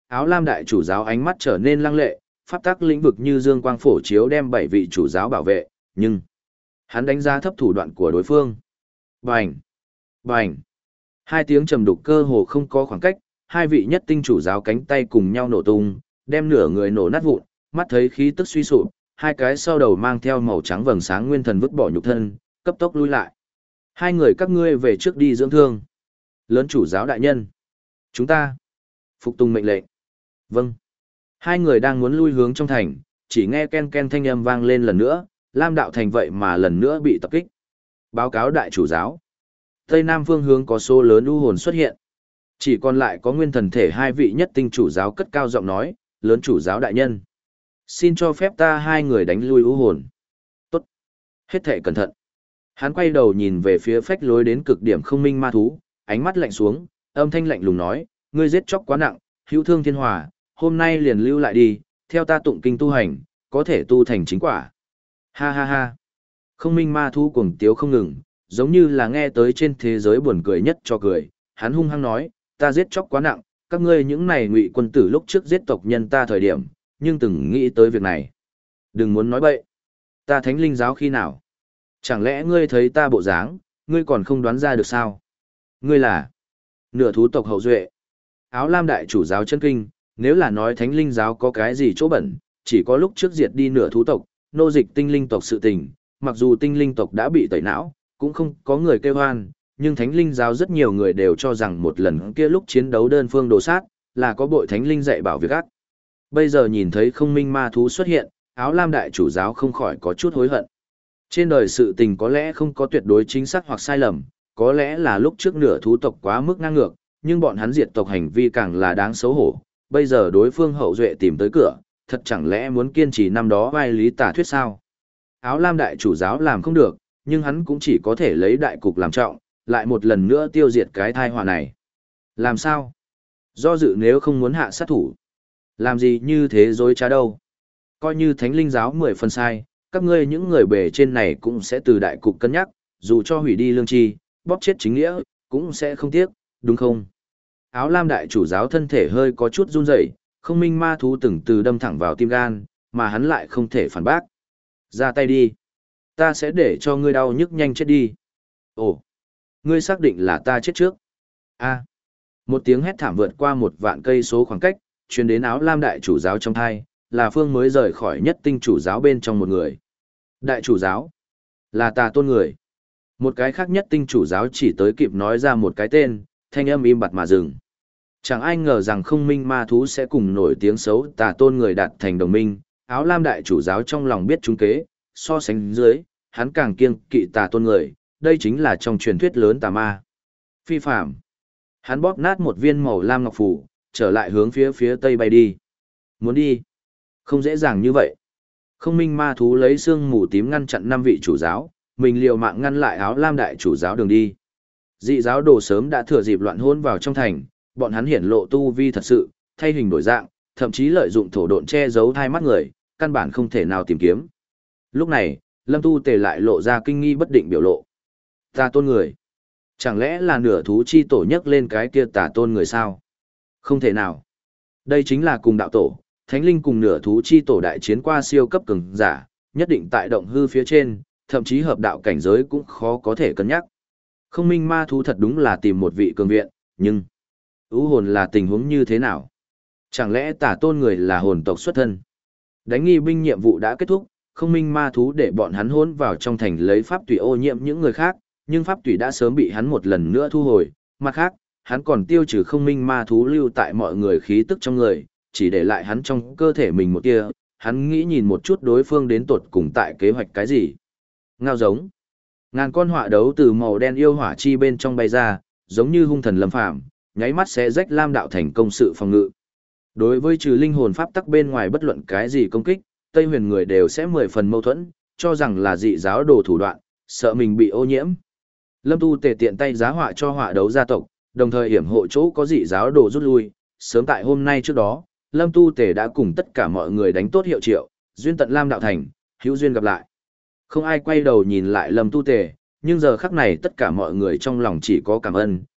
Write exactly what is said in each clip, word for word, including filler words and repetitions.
Áo lam đại chủ giáo ánh mắt trở nên lăng lệ, pháp tắc lĩnh vực như dương quang phổ chiếu đem bảy vị chủ giáo bảo vệ, nhưng hắn đánh giá thấp thủ đoạn của đối phương. Bành! Bành! Hai tiếng trầm đục cơ hồ không có khoảng cách, hai vị nhất tinh chủ giáo cánh tay cùng nhau nổ tung, đem nửa người nổ nát vụn, mắt thấy khí tức suy sụp, hai cái sau đầu mang theo màu trắng vầng sáng nguyên thần vứt bỏ nhục thân, cấp tốc lui lại. Hai người các ngươi về trước đi dưỡng thương. Lớn chủ giáo đại nhân. Chúng ta. Phục tùng mệnh lệnh. Vâng. Hai người đang muốn lui hướng trong thành, chỉ nghe ken ken thanh âm vang lên lần nữa, Lam đạo thành vậy mà lần nữa bị tập kích. Báo cáo đại chủ giáo. Tây Nam phương hướng có số lớn u hồn xuất hiện. Chỉ còn lại có nguyên thần thể hai vị nhất tinh chủ giáo cất cao giọng nói, lớn chủ giáo đại nhân. Xin cho phép ta hai người đánh lui u hồn. Tốt. Hết thể cẩn thận. Hắn quay đầu nhìn về phía phách lối đến cực điểm không minh ma thú, ánh mắt lạnh xuống, âm thanh lạnh lùng nói, ngươi giết chóc quá nặng, hữu thương thiên hòa, hôm nay liền lưu lại đi, theo ta tụng kinh tu hành, có thể tu thành chính quả. Ha ha ha. Không minh ma thú cuồng tiếu không ngừng, giống như là nghe tới trên thế giới buồn cười nhất cho cười, hắn hung hăng nói, ta giết chóc quá nặng, các ngươi những này ngụy quân tử lúc trước giết tộc nhân ta thời điểm, nhưng từng nghĩ tới việc này. Đừng muốn nói bậy. Ta thánh linh giáo khi nào? Chẳng lẽ ngươi thấy ta bộ dáng, ngươi còn không đoán ra được sao? Ngươi là nửa thú tộc hậu duệ. Áo lam đại chủ giáo chân kinh, nếu là nói thánh linh giáo có cái gì chỗ bẩn, chỉ có lúc trước diệt đi nửa thú tộc, nô dịch tinh linh tộc sự tình, mặc dù tinh linh tộc đã bị tẩy não, cũng không có người kêu hoan, nhưng thánh linh giáo rất nhiều người đều cho rằng một lần kia lúc chiến đấu đơn phương đồ sát, là có bội thánh linh dạy bảo việc ác. Bây giờ nhìn thấy không minh ma thú xuất hiện, áo lam đại chủ giáo không khỏi có chút hối hận. Trên đời sự tình có lẽ không có tuyệt đối chính xác hoặc sai lầm, có lẽ là lúc trước nửa thú tộc quá mức ngang ngược, nhưng bọn hắn diệt tộc hành vi càng là đáng xấu hổ. Bây giờ đối phương hậu duệ tìm tới cửa, thật chẳng lẽ muốn kiên trì năm đó vai lý tả thuyết sao? Áo lam đại chủ giáo làm không được, nhưng hắn cũng chỉ có thể lấy đại cục làm trọng, lại một lần nữa tiêu diệt cái thai họa này. Làm sao? Do dự nếu không muốn hạ sát thủ. Làm gì như thế dối trá đâu? Coi như thánh linh giáo mười phần sai, các ngươi những người bề trên này cũng sẽ từ đại cục cân nhắc, dù cho hủy đi lương tri, bóp chết chính nghĩa, cũng sẽ không tiếc, đúng không? Áo lam đại chủ giáo thân thể hơi có chút run rẩy, không minh ma thú từng từ đâm thẳng vào tim gan, mà hắn lại không thể phản bác. Ra tay đi. Ta sẽ để cho ngươi đau nhức nhanh chết đi. Ồ, ngươi xác định là ta chết trước. A. Một tiếng hét thảm vượt qua một vạn cây số khoảng cách, truyền đến áo lam đại chủ giáo trong thai, là phương mới rời khỏi nhất tinh chủ giáo bên trong một người. Đại chủ giáo, là tà tôn người. Một cái khác nhất tinh chủ giáo chỉ tới kịp nói ra một cái tên, thanh âm im bặt mà dừng. Chẳng ai ngờ rằng không minh ma thú sẽ cùng nổi tiếng xấu tà tôn người đạt thành đồng minh, áo lam đại chủ giáo trong lòng biết trúng kế, so sánh dưới, hắn càng kiêng kỵ tà tôn người, đây chính là trong truyền thuyết lớn tà ma. Phi phạm. Hắn bóp nát một viên màu lam ngọc phù, trở lại hướng phía phía tây bay đi. Muốn đi? Không dễ dàng như vậy. Không minh ma thú lấy xương mù tím ngăn chặn năm vị chủ giáo, mình liều mạng ngăn lại áo lam đại chủ giáo đường đi. Dị giáo đồ sớm đã thừa dịp loạn hôn vào trong thành, bọn hắn hiển lộ tu vi thật sự, thay hình đổi dạng, thậm chí lợi dụng thổ độn che giấu hai mắt người, căn bản không thể nào tìm kiếm. Lúc này, Lâm Tu Tề lại lộ ra kinh nghi bất định biểu lộ. Tà tôn người. Chẳng lẽ là nửa thú chi tổ nhấc lên cái kia tà tôn người sao? Không thể nào. Đây chính là cùng đạo tổ, thánh linh cùng nửa thú chi tổ đại chiến qua siêu cấp cường giả, nhất định tại động hư phía trên, thậm chí hợp đạo cảnh giới cũng khó có thể cân nhắc. Không minh ma thú thật đúng là tìm một vị cường viện, nhưng ưu hồn là tình huống như thế nào? Chẳng lẽ tà tôn người là hồn tộc xuất thân? Đánh nghi binh nhiệm vụ đã kết thúc, không minh ma thú để bọn hắn hôn vào trong thành lấy pháp tùy ô nhiễm những người khác, nhưng pháp tùy đã sớm bị hắn một lần nữa thu hồi. Mặt khác, hắn còn tiêu trừ không minh ma thú lưu tại mọi người khí tức trong người, chỉ để lại hắn trong cơ thể mình một tia, hắn nghĩ nhìn một chút đối phương đến tột cùng tại kế hoạch cái gì. Ngao giống. Ngàn con họa đấu từ màu đen yêu hỏa chi bên trong bay ra, giống như hung thần lâm phàm, nháy mắt sẽ rách lam đạo thành công sự phòng ngự. Đối với trừ linh hồn pháp tắc bên ngoài bất luận cái gì công kích, Tây Huyền người đều sẽ mười phần mâu thuẫn, cho rằng là dị giáo đồ thủ đoạn, sợ mình bị ô nhiễm. Lâm Tu Tề tiện tay giá họa cho họa đấu gia tộc, đồng thời hiểm hộ chỗ có dị giáo đồ rút lui. Sớm tại hôm nay trước đó, Lâm Tu Tề đã cùng tất cả mọi người đánh tốt hiệu triệu, duyên tận lam đạo thành, hữu duyên gặp lại. Không ai quay đầu nhìn lại Lâm Tu Tề, nhưng giờ khắc này tất cả mọi người trong lòng chỉ có cảm ơn,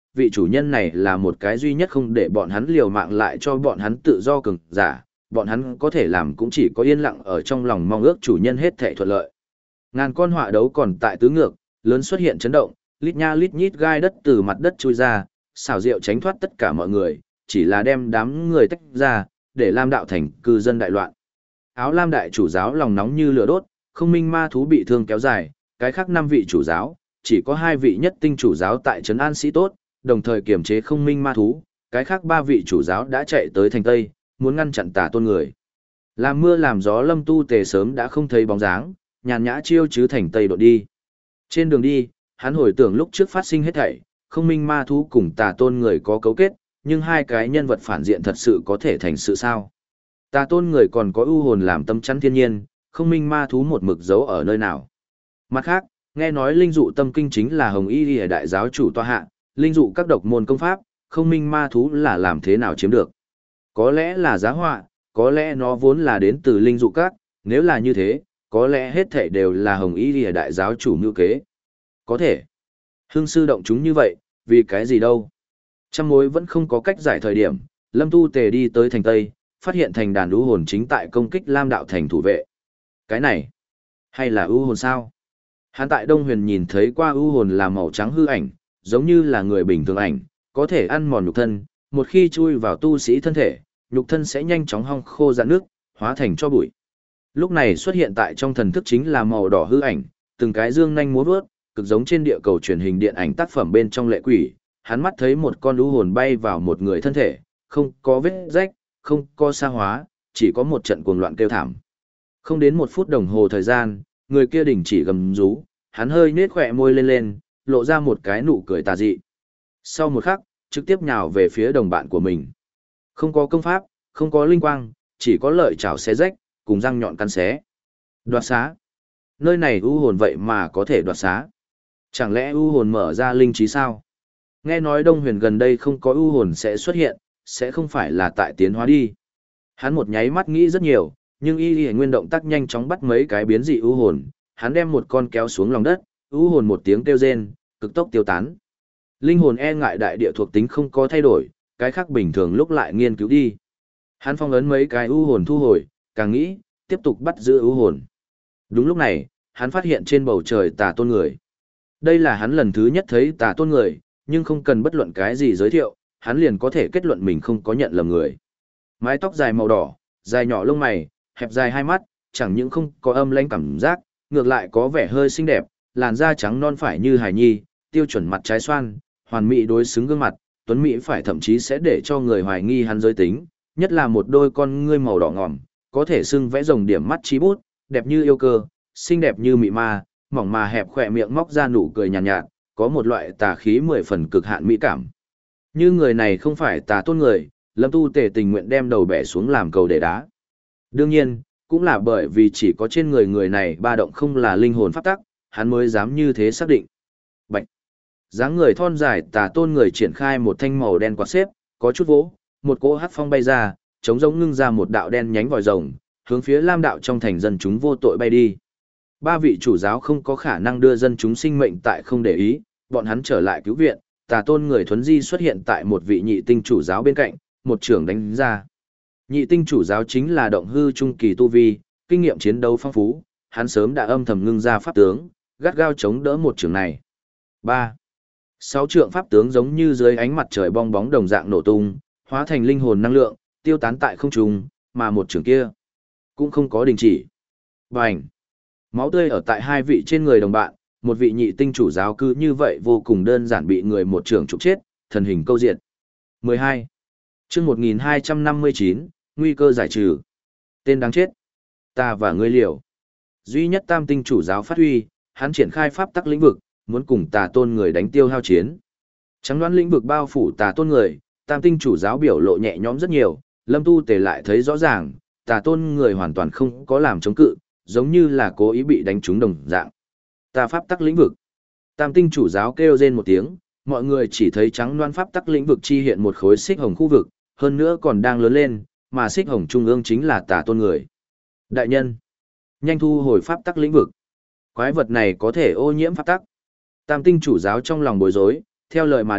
vị chủ nhân này là một cái duy nhất không để bọn hắn liều mạng lại cho bọn hắn tự do cường giả, bọn hắn có thể làm cũng chỉ có yên lặng ở trong lòng mong ước chủ nhân hết thảy thuận lợi. Ngàn con họa đấu còn tại tứ ngược, lớn xuất hiện chấn động, lít nha lít nhít gai đất từ mặt đất chui ra, xảo diệu tránh thoát tất cả mọi người, chỉ là đem đám người tách ra, để Lam đạo thành cư dân đại loạn. Áo Lam đại chủ giáo lòng nóng như lửa đốt, không minh ma thú bị thương kéo dài, cái khác năm vị chủ giáo, chỉ có hai vị nhất tinh chủ giáo tại trấn an sĩ tốt, đồng thời kiềm chế không minh ma thú, cái khác ba vị chủ giáo đã chạy tới thành Tây, muốn ngăn chặn Tà Tôn người. Làm mưa làm gió Lâm Tu Tề sớm đã không thấy bóng dáng, nhàn nhã chiêu chứ thành Tây đột đi. Trên đường đi, hắn hồi tưởng lúc trước phát sinh hết thảy, không minh ma thú cùng Tà Tôn người có cấu kết, nhưng hai cái nhân vật phản diện thật sự có thể thành sự sao? Tà Tôn người còn có ưu hồn làm tâm chắn thiên nhiên, không minh ma thú một mực giấu ở nơi nào? Mặt khác, nghe nói linh dụ tâm kinh chính là Hồng Y Liễu đại giáo chủ tọa hạ, linh dụ các độc môn công pháp, không minh ma thú là làm thế nào chiếm được? Có lẽ là giá họa, có lẽ nó vốn là đến từ linh dụ các, nếu là như thế, có lẽ hết thảy đều là Hồng Y Liễu đại giáo chủ mưu kế. Có thể. Hưng sư động chúng như vậy, vì cái gì đâu? Trăm mối vẫn không có cách giải thời điểm, Lâm Tu Tề đi tới thành Tây, phát hiện thành đàn ưu hồn chính tại công kích Lam đạo thành thủ vệ. Cái này, hay là ưu hồn sao? Hắn tại Đông Huyền nhìn thấy qua ưu hồn là màu trắng hư ảnh, giống như là người bình thường ảnh, có thể ăn mòn nhục thân, một khi chui vào tu sĩ thân thể, nhục thân sẽ nhanh chóng hong khô rạn nước, hóa thành cho bụi. Lúc này xuất hiện tại trong thần thức chính là màu đỏ hư ảnh, từng cái dương nhanh múa vớt, cực giống trên địa cầu truyền hình điện ảnh tác phẩm bên trong lệ quỷ. Hắn mắt thấy một con ưu hồn bay vào một người thân thể, không có vết rách, không có sa hóa, chỉ có một trận cuồng loạn kêu thảm. Không đến một phút đồng hồ thời gian, người kia đình chỉ gầm rú, hắn hơi nết khỏe môi lên lên, lộ ra một cái nụ cười tà dị. Sau một khắc, trực tiếp nhào về phía đồng bạn của mình. Không có công pháp, không có linh quang, chỉ có lợi chảo xé rách, cùng răng nhọn cắn xé. Đoạt xá. Nơi này ưu hồn vậy mà có thể đoạt xá. Chẳng lẽ ưu hồn mở ra linh trí sao? Nghe nói Đông Huyền gần đây không có ưu hồn sẽ xuất hiện, sẽ không phải là tại tiến hóa đi. Hắn một nháy mắt nghĩ rất nhiều, nhưng y y nguyên động tác nhanh chóng bắt mấy cái biến dị ưu hồn, hắn đem một con kéo xuống lòng đất, ưu hồn một tiếng kêu rên, cực tốc tiêu tán. Linh hồn e ngại đại địa thuộc tính không có thay đổi, cái khác bình thường lúc lại nghiên cứu đi. Hắn phong ấn mấy cái ưu hồn thu hồi, càng nghĩ, tiếp tục bắt giữ ưu hồn. Đúng lúc này, hắn phát hiện trên bầu trời Tà Tôn người. Đây là hắn lần thứ nhất thấy Tà Tôn người, nhưng không cần bất luận cái gì giới thiệu, hắn liền có thể kết luận mình không có nhận lầm người. Mái tóc dài màu đỏ, dài nhỏ lông mày, hẹp dài hai mắt, chẳng những không có âm lãnh cảm giác, ngược lại có vẻ hơi xinh đẹp, làn da trắng non phải như hài nhi, tiêu chuẩn mặt trái xoan, hoàn mỹ đối xứng gương mặt, tuấn mỹ phải thậm chí sẽ để cho người hoài nghi hắn giới tính, nhất là một đôi con ngươi màu đỏ ngòm, có thể xưng vẽ rồng điểm mắt chí bút, đẹp như yêu cơ, xinh đẹp như mị ma, mỏng mà hẹp khỏe miệng móc ra nụ cười nhàn nhạt, nhạt, có một loại tà khí mười phần cực hạn mỹ cảm. Như người này không phải Tà Tôn người, Lâm Tu Tề tình nguyện đem đầu bẻ xuống làm cầu để đá. Đương nhiên, cũng là bởi vì chỉ có trên người người này ba động không là linh hồn pháp tắc, hắn mới dám như thế xác định. Bạch. Dáng người thon dài Tà Tôn người triển khai một thanh màu đen quạt xếp, có chút vỗ, một cỗ hắc phong bay ra, chống giống ngưng ra một đạo đen nhánh vòi rồng, hướng phía Lam đạo trong thành dân chúng vô tội bay đi. Ba vị chủ giáo không có khả năng đưa dân chúng sinh mệnh tại không để ý, bọn hắn trở lại cứu viện, Tà Tôn người thuấn di xuất hiện tại một vị nhị tinh chủ giáo bên cạnh, một trưởng đánh ra. Nhị tinh chủ giáo chính là động hư trung kỳ tu vi, kinh nghiệm chiến đấu phong phú, hắn sớm đã âm thầm ngưng ra pháp tướng, gắt gao chống đỡ một trưởng này. ba. Sáu trượng pháp tướng giống như dưới ánh mặt trời bong bóng đồng dạng nổ tung, hóa thành linh hồn năng lượng, tiêu tán tại không trung, mà một trưởng kia cũng không có đình chỉ. Bành! Máu tươi ở tại hai vị trên người đồng bạn, một vị nhị tinh chủ giáo cứ như vậy vô cùng đơn giản bị người một trưởng trục chết, thần hình câu diệt. mười hai. Chương một nghìn hai trăm năm mươi chín, nguy cơ giải trừ. Tên đáng chết. Ta và ngươi liều. Duy nhất tam tinh chủ giáo phát huy, hắn triển khai pháp tắc lĩnh vực, muốn cùng Tà Tôn người đánh tiêu hao chiến. Trắng đoán lĩnh vực bao phủ Tà Tôn người, tam tinh chủ giáo biểu lộ nhẹ nhõm rất nhiều, Lâm Tu Tề lại thấy rõ ràng, Tà Tôn người hoàn toàn không có làm chống cự, giống như là cố ý bị đánh trúng đồng dạng. Ta pháp tắc lĩnh vực. Tam tinh chủ giáo kêu rên một tiếng, mọi người chỉ thấy trắng loan pháp tắc lĩnh vực chi hiện một khối xích hồng khu vực, hơn nữa còn đang lớn lên, mà xích hồng trung ương chính là Tà Tôn người. Đại nhân, nhanh thu hồi pháp tắc lĩnh vực. Quái vật này có thể ô nhiễm pháp tắc. Tam tinh chủ giáo trong lòng bối rối, theo lời mà đi,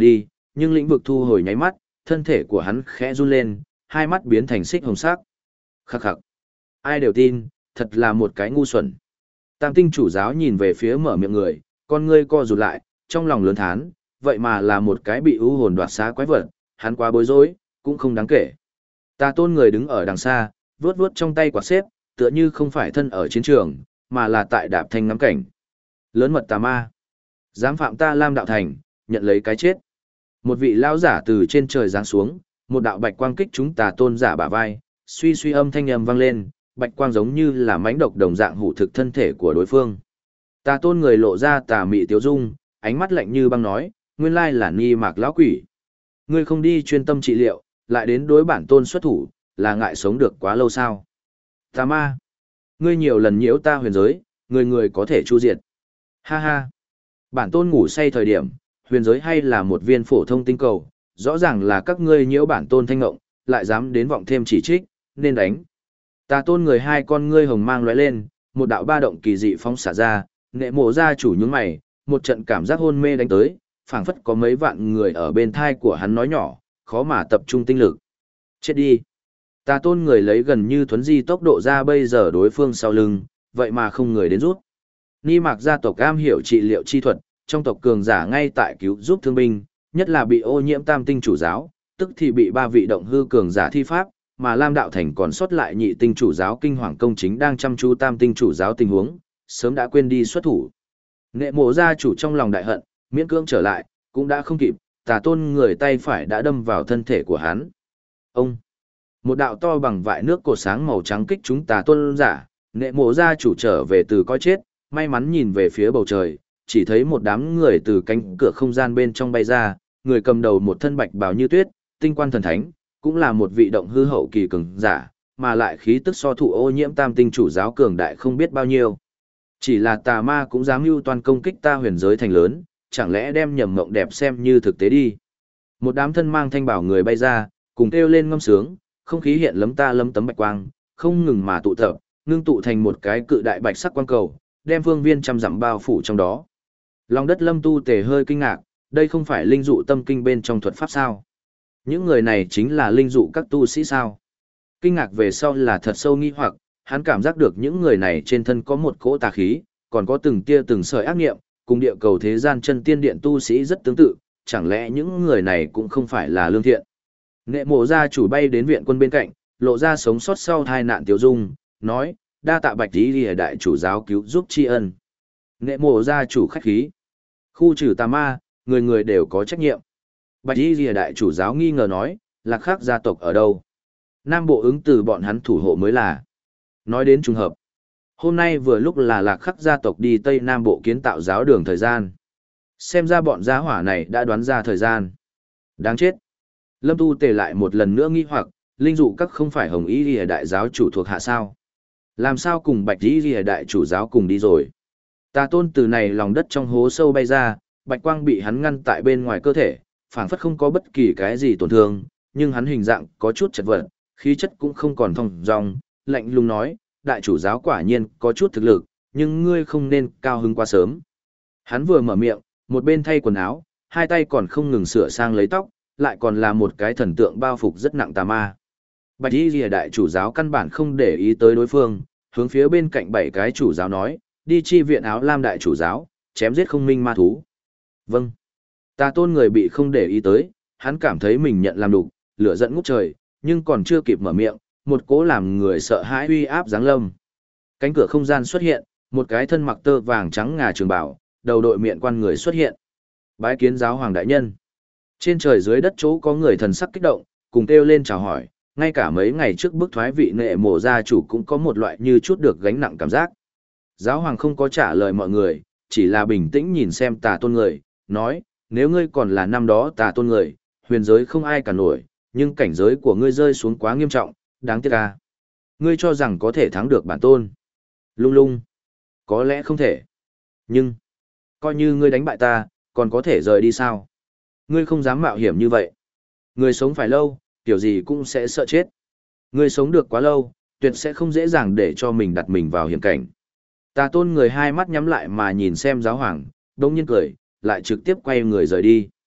nhưng lĩnh vực thu hồi nháy mắt, thân thể của hắn khẽ run lên, hai mắt biến thành xích hồng sắc. Khắc khắc. Ai đều tin, thật là một cái ngu xuẩn. Tam tinh chủ giáo nhìn về phía mở miệng người, con ngươi co rụt lại, trong lòng lớn thán, vậy mà là một cái bị ưu hồn đoạt xá quái vật, hắn quá bối rối, cũng không đáng kể. Tà tôn người đứng ở đằng xa, vuốt vuốt trong tay quạt xếp, tựa như không phải thân ở chiến trường, mà là tại đạp thanh ngắm cảnh. Lớn mật tà ma. Dám phạm ta Lam đạo thành, nhận lấy cái chết. Một vị lão giả từ trên trời giáng xuống, một đạo bạch quang kích chúng tà tôn giả bả vai, suy suy âm thanh âm vang lên, bạch quang giống như là mãnh độc đồng dạng hủ thực thân thể của đối phương. Tà tôn người lộ ra tà mị tiếu dung, ánh mắt lạnh như băng nói, nguyên lai là Ni Mạc lão quỷ. Ngươi không đi chuyên tâm trị liệu, lại đến đối bản tôn xuất thủ, là ngại sống được quá lâu sao? Tà ma, ngươi nhiều lần nhiễu ta huyền giới, người người có thể chu diệt. Ha ha, bản tôn ngủ say thời điểm, huyền giới hay là một viên phổ thông tinh cầu, rõ ràng là các ngươi nhiễu bản tôn thanh ngộng, lại dám đến vọng thêm chỉ trích, nên đánh. Tà tôn người hai con ngươi hồng mang lóe lên, một đạo ba động kỳ dị phóng xả ra, nệ mộ ra chủ nhướng mày, một trận cảm giác hôn mê đánh tới, phảng phất có mấy vạn người ở bên thai của hắn nói nhỏ, khó mà tập trung tinh lực. Chết đi. Tà tôn người lấy gần như thuấn di tốc độ ra bây giờ đối phương sau lưng, vậy mà không người đến rút. Ni Mạc gia tộc am hiểu trị liệu chi thuật, trong tộc cường giả ngay tại cứu giúp thương binh, nhất là bị ô nhiễm tam tinh chủ giáo, tức thì bị ba vị động hư cường giả thi pháp, mà Lam đạo thành còn sót lại nhị tinh chủ giáo kinh hoàng công chính đang chăm chú tam tinh chủ giáo tình huống, sớm đã quên đi xuất thủ. Nệ mộ gia chủ trong lòng đại hận, miễn cưỡng trở lại, cũng đã không kịp, tà tôn người tay phải đã đâm vào thân thể của hắn. Ông! Một đạo to bằng vại nước cột sáng màu trắng kích chúng tà tôn giả, nệ mộ gia chủ trở về từ coi chết, may mắn nhìn về phía bầu trời, chỉ thấy một đám người từ cánh cửa không gian bên trong bay ra, người cầm đầu một thân bạch bào như tuyết, tinh quan thần thánh, cũng là một vị động hư hậu kỳ cường giả, mà lại khí tức so thụ ô nhiễm tam tinh chủ giáo cường đại không biết bao nhiêu. Chỉ là tà ma cũng dám mưu toan công kích ta huyền giới thành lớn, chẳng lẽ đem nhầm mộng đẹp xem như thực tế đi. Một đám thân mang thanh bảo người bay ra, cùng kêu lên ngâm sướng, không khí hiện lấm ta lấm tấm bạch quang, không ngừng mà tụ tập, ngưng tụ thành một cái cự đại bạch sắc quang cầu, đem phương viên trăm dặm bao phủ trong đó. Lòng đất Lâm Tu Tề hơi kinh ngạc, đây không phải linh dụ tâm kinh bên trong thuật pháp sao? Những người này chính là linh dụ các tu sĩ sao? Kinh ngạc về sau là thật sâu nghi hoặc, hắn cảm giác được những người này trên thân có một cỗ tà khí, còn có từng tia từng sợi ác niệm, cùng địa cầu thế gian chân tiên điện tu sĩ rất tương tự, chẳng lẽ những người này cũng không phải là lương thiện? Nệ mộ gia chủ bay đến viện quân bên cạnh, lộ ra sống sót sau tai nạn tiêu dung, nói, đa tạ bạch tí lìa đại chủ giáo cứu giúp tri ân. Nệ mộ gia chủ khách khí. Khu trừ tà ma, người người đều có trách nhiệm. Bạch tí lìa đại chủ giáo nghi ngờ nói, Lạc Khắc gia tộc ở đâu? Nam bộ ứng từ bọn hắn thủ hộ mới là. Nói đến trùng hợp. Hôm nay vừa lúc là Lạc Khắc gia tộc đi Tây Nam bộ kiến tạo giáo đường thời gian. Xem ra bọn gia hỏa này đã đoán ra thời gian. Đáng chết. Lâm Tu Tề lại một lần nữa nghi hoặc, linh dụ các không phải Hồng Y Lìa đại giáo chủ thuộc hạ sao? Làm sao cùng Bạch Y Lìa đại chủ giáo cùng đi rồi? Tà tôn từ này lòng đất trong hố sâu bay ra, bạch quang bị hắn ngăn tại bên ngoài cơ thể, phảng phất không có bất kỳ cái gì tổn thương, nhưng hắn hình dạng có chút chật vật, khí chất cũng không còn thong dong, lạnh lùng nói, đại chủ giáo quả nhiên có chút thực lực, nhưng ngươi không nên cao hứng quá sớm. Hắn vừa mở miệng, một bên thay quần áo, hai tay còn không ngừng sửa sang lấy tóc, lại còn là một cái thần tượng bao phục rất nặng tà ma. Bạch Y Lìa đại chủ giáo căn bản không để ý tới đối phương, hướng phía bên cạnh bảy cái chủ giáo nói, đi chi viện Áo Lam đại chủ giáo, chém giết không minh ma thú. Vâng. Tà tôn người bị không để ý tới, hắn cảm thấy mình nhận làm đục, lửa giận ngút trời, nhưng còn chưa kịp mở miệng, một cỗ làm người sợ hãi uy áp giáng lâm. Cánh cửa không gian xuất hiện, một cái thân mặc tơ vàng trắng ngà trường bảo, đầu đội miệng quan người xuất hiện. Bái kiến giáo hoàng đại nhân. Trên trời dưới đất chỗ có người thần sắc kích động, cùng kêu lên chào hỏi, ngay cả mấy ngày trước bức thoái vị nệ mộ gia chủ cũng có một loại như chút được gánh nặng cảm giác. Giáo hoàng không có trả lời mọi người, chỉ là bình tĩnh nhìn xem tà tôn người, nói, nếu ngươi còn là năm đó tà tôn người, huyền giới không ai cả nổi, nhưng cảnh giới của ngươi rơi xuống quá nghiêm trọng, đáng tiếc à. Ngươi cho rằng có thể thắng được bản tôn. Lung lung. Có lẽ không thể. Nhưng, coi như ngươi đánh bại ta, còn có thể rời đi sao? Ngươi không dám mạo hiểm như vậy. Ngươi sống phải lâu, kiểu gì cũng sẽ sợ chết. Ngươi sống được quá lâu, tuyệt sẽ không dễ dàng để cho mình đặt mình vào hiểm cảnh. Tà tôn người hai mắt nhắm lại mà nhìn xem giáo hoàng, đông nhiên cười, lại trực tiếp quay người rời đi.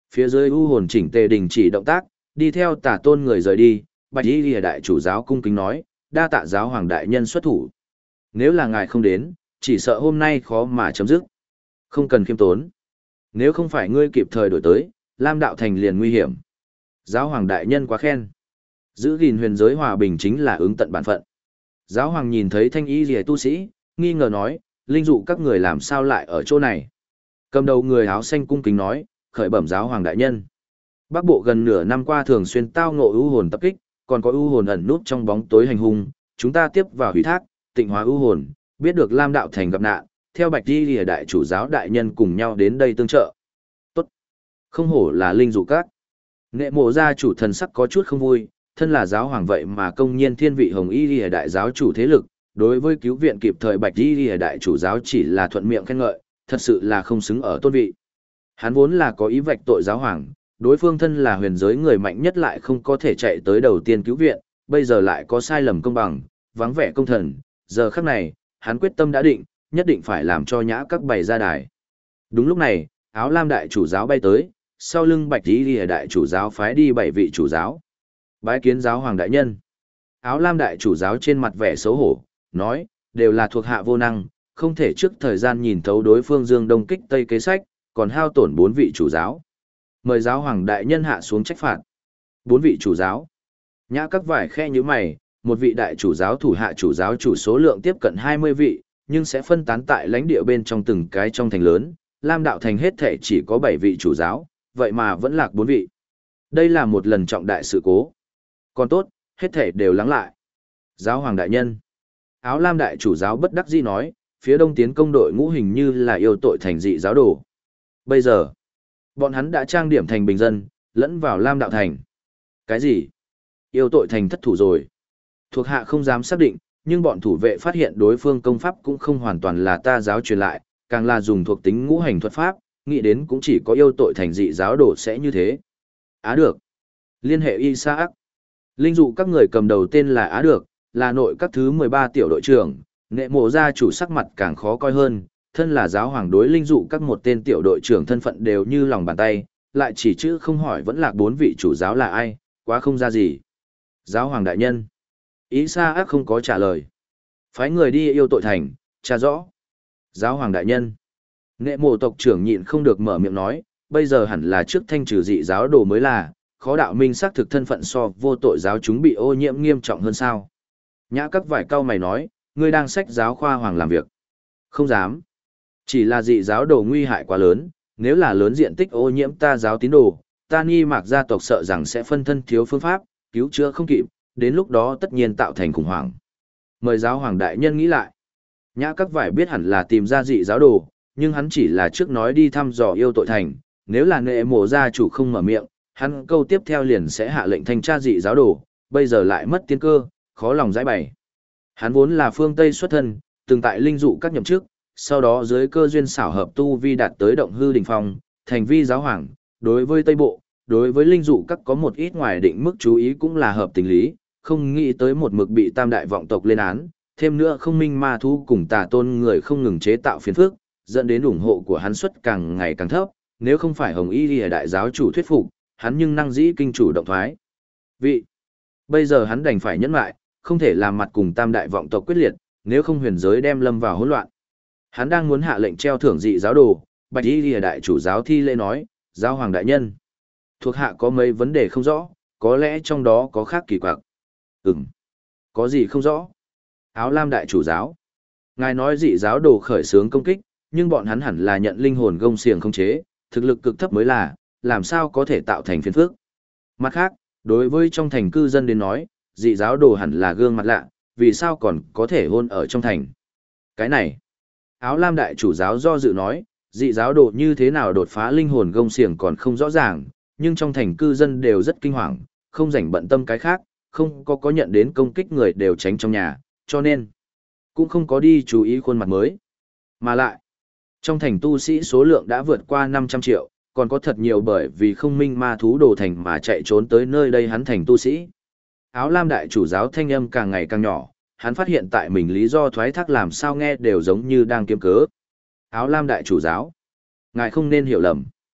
Phía dưới u hồn chỉnh tề đình chỉ động tác, đi theo tà tôn người rời đi, Bạch Y Lìa đại chủ giáo cung kính nói, đa tạ giáo hoàng đại nhân xuất thủ. Nếu là ngài không đến, chỉ sợ hôm nay khó mà chấm dứt. Không cần khiêm tốn. Nếu không phải ngươi kịp thời đổi tới, Lam đạo thành liền nguy hiểm. Giáo hoàng đại nhân quá khen. Giữ gìn huyền giới hòa bình chính là ứng tận bản phận. Giáo hoàng nhìn thấy thanh y rìa tu sĩ, nghi ngờ nói, linh dụ các người làm sao lại ở chỗ này. Cầm đầu người áo xanh cung kính nói, khởi bẩm giáo hoàng đại nhân. Bắc bộ gần nửa năm qua thường xuyên tao ngộ ưu hồn tập kích, còn có ưu hồn ẩn nút trong bóng tối hành hung, chúng ta tiếp vào hủy thác, tịnh hóa ưu hồn, biết được Lam đạo thành gặp nạn, theo Bạch Y Lìa đại chủ giáo đại nhân cùng nhau đến đây tương trợ. Tốt. Không hổ là linh dụ các. Nệ mộ gia chủ thần sắc có chút không vui, thân là giáo hoàng vậy mà công nhiên thiên vị Hồng Y Lìa đại giáo chủ thế lực, đối với cứu viện kịp thời Bạch Y Lìa đại chủ giáo chỉ là thuận miệng khen ngợi, thật sự là không xứng ở tôn vị. Hắn vốn là có ý vạch tội giáo hoàng, đối phương thân là huyền giới người mạnh nhất lại không có thể chạy tới đầu tiên cứu viện, bây giờ lại có sai lầm công bằng, vắng vẻ công thần, giờ khắc này, hắn quyết tâm đã định, nhất định phải làm cho nhã các bày ra đài. Đúng lúc này, áo lam đại chủ giáo bay tới, sau lưng Bạch Y Lìa đại chủ giáo phái đi bảy vị chủ giáo. Bái kiến giáo hoàng đại nhân. Áo lam đại chủ giáo trên mặt vẻ xấu hổ, nói, đều là thuộc hạ vô năng, không thể trước thời gian nhìn thấu đối phương dương đông kích tây kế sách, còn hao tổn bốn vị chủ giáo. Mời giáo hoàng đại nhân hạ xuống trách phạt. Bốn vị chủ giáo. Nhã các vải khe như mày, một vị đại chủ giáo thủ hạ chủ giáo chủ số lượng tiếp cận hai mươi vị, nhưng sẽ phân tán tại lãnh địa bên trong từng cái trong thành lớn, Lam đạo thành hết thể chỉ có bảy vị chủ giáo, vậy mà vẫn lạc bốn vị. Đây là một lần trọng đại sự cố. Còn tốt, hết thể đều lắng lại. Giáo hoàng đại nhân. Áo lam đại chủ giáo bất đắc dĩ nói, phía đông tiến công đội ngũ hình như là yêu tội thành dị giáo đồ. Bây giờ, bọn hắn đã trang điểm thành bình dân, lẫn vào Lam đạo thành. Cái gì? Yêu tội thành thất thủ rồi. Thuộc hạ không dám xác định, nhưng bọn thủ vệ phát hiện đối phương công pháp cũng không hoàn toàn là ta giáo truyền lại, càng là dùng thuộc tính ngũ hành thuật pháp, nghĩ đến cũng chỉ có yêu tội thành dị giáo đồ sẽ như thế. Á được. Liên hệ Isaac. Linh dụ các người cầm đầu tên là Á được, là nội các thứ mười ba tiểu đội trưởng, nệ mộ gia chủ sắc mặt càng khó coi hơn, thân là giáo hoàng đối linh dụ các một tên tiểu đội trưởng thân phận đều như lòng bàn tay, lại chỉ chữ không hỏi vẫn là bốn vị chủ giáo là ai, quá không ra gì. Giáo hoàng đại nhân. Isaac không có trả lời. Phái người đi yêu tội thành, tra rõ. Giáo hoàng đại nhân. Nệ mộ tộc trưởng nhịn không được mở miệng nói, bây giờ hẳn là trước thanh trừ dị giáo đồ mới là, khó đạo minh xác thực thân phận so vô tội giáo chúng bị ô nhiễm nghiêm trọng hơn sao. Nhã các vải cao mày nói, ngươi đang sách giáo khoa hoàng làm việc. Không dám. Chỉ là dị giáo đồ nguy hại quá lớn, nếu là lớn diện tích ô nhiễm ta giáo tín đồ, ta nghi mạc gia tộc sợ rằng sẽ phân thân thiếu phương pháp, cứu chữa không kịp, đến lúc đó tất nhiên tạo thành khủng hoảng. Mời giáo hoàng đại nhân nghĩ lại. Nhã các vải biết hẳn là tìm ra dị giáo đồ, nhưng hắn chỉ là trước nói đi thăm dò yêu tội thành, nếu là nệ mộ gia chủ không mở miệng, hắn câu tiếp theo liền sẽ hạ lệnh thanh tra dị giáo đồ, bây giờ lại mất tiên cơ, khó lòng giải bày. Hắn vốn là phương Tây xuất thân, từng tại linh dụ các nhậm chức, sau đó dưới cơ duyên xảo hợp tu vi đạt tới động hư đỉnh phong, thành vi giáo hoàng, đối với Tây Bộ, đối với linh dụ các có một ít ngoài định mức chú ý cũng là hợp tình lý, không nghĩ tới một mực bị tam đại vọng tộc lên án, thêm nữa không minh ma thú cùng tà tôn người không ngừng chế tạo phiền phức, dẫn đến ủng hộ của hắn suất càng ngày càng thấp, nếu không phải Hồng Y Lìa đại giáo chủ thuyết phục, hắn nhưng năng dĩ kinh chủ động thoái. Vị, bây giờ hắn đành phải nhẫn lại, không thể làm mặt cùng tam đại vọng tộc quyết liệt, nếu không huyền giới đem lâm vào hỗn loạn. Hắn đang muốn hạ lệnh treo thưởng dị giáo đồ, Bạch Y Lìa đại chủ giáo thi lễ nói, giáo hoàng đại nhân. Thuộc hạ có mấy vấn đề không rõ, có lẽ trong đó có khác kỳ quặc. Ừm, có gì không rõ? Áo lam đại chủ giáo. Ngài nói dị giáo đồ khởi xướng công kích, nhưng bọn hắn hẳn là nhận linh hồn gông xiềng không chế, thực lực cực thấp mới là, làm sao có thể tạo thành phiền phức. Mặt khác, đối với trong thành cư dân đến nói, dị giáo đồ hẳn là gương mặt lạ, vì sao còn có thể hôn ở trong thành. Cái này, áo lam đại chủ giáo do dự nói, dị giáo đồ như thế nào đột phá linh hồn gông xiềng còn không rõ ràng, nhưng trong thành cư dân đều rất kinh hoàng, không rảnh bận tâm cái khác, không có có nhận đến công kích người đều tránh trong nhà, cho nên cũng không có đi chú ý khuôn mặt mới. Mà lại, trong thành tu sĩ số lượng đã vượt qua năm trăm triệu, còn có thật nhiều bởi vì không minh ma thú đồ thành mà chạy trốn tới nơi đây hắn thành tu sĩ. Áo lam đại chủ giáo thanh âm càng ngày càng nhỏ, hắn phát hiện tại mình lý do thoái thác làm sao nghe đều giống như đang kiếm cớ. Áo lam đại chủ giáo, ngài không nên hiểu lầm.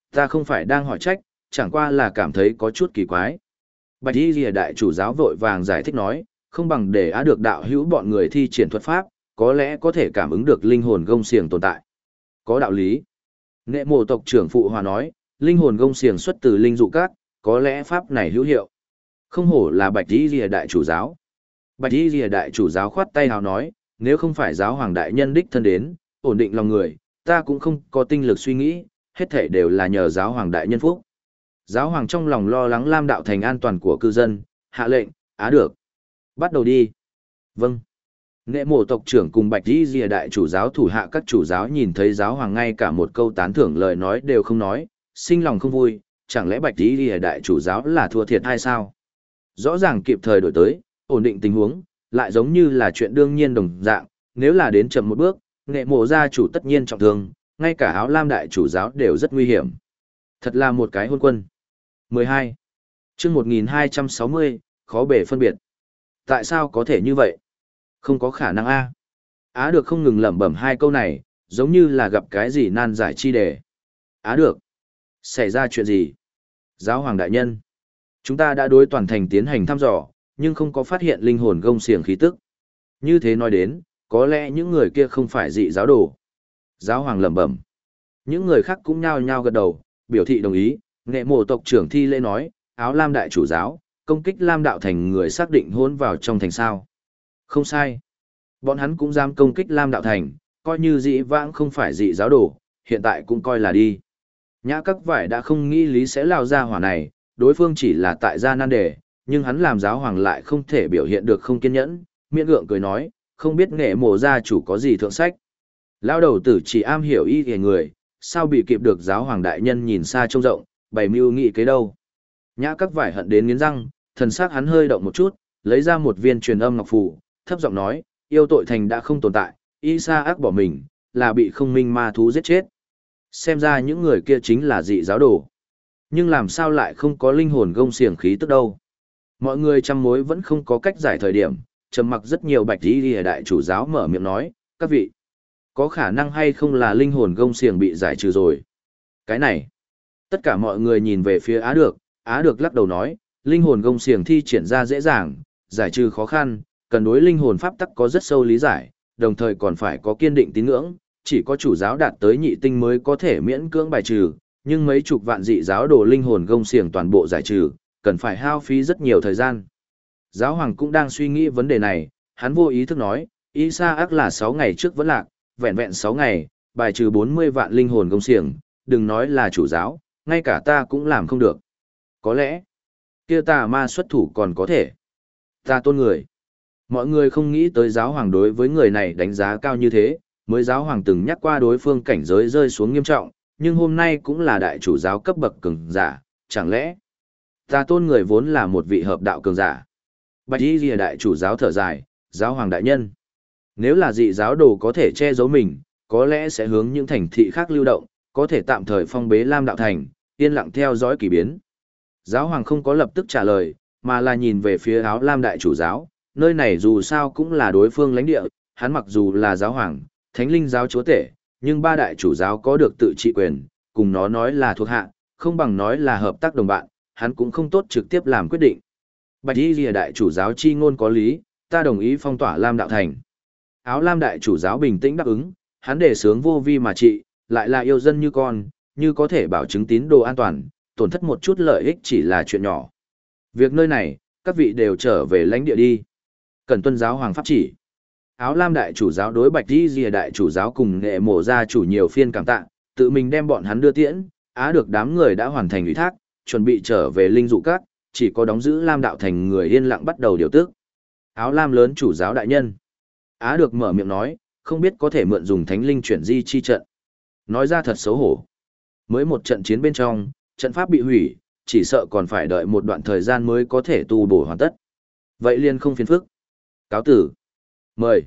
Ta không phải đang hỏi trách, chẳng qua là cảm thấy có chút kỳ quái. Bạch Y Lìa đại chủ giáo vội vàng giải thích nói, không bằng để Á được đạo hữu bọn người thi triển thuật pháp, có lẽ có thể cảm ứng được linh hồn gông xiềng tồn tại. Có đạo lý. Nghệ mộ tộc trưởng phụ hòa nói, linh hồn gông xiềng xuất từ linh dụ các, có lẽ pháp này hữu hiệu. Không hổ là Bạch Y Lìa đại chủ giáo. Bạch Y Lìa đại chủ giáo khoát tay hào nói, nếu không phải giáo hoàng đại nhân đích thân đến, ổn định lòng người, ta cũng không có tinh lực suy nghĩ, hết thảy đều là nhờ giáo hoàng đại nhân phúc. Giáo hoàng trong lòng lo lắng Lam đạo thành an toàn của cư dân, hạ lệnh, Á được. Bắt đầu đi. Vâng. Nghệ mộ tộc trưởng cùng Bạch Y Lìa đại chủ giáo thủ hạ các chủ giáo nhìn thấy giáo hoàng ngay cả một câu tán thưởng lời nói đều không nói, sinh lòng không vui, chẳng lẽ Bạch Y Lìa đại chủ giáo là thua thiệt hay sao? Rõ ràng kịp thời đổi tới, ổn định tình huống, lại giống như là chuyện đương nhiên đồng dạng, nếu là đến chậm một bước, nghệ mộ gia chủ tất nhiên trọng thương, ngay cả áo lam đại chủ giáo đều rất nguy hiểm. Thật là một cái hôn quân. mười hai. Chương một nghìn hai trăm sáu mươi, khó bề phân biệt. Tại sao có thể như vậy? Không có khả năng a. Á được không ngừng lẩm bẩm hai câu này, giống như là gặp cái gì nan giải chi đề. Á được. Xảy ra chuyện gì? Giáo hoàng đại nhân. Chúng ta đã đối toàn thành tiến hành thăm dò, nhưng không có phát hiện linh hồn gông xiềng khí tức. Như thế nói đến, có lẽ những người kia không phải dị giáo đồ. Giáo hoàng lẩm bẩm. Những người khác cũng nhao nhao gật đầu, biểu thị đồng ý. Nghệ mộ tộc trưởng thi lễ nói, áo lam đại chủ giáo, công kích lam đạo thành người xác định hôn vào trong thành sao. Không sai. Bọn hắn cũng dám công kích lam đạo thành, coi như dị vãng không phải dị giáo đồ, hiện tại cũng coi là đi. Nhã các vải đã không nghĩ lý sẽ lao ra hỏa này, đối phương chỉ là tại gia nan đề, nhưng hắn làm giáo hoàng lại không thể biểu hiện được không kiên nhẫn, miễn gượng cười nói, không biết nghệ mộ gia chủ có gì thượng sách. Lao đầu tử chỉ am hiểu y kề người, sao bị kịp được giáo hoàng đại nhân nhìn xa trông rộng, bày mưu nghị kế đâu. Nhã các vải hận đến nghiến răng, thần sắc hắn hơi động một chút, lấy ra một viên truyền âm ngọc phù, thấp giọng nói, yêu tội thành đã không tồn tại, y sa ác bỏ mình, là bị không minh ma thú giết chết. Xem ra những người kia chính là dị giáo đồ. Nhưng làm sao lại không có linh hồn gông xiềng khí tức đâu. Mọi người trăm mối vẫn không có cách giải thời điểm, trầm mặc rất nhiều Bạch Y Lìa đại chủ giáo mở miệng nói, các vị, có khả năng hay không là linh hồn gông xiềng bị giải trừ rồi. Cái này, tất cả mọi người nhìn về phía Á được, Á được lắc đầu nói, linh hồn gông xiềng thi triển ra dễ dàng, giải trừ khó khăn, cần đối linh hồn pháp tắc có rất sâu lý giải, đồng thời còn phải có kiên định tín ngưỡng, chỉ có chủ giáo đạt tới nhị tinh mới có thể miễn cưỡng bài trừ, nhưng mấy chục vạn dị giáo đồ linh hồn gông xiềng toàn bộ giải trừ, cần phải hao phí rất nhiều thời gian. Giáo hoàng cũng đang suy nghĩ vấn đề này, hắn vô ý thức nói, Isa ác là sáu ngày trước vẫn lạc, vẹn vẹn sáu ngày, bài trừ bốn mươi vạn linh hồn gông xiềng, đừng nói là chủ giáo, ngay cả ta cũng làm không được. Có lẽ, kia tà ma xuất thủ còn có thể. Ta tôn người. Mọi người không nghĩ tới giáo hoàng đối với người này đánh giá cao như thế, mới giáo hoàng từng nhắc qua đối phương cảnh giới rơi xuống nghiêm trọng, nhưng hôm nay cũng là đại chủ giáo cấp bậc cường giả, chẳng lẽ ta tôn người vốn là một vị hợp đạo cường giả. Bạch Y Lìa đại chủ giáo thở dài, giáo hoàng đại nhân. Nếu là dị giáo đồ có thể che giấu mình, có lẽ sẽ hướng những thành thị khác lưu động, có thể tạm thời phong bế Lam đạo thành, yên lặng theo dõi kỳ biến. Giáo hoàng không có lập tức trả lời, mà là nhìn về phía áo lam đại chủ giáo, nơi này dù sao cũng là đối phương lãnh địa, hắn mặc dù là giáo hoàng, thánh linh giáo chúa tể, nhưng ba đại chủ giáo có được tự trị quyền, cùng nó nói là thuộc hạ, không bằng nói là hợp tác đồng bạn, hắn cũng không tốt trực tiếp làm quyết định. Bạch Y Lìa đại chủ giáo chi ngôn có lý, ta đồng ý phong tỏa Lam đạo thành. Áo lam đại chủ giáo bình tĩnh đáp ứng, hắn đề sướng vô vi mà trị, lại là yêu dân như con, như có thể bảo chứng tín đồ an toàn, tổn thất một chút lợi ích chỉ là chuyện nhỏ. Việc nơi này, các vị đều trở về lãnh địa đi. Cần tuân giáo hoàng pháp chỉ. Áo lam đại chủ giáo đối Bạch Y Lìa đại chủ giáo cùng nghệ mộ gia chủ nhiều phiên cảm tạ, tự mình đem bọn hắn đưa tiễn, Á được đám người đã hoàn thành ủy thác, chuẩn bị trở về linh dụ các, chỉ có đóng giữ Lam đạo thành người yên lặng bắt đầu điều tước. Áo lam lớn chủ giáo đại nhân. Á được mở miệng nói, không biết có thể mượn dùng thánh linh chuyển di chi trận. Nói ra thật xấu hổ. Mới một trận chiến bên trong, trận pháp bị hủy, chỉ sợ còn phải đợi một đoạn thời gian mới có thể tu bổ hoàn tất. Vậy liền không phiền phức. Cáo tử. Mời.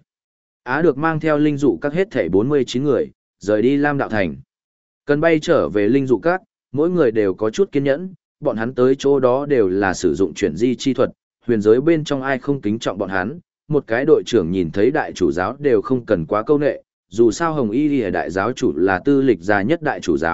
Á được mang theo linh dụ các hết thảy bốn mươi chín người, rời đi Lam đạo thành. Cần bay trở về linh dụ các, mỗi người đều có chút kiên nhẫn, bọn hắn tới chỗ đó đều là sử dụng chuyển di chi thuật, huyền giới bên trong ai không kính trọng bọn hắn, một cái đội trưởng nhìn thấy đại chủ giáo đều không cần quá câu nệ, dù sao Hồng Y Lìa đại giáo chủ là tư lịch già nhất đại chủ giáo,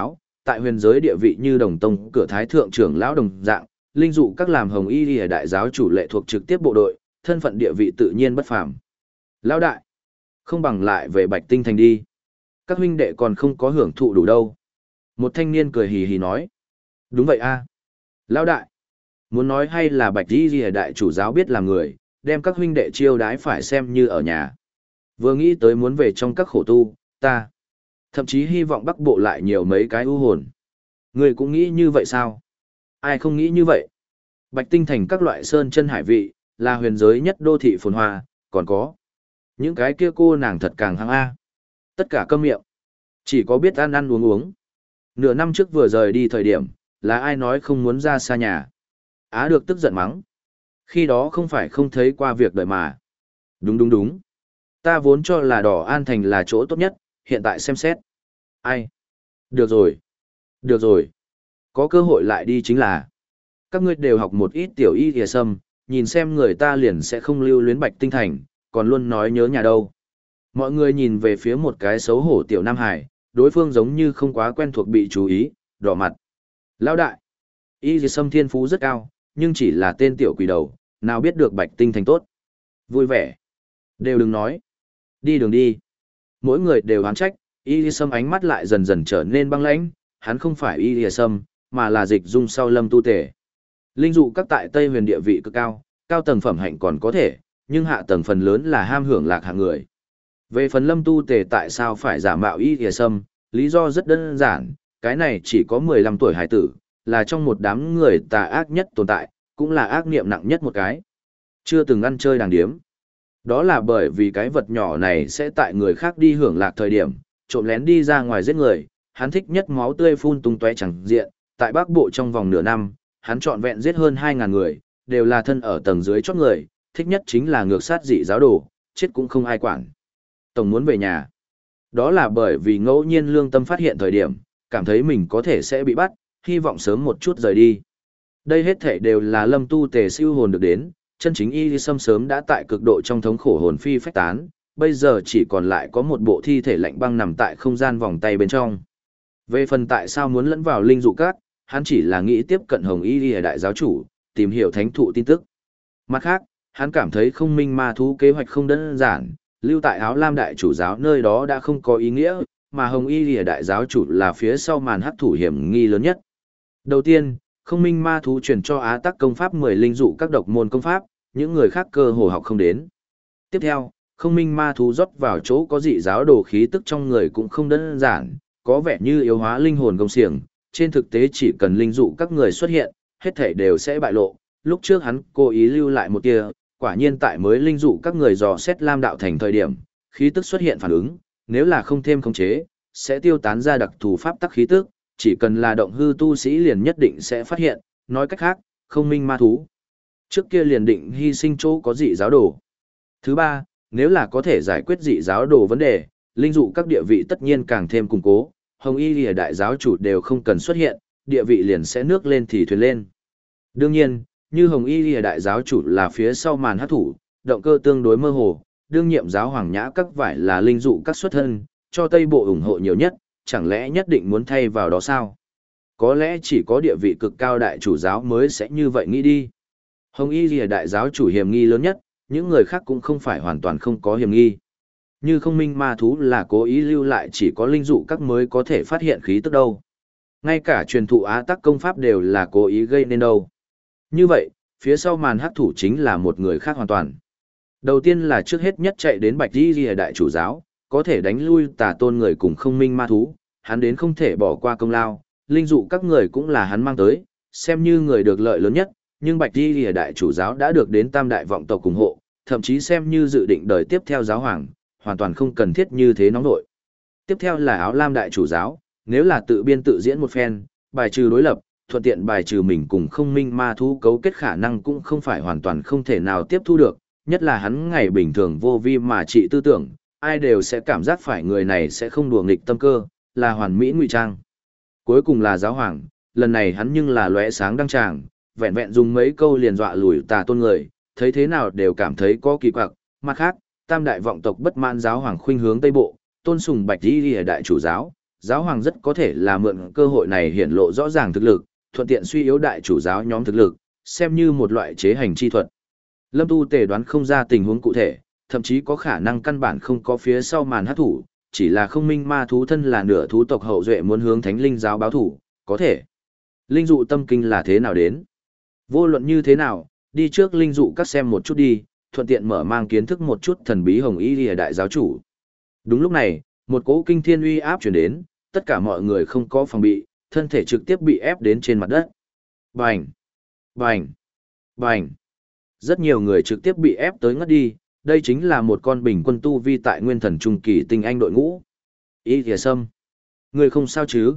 tại huyền giới địa vị như đồng tông cửa thái thượng trưởng lão đồng dạng, linh dụ các làm hồng y lìa đại giáo chủ lệ thuộc trực tiếp bộ đội, thân phận địa vị tự nhiên bất phàm. Lão đại, không bằng lại về Bạch Tinh Thành đi. Các huynh đệ còn không có hưởng thụ đủ đâu. Một thanh niên cười hì hì nói. Đúng vậy a, Lão đại, muốn nói hay là Bạch y lìa đại chủ giáo biết làm người, đem các huynh đệ chiêu đái phải xem như ở nhà. Vừa nghĩ tới muốn về trong các khổ tu, ta thậm chí hy vọng Bắc Bộ lại nhiều mấy cái ưu hồn. Người cũng nghĩ như vậy sao? Ai không nghĩ như vậy? Bạch Tinh Thành các loại sơn chân hải vị, là huyền giới nhất đô thị phồn hoa, còn có những cái kia cô nàng thật càng hăng A. Tất cả câm miệng. Chỉ có biết ăn ăn uống uống. Nửa năm trước vừa rời đi thời điểm, là ai nói không muốn ra xa nhà. Á được tức giận mắng. Khi đó không phải không thấy qua việc đợi mà. Đúng đúng đúng. Ta vốn cho là Đỏ An Thành là chỗ tốt nhất, hiện tại xem xét. Ai? Được rồi. Được rồi. Có cơ hội lại đi chính là. Các ngươi đều học một ít tiểu y thìa sâm, nhìn xem người ta liền sẽ không lưu luyến Bạch Tinh Thành, còn luôn nói nhớ nhà đâu. Mọi người nhìn về phía một cái xấu hổ tiểu Nam Hải, đối phương giống như không quá quen thuộc bị chú ý, đỏ mặt. Lão đại, y thìa sâm thiên phú rất cao, nhưng chỉ là tên tiểu quỷ đầu, nào biết được Bạch Tinh Thành tốt. Vui vẻ. Đều đừng nói. Đi đường đi. Mỗi người đều oán trách, y thìa sâm ánh mắt lại dần dần trở nên băng lãnh, hắn không phải y thìa sâm, mà là dịch dung sau Lâm Tu Tể. Linh dụ các tại Tây Huyền địa vị cực cao, cao tầng phẩm hạnh còn có thể, nhưng hạ tầng phần lớn là ham hưởng lạc hạng người. Về phần Lâm Tu Tề tại sao phải giả mạo y thìa sâm, lý do rất đơn giản, cái này chỉ có mười lăm tuổi hải tử, là trong một đám người tà ác nhất tồn tại, cũng là ác niệm nặng nhất một cái. Chưa từng ăn chơi đàng điếm. Đó là bởi vì cái vật nhỏ này sẽ tại người khác đi hưởng lạc thời điểm, trộm lén đi ra ngoài giết người, hắn thích nhất máu tươi phun tung tóe chẳng diện, tại Bắc Bộ trong vòng nửa năm, hắn trọn vẹn giết hơn hai nghìn người, đều là thân ở tầng dưới chót người, thích nhất chính là ngược sát dị giáo đồ, chết cũng không ai quản. Tổng muốn về nhà. Đó là bởi vì ngẫu nhiên lương tâm phát hiện thời điểm, cảm thấy mình có thể sẽ bị bắt, hy vọng sớm một chút rời đi. Đây hết thể đều là Lâm Tu Tề siêu hồn được đến, chân chính y sâm sớm đã tại cực độ trong thống khổ hồn phi phách tán, bây giờ chỉ còn lại có một bộ thi thể lạnh băng nằm tại không gian vòng tay bên trong. Về phần tại sao muốn lẫn vào linh dụ các, hắn chỉ là nghĩ tiếp cận Hồng Y Lìa đại giáo chủ, tìm hiểu thánh thụ tin tức. Mặt khác, hắn cảm thấy không minh ma thú kế hoạch không đơn giản, lưu tại áo lam đại chủ giáo nơi đó đã không có ý nghĩa, mà Hồng Y Lìa đại giáo chủ là phía sau màn hắc thủ hiểm nghi lớn nhất. Đầu tiên, không minh ma thú truyền cho Á Tắc công pháp mười linh dụ các độc môn công pháp, những người khác cơ hồ học không đến. Tiếp theo, không minh ma thú rót vào chỗ có dị giáo đồ khí tức trong người cũng không đơn giản, có vẻ như yếu hóa linh hồn công xiềng, trên thực tế chỉ cần linh dụ các người xuất hiện, hết thảy đều sẽ bại lộ. Lúc trước hắn cố ý lưu lại một tia, quả nhiên tại mới linh dụ các người dò xét Lam đạo thành thời điểm, khí tức xuất hiện phản ứng, nếu là không thêm khống chế, sẽ tiêu tán ra đặc thù pháp tắc khí tức, chỉ cần là động hư tu sĩ liền nhất định sẽ phát hiện, nói cách khác, không minh ma thú. Trước kia liền định hy sinh chỗ có dị giáo đồ. Thứ ba, nếu là có thể giải quyết dị giáo đồ vấn đề, linh dụ các địa vị tất nhiên càng thêm củng cố, Hồng Y Lìa đại giáo chủ đều không cần xuất hiện, địa vị liền sẽ nước lên thì thuyền lên. Đương nhiên, như Hồng Y Lìa đại giáo chủ là phía sau màn hát thủ, động cơ tương đối mơ hồ, đương nhiệm giáo hoàng nhã các vải là linh dụ các xuất thân, cho Tây Bộ ủng hộ nhiều nhất, chẳng lẽ nhất định muốn thay vào đó sao? Có lẽ chỉ có địa vị cực cao đại chủ giáo mới sẽ như vậy nghĩ đi. Hồng Y Lìa đại giáo chủ hiểm nghi lớn nhất, những người khác cũng không phải hoàn toàn không có hiểm nghi. Như không minh ma thú là cố ý lưu lại chỉ có linh dụ các mới có thể phát hiện khí tức đâu. Ngay cả truyền thụ Á Tắc công pháp đều là cố ý gây nên đâu. Như vậy, phía sau màn hắc thủ chính là một người khác hoàn toàn. Đầu tiên là trước hết nhất chạy đến Bạch Y Lìa đại chủ giáo, có thể đánh lui tà tôn người cùng không minh ma thú, hắn đến không thể bỏ qua công lao, linh dụ các người cũng là hắn mang tới, xem như người được lợi lớn nhất, nhưng Bạch Y Lìa đại chủ giáo đã được đến tam đại vọng tộc ủng hộ, thậm chí xem như dự định đời tiếp theo giáo hoàng, hoàn toàn không cần thiết như thế nóng nội. Tiếp theo là áo lam đại chủ giáo, nếu là tự biên tự diễn một phen, bài trừ đối lập, thuận tiện bài trừ mình cùng không minh ma thú cấu kết khả năng cũng không phải hoàn toàn không thể nào tiếp thu được, nhất là hắn ngày bình thường vô vi mà trị tư tưởng, ai đều sẽ cảm giác phải người này sẽ không đùa nghịch tâm cơ, là hoàn mỹ ngụy trang. Cuối cùng là giáo hoàng, lần này hắn nhưng là lóe sáng đăng tràng, vẹn vẹn dùng mấy câu liền dọa lùi tà tôn người, thấy thế nào đều cảm thấy có kỳ quặc. Mặt khác, tam đại vọng tộc bất mãn giáo hoàng khuynh hướng Tây Bộ, tôn sùng Bạch Y Lìa đại chủ giáo, giáo hoàng rất có thể là mượn cơ hội này hiển lộ rõ ràng thực lực, thuận tiện suy yếu đại chủ giáo nhóm thực lực, xem như một loại chế hành chi thuật. Lâm Tu Tề đoán không ra tình huống cụ thể, thậm chí có khả năng căn bản không có phía sau màn hát thủ, chỉ là không minh ma thú thân là nửa thú tộc hậu duệ muốn hướng thánh linh giáo báo thủ, có thể. Linh dụ tâm kinh là thế nào đến? Vô luận như thế nào, đi trước linh dụ các xem một chút đi, thuận tiện mở mang kiến thức một chút thần bí hồng y lìa đại giáo chủ. Đúng lúc này, một cỗ kinh thiên uy áp chuyển đến, tất cả mọi người không có phòng bị, thân thể trực tiếp bị ép đến trên mặt đất. Bành! Bành! Bành! Rất nhiều người trực tiếp bị ép tới ngất đi, đây chính là một con bình quân tu vi tại nguyên thần trung kỳ tinh anh đội ngũ. Y thìa sâm! Người không sao chứ?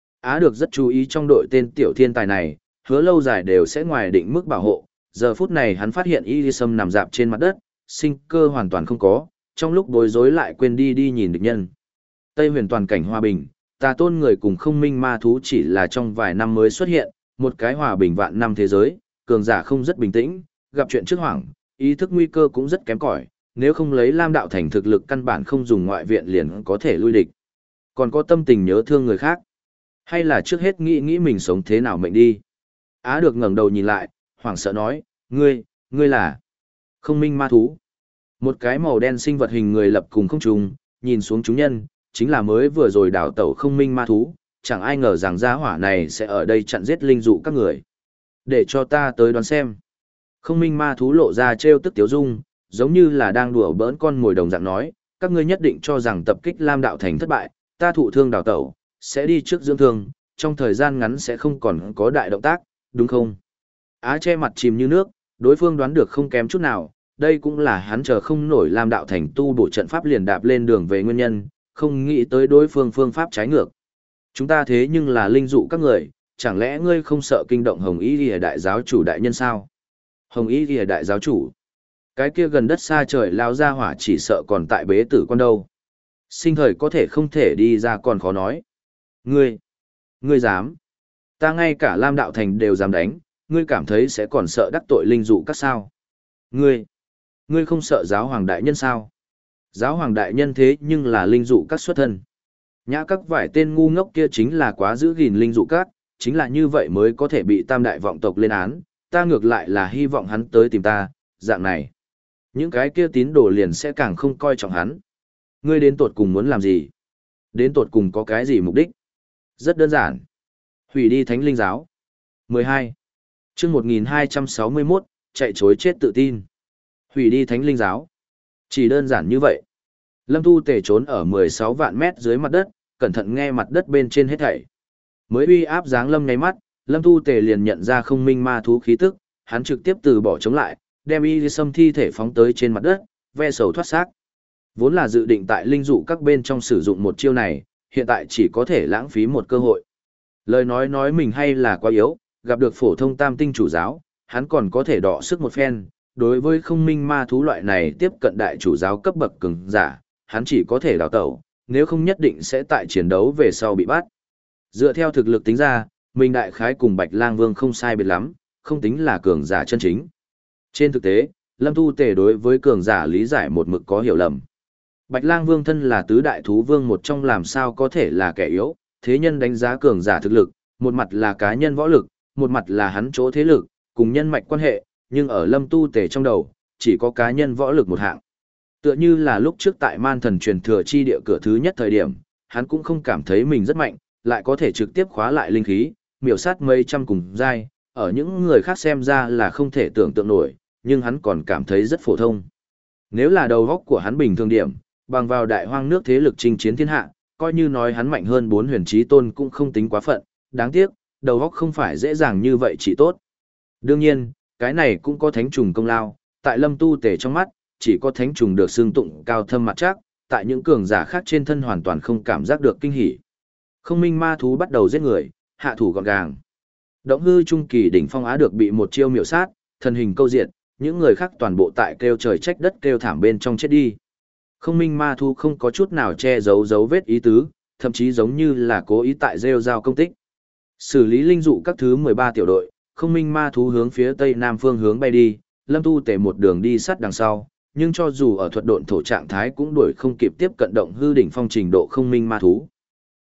Á được rất chú ý trong đội tên tiểu thiên tài này, hứa lâu dài đều sẽ ngoài định mức bảo hộ. Giờ phút này hắn phát hiện Y thìa sâm nằm dạp trên mặt đất, sinh cơ hoàn toàn không có, trong lúc bối rối lại quên đi đi nhìn địch nhân. Tây huyền toàn cảnh hòa bình, tà tôn người cùng không minh ma thú chỉ là trong vài năm mới xuất hiện, một cái hòa bình vạn năm thế giới, cường giả không rất bình tĩnh, gặp chuyện trước hoảng, ý thức nguy cơ cũng rất kém cỏi, nếu không lấy Lam đạo thành thực lực căn bản không dùng ngoại viện liền có thể lui địch. Còn có tâm tình nhớ thương người khác, hay là trước hết nghĩ nghĩ mình sống thế nào mệnh đi. Á được ngẩng đầu nhìn lại, hoảng sợ nói, ngươi, ngươi là không minh ma thú. Một cái màu đen sinh vật hình người lập cùng không trùng, nhìn xuống chúng nhân, chính là mới vừa rồi đảo tẩu không minh ma thú, chẳng ai ngờ rằng gia hỏa này sẽ ở đây chặn giết linh dụ các người. Để cho ta tới đoán xem. Không minh ma thú lộ ra trêu tức tiếu dung, giống như là đang đùa bỡn con mồi đồng dạng nói, các ngươi nhất định cho rằng tập kích Lam đạo thành thất bại, ta thụ thương đảo tẩu, sẽ đi trước dưỡng thương, trong thời gian ngắn sẽ không còn có đại động tác, đúng không? Á che mặt chìm như nước, đối phương đoán được không kém chút nào, đây cũng là hắn chờ không nổi Lam đạo thành tu bổ trận pháp liền đạp lên đường về nguyên nhân, không nghĩ tới đối phương phương pháp trái ngược. Chúng ta thế nhưng là linh dụ các người, chẳng lẽ ngươi không sợ kinh động Hồng Y Lìa đại giáo chủ đại nhân sao? Hồng Y Lìa đại giáo chủ? Cái kia gần đất xa trời lao ra hỏa chỉ sợ còn tại bế tử con đâu. Sinh thời có thể không thể đi ra còn khó nói. Ngươi, ngươi dám? Ta ngay cả Lam đạo thành đều dám đánh, ngươi cảm thấy sẽ còn sợ đắc tội linh dụ các sao? Ngươi, ngươi không sợ giáo hoàng đại nhân sao? Giáo hoàng đại nhân thế nhưng là linh dụ các xuất thân. Nhã các vải tên ngu ngốc kia chính là quá giữ gìn linh dụ các, chính là như vậy mới có thể bị tam đại vọng tộc lên án, ta ngược lại là hy vọng hắn tới tìm ta, dạng này. Những cái kia tín đồ liền sẽ càng không coi trọng hắn. Ngươi đến tột cùng muốn làm gì? Đến tột cùng có cái gì mục đích? Rất đơn giản. Hủy đi thánh linh giáo. mười hai. Chương một nghìn hai trăm sáu mươi mốt, chạy chối chết tự tin. Hủy đi thánh linh giáo. Chỉ đơn giản như vậy. Lâm Tu Tề trốn ở mười sáu vạn mét dưới mặt đất, cẩn thận nghe mặt đất bên trên hết thảy. Mới uy áp dáng lâm nháy mắt, Lâm Tu Tề liền nhận ra không minh ma thú khí tức, hắn trực tiếp từ bỏ chống lại, đem y sâm thi thể phóng tới trên mặt đất, ve sầu thoát xác. Vốn là dự định tại linh dụ các bên trong sử dụng một chiêu này, hiện tại chỉ có thể lãng phí một cơ hội. Lời nói nói mình hay là quá yếu, gặp được phổ thông tam tinh chủ giáo, hắn còn có thể đọ sức một phen. Đối với không minh ma thú loại này tiếp cận đại chủ giáo cấp bậc cường giả, hắn chỉ có thể đào tẩu, nếu không nhất định sẽ tại chiến đấu về sau bị bắt. Dựa theo thực lực tính ra, mình đại khái cùng Bạch Lang Vương không sai biệt lắm, không tính là cường giả chân chính. Trên thực tế, Lâm Tu Tề đối với cường giả lý giải một mực có hiểu lầm. Bạch Lang Vương thân là tứ đại thú vương một trong làm sao có thể là kẻ yếu, thế nhân đánh giá cường giả thực lực, một mặt là cá nhân võ lực, một mặt là hắn chỗ thế lực, cùng nhân mạch quan hệ, nhưng ở Lâm Tu Tề trong đầu, chỉ có cá nhân võ lực một hạng. Tựa như là lúc trước tại man thần truyền thừa chi địa cửa thứ nhất thời điểm, hắn cũng không cảm thấy mình rất mạnh, lại có thể trực tiếp khóa lại linh khí, miểu sát mấy trăm cùng giai, ở những người khác xem ra là không thể tưởng tượng nổi, nhưng hắn còn cảm thấy rất phổ thông. Nếu là đầu góc của hắn bình thường điểm, bằng vào đại hoang nước thế lực chinh chiến thiên hạ, coi như nói hắn mạnh hơn bốn huyền trí tôn cũng không tính quá phận, đáng tiếc, đầu góc không phải dễ dàng như vậy chỉ tốt. Đương nhiên, cái này cũng có thánh trùng công lao, tại Lâm Tu Tề trong mắt, chỉ có thánh trùng được xương tụng cao thâm mặt chắc, tại những cường giả khác trên thân hoàn toàn không cảm giác được kinh hỉ. Không minh ma thú bắt đầu giết người, hạ thủ gọn gàng. Động hư trung kỳ đỉnh phong á được bị một chiêu miểu sát, thân hình câu diệt, những người khác toàn bộ tại kêu trời trách đất kêu thảm bên trong chết đi. Không minh ma thú không có chút nào che giấu dấu vết ý tứ, thậm chí giống như là cố ý tại rêu rao công tích. Xử lý linh dụ các thứ mười ba tiểu đội, không minh ma thú hướng phía tây nam phương hướng bay đi, Lâm Tu Tề một đường đi sát đằng sau, nhưng cho dù ở thuật độn thổ trạng thái cũng đuổi không kịp tiếp cận động hư đỉnh phong trình độ không minh ma thú.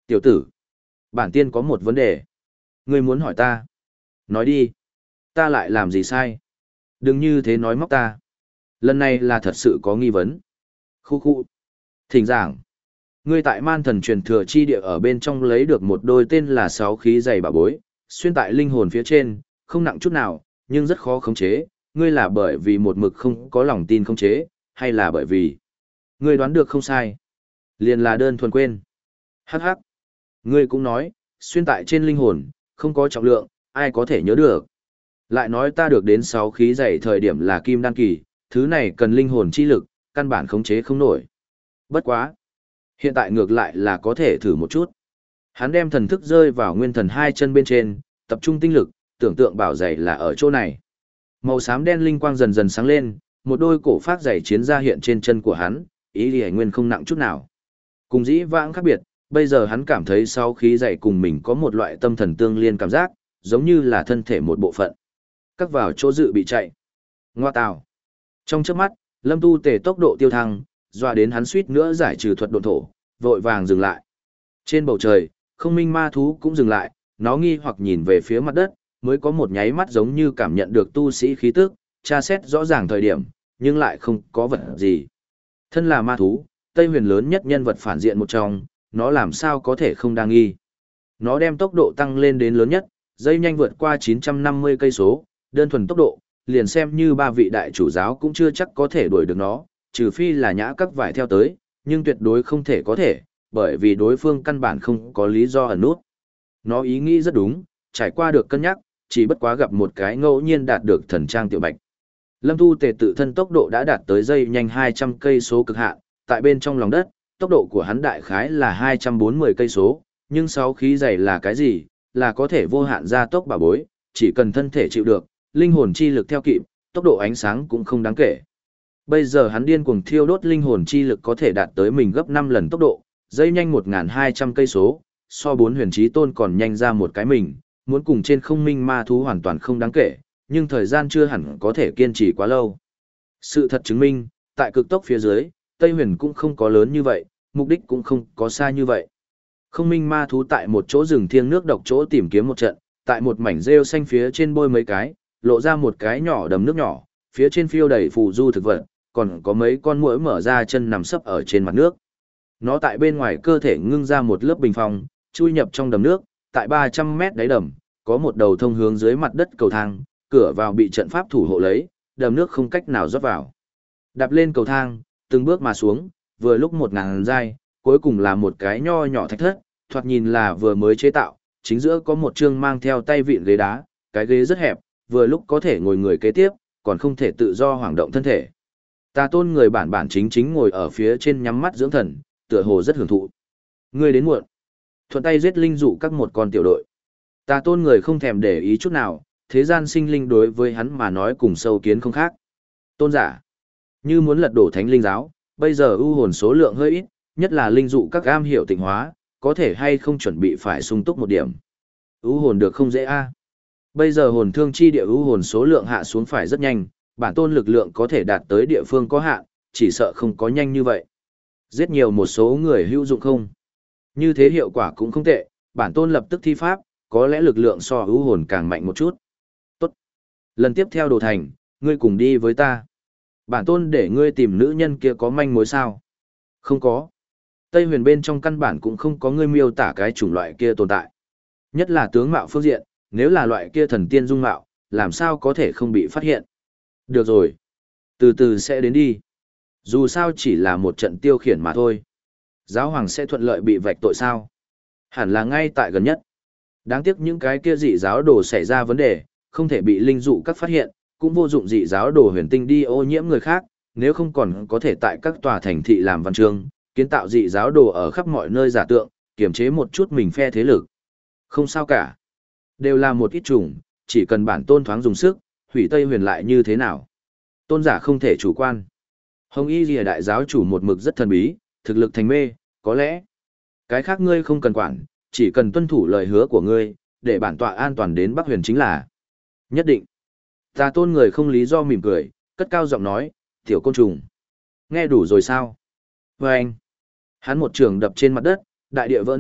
Tiểu tử, bản tiên có một vấn đề. Ngươi muốn hỏi ta? Nói đi. Ta lại làm gì sai? Đừng như thế nói móc ta. Lần này là thật sự có nghi vấn. Khu khu. Thỉnh giảng. Ngươi tại man thần truyền thừa chi địa ở bên trong lấy được một đôi tên là sáu khí dày bảo bối, xuyên tại linh hồn phía trên, không nặng chút nào, nhưng rất khó khống chế. Ngươi là bởi vì một mực không có lòng tin khống chế, hay là bởi vì... Ngươi đoán được không sai. Liền là đơn thuần quên. Hắc hắc. Ngươi cũng nói, xuyên tại trên linh hồn, không có trọng lượng, ai có thể nhớ được. Lại nói ta được đến sáu khí dày thời điểm là kim đan kỳ, thứ này cần linh hồn chi lực, căn bản khống chế không nổi. Bất quá. Hiện tại ngược lại là có thể thử một chút. Hắn đem thần thức rơi vào nguyên thần hai chân bên trên, tập trung tinh lực, tưởng tượng bảo giày là ở chỗ này. Màu xám đen linh quang dần dần sáng lên, một đôi cổ phát giày chiến ra hiện trên chân của hắn, ý lý nguyên không nặng chút nào. Cùng dĩ vãng khác biệt, bây giờ hắn cảm thấy sau khí giày cùng mình có một loại tâm thần tương liên cảm giác, giống như là thân thể một bộ phận. Cắt vào chỗ dự bị chạy. Ngoa tào. Trong chớp mắt, Lâm Tu Tề tốc độ tiêu thăng, dọa đến hắn suýt nữa giải trừ thuật độn thổ, vội vàng dừng lại. Trên bầu trời, không minh ma thú cũng dừng lại, nó nghi hoặc nhìn về phía mặt đất, mới có một nháy mắt giống như cảm nhận được tu sĩ khí tức, tra xét rõ ràng thời điểm, nhưng lại không có vật gì. Thân là ma thú, Tây Huyền lớn nhất nhân vật phản diện một trong, nó làm sao có thể không đa nghi. Nó đem tốc độ tăng lên đến lớn nhất, dây nhanh vượt qua chín trăm năm mươi cây số, đơn thuần tốc độ, liền xem như ba vị đại chủ giáo cũng chưa chắc có thể đuổi được nó, trừ phi là nhã các vải theo tới, nhưng tuyệt đối không thể có thể, bởi vì đối phương căn bản không có lý do ẩn nút. Nó ý nghĩ rất đúng, trải qua được cân nhắc, chỉ bất quá gặp một cái ngẫu nhiên đạt được thần trang tiểu bạch. Lâm Tu Tề tự thân tốc độ đã đạt tới dây nhanh hai trăm cây số cực hạn, tại bên trong lòng đất, tốc độ của hắn đại khái là hai trăm bốn mươi cây số, nhưng sáu khí dày là cái gì? Là có thể vô hạn gia tốc bảo bối, chỉ cần thân thể chịu được, linh hồn chi lực theo kịp, tốc độ ánh sáng cũng không đáng kể. Bây giờ hắn điên cuồng thiêu đốt linh hồn chi lực có thể đạt tới mình gấp năm lần tốc độ, dây nhanh một nghìn hai trăm cây số, so bốn huyền chí tôn còn nhanh ra một cái mình, muốn cùng trên không minh ma thú hoàn toàn không đáng kể, nhưng thời gian chưa hẳn có thể kiên trì quá lâu. Sự thật chứng minh, tại cực tốc phía dưới, Tây Huyền cũng không có lớn như vậy, mục đích cũng không có xa như vậy. Không minh ma thú tại một chỗ rừng thiêng nước độc chỗ tìm kiếm một trận, tại một mảnh rêu xanh phía trên bôi mấy cái, lộ ra một cái nhỏ đầm nước nhỏ, phía trên phiêu đầy phù du thực vật, còn có mấy con muỗi mở ra chân nằm sấp ở trên mặt nước. Nó tại bên ngoài cơ thể ngưng ra một lớp bình phong, chui nhập trong đầm nước, tại ba trăm mét đáy đầm, có một đầu thông hướng dưới mặt đất cầu thang, cửa vào bị trận pháp thủ hộ lấy, đầm nước không cách nào rót vào. Đạp lên cầu thang, từng bước mà xuống, vừa lúc một ngàn giai, cuối cùng là một cái nho nhỏ thạch thất, thoạt nhìn là vừa mới chế tạo, chính giữa có một chương mang theo tay vịn ghế đá, cái ghế rất hẹp, vừa lúc có thể ngồi người kế tiếp, còn không thể tự do hoảng động thân thể. Tà tôn người bản bản chính chính ngồi ở phía trên nhắm mắt dưỡng thần, tựa hồ rất hưởng thụ. Người đến muộn. Thuận tay giết linh dụ các một con tiểu đội. Tà tôn người không thèm để ý chút nào, thế gian sinh linh đối với hắn mà nói cùng sâu kiến không khác. Tôn giả. Như muốn lật đổ thánh linh giáo, bây giờ ưu hồn số lượng hơi ít, nhất là linh dụ các am hiểu tịnh hóa, có thể hay không chuẩn bị phải sung túc một điểm. Ưu hồn được không dễ a. Bây giờ hồn thương chi địa ưu hồn số lượng hạ xuống phải rất nhanh, bản tôn lực lượng có thể đạt tới địa phương có hạn, chỉ sợ không có nhanh như vậy. Giết nhiều một số người hữu dụng không? Như thế hiệu quả cũng không tệ, bản tôn lập tức thi pháp, có lẽ lực lượng so ưu hồn càng mạnh một chút. Tốt. Lần tiếp theo đồ thành, ngươi cùng đi với ta. Bản tôn để ngươi tìm nữ nhân kia có manh mối sao? Không có. Tây Huyền bên trong căn bản cũng không có ngươi miêu tả cái chủng loại kia tồn tại. Nhất là tướng mạo phương diện, nếu là loại kia thần tiên dung mạo, làm sao có thể không bị phát hiện. Được rồi. Từ từ sẽ đến đi. Dù sao chỉ là một trận tiêu khiển mà thôi. Giáo hoàng sẽ thuận lợi bị vạch tội sao? Hẳn là ngay tại gần nhất. Đáng tiếc những cái kia dị giáo đồ xảy ra vấn đề, không thể bị linh dụ các phát hiện, cũng vô dụng dị giáo đồ huyền tinh đi ô nhiễm người khác, nếu không còn có thể tại các tòa thành thị làm văn chương, kiến tạo dị giáo đồ ở khắp mọi nơi giả tượng, kiểm chế một chút mình phe thế lực. Không sao cả. Đều là một ít chủng, chỉ cần bản tôn thoáng dùng sức, hủy Tây Huyền lại như thế nào. Tôn giả không thể chủ quan. Hồng Y Lìa đại giáo chủ một mực rất thần bí, thực lực thành mê, có lẽ. Cái khác ngươi không cần quản, chỉ cần tuân thủ lời hứa của ngươi, để bản tọa an toàn đến Bắc Huyền chính là. Nhất định. Tà tôn người không lý do mỉm cười, cất cao giọng nói, tiểu côn trùng. Nghe đủ rồi sao? Và anh. Hắn một trường đập trên mặt đất, đại địa vỡ nát,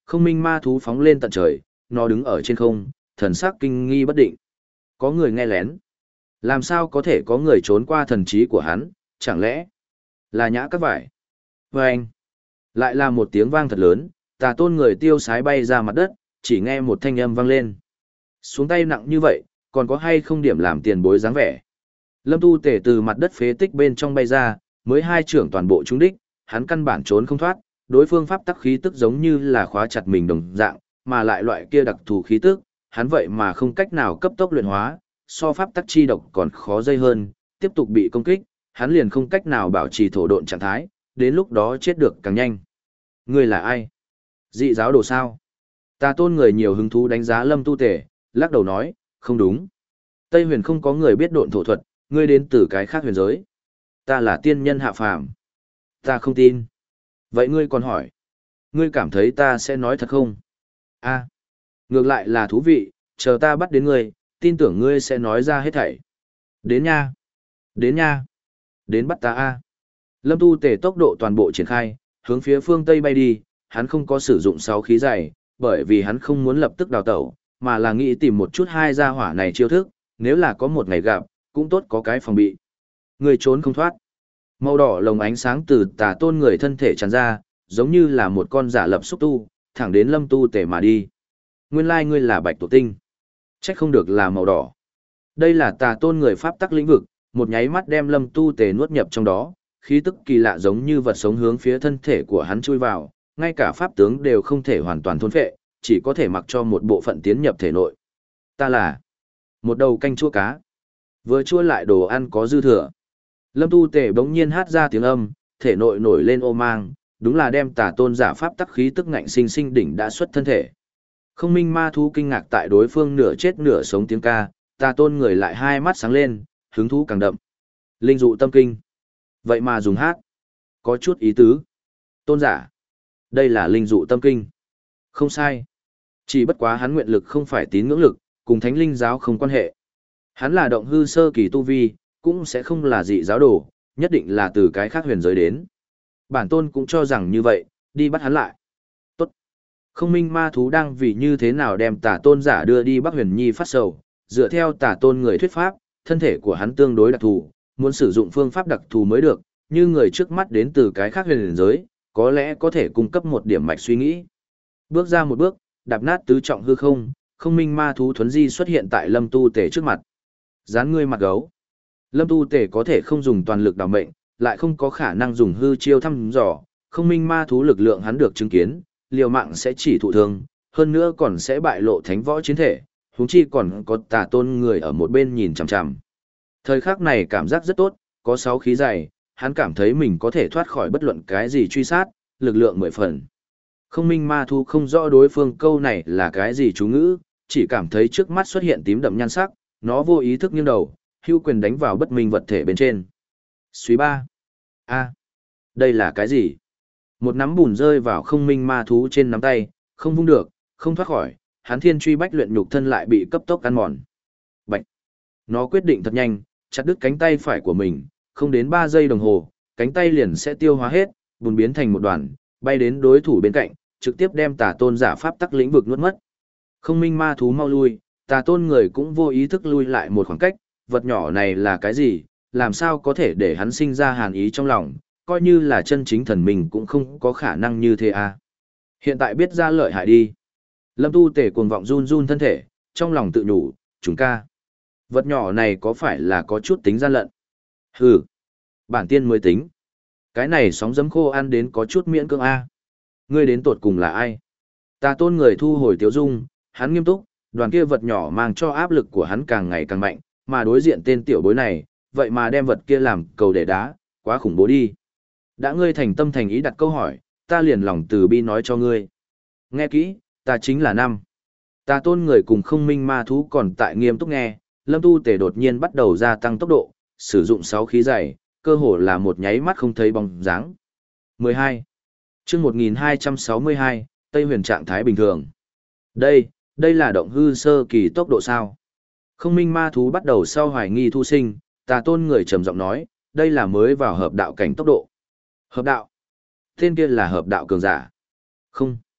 không minh ma thú phóng lên tận trời, nó đứng ở trên không, thần sắc kinh nghi bất định. Có người nghe lén. Làm sao có thể có người trốn qua thần trí của hắn, chẳng lẽ là nhã các vải? Và anh, lại là một tiếng vang thật lớn, tà tôn người tiêu sái bay ra mặt đất, chỉ nghe một thanh âm vang lên. Xuống tay nặng như vậy, còn có hay không điểm làm tiền bối dáng vẻ? Lâm Tu Tể từ mặt đất phế tích bên trong bay ra, mới hai trưởng toàn bộ trúng đích, hắn căn bản trốn không thoát, đối phương pháp tắc khí tức giống như là khóa chặt mình đồng dạng, mà lại loại kia đặc thù khí tức, hắn vậy mà không cách nào cấp tốc luyện hóa, so pháp tắc chi độc còn khó dây hơn, tiếp tục bị công kích, hắn liền không cách nào bảo trì thổ độn trạng thái, đến lúc đó chết được càng nhanh. Ngươi là ai? Dị giáo đồ sao? Tà tôn người nhiều hứng thú đánh giá Lâm Tu Tể, lắc đầu nói, không đúng. Tây huyền không có người biết độn thổ thuật, ngươi đến từ cái khác huyền giới. Ta là tiên nhân hạ phàm. Ta không tin. Vậy ngươi còn hỏi. Ngươi cảm thấy ta sẽ nói thật không? A, ngược lại là thú vị, chờ ta bắt đến ngươi, tin tưởng ngươi sẽ nói ra hết thảy. Đến nha. Đến nha. Đến bắt ta a. Lâm Tu Tể tốc độ toàn bộ triển khai, hướng phía phương Tây bay đi, hắn không có sử dụng sáu khí dày, bởi vì hắn không muốn lập tức đào tẩu, mà là nghĩ tìm một chút hai gia hỏa này chiêu thức, nếu là có một ngày gặp, cũng tốt có cái phòng bị. Người trốn không thoát. Màu đỏ lồng ánh sáng từ tà tôn người thân thể tràn ra, giống như là một con giả lập xúc tu, thẳng đến Lâm Tu Tể mà đi. Nguyên lai ngươi là Bạch Tổ Tinh. Trách không được là màu đỏ. Đây là tà tôn người pháp tắc lĩnh vực, một nháy mắt đem Lâm Tu Tể nuốt nhập trong đó, khí tức kỳ lạ giống như vật sống hướng phía thân thể của hắn chui vào, ngay cả pháp tướng đều không thể hoàn toàn thôn phệ, chỉ có thể mặc cho một bộ phận tiến nhập thể nội. Ta là một đầu canh chua cá. Vừa chua lại đồ ăn có dư thừa. Lâm Tu Tể bỗng nhiên hát ra tiếng âm, thể nội nổi lên ô mang, đúng là đem tà tôn giả pháp tắc khí tức ngạnh sinh sinh đỉnh đã xuất thân thể. Không minh ma thú kinh ngạc tại đối phương nửa chết nửa sống tiếng ca, tà tôn người lại hai mắt sáng lên, hứng thú càng đậm. Linh dụ tâm kinh. Vậy mà dùng hát. Có chút ý tứ. Tôn giả. Đây là linh dụ tâm kinh. Không sai. Chỉ bất quá hắn nguyện lực không phải tín ngưỡng lực, cùng thánh linh giáo không quan hệ. Hắn là động hư sơ kỳ tu vi, cũng sẽ không là dị giáo đồ, nhất định là từ cái khác huyền giới đến. Bản tôn cũng cho rằng như vậy, đi bắt hắn lại. Tốt. Không minh ma thú đang vì như thế nào đem tà tôn giả đưa đi Bắc Huyền Nhi phát sầu, dựa theo tà tôn người thuyết pháp, thân thể của hắn tương đối đặc thù, muốn sử dụng phương pháp đặc thù mới được, như người trước mắt đến từ cái khác huyền giới, có lẽ có thể cung cấp một điểm mạch suy nghĩ. Bước ra một bước, đạp nát tứ trọng hư không, không minh ma thú thuấn di xuất hiện tại Lâm Tu Tể trước mặt. Dán ngươi mặt gấu. Lâm Tu Tể có thể không dùng toàn lực đào mệnh, lại không có khả năng dùng hư chiêu thăm dò, không minh ma thú lực lượng hắn được chứng kiến, liều mạng sẽ chỉ thụ thương, hơn nữa còn sẽ bại lộ thánh võ chiến thể, huống chi còn có tà tôn người ở một bên nhìn chằm chằm. Thời khắc này cảm giác rất tốt, có sáu khí dày, hắn cảm thấy mình có thể thoát khỏi bất luận cái gì truy sát, lực lượng mười phần. Không minh ma thú không rõ đối phương câu này là cái gì chú ngữ, chỉ cảm thấy trước mắt xuất hiện tím đậm nhan sắc, nó vô ý thức nghiêng đầu, hưu quyền đánh vào bất minh vật thể bên trên. Suy ba. A. Đây là cái gì? Một nắm bùn rơi vào không minh ma thú trên nắm tay, không vung được, không thoát khỏi, hắn thiên truy bách luyện nhục thân lại bị cấp tốc ăn mòn. Bạch. Nó quyết định thật nhanh, chặt đứt cánh tay phải của mình, không đến ba giây đồng hồ, cánh tay liền sẽ tiêu hóa hết, bùn biến thành một đoàn, bay đến đối thủ bên cạnh, trực tiếp đem tà tôn giả pháp tắc lĩnh vực nuốt mất. Không minh ma thú mau lui, tà tôn người cũng vô ý thức lui lại một khoảng cách, vật nhỏ này là cái gì, làm sao có thể để hắn sinh ra hàn ý trong lòng, coi như là chân chính thần mình cũng không có khả năng như thế à. Hiện tại biết ra lợi hại đi. Lâm Tu Tể cuồng vọng run run thân thể, trong lòng tự nhủ, chúng ca. Vật nhỏ này có phải là có chút tính gian lận? Hừ, bản tiên mới tính. Cái này sóng giấm khô ăn đến có chút miễn cưỡng a. Ngươi đến tột cùng là ai? Tà tôn người thu hồi tiếu dung, hắn nghiêm túc, đoàn kia vật nhỏ mang cho áp lực của hắn càng ngày càng mạnh, mà đối diện tên tiểu bối này, vậy mà đem vật kia làm cầu để đá, quá khủng bố đi. Đã ngươi thành tâm thành ý đặt câu hỏi, ta liền lòng từ bi nói cho ngươi. Nghe kỹ, ta chính là năm. Tà tôn người cùng không minh ma thú còn tại nghiêm túc nghe, Lâm Tu Tể đột nhiên bắt đầu gia tăng tốc độ, sử dụng sáu khí dày, cơ hồ là một nháy mắt không thấy bóng dáng. mười hai. Chương một nghìn hai trăm sáu mươi hai, Tây Huyền trạng thái bình thường. Đây, đây là động hư sơ kỳ tốc độ sao? Không minh ma thú bắt đầu sau hoài nghi thu sinh, tà tôn người trầm giọng nói, đây là mới vào hợp đạo cảnh tốc độ. Hợp đạo? Tên kia là hợp đạo cường giả. Không.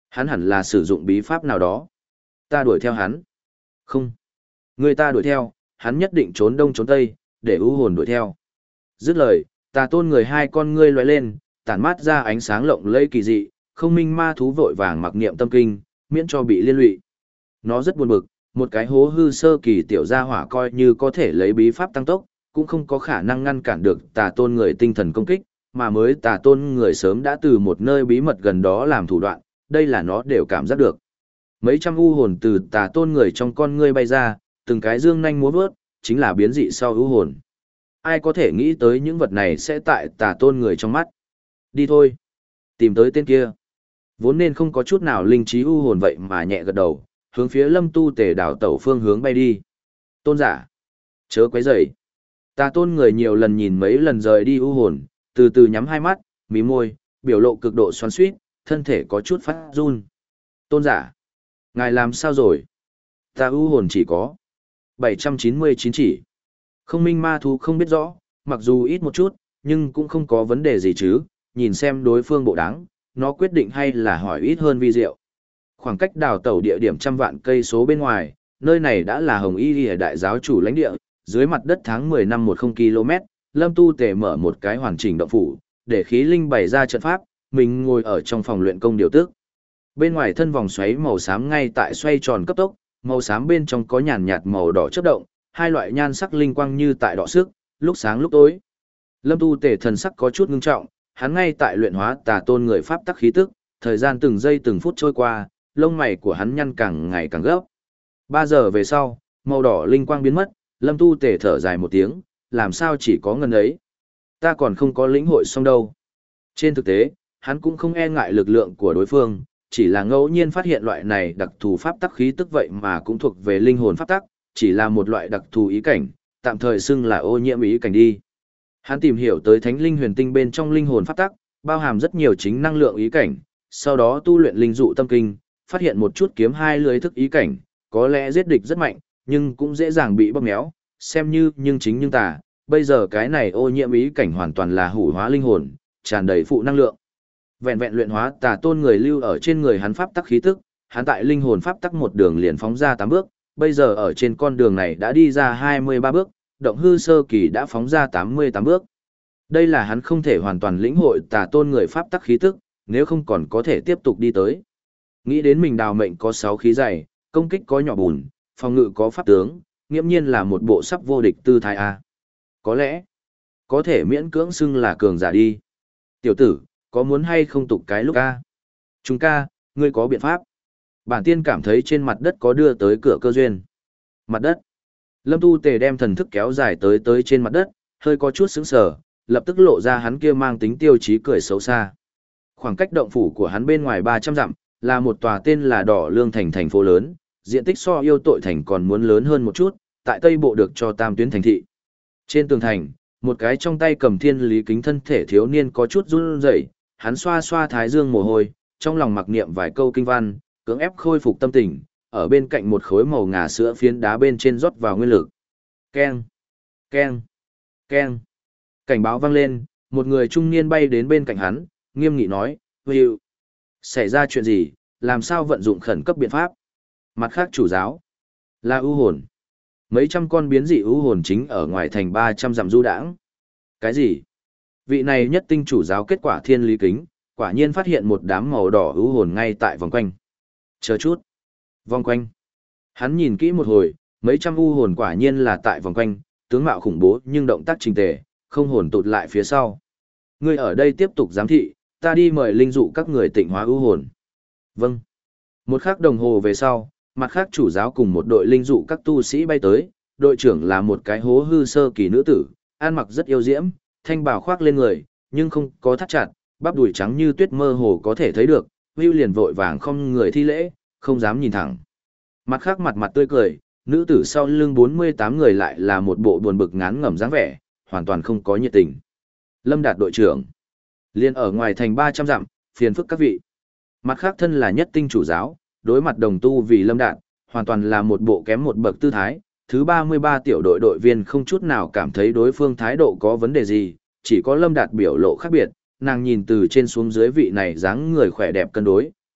Hắn hẳn là sử dụng bí pháp nào đó. Ta đuổi theo hắn. Không. Người ta đuổi theo, hắn nhất định trốn đông trốn tây, để ưu hồn đuổi theo. Dứt lời, tà tôn người hai con ngươi lóe lên, tản mát ra ánh sáng lộng lẫy kỳ dị, không minh ma thú vội vàng mặc niệm tâm kinh, miễn cho bị liên lụy. Nó rất buồn bực, một cái hố hư sơ kỳ tiểu gia hỏa coi như có thể lấy bí pháp tăng tốc, cũng không có khả năng ngăn cản được tà tôn người tinh thần công kích, mà mới tà tôn người sớm đã từ một nơi bí mật gần đó làm thủ đoạn, đây là nó đều cảm giác được. Mấy trăm u hồn từ tà tôn người trong con ngươi bay ra, từng cái dương nhanh múa vớt, chính là biến dị sau u hồn. Ai có thể nghĩ tới những vật này sẽ tại tà tôn người trong mắt. Đi thôi. Tìm tới tên kia. Vốn nên không có chút nào linh trí u hồn vậy mà nhẹ gật đầu, hướng phía lâm tu tề đảo tẩu phương hướng bay đi. Tôn giả. Chớ quấy rầy. Tà tôn người nhiều lần nhìn mấy lần rời đi u hồn, từ từ nhắm hai mắt, mí môi, biểu lộ cực độ xoắn xuýt, thân thể có chút phát run. Tôn giả. Ngài làm sao rồi? Ta u hồn chỉ có bảy trăm chín mươi chín chỉ. Không minh ma thú không biết rõ, mặc dù ít một chút, nhưng cũng không có vấn đề gì chứ, nhìn xem đối phương bộ đáng, nó quyết định hay là hỏi ít hơn vi diệu. Khoảng cách đào tẩu địa điểm trăm vạn cây số bên ngoài, nơi này đã là Hồng Y Lìa đại giáo chủ lãnh địa, dưới mặt đất tháng mười năm một không km, Lâm Tu Tề mở một cái hoàn chỉnh động phủ, để khí linh bày ra trận pháp, mình ngồi ở trong phòng luyện công điều tức. Bên ngoài thân vòng xoáy màu xám ngay tại xoay tròn cấp tốc, màu xám bên trong có nhàn nhạt màu đỏ chớp động, hai loại nhan sắc linh quang như tại đỏ sức, lúc sáng lúc tối. Lâm Tu Tề thần sắc có chút ngưng trọng, hắn ngay tại luyện hóa tà tôn người pháp tắc khí tức, thời gian từng giây từng phút trôi qua, lông mày của hắn nhăn càng ngày càng gấp. Ba giờ về sau, màu đỏ linh quang biến mất, Lâm Tu Tề thở dài một tiếng, làm sao chỉ có ngần ấy. Ta còn không có lĩnh hội xong đâu. Trên thực tế, hắn cũng không e ngại lực lượng của đối phương, chỉ là ngẫu nhiên phát hiện loại này đặc thù pháp tắc khí tức vậy mà cũng thuộc về linh hồn pháp tắc, chỉ là một loại đặc thù ý cảnh, tạm thời xưng là ô nhiễm ý cảnh đi. Hắn tìm hiểu tới thánh linh huyền tinh bên trong linh hồn pháp tắc, bao hàm rất nhiều chính năng lượng ý cảnh, sau đó tu luyện linh dụ tâm kinh, phát hiện một chút kiếm hai lưới thức ý cảnh, có lẽ giết địch rất mạnh, nhưng cũng dễ dàng bị bóp méo, xem như nhưng chính nhưng tà. Bây giờ cái này ô nhiễm ý cảnh hoàn toàn là hủ hóa linh hồn, tràn đầy phụ năng lượng. Vẹn vẹn luyện hóa tà tôn người lưu ở trên người hắn pháp tắc khí tức, hắn tại linh hồn pháp tắc một đường liền phóng ra tám bước, bây giờ ở trên con đường này đã đi ra hai mươi ba bước, động hư sơ kỳ đã phóng ra tám mươi tám bước. Đây là hắn không thể hoàn toàn lĩnh hội tà tôn người pháp tắc khí tức, nếu không còn có thể tiếp tục đi tới. Nghĩ đến mình đào mệnh có sáu khí dày, công kích có nhỏ bùn, phòng ngự có pháp tướng, nghiễm nhiên là một bộ sắp vô địch tư thái a. Có lẽ, có thể miễn cưỡng xưng là cường giả đi. Tiểu tử, có muốn hay không tục cái lúc a? Chúng ca, ngươi có biện pháp. Bản tiên cảm thấy trên mặt đất có đưa tới cửa cơ duyên. Mặt đất. Lâm Tu Tề đem thần thức kéo dài tới tới trên mặt đất, hơi có chút sững sờ, lập tức lộ ra hắn kia mang tính tiêu chí cười xấu xa. Khoảng cách động phủ của hắn bên ngoài ba trăm dặm, là một tòa tên là Đỏ Lương thành thành phố lớn, diện tích so yêu tội thành còn muốn lớn hơn một chút, tại tây bộ được cho tam tuyến thành thị. Trên tường thành, một cái trong tay cầm thiên lý kính thân thể thiếu niên có chút run rẩy, hắn xoa xoa thái dương mồ hôi, trong lòng mặc niệm vài câu kinh văn, cưỡng ép khôi phục tâm tình, ở bên cạnh một khối màu ngà sữa phiến đá bên trên rót vào nguyên lực. Keng, keng, keng. Cảnh báo vang lên, một người trung niên bay đến bên cạnh hắn, nghiêm nghị nói, "Hữu, xảy ra chuyện gì, làm sao vận dụng khẩn cấp biện pháp?" Mặt khác chủ giáo, là ưu hồn. Mấy trăm con biến dị ưu hồn chính ở ngoài thành ba trăm dặm du đãng. Cái gì? Vị này nhất tinh chủ giáo kết quả thiên lý kính, quả nhiên phát hiện một đám màu đỏ ưu hồn ngay tại vòng quanh. Chờ chút. Vòng quanh. Hắn nhìn kỹ một hồi, mấy trăm ưu hồn quả nhiên là tại vòng quanh, tướng mạo khủng bố nhưng động tác trình tề, không hồn tụt lại phía sau. Ngươi ở đây tiếp tục giám thị, ta đi mời linh dụ các người tịnh hóa ưu hồn. Vâng. Một khắc đồng hồ về sau, mặt khác chủ giáo cùng một đội linh dụ các tu sĩ bay tới, đội trưởng là một cái hố hư sơ kỳ nữ tử, ăn mặc rất yêu diễm, thanh bào khoác lên người, nhưng không có thắt chặt, bắp đùi trắng như tuyết mơ hồ có thể thấy được, Hưu liền vội vàng không người thi lễ, không dám nhìn thẳng. Mặt khác mặt mặt tươi cười, nữ tử sau lưng bốn mươi tám người lại là một bộ buồn bực ngán ngẩm dáng vẻ, hoàn toàn không có nhiệt tình. Lâm Đạt đội trưởng, liền ở ngoài thành ba trăm dặm, phiền phức các vị. Mặt khác thân là nhất tinh chủ giáo, đối mặt đồng tu vì Lâm Đạt, hoàn toàn là một bộ kém một bậc tư thái. Thứ ba mươi ba tiểu đội đội viên không chút nào cảm thấy đối phương thái độ có vấn đề gì, chỉ có Lâm Đạt biểu lộ khác biệt, nàng nhìn từ trên xuống dưới vị này dáng người khỏe đẹp cân đối,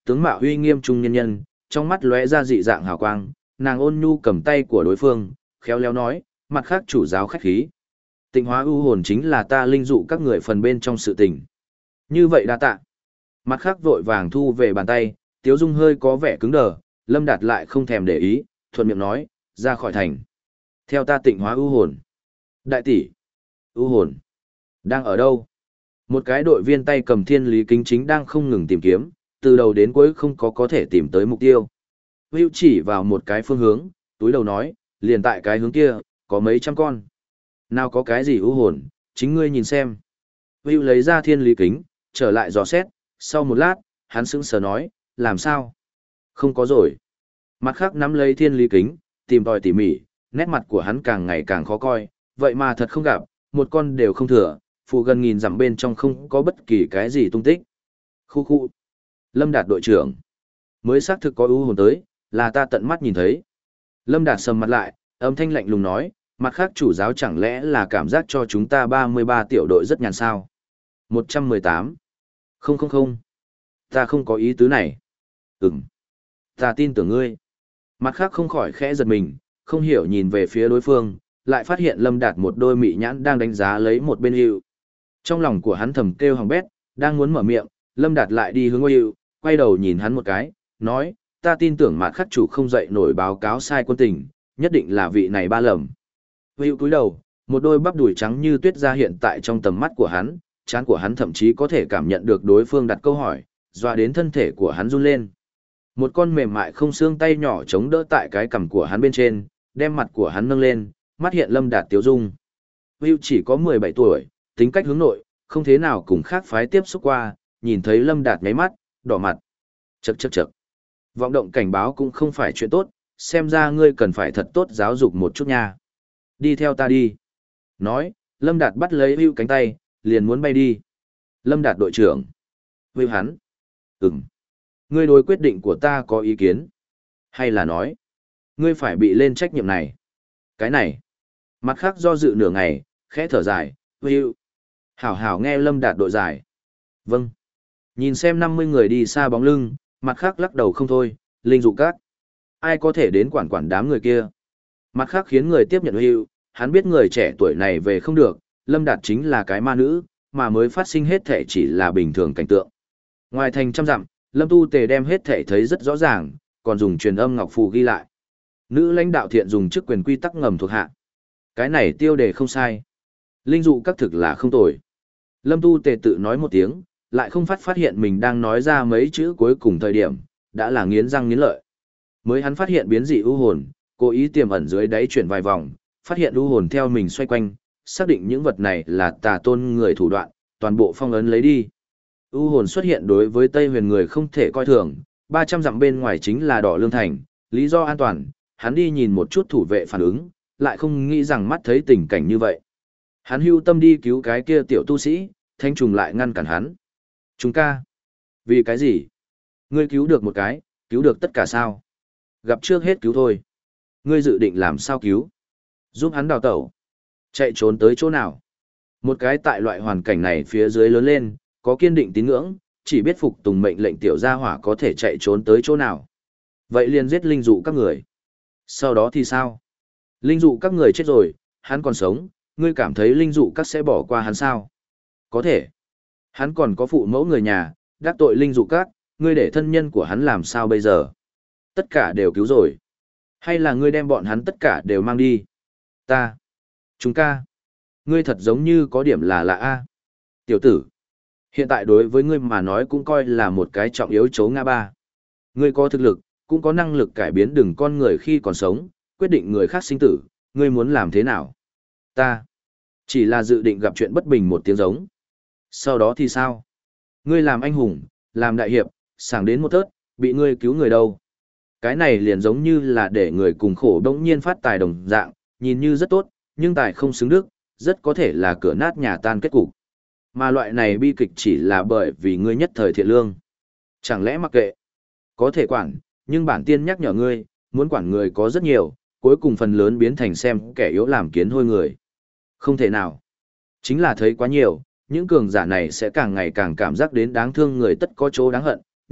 tướng mạo uy nghiêm trung nhân nhân, trong mắt lóe ra dị dạng hào quang, nàng ôn nhu cầm tay của đối phương, khéo léo nói, mặt khác chủ giáo khách khí. Tịnh hóa ưu hồn chính là ta linh dụ các người phần bên trong sự tình. Như vậy đa tạ. Mặt khác vội vàng thu về bàn tay, Tiếu Dung hơi có vẻ cứng đờ, Lâm Đạt lại không thèm để ý, thuận miệng nói, ra khỏi thành. Theo ta tịnh hóa ưu hồn. Đại tỷ, ưu hồn, đang ở đâu? Một cái đội viên tay cầm thiên lý kính chính đang không ngừng tìm kiếm, từ đầu đến cuối không có có thể tìm tới mục tiêu. Hữu chỉ vào một cái phương hướng, túi đầu nói, liền tại cái hướng kia, có mấy trăm con. Nào có cái gì ưu hồn, chính ngươi nhìn xem. Hữu lấy ra thiên lý kính, trở lại dò xét, sau một lát, hắn sững sờ nói, làm sao? Không có rồi. Mặt khác nắm lấy thiên lý kính, tìm tòi tỉ mỉ, nét mặt của hắn càng ngày càng khó coi, vậy mà thật không gặp, một con đều không thừa, phụ gần nghìn dặm bên trong không có bất kỳ cái gì tung tích. Khu khu. Lâm Đạt đội trưởng. Mới xác thực có ưu hồn tới, là ta tận mắt nhìn thấy. Lâm Đạt sầm mặt lại, âm thanh lạnh lùng nói, mặt khác chủ giáo chẳng lẽ là cảm giác cho chúng ta ba mươi ba tiểu đội rất nhàn sao? một trăm mười tám. Không không không. Ta không có ý tứ này. Ừm. Ta tin tưởng ngươi. Mặt khác không khỏi khẽ giật mình, không hiểu nhìn về phía đối phương, lại phát hiện Lâm Đạt một đôi mị nhãn đang đánh giá lấy một bên Hữu. Trong lòng của hắn thầm kêu hỏng bét, đang muốn mở miệng, Lâm Đạt lại đi hướng Hữu, quay đầu nhìn hắn một cái, nói, ta tin tưởng mặt khắc chủ không dậy nổi báo cáo sai quân tình, nhất định là vị này ba lầm. Hữu cúi đầu, một đôi bắp đùi trắng như tuyết ra hiện tại trong tầm mắt của hắn, trán của hắn thậm chí có thể cảm nhận được đối phương đặt câu hỏi, dọa đến thân thể của hắn run lên. Một con mềm mại không xương tay nhỏ chống đỡ tại cái cằm của hắn bên trên, đem mặt của hắn nâng lên, mắt hiện Lâm Đạt tiếu dung. Hữu chỉ có mười bảy tuổi, tính cách hướng nội, không thế nào cùng khác phái tiếp xúc qua, nhìn thấy Lâm Đạt ngáy mắt, đỏ mặt. Chậc chậc chậc. Vọng động cảnh báo cũng không phải chuyện tốt, xem ra ngươi cần phải thật tốt giáo dục một chút nha. Đi theo ta đi. Nói, Lâm Đạt bắt lấy Hữu cánh tay, liền muốn bay đi. Lâm Đạt đội trưởng. Hữu hắn. Ừm. Ngươi đối quyết định của ta có ý kiến. Hay là nói, ngươi phải bị lên trách nhiệm này. Cái này. Mặt khác do dự nửa ngày, khẽ thở dài, Hữu. Hảo hảo nghe Lâm Đạt đội giải. Vâng. Nhìn xem năm mươi người đi xa bóng lưng, mặt khác lắc đầu không thôi, linh dụ các. Ai có thể đến quản quản đám người kia. Mặt khác khiến người tiếp nhận Hữu, hắn biết người trẻ tuổi này về không được, Lâm Đạt chính là cái ma nữ, mà mới phát sinh hết thể chỉ là bình thường cảnh tượng. Ngoài thành trăm dặm, Lâm Tu Tề đem hết thể thấy rất rõ ràng, còn dùng truyền âm ngọc phù ghi lại. Nữ lãnh đạo thiện dùng chức quyền quy tắc ngầm thuộc hạ. Cái này tiêu đề không sai. Linh dụ các thực là không tồi. Lâm Tu Tề tự nói một tiếng, lại không phát phát hiện mình đang nói ra mấy chữ cuối cùng thời điểm, đã là nghiến răng nghiến lợi. Mới hắn phát hiện biến dị ưu hồn, cố ý tiềm ẩn dưới đáy chuyển vài vòng, phát hiện ưu hồn theo mình xoay quanh, xác định những vật này là tà tôn người thủ đoạn, toàn bộ phong ấn lấy đi. U hồn xuất hiện đối với Tây Huyền người không thể coi thường, ba trăm dặm bên ngoài chính là Đỏ Lương Thành, lý do an toàn, hắn đi nhìn một chút thủ vệ phản ứng, lại không nghĩ rằng mắt thấy tình cảnh như vậy. Hắn hưu tâm đi cứu cái kia tiểu tu sĩ, thanh trùng lại ngăn cản hắn. Chúng ca. Vì cái gì? Ngươi cứu được một cái, cứu được tất cả sao? Gặp trước hết cứu thôi. Ngươi dự định làm sao cứu? Giúp hắn đào tẩu. Chạy trốn tới chỗ nào? Một cái tại loại hoàn cảnh này phía dưới lớn lên, có kiên định tín ngưỡng, chỉ biết phục tùng mệnh lệnh tiểu gia hỏa có thể chạy trốn tới chỗ nào. Vậy liền giết linh dụ các người. Sau đó thì sao? Linh dụ các người chết rồi, hắn còn sống, ngươi cảm thấy linh dụ các sẽ bỏ qua hắn sao? Có thể. Hắn còn có phụ mẫu người nhà, đắc tội linh dụ các, ngươi để thân nhân của hắn làm sao bây giờ? Tất cả đều cứu rồi. Hay là ngươi đem bọn hắn tất cả đều mang đi? Ta. Chúng ca. Ngươi thật giống như có điểm là lạ a. Tiểu tử. Hiện tại đối với ngươi mà nói cũng coi là một cái trọng yếu chấu ngã ba. Ngươi có thực lực, cũng có năng lực cải biến đừng con người khi còn sống, quyết định người khác sinh tử, ngươi muốn làm thế nào? Ta. Chỉ là dự định gặp chuyện bất bình một tiếng giống. Sau đó thì sao? Ngươi làm anh hùng, làm đại hiệp, sảng đến một tớt, bị ngươi cứu người đâu. Cái này liền giống như là để người cùng khổ đống nhiên phát tài đồng dạng, nhìn như rất tốt, nhưng tài không xứng đức, rất có thể là cửa nát nhà tan kết cục. Mà loại này bi kịch chỉ là bởi vì ngươi nhất thời thiện lương. Chẳng lẽ mặc kệ? Có thể quản, nhưng bản tiên nhắc nhở ngươi, muốn quản người có rất nhiều, cuối cùng phần lớn biến thành xem kẻ yếu làm kiến hôi người. Không thể nào. Chính là thấy quá nhiều, những cường giả này sẽ càng ngày càng cảm giác đến đáng thương người tất có chỗ đáng hận,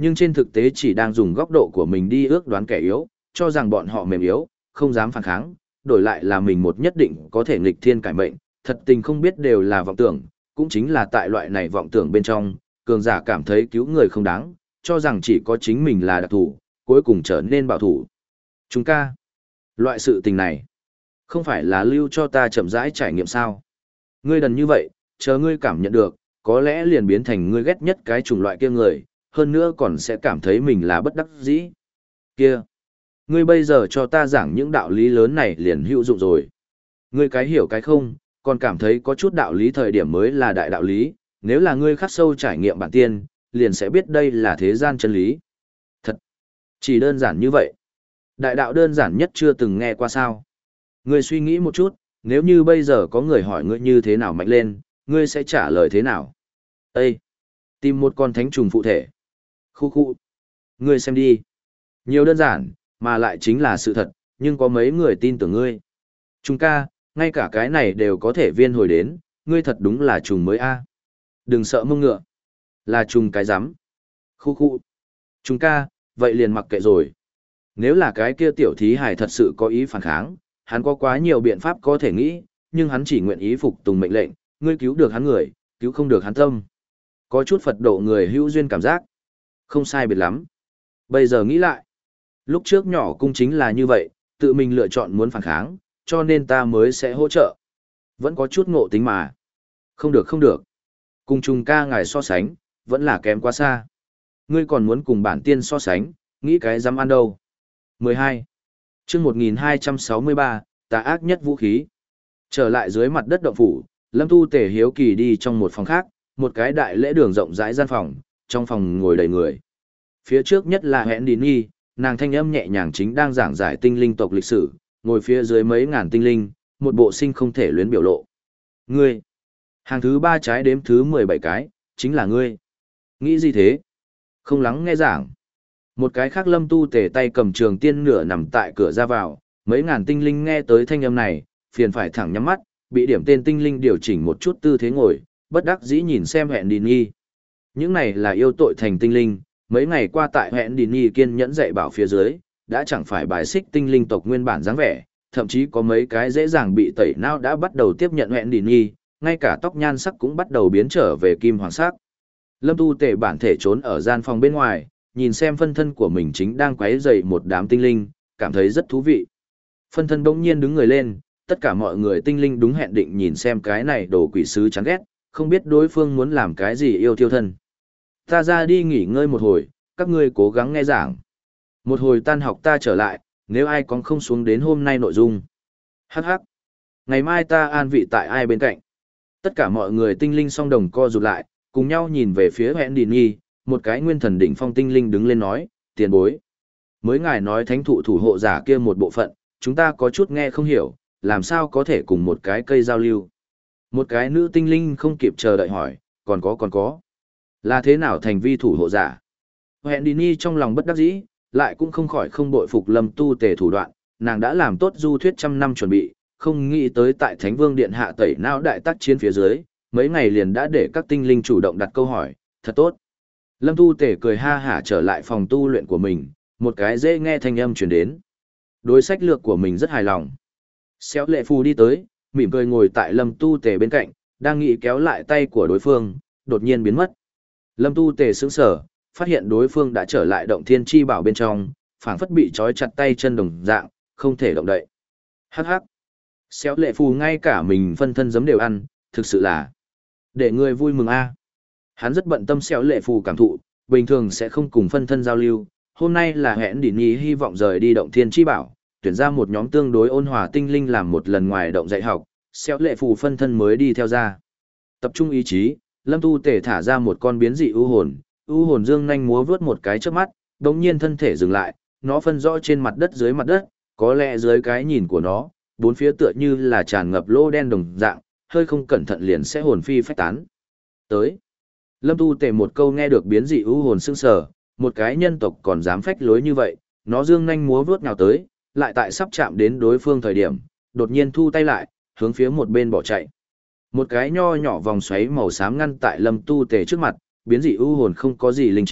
nhưng trên thực tế chỉ đang dùng góc độ của mình đi ước đoán kẻ yếu, cho rằng bọn họ mềm yếu, không dám phản kháng, đổi lại là mình một nhất định có thể nghịch thiên cải mệnh, thật tình không biết đều là vọng tưởng, cũng chính là tại loại này vọng tưởng bên trong, cường giả cảm thấy cứu người không đáng, cho rằng chỉ có chính mình là đặc thủ, cuối cùng trở nên bảo thủ. Chúng ca, loại sự tình này, không phải là lưu cho ta chậm rãi trải nghiệm sao? Ngươi đần như vậy, chờ ngươi cảm nhận được, có lẽ liền biến thành ngươi ghét nhất cái chủng loại kia người, hơn nữa còn sẽ cảm thấy mình là bất đắc dĩ. Kia, ngươi bây giờ cho ta giảng những đạo lý lớn này liền hữu dụng rồi. Ngươi cái hiểu cái không, còn cảm thấy có chút đạo lý thời điểm mới là đại đạo lý, nếu là ngươi khắc sâu trải nghiệm bản tiên, liền sẽ biết đây là thế gian chân lý. Thật, chỉ đơn giản như vậy. Đại đạo đơn giản nhất chưa từng nghe qua sao. Ngươi suy nghĩ một chút, nếu như bây giờ có người hỏi ngươi như thế nào mạnh lên, ngươi sẽ trả lời thế nào? Ê! Tìm một con thánh trùng phụ thể. Khu khu. Ngươi xem đi. Nhiều đơn giản, mà lại chính là sự thật, nhưng có mấy người tin tưởng ngươi. Trung ca, ngay cả cái này đều có thể viên hồi đến, ngươi thật đúng là trùng mới a. Đừng sợ mông ngựa. Là trùng cái rắm. Khu khu. Trung ca, vậy liền mặc kệ rồi. Nếu là cái kia tiểu thí hải thật sự có ý phản kháng, hắn có quá nhiều biện pháp có thể nghĩ, nhưng hắn chỉ nguyện ý phục tùng mệnh lệnh, ngươi cứu được hắn người, cứu không được hắn tâm. Có chút Phật độ người hữu duyên cảm giác. Không sai biệt lắm. Bây giờ nghĩ lại, lúc trước nhỏ cung chính là như vậy, tự mình lựa chọn muốn phản kháng, cho nên ta mới sẽ hỗ trợ. Vẫn có chút ngộ tính mà. Không được không được. Cùng trùng ca ngài so sánh, vẫn là kém quá xa. Ngươi còn muốn cùng bản tiên so sánh, nghĩ cái dám ăn đâu. mười hai. Chương một nghìn hai trăm sáu mươi ba, tà ác nhất vũ khí. Trở lại dưới mặt đất động phủ, Lâm Tu Tể hiếu kỳ đi trong một phòng khác, một cái đại lễ đường rộng rãi gian phòng, trong phòng ngồi đầy người. Phía trước nhất là Hẹn Đi Nhi, nàng thanh âm nhẹ nhàng chính đang giảng giải tinh linh tộc lịch sử, ngồi phía dưới mấy ngàn tinh linh, một bộ sinh không thể luyến biểu lộ. Ngươi, hàng thứ ba trái đếm thứ mười bảy cái, chính là ngươi. Nghĩ gì thế? Không lắng nghe giảng. Một cái khác Lâm Tu Tể tay cầm trường tiên nửa nằm tại cửa ra vào, mấy ngàn tinh linh nghe tới thanh âm này, phiền phải thẳng nhắm mắt, bị điểm tên tinh linh điều chỉnh một chút tư thế ngồi, bất đắc dĩ nhìn xem Hẹn Đi Nhi. Những này là yêu tội thành tinh linh, mấy ngày qua tại Hẹn Đi Nhi kiên nhẫn dạy bảo phía dưới, đã chẳng phải bài xích tinh linh tộc nguyên bản dáng vẻ, thậm chí có mấy cái dễ dàng bị tẩy não đã bắt đầu tiếp nhận Hẹn Đi Nhi, ngay cả tóc nhan sắc cũng bắt đầu biến trở về kim hoàng sắc. Lâm Tu Tể bản thể trốn ở gian phòng bên ngoài, nhìn xem phân thân của mình chính đang quấy rầy một đám tinh linh, cảm thấy rất thú vị. Phân thân bỗng nhiên đứng người lên, tất cả mọi người tinh linh đúng hẹn định nhìn xem cái này đồ quỷ sứ chán ghét, không biết đối phương muốn làm cái gì yêu thiêu thân. Ta ra đi nghỉ ngơi một hồi, các ngươi cố gắng nghe giảng. Một hồi tan học ta trở lại, nếu ai còn không xuống đến hôm nay nội dung. Hắc hắc. Ngày mai ta an vị tại ai bên cạnh. Tất cả mọi người tinh linh song đồng co rụt lại, cùng nhau nhìn về phía Hẹn Đi Nhi, một cái nguyên thần đỉnh phong tinh linh đứng lên nói, tiền bối. Mới ngài nói thánh thụ thủ hộ giả kia một bộ phận, chúng ta có chút nghe không hiểu, làm sao có thể cùng một cái cây giao lưu. Một cái nữ tinh linh không kịp chờ đợi hỏi, còn có còn có. Là thế nào thành vi thủ hộ giả? Hẹn Đi Nhi trong lòng bất đắc dĩ, lại cũng không khỏi không bội phục Lâm Tu Tể thủ đoạn, nàng đã làm tốt du thuyết trăm năm chuẩn bị, không nghĩ tới tại Thánh Vương Điện hạ tẩy não đại tác chiến phía dưới, mấy ngày liền đã để các tinh linh chủ động đặt câu hỏi, thật tốt. Lâm Tu Tể cười ha hả trở lại phòng tu luyện của mình, một cái dễ nghe thanh âm truyền đến. Đối sách lược của mình rất hài lòng. Xéo lệ phù đi tới, mỉm cười ngồi tại Lâm Tu Tể bên cạnh, đang nghĩ kéo lại tay của đối phương, đột nhiên biến mất. Lâm Tu Tể sững sờ, phát hiện đối phương đã trở lại động thiên chi bảo bên trong, phảng phất bị trói chặt tay chân đồng dạng, không thể động đậy. Hắc hắc. Xéo lệ phù ngay cả mình phân thân giấm đều ăn, thực sự là để người vui mừng a. Hắn rất bận tâm xéo lệ phù cảm thụ, bình thường sẽ không cùng phân thân giao lưu. Hôm nay là Hẹn Đi Nhi hy vọng rời đi động thiên chi bảo, tuyển ra một nhóm tương đối ôn hòa tinh linh làm một lần ngoài động dạy học, xéo lệ phù phân thân mới đi theo ra. Tập trung ý chí, Lâm Tu Tể thả ra một con biến dị ưu hồn, ưu hồn dương nhanh múa vướt một cái trước mắt, đống nhiên thân thể dừng lại, nó phân rõ trên mặt đất dưới mặt đất, có lẽ dưới cái nhìn của nó, bốn phía tựa như là tràn ngập lỗ đen đồng dạng, hơi không cẩn thận liền sẽ hồn phi phách tán. Tới. Lâm Tu Tể một câu nghe được biến dị ưu hồn sững sờ, một cái nhân tộc còn dám phách lối như vậy, nó dương nhanh múa vướt nhào tới, lại tại sắp chạm đến đối phương thời điểm, đột nhiên thu tay lại, hướng phía một bên bỏ chạy. Một cái nho nhỏ vòng xoáy màu xám ngăn tại Lâm Tu Tể trước mặt, biến dị ưu hồn không có gì linh trí,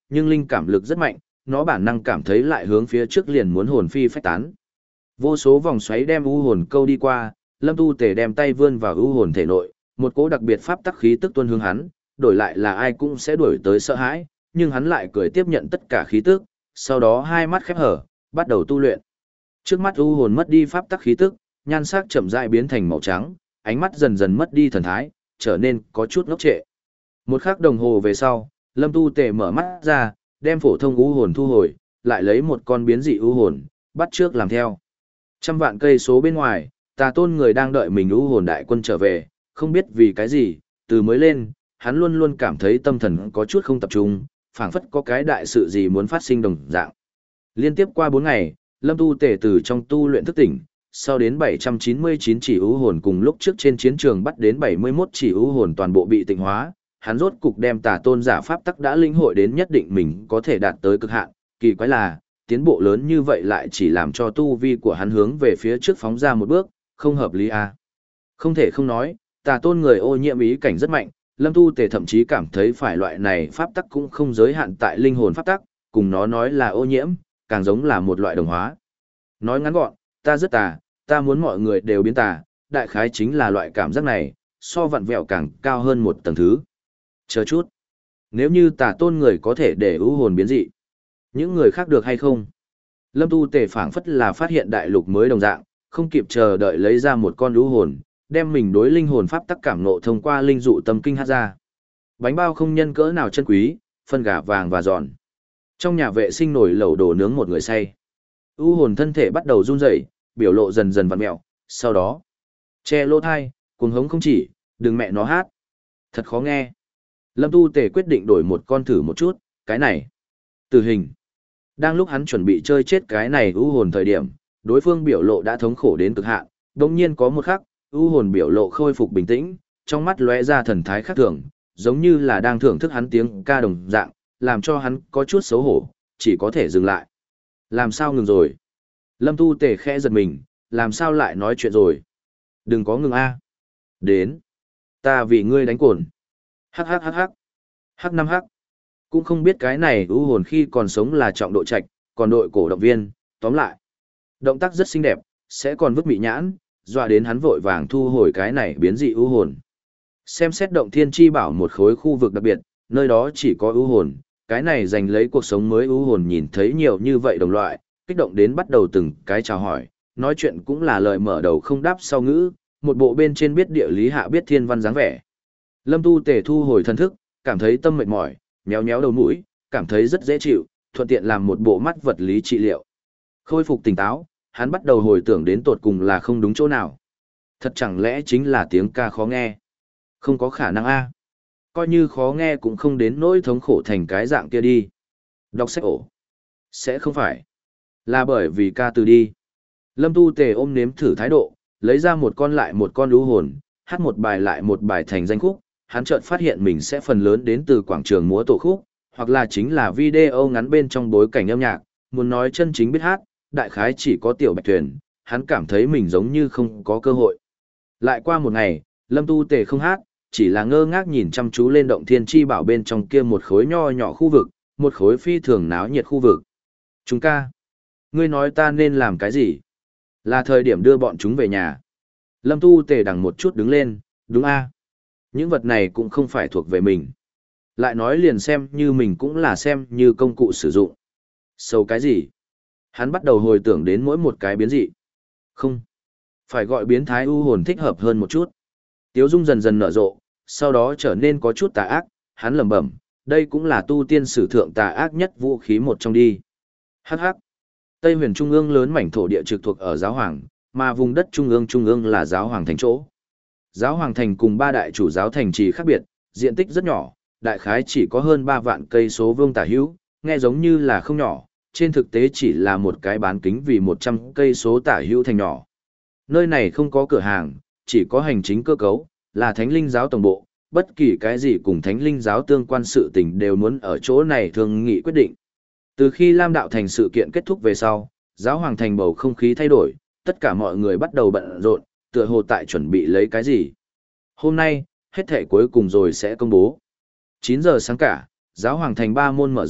nhưng linh cảm lực rất mạnh, nó bản năng cảm thấy lại hướng phía trước liền muốn hồn phi phách tán. Vô số vòng xoáy đem u hồn câu đi qua, Lâm Tu Tề đem tay vươn vào u hồn thể nội, một cỗ đặc biệt pháp tắc khí tức tuôn hướng hắn, đổi lại là ai cũng sẽ đuổi tới sợ hãi, nhưng hắn lại cười tiếp nhận tất cả khí tức, sau đó hai mắt khép hở, bắt đầu tu luyện. Trước mắt u hồn mất đi pháp tắc khí tức, nhan sắc chậm rãi biến thành màu trắng, ánh mắt dần dần mất đi thần thái, trở nên có chút ngốc trệ. Một khắc đồng hồ về sau, Lâm Tu Tề mở mắt ra, đem phổ thông u hồn thu hồi, lại lấy một con biến dị u hồn, bắt trước làm theo. Trăm vạn cây số bên ngoài, Tà Tôn người đang đợi mình u hồn đại quân trở về, không biết vì cái gì, từ mới lên, hắn luôn luôn cảm thấy tâm thần có chút không tập trung, phảng phất có cái đại sự gì muốn phát sinh đồng dạng. Liên tiếp qua bốn ngày, Lâm Tu Tề từ trong tu luyện thức tỉnh, sau đến bảy trăm chín mươi chín chỉ ưu hồn cùng lúc trước trên chiến trường bắt đến bảy mươi mốt chỉ ưu hồn toàn bộ bị tịnh hóa, hắn rốt cục đem Tà Tôn giả pháp tắc đã linh hội đến nhất định mình có thể đạt tới cực hạn, kỳ quái là, tiến bộ lớn như vậy lại chỉ làm cho tu vi của hắn hướng về phía trước phóng ra một bước, không hợp lý à. Không thể không nói, Tà Tôn người ô nhiễm ý cảnh rất mạnh, Lâm Tu Tề thậm chí cảm thấy phải loại này pháp tắc cũng không giới hạn tại linh hồn pháp tắc, cùng nó nói là ô nhiễm, càng giống là một loại đồng hóa. Nói ngắn gọn, ta rất tà, ta muốn mọi người đều biến tà, đại khái chính là loại cảm giác này, so vặn vẹo càng cao hơn một tầng thứ. Chờ chút, nếu như Tà Tôn người có thể để ưu hồn biến dị, những người khác được hay không? Lâm Tu Tề phảng phất là phát hiện đại lục mới đồng dạng, không kịp chờ đợi lấy ra một con ưu hồn, đem mình đối linh hồn pháp tắc cảm nộ thông qua linh dụ tâm kinh hát ra. Bánh bao không nhân cỡ nào chân quý, phân gà vàng và giòn. Trong nhà vệ sinh nổi lẩu đồ nướng một người say. U hồn thân thể bắt đầu run rẩy, biểu lộ dần dần vặn mẹo, sau đó che lỗ thai, cuồng hống không chỉ, đừng mẹ nó hát. Thật khó nghe. Lâm Tu Tề quyết định đổi một con thử một chút, cái này. Tử hình. Đang lúc hắn chuẩn bị chơi chết cái này u hồn thời điểm, đối phương biểu lộ đã thống khổ đến cực hạn, đột nhiên có một khắc, u hồn biểu lộ khôi phục bình tĩnh, trong mắt lóe ra thần thái khác thường, giống như là đang thưởng thức hắn tiếng ca đồng dạng, làm cho hắn có chút xấu hổ, chỉ có thể dừng lại. Làm sao ngừng rồi? Lâm Tu Tề khẽ giật mình, làm sao lại nói chuyện rồi? Đừng có ngừng a. Đến. Ta vì ngươi đánh cồn. Hắc hắc hắc hắc. Hắc năm hắc. Cũng không biết cái này u hồn khi còn sống là trọng độ trạch, còn đội cổ động viên, tóm lại. Động tác rất xinh đẹp, sẽ còn vứt mị nhãn, dọa đến hắn vội vàng thu hồi cái này biến dị ưu hồn. Xem xét động thiên chi bảo một khối khu vực đặc biệt, nơi đó chỉ có ưu hồn, cái này giành lấy cuộc sống mới ưu hồn nhìn thấy nhiều như vậy đồng loại, kích động đến bắt đầu từng cái chào hỏi, nói chuyện cũng là lời mở đầu không đáp sau ngữ, một bộ bên trên biết địa lý hạ biết thiên văn dáng vẻ. Lâm Tu Tề thu hồi thân thức, cảm thấy tâm mệt mỏi, méo méo đầu mũi, cảm thấy rất dễ chịu, thuận tiện làm một bộ mắt vật lý trị liệu. Khôi phục tỉnh táo, hắn bắt đầu hồi tưởng đến tột cùng là không đúng chỗ nào. Thật chẳng lẽ chính là tiếng ca khó nghe? Không có khả năng a. Coi như khó nghe cũng không đến nỗi thống khổ thành cái dạng kia đi. Đọc sách ổ. Sẽ không phải. Là bởi vì ca từ đi. Lâm Tu Tề ôm nếm thử thái độ, lấy ra một con lại một con ưu hồn, hát một bài lại một bài thành danh khúc. Hắn chợt phát hiện mình sẽ phần lớn đến từ quảng trường múa tổ khúc, hoặc là chính là video ngắn bên trong bối cảnh âm nhạc, muốn nói chân chính biết hát, đại khái chỉ có Tiểu Bạch Thuyền, hắn cảm thấy mình giống như không có cơ hội. Lại qua một ngày, Lâm Tu Tề không hát, chỉ là ngơ ngác nhìn chăm chú lên động thiên chi bảo bên trong kia một khối nho nhỏ khu vực, một khối phi thường náo nhiệt khu vực. Chúng ca, ngươi nói ta nên làm cái gì? Là thời điểm đưa bọn chúng về nhà. Lâm Tu Tề đằng một chút đứng lên, đúng a. Những vật này cũng không phải thuộc về mình. Lại nói liền xem như mình cũng là xem như công cụ sử dụng. Sâu cái gì? Hắn bắt đầu hồi tưởng đến mỗi một cái biến dị. Không. Phải gọi biến thái u hồn thích hợp hơn một chút. Tiếu dung dần dần nở rộ, sau đó trở nên có chút tà ác, hắn lẩm bẩm, đây cũng là tu tiên sử thượng tà ác nhất vũ khí một trong đi. Hắc hắc. Tây huyền trung ương lớn mảnh thổ địa trực thuộc ở giáo hoàng, mà vùng đất trung ương trung ương là giáo hoàng thành chỗ. Giáo hoàng thành cùng ba đại chủ giáo thành trì khác biệt, diện tích rất nhỏ, đại khái chỉ có hơn ba vạn cây số vuông tả hữu, nghe giống như là không nhỏ, trên thực tế chỉ là một cái bán kính vì một trăm cây số tả hữu thành nhỏ. Nơi này không có cửa hàng, chỉ có hành chính cơ cấu, là thánh linh giáo tổng bộ, bất kỳ cái gì cùng thánh linh giáo tương quan sự tình đều muốn ở chỗ này thương nghị quyết định. Từ khi Lam Đạo Thành sự kiện kết thúc về sau, giáo hoàng thành bầu không khí thay đổi, tất cả mọi người bắt đầu bận rộn, tựa hồ tại chuẩn bị lấy cái gì. Hôm nay, hết thể cuối cùng rồi sẽ công bố. chín giờ sáng cả, giáo hoàng thành ba môn mở rộng,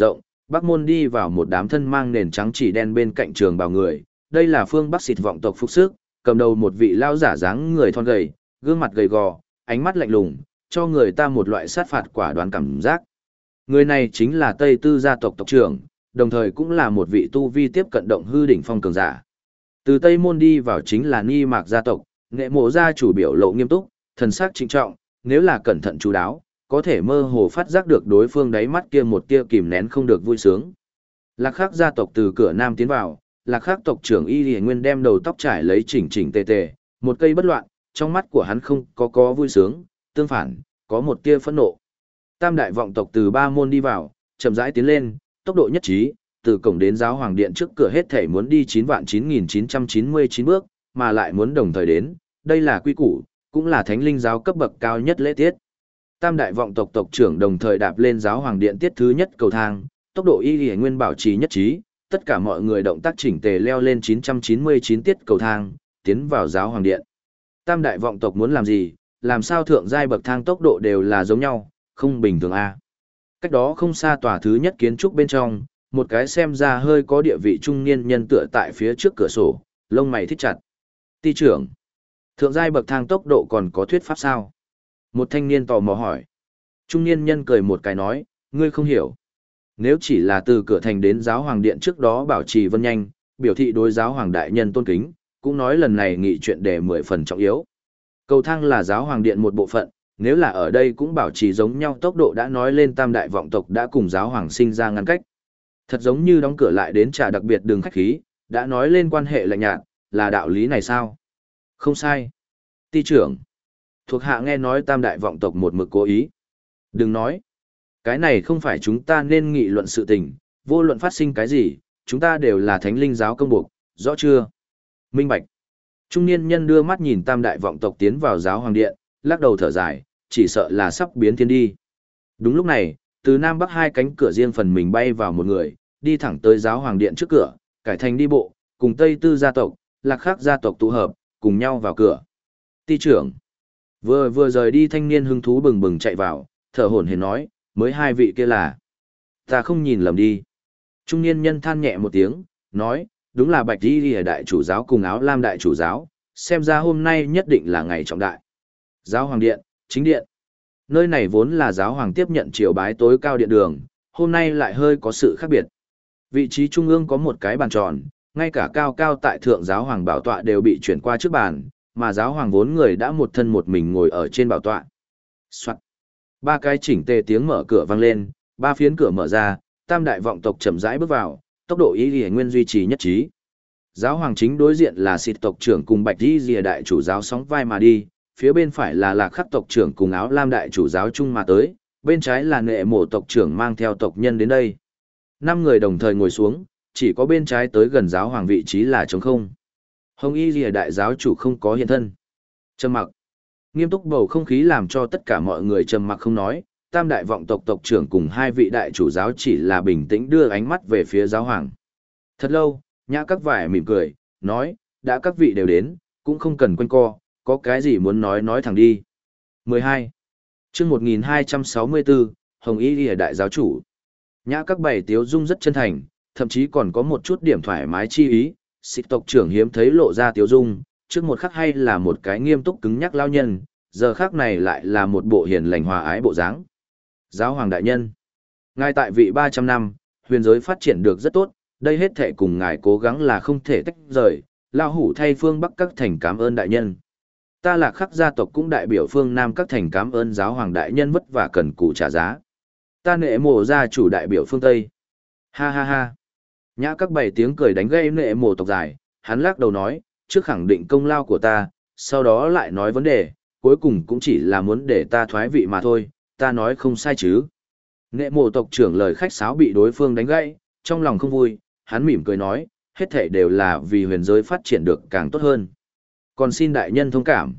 Bắc môn đi vào một đám thân mang nền trắng chỉ đen bên cạnh trường bào người, đây là phương Bắc xịt vọng tộc phúc sức, cầm đầu một vị lao giả dáng người thon gầy, gương mặt gầy gò, ánh mắt lạnh lùng, cho người ta một loại sát phạt quả đoán cảm giác. Người này chính là Tây Tư gia tộc tộc trưởng, đồng thời cũng là một vị tu vi tiếp cận động hư đỉnh phong cường giả. Từ Tây môn đi vào chính là Ni Mạc gia tộc, Nghệ Mộ gia chủ biểu lộ nghiêm túc, thần sắc trịnh trọng, nếu là cẩn thận chú đáo, có thể mơ hồ phát giác được đối phương đáy mắt kia một tia kìm nén không được vui sướng. Lạc Khắc gia tộc từ cửa nam tiến vào, Lạc Khắc tộc trưởng Y Lệ Nguyên đem đầu tóc trải lấy chỉnh chỉnh tề tề, một cây bất loạn, trong mắt của hắn không có có vui sướng, tương phản, có một tia phẫn nộ. Tam đại vọng tộc từ ba môn đi vào, chậm rãi tiến lên, tốc độ nhất trí, từ cổng đến giáo hoàng điện trước cửa hết thể muốn đi chín vạn chín nghìn chín trăm chín mươi chín bước, mà lại muốn đồng thời đến, đây là quy củ, cũng là thánh linh giáo cấp bậc cao nhất lễ tiết. Tam đại vọng tộc tộc trưởng đồng thời đạp lên giáo hoàng điện tiết thứ nhất cầu thang, tốc độ Y Lệ Nguyên bảo trì nhất trí, tất cả mọi người động tác chỉnh tề leo lên chín trăm chín mươi chín tiết cầu thang, tiến vào giáo hoàng điện. Tam đại vọng tộc muốn làm gì, làm sao thượng giai bậc thang tốc độ đều là giống nhau, không bình thường a. Cách đó không xa tòa thứ nhất kiến trúc bên trong, một cái xem ra hơi có địa vị trung niên nhân tựa tại phía trước cửa sổ, lông mày thích chặt. Ty trưởng, thượng giai bậc thang tốc độ còn có thuyết pháp sao? Một thanh niên tò mò hỏi. Trung niên nhân cười một cái nói, ngươi không hiểu. Nếu chỉ là từ cửa thành đến giáo hoàng điện trước đó bảo trì vân nhanh, biểu thị đối giáo hoàng đại nhân tôn kính, cũng nói lần này nghị chuyện đề mười phần trọng yếu. Cầu thang là giáo hoàng điện một bộ phận, nếu là ở đây cũng bảo trì giống nhau tốc độ đã nói lên tam đại vọng tộc đã cùng giáo hoàng sinh ra ngăn cách. Thật giống như đóng cửa lại đến trà đặc biệt đường khách khí, đã nói lên quan hệ lạnh nhạt, là đạo lý này sao? Không sai. Ty trưởng, thuộc hạ nghe nói tam đại vọng tộc một mực cố ý. Đừng nói. Cái này không phải chúng ta nên nghị luận sự tình, vô luận phát sinh cái gì, chúng ta đều là thánh linh giáo công buộc, rõ chưa? Minh bạch. Trung niên nhân đưa mắt nhìn tam đại vọng tộc tiến vào giáo hoàng điện, lắc đầu thở dài, chỉ sợ là sắp biến thiên đi. Đúng lúc này, từ nam bắc hai cánh cửa riêng phần mình bay vào một người, đi thẳng tới giáo hoàng điện trước cửa, cải thành đi bộ, cùng Tây Tư gia tộc, Lạc Khắc gia tộc tụ hợp, cùng nhau vào cửa. Ty trưởng. Vừa vừa rời đi thanh niên hứng thú bừng bừng chạy vào, thở hổn hển nói, mới hai vị kia là. Ta không nhìn lầm đi. Trung niên nhân than nhẹ một tiếng, nói, đúng là Bạch Y Lìa đại chủ giáo cùng Áo Lam đại chủ giáo, xem ra hôm nay nhất định là ngày trọng đại. Giáo hoàng điện, chính điện. Nơi này vốn là giáo hoàng tiếp nhận triều bái tối cao điện đường, hôm nay lại hơi có sự khác biệt. Vị trí trung ương có một cái bàn tròn, ngay cả cao cao tại thượng giáo hoàng bảo tọa đều bị chuyển qua trước bàn, mà giáo hoàng vốn người đã một thân một mình ngồi ở trên bảo tọa. Soạn. Ba cái chỉnh tề tiếng mở cửa vang lên, ba phiến cửa mở ra, tam đại vọng tộc chậm rãi bước vào, tốc độ Y Lìa Nguyên duy trì nhất trí. Giáo hoàng chính đối diện là Xịt tộc trưởng cùng Bạch Y Lìa đại chủ giáo sóng vai mà đi, phía bên phải là Lạc Khắc tộc trưởng cùng Áo Lam đại chủ giáo chung mà tới, bên trái là Nệ Mộ tộc trưởng mang theo tộc nhân đến đây. Năm người đồng thời ngồi xuống, chỉ có bên trái tới gần giáo hoàng vị trí là trống không. Hồng Y Lìa đại giáo chủ không có hiện thân. Trầm mặc. Nghiêm túc bầu không khí làm cho tất cả mọi người trầm mặc không nói, tam đại vọng tộc tộc trưởng cùng hai vị đại chủ giáo chỉ là bình tĩnh đưa ánh mắt về phía giáo hoàng. Thật lâu, Nhã Các Vải mỉm cười, nói, đã các vị đều đến, cũng không cần quanh co, có cái gì muốn nói nói thẳng đi. mười hai. Chương một nghìn hai trăm sáu mươi bốn, Hồng Y Lìa đại giáo chủ. Nhã Các Bảy tiếu dung rất chân thành, thậm chí còn có một chút điểm thoải mái chi ý, Xịt tộc trưởng hiếm thấy lộ ra tiếu dung, trước một khắc hay là một cái nghiêm túc cứng nhắc lao nhân, giờ khắc này lại là một bộ hiền lành hòa ái bộ dáng. Giáo hoàng đại nhân, ngài tại vị ba trăm năm, huyền giới phát triển được rất tốt, đây hết thể cùng ngài cố gắng là không thể tách rời, lao hủ thay phương Bắc các thành cảm ơn đại nhân. Ta Lạc Khắc gia tộc cũng đại biểu phương Nam các thành cảm ơn giáo hoàng đại nhân vất vả cần cù trả giá. Ta Nệ Mộ gia chủ đại biểu phương Tây. Ha ha ha. Nhã Các bảy tiếng cười đánh gây Nệ Mộ tộc dài, hắn lắc đầu nói, trước khẳng định công lao của ta, sau đó lại nói vấn đề, cuối cùng cũng chỉ là muốn để ta thoái vị mà thôi, ta nói không sai chứ. Nệ Mộ tộc trưởng lời khách sáo bị đối phương đánh gãy, trong lòng không vui, hắn mỉm cười nói, hết thảy đều là vì huyền giới phát triển được càng tốt hơn. Còn xin đại nhân thông cảm.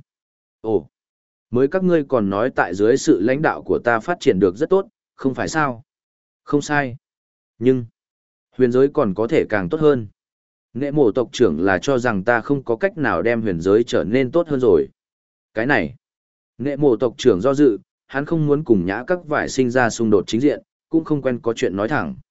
Ồ, mới các ngươi còn nói tại dưới sự lãnh đạo của ta phát triển được rất tốt, không phải sao? Không sai. Nhưng, huyền giới còn có thể càng tốt hơn. Nệ Mộ tộc trưởng là cho rằng ta không có cách nào đem huyền giới trở nên tốt hơn rồi. Cái này, Nệ Mộ tộc trưởng do dự, hắn không muốn cùng Nhã Các Vải sinh ra xung đột chính diện, cũng không quen có chuyện nói thẳng.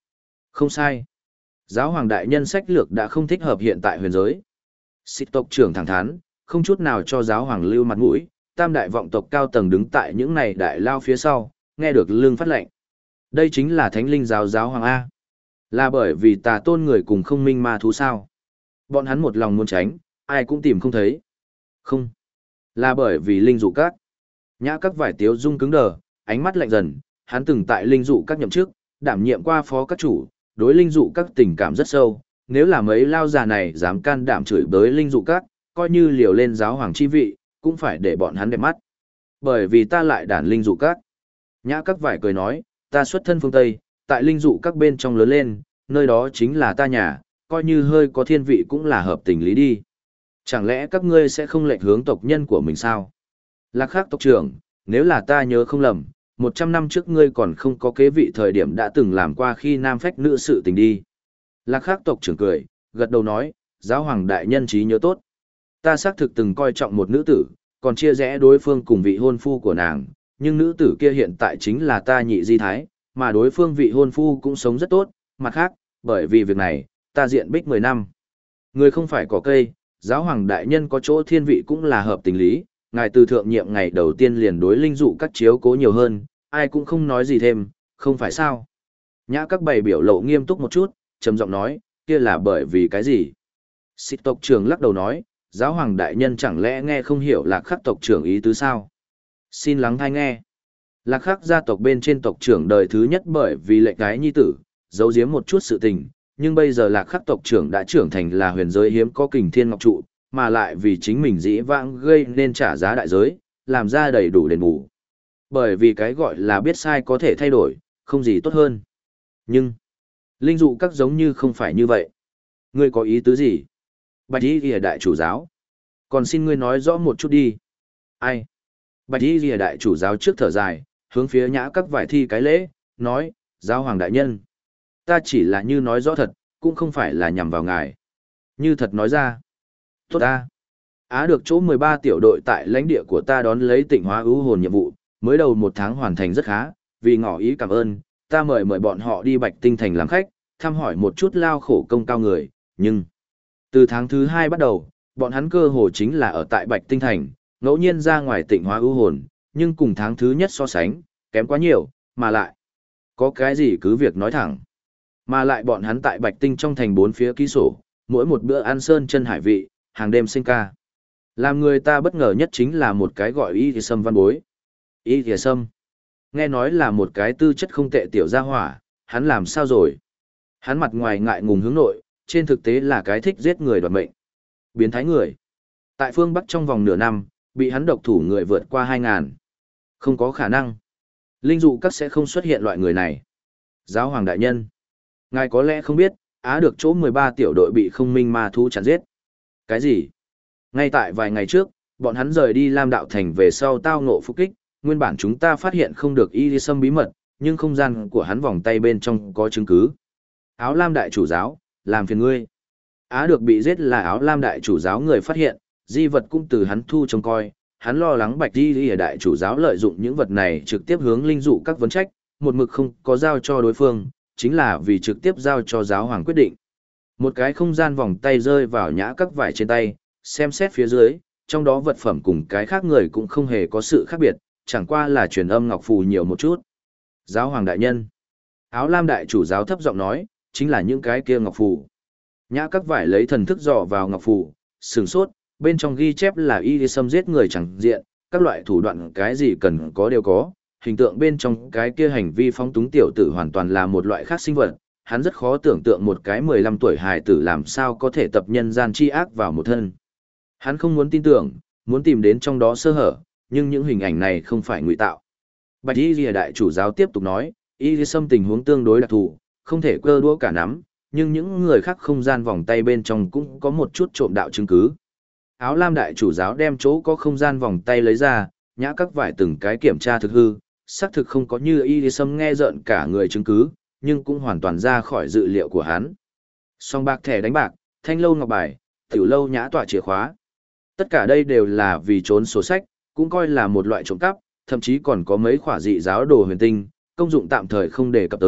Không sai. Giáo hoàng đại nhân sách lược đã không thích hợp hiện tại huyền giới. Xích tộc trưởng thẳng thắn, không chút nào cho giáo hoàng lưu mặt mũi, tam đại vọng tộc cao tầng đứng tại những này đại lao phía sau, nghe được lương phát lệnh. Đây chính là thánh linh giáo giáo hoàng A. Là bởi vì tà tôn người cùng không minh ma thú sao. Bọn hắn một lòng muốn tránh, ai cũng tìm không thấy. Không. Là bởi vì linh dụ các. Nhã các vải tiếu dung cứng đờ, ánh mắt lạnh dần, hắn từng tại linh dụ các nhậm chức, đảm nhiệm qua phó các chủ, đối linh dụ các tình cảm rất sâu. Nếu là mấy lao già này dám can đảm chửi bới linh dụ các, coi như liều lên giáo hoàng chi vị, cũng phải để bọn hắn đẹp mắt. Bởi vì ta lại đàn linh dụ các. Nhã các vải cười nói, ta xuất thân phương Tây, tại linh dụ các bên trong lớn lên, nơi đó chính là ta nhà, coi như hơi có thiên vị cũng là hợp tình lý đi. Chẳng lẽ các ngươi sẽ không lệch hướng tộc nhân của mình sao? Lạc Khắc tộc trưởng, nếu là ta nhớ không lầm, một trăm năm trước ngươi còn không có kế vị thời điểm đã từng làm qua khi nam phách nữ sự tình đi. Lạc Khắc tộc trưởng cười, gật đầu nói, giáo hoàng đại nhân trí nhớ tốt. Ta xác thực từng coi trọng một nữ tử, còn chia rẽ đối phương cùng vị hôn phu của nàng, nhưng nữ tử kia hiện tại chính là ta nhị di thái, mà đối phương vị hôn phu cũng sống rất tốt, mặt khác, bởi vì việc này, ta diện bích mười năm. Người không phải có cây, giáo hoàng đại nhân có chỗ thiên vị cũng là hợp tình lý, ngài từ thượng nhiệm ngày đầu tiên liền đối linh dụ các chiếu cố nhiều hơn, ai cũng không nói gì thêm, không phải sao. Nhã các bày biểu lộ nghiêm túc một chút, trầm giọng nói, kia là bởi vì cái gì? Xích tộc trưởng lắc đầu nói, giáo hoàng đại nhân chẳng lẽ nghe không hiểu Lạc Khắc tộc trưởng ý tứ sao? Xin lắng thai nghe. Lạc Khắc gia tộc bên trên tộc trưởng đời thứ nhất bởi vì lệnh gái nhi tử, giấu giếm một chút sự tình, nhưng bây giờ Lạc Khắc tộc trưởng đã trưởng thành là huyền giới hiếm có kình thiên ngọc trụ, mà lại vì chính mình dĩ vãng gây nên trả giá đại giới, làm ra đầy đủ đền bù. Bởi vì cái gọi là biết sai có thể thay đổi, không gì tốt hơn. Nhưng, linh dụ các giống như không phải như vậy. Ngươi có ý tứ gì? Bạch y ghi đại chủ giáo. Còn xin ngươi nói rõ một chút đi. Ai? Bạch y ghi đại chủ giáo trước thở dài, hướng phía nhã các vải thi cái lễ, nói, giáo hoàng đại nhân. Ta chỉ là như nói rõ thật, cũng không phải là nhằm vào ngài. Như thật nói ra. Tốt ta. Á được chỗ mười ba tiểu đội tại lãnh địa của ta đón lấy tịnh hóa ưu hồn nhiệm vụ, mới đầu một tháng hoàn thành rất khá, vì ngỏ ý cảm ơn, ta mời mời bọn họ đi Bạch Tinh Thành làm khách, thăm hỏi một chút lao khổ công cao người, nhưng từ tháng thứ hai bắt đầu, bọn hắn cơ hồ chính là ở tại Bạch Tinh Thành, ngẫu nhiên ra ngoài tịnh hóa ưu hồn, nhưng cùng tháng thứ nhất so sánh, kém quá nhiều, mà lại có cái gì cứ việc nói thẳng. Mà lại bọn hắn tại Bạch Tinh trong thành bốn phía ký sổ, mỗi một bữa ăn sơn chân hải vị, hàng đêm sinh ca. Làm người ta bất ngờ nhất chính là một cái gọi Y Thìa Sâm văn bối. Y Thìa Sâm. Nghe nói là một cái tư chất không tệ tiểu gia hỏa, hắn làm sao rồi? Hắn mặt ngoài ngại ngùng hướng nội, trên thực tế là cái thích giết người đoạt mệnh. Biến thái người. Tại phương Bắc trong vòng nửa năm, bị hắn độc thủ người vượt qua hai ngàn. Không có khả năng. Linh dụ các sẽ không xuất hiện loại người này. Giáo hoàng đại nhân. Ngài có lẽ không biết, Á được chỗ mười ba tiểu đội bị không minh ma thú chặn giết. Cái gì? Ngay tại vài ngày trước, bọn hắn rời đi Lam Đạo Thành về sau tao ngộ phục kích, nguyên bản chúng ta phát hiện không được Y Thìa Sâm bí mật, nhưng không gian của hắn vòng tay bên trong có chứng cứ. Áo Lam đại chủ giáo, làm phiền ngươi. Á được bị giết là Áo Lam đại chủ giáo người phát hiện, di vật cũng từ hắn thu trông coi, hắn lo lắng Bạch Y đại chủ giáo lợi dụng những vật này trực tiếp hướng linh dụ các vấn trách, một mực không có giao cho đối phương, chính là vì trực tiếp giao cho giáo hoàng quyết định. Một cái không gian vòng tay rơi vào nhã các vải trên tay, xem xét phía dưới, trong đó vật phẩm cùng cái khác người cũng không hề có sự khác biệt, chẳng qua là truyền âm ngọc phù nhiều một chút. Giáo hoàng đại nhân. Áo Lam đại chủ giáo thấp giọng nói, chính là những cái kia ngọc phù. Nhã các vải lấy thần thức dò vào ngọc phù, sửng sốt, bên trong ghi chép là Y Thìa Sâm giết người chẳng diện, các loại thủ đoạn cái gì cần có đều có, hình tượng bên trong cái kia hành vi phóng túng tiểu tử hoàn toàn là một loại khác sinh vật, hắn rất khó tưởng tượng một cái mười lăm tuổi hài tử làm sao có thể tập nhân gian chi ác vào một thân. Hắn không muốn tin tưởng, muốn tìm đến trong đó sơ hở, nhưng những hình ảnh này không phải ngụy tạo. Bạch Y Lìa đại chủ giáo tiếp tục nói, Y Thìa Sâm tình huống tương đối đặc thù, không thể cơ đũa cả nắm, nhưng những người khác không gian vòng tay bên trong cũng có một chút trộm đạo chứng cứ. Áo Lam đại chủ giáo đem chỗ có không gian vòng tay lấy ra, nhã các vải từng cái kiểm tra thực hư, xác thực không có như Y Thìa Sâm nghe rợn cả người chứng cứ, nhưng cũng hoàn toàn ra khỏi dự liệu của hắn. Song bạc thẻ đánh bạc, thanh lâu ngọc bài, tiểu lâu nhã tọa chìa khóa. Tất cả đây đều là vì trốn sổ sách, cũng coi là một loại trộm cắp, thậm chí còn có mấy khỏa dị giáo đồ huyền tinh, công dụng tạm thời không đề cập tới,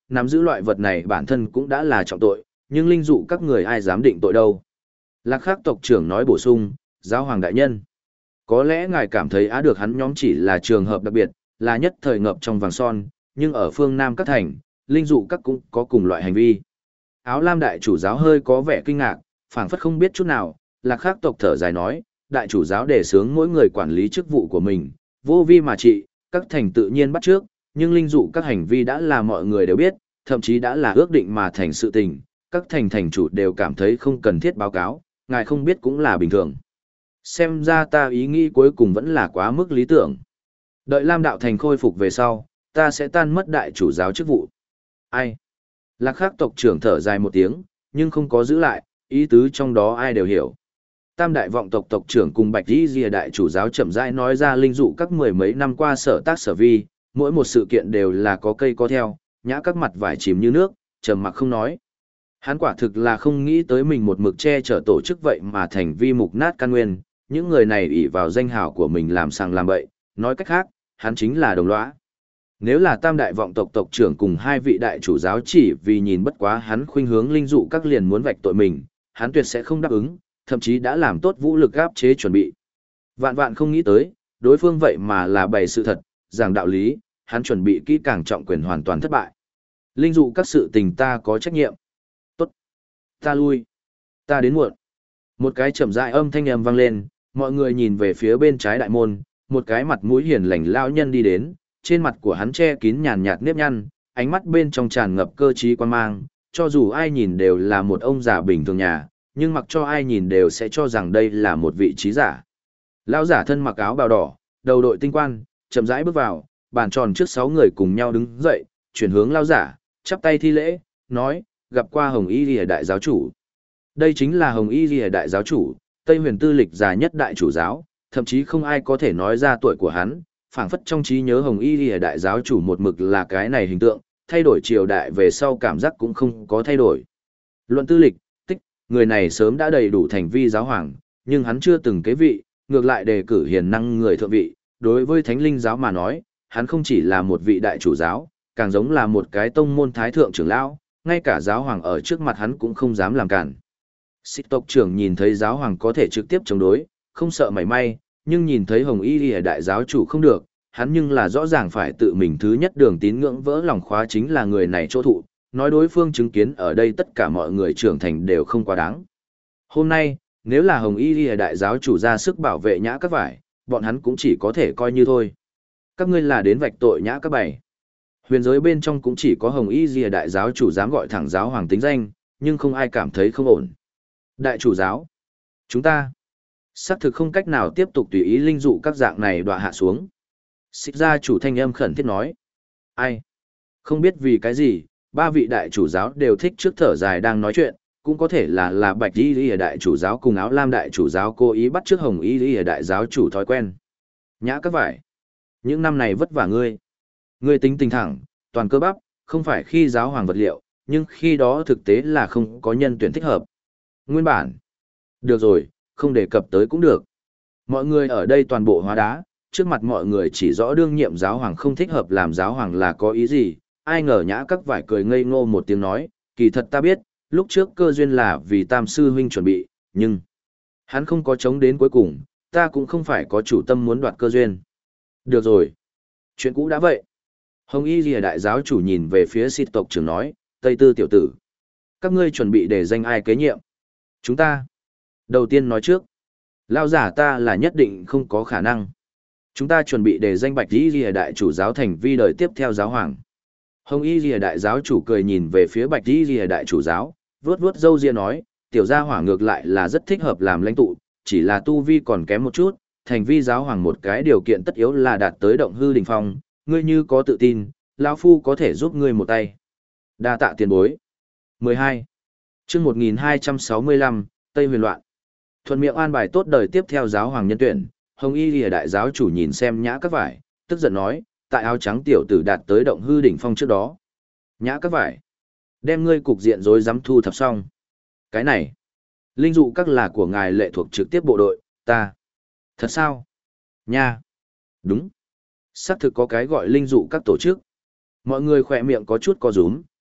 nắm giữ loại vật này bản thân cũng đã là trọng tội, nhưng linh dụ các người ai dám định tội đâu. Lạc Khắc tộc trưởng nói bổ sung, giáo hoàng đại nhân. Có lẽ ngài cảm thấy á được hắn nhóm chỉ là trường hợp đặc biệt, là nhất thời ngập trong vàng son, nhưng ở phương Nam các thành, linh dụ các cũng có cùng loại hành vi. Áo lam đại chủ giáo hơi có vẻ kinh ngạc, phảng phất không biết chút nào, Lạc Khắc tộc thở dài nói, đại chủ giáo đề xướng mỗi người quản lý chức vụ của mình, vô vi mà trị, các thành tự nhiên bắt trước, nhưng linh dụ các hành vi đã là mọi người đều biết, thậm chí đã là ước định mà thành sự tình, các thành thành chủ đều cảm thấy không cần thiết báo cáo, ngài không biết cũng là bình thường. Xem ra ta ý nghĩ cuối cùng vẫn là quá mức lý tưởng. Đợi Lam đạo thành khôi phục về sau, ta sẽ tan mất đại chủ giáo chức vụ. Ai? Lạc Khắc tộc trưởng thở dài một tiếng, nhưng không có giữ lại, ý tứ trong đó ai đều hiểu. Tam đại vọng tộc tộc trưởng cùng Bạch Di Dìa đại chủ giáo chậm rãi nói ra linh dụ các mười mấy năm qua sở tác sở vi, mỗi một sự kiện đều là có cây có theo, nhã các mặt vải chìm như nước, trầm mặc không nói. Hắn quả thực là không nghĩ tới mình một mực che chở tổ chức vậy mà thành vi mục nát căn nguyên, những người này ỷ vào danh hào của mình làm sàng làm bậy, nói cách khác, hắn chính là đồng lõa. Nếu là tam đại vọng tộc tộc trưởng cùng hai vị đại chủ giáo chỉ vì nhìn bất quá hắn khuynh hướng linh dụ các liền muốn vạch tội mình, hắn tuyệt sẽ không đáp ứng, thậm chí đã làm tốt vũ lực áp chế chuẩn bị. Vạn vạn không nghĩ tới, đối phương vậy mà là bày sự thật, giảng đạo lý, hắn chuẩn bị kỹ càng trọng quyền hoàn toàn thất bại. Linh dụ các sự tình ta có trách nhiệm. Tốt. Ta lui. Ta đến muộn. Một cái chậm rãi âm thanh âm vang lên, mọi người nhìn về phía bên trái đại môn, một cái mặt mũi hiền lành lão nhân đi đến, trên mặt của hắn che kín nhàn nhạt nếp nhăn, ánh mắt bên trong tràn ngập cơ trí quan mang, cho dù ai nhìn đều là một ông già bình thường nhà, nhưng mặc cho ai nhìn đều sẽ cho rằng đây là một vị trí giả. Lão giả thân mặc áo bào đỏ, đầu đội tinh quan, chậm rãi bước vào, bàn tròn trước sáu người cùng nhau đứng dậy, chuyển hướng lão giả, chắp tay thi lễ, nói, gặp qua Hồng Y Lìa đại giáo chủ. Đây chính là Hồng Y Lìa đại giáo chủ, Tây Huyền Tư lịch già nhất đại chủ giáo, thậm chí không ai có thể nói ra tuổi của hắn, phảng phất trong trí nhớ Hồng Y Lìa đại giáo chủ một mực là cái này hình tượng, thay đổi triều đại về sau cảm giác cũng không có thay đổi. Luận tư lịch, tích, người này sớm đã đầy đủ thành vi giáo hoàng, nhưng hắn chưa từng kế vị, ngược lại đề cử hiền năng người thượng vị, đối với thánh linh giáo mà nói, hắn không chỉ là một vị đại chủ giáo, càng giống là một cái tông môn thái thượng trưởng lão, ngay cả giáo hoàng ở trước mặt hắn cũng không dám làm cản. Xích tộc trưởng nhìn thấy giáo hoàng có thể trực tiếp chống đối, không sợ mảy may, nhưng nhìn thấy Hồng Y Lìa đại giáo chủ không được, hắn nhưng là rõ ràng phải tự mình thứ nhất đường tín ngưỡng vỡ lòng khóa chính là người này chỗ thụ, nói đối phương chứng kiến ở đây tất cả mọi người trưởng thành đều không quá đáng. Hôm nay, nếu là Hồng Y Lìa đại giáo chủ ra sức bảo vệ nhã các vải, bọn hắn cũng chỉ có thể coi như thôi. Các ngươi là đến vạch tội nhã các bảy. Huyền giới bên trong cũng chỉ có Hồng Y Lìa đại giáo chủ dám gọi thẳng giáo hoàng tính danh, nhưng không ai cảm thấy không ổn. Đại chủ giáo, chúng ta xác thực không cách nào tiếp tục tùy ý linh dụ các dạng này đọa hạ xuống. Xích gia chủ thanh âm khẩn thiết nói. Ai? Không biết vì cái gì, ba vị đại chủ giáo đều thích trước thở dài đang nói chuyện, cũng có thể là là Bạch Y Lìa đại chủ giáo cùng Áo Lam đại chủ giáo cố ý bắt trước Hồng Y Lìa đại giáo chủ thói quen. Nhã các vải. Những năm này vất vả ngươi. Ngươi tính tình thẳng, toàn cơ bắp, không phải khi giáo hoàng vật liệu, nhưng khi đó thực tế là không có nhân tuyển thích hợp. Nguyên bản. Được rồi, không đề cập tới cũng được. Mọi người ở đây toàn bộ hóa đá, trước mặt mọi người chỉ rõ đương nhiệm giáo hoàng không thích hợp làm giáo hoàng là có ý gì, ai ngờ nhã các vải cười ngây ngô một tiếng nói, kỳ thật ta biết, lúc trước cơ duyên là vì tam sư huynh chuẩn bị, nhưng hắn không có chống đến cuối cùng, ta cũng không phải có chủ tâm muốn đoạt cơ duyên. Được rồi. Chuyện cũ đã vậy. Hồng Y Lìa đại giáo chủ nhìn về phía Xịt tộc trưởng nói, Tây Tư tiểu tử. Các ngươi chuẩn bị để danh ai kế nhiệm? Chúng ta. Đầu tiên nói trước. Lao giả ta là nhất định không có khả năng. Chúng ta chuẩn bị để danh Bạch Y Lìa đại chủ giáo thành vi đời tiếp theo giáo hoàng. Hồng Y Lìa đại giáo chủ cười nhìn về phía Bạch Y Lìa đại chủ giáo, vuốt vuốt râu ria nói, tiểu gia hỏa ngược lại là rất thích hợp làm lãnh tụ, chỉ là tu vi còn kém một chút, thành vi giáo hoàng một cái điều kiện tất yếu là đạt tới động hư đỉnh phong, ngươi như có tự tin, lão phu có thể giúp ngươi một tay. Đa tạ tiền bối. mười hai. Chương một nghìn hai trăm sáu mươi lăm, Tây Huyền loạn. Thuận miệng an bài tốt đời tiếp theo giáo hoàng nhân tuyển, Hồng Y Lìa đại giáo chủ nhìn xem nhã các vải, tức giận nói, tại áo trắng tiểu tử đạt tới động hư đỉnh phong trước đó. Nhã các vải, đem ngươi cục diện rối rắm thu thập xong. Cái này, linh dụ các là của ngài lệ thuộc trực tiếp bộ đội, ta. Thật sao? Nha. Đúng. Xác thực có cái gọi linh dụ các tổ chức. Mọi người khỏe miệng có chút co rúm,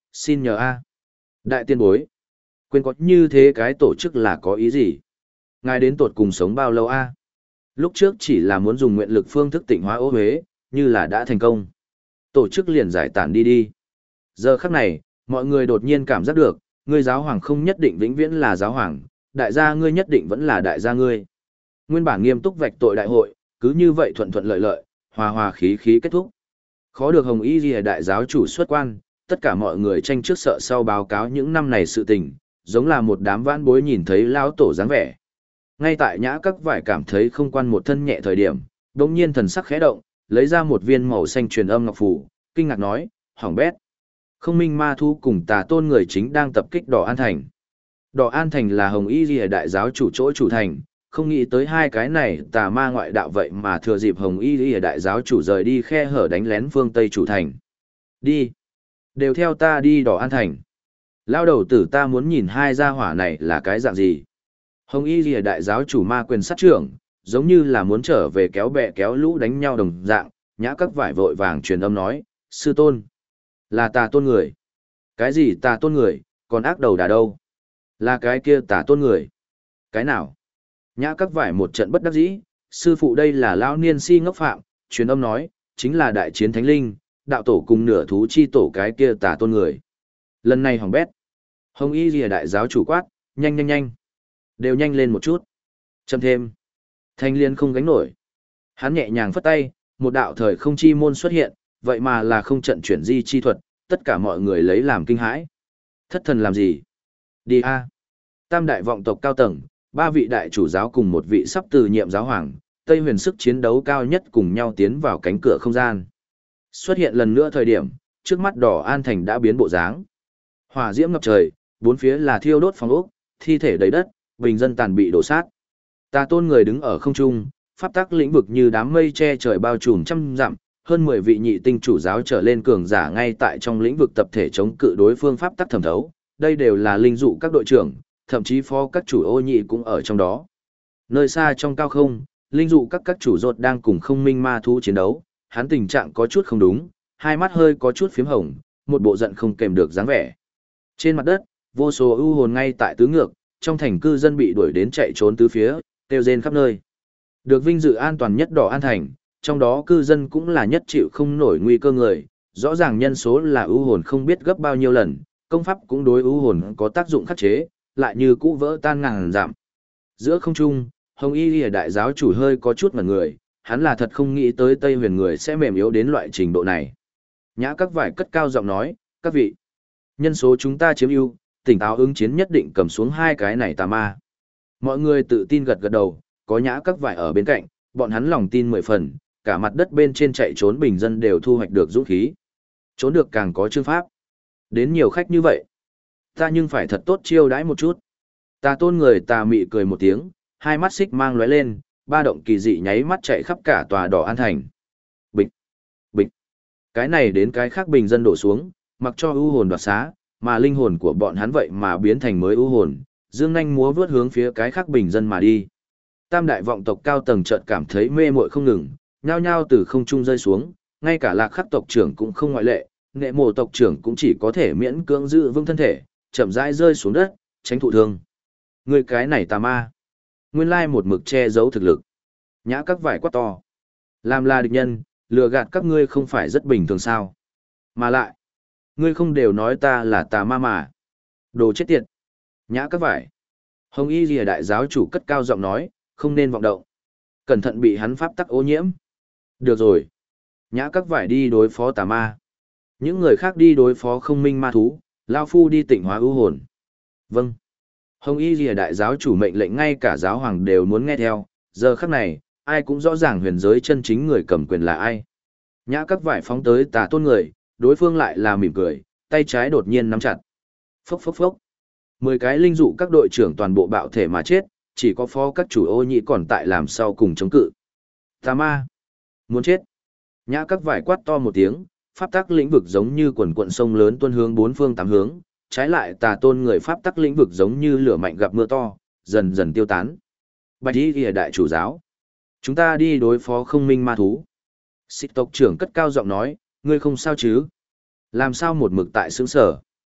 xin nhờ a. Đại tiên bối. Quên có như thế cái tổ chức là có ý gì? Ngài đến tột cùng sống bao lâu a? Lúc trước chỉ là muốn dùng nguyện lực phương thức tịnh hóa ô huế, như là đã thành công. Tổ chức liền giải tản đi đi. Giờ khắc này, mọi người đột nhiên cảm giác được, ngươi giáo hoàng không nhất định vĩnh viễn là giáo hoàng, đại gia ngươi nhất định vẫn là đại gia ngươi. Nguyên bản nghiêm túc vạch tội đại hội, cứ như vậy thuận thuận lợi lợi, hòa hòa khí khí kết thúc. Khó được Hồng Y Lìa đại giáo chủ xuất quan, tất cả mọi người tranh trước sợ sau báo cáo những năm này sự tình, giống là một đám vãn bối nhìn thấy lão tổ dáng vẻ. Ngay tại nhã các vải cảm thấy không quan một thân nhẹ thời điểm, đột nhiên thần sắc khẽ động, lấy ra một viên màu xanh truyền âm ngọc phù, kinh ngạc nói, hỏng bét. Không minh ma thu cùng tà tôn người chính đang tập kích Đỏ An Thành. Đỏ An Thành là Hồng Y Lìa đại giáo chủ chỗ chủ thành, không nghĩ tới hai cái này tà ma ngoại đạo vậy mà thừa dịp Hồng Y Lìa đại giáo chủ rời đi khe hở đánh lén phương Tây chủ thành. Đi. Đều theo ta đi Đỏ An Thành. Lao đầu tử ta muốn nhìn hai gia hỏa này là cái dạng gì. Hồng Y Lìa đại giáo chủ ma quyền sát trưởng, giống như là muốn trở về kéo bè kéo lũ đánh nhau đồng dạng, nhã các vải vội vàng truyền âm nói, sư tôn. Là tà tôn người. Cái gì tà tôn người, còn ác đầu đà đâu? Là cái kia tà tôn người. Cái nào? Nhã các vải một trận bất đắc dĩ, sư phụ đây là lão niên si ngốc phạm, truyền âm nói, chính là đại chiến thánh linh, đạo tổ cùng nửa thú chi tổ cái kia tà tôn người. Lần này hỏng bét. Hồng Y Lìa đại giáo chủ quát, nhanh nhanh nhanh. Đều nhanh lên một chút. Châm thêm. Thanh liên không gánh nổi. Hắn nhẹ nhàng phất tay, một đạo thời không chi môn xuất hiện, vậy mà là không trận chuyển di chi thuật, tất cả mọi người lấy làm kinh hãi. Thất thần làm gì? Đi a. Tam đại vọng tộc cao tầng, ba vị đại chủ giáo cùng một vị sắp từ nhiệm giáo hoàng, Tây Huyền sức chiến đấu cao nhất cùng nhau tiến vào cánh cửa không gian. Xuất hiện lần nữa thời điểm, trước mắt Đỏ An Thành đã biến bộ dáng. Hỏa diễm ngập trời, bốn phía là thiêu đốt phòng ốc, thi thể đầy đất, bình dân tàn bị đổ sát. Tà tôn người đứng ở không trung, pháp tắc lĩnh vực như đám mây che trời bao trùm trăm dặm, hơn mười vị nhị tinh chủ giáo trở lên cường giả ngay tại trong lĩnh vực tập thể chống cự đối phương pháp tắc thẩm thấu, đây đều là linh dụ các đội trưởng, thậm chí phó các chủ ô nhị cũng ở trong đó. Nơi xa trong cao không, linh dụ các các chủ rột đang cùng không minh ma thú chiến đấu, hắn tình trạng có chút không đúng, hai mắt hơi có chút phím hồng, một bộ giận không kèm được dáng vẻ. Trên mặt đất, vô số ưu hồn ngay tại tứ ngược, trong thành cư dân bị đuổi đến chạy trốn tứ phía, kêu rên khắp nơi. Được vinh dự an toàn nhất Đỏ An Thành, trong đó cư dân cũng là nhất chịu không nổi nguy cơ người, rõ ràng nhân số là ưu hồn không biết gấp bao nhiêu lần, công pháp cũng đối ưu hồn có tác dụng khắc chế, lại như cũ vỡ tan ngàn giảm. Giữa không trung, Hồng Y Lìa đại giáo chủ hơi có chút ngẩn người, hắn là thật không nghĩ tới Tây Huyền người sẽ mềm yếu đến loại trình độ này. Nhã các vải cất cao giọng nói, các vị, nhân số chúng ta chiếm ưu, tỉnh táo ứng chiến nhất định cầm xuống hai cái này tà ma. Mọi người tự tin gật gật đầu, có nhã các vải ở bên cạnh, bọn hắn lòng tin mười phần, cả mặt đất bên trên chạy trốn bình dân đều thu hoạch được dũng khí. Trốn được càng có chương pháp. Đến nhiều khách như vậy, ta nhưng phải thật tốt chiêu đãi một chút. Tà tôn người tà mị cười một tiếng, hai mắt xích mang lóe lên, ba động kỳ dị nháy mắt chạy khắp cả tòa Đỏ An Thành. Bịch, bịch. Cái này đến cái khác bình dân đổ xuống, mặc cho ưu hồn đoạt xá, mà linh hồn của bọn hắn vậy mà biến thành mới ưu hồn, dương nhanh múa vướt hướng phía cái khác bình dân mà đi. Tam đại vọng tộc cao tầng chợt cảm thấy mê muội không ngừng, nhao nhao từ không trung rơi xuống, ngay cả Lạc Khắc tộc trưởng cũng không ngoại lệ, Nghệ Mộ tộc trưởng cũng chỉ có thể miễn cưỡng giữ vững thân thể, chậm rãi rơi xuống đất, tránh thụ thương. Người cái này tà ma, nguyên lai một mực che giấu thực lực. Nhã các vải quát to, làm là địch nhân, lừa gạt các ngươi không phải rất bình thường sao? Mà lại, ngươi không đều nói ta là tà ma mà? Đồ chết tiệt. Nhã các vải. Hồng Y Lìa đại giáo chủ cất cao giọng nói, không nên vọng động. Cẩn thận bị hắn pháp tắc ô nhiễm. Được rồi. Nhã các vải đi đối phó tà ma. Những người khác đi đối phó không minh ma thú, lao phu đi tịnh hóa ưu hồn. Vâng. Hồng Y Lìa đại giáo chủ mệnh lệnh ngay cả giáo hoàng đều muốn nghe theo, giờ khắc này, ai cũng rõ ràng huyền giới chân chính người cầm quyền là ai. Nhã các vải phóng tới tà tôn người, đối phương lại là mỉm cười, tay trái đột nhiên nắm chặt. Phốc phốc phốc. Mười cái linh dụ các đội trưởng toàn bộ bạo thể mà chết, chỉ có phó các chủ ô nhị còn tại làm sau cùng chống cự. Tà ma. Muốn chết. Nhã các vải quát to một tiếng, pháp tắc lĩnh vực giống như quần quận sông lớn tuôn hướng bốn phương tám hướng, trái lại tà tôn người pháp tắc lĩnh vực giống như lửa mạnh gặp mưa to, dần dần tiêu tán. Bạch Y Lìa đại chủ giáo, chúng ta đi đối phó không minh ma thú. Xích tộc trưởng cất cao giọng nói, ngươi không sao chứ? Làm sao một mực tại xứng sở?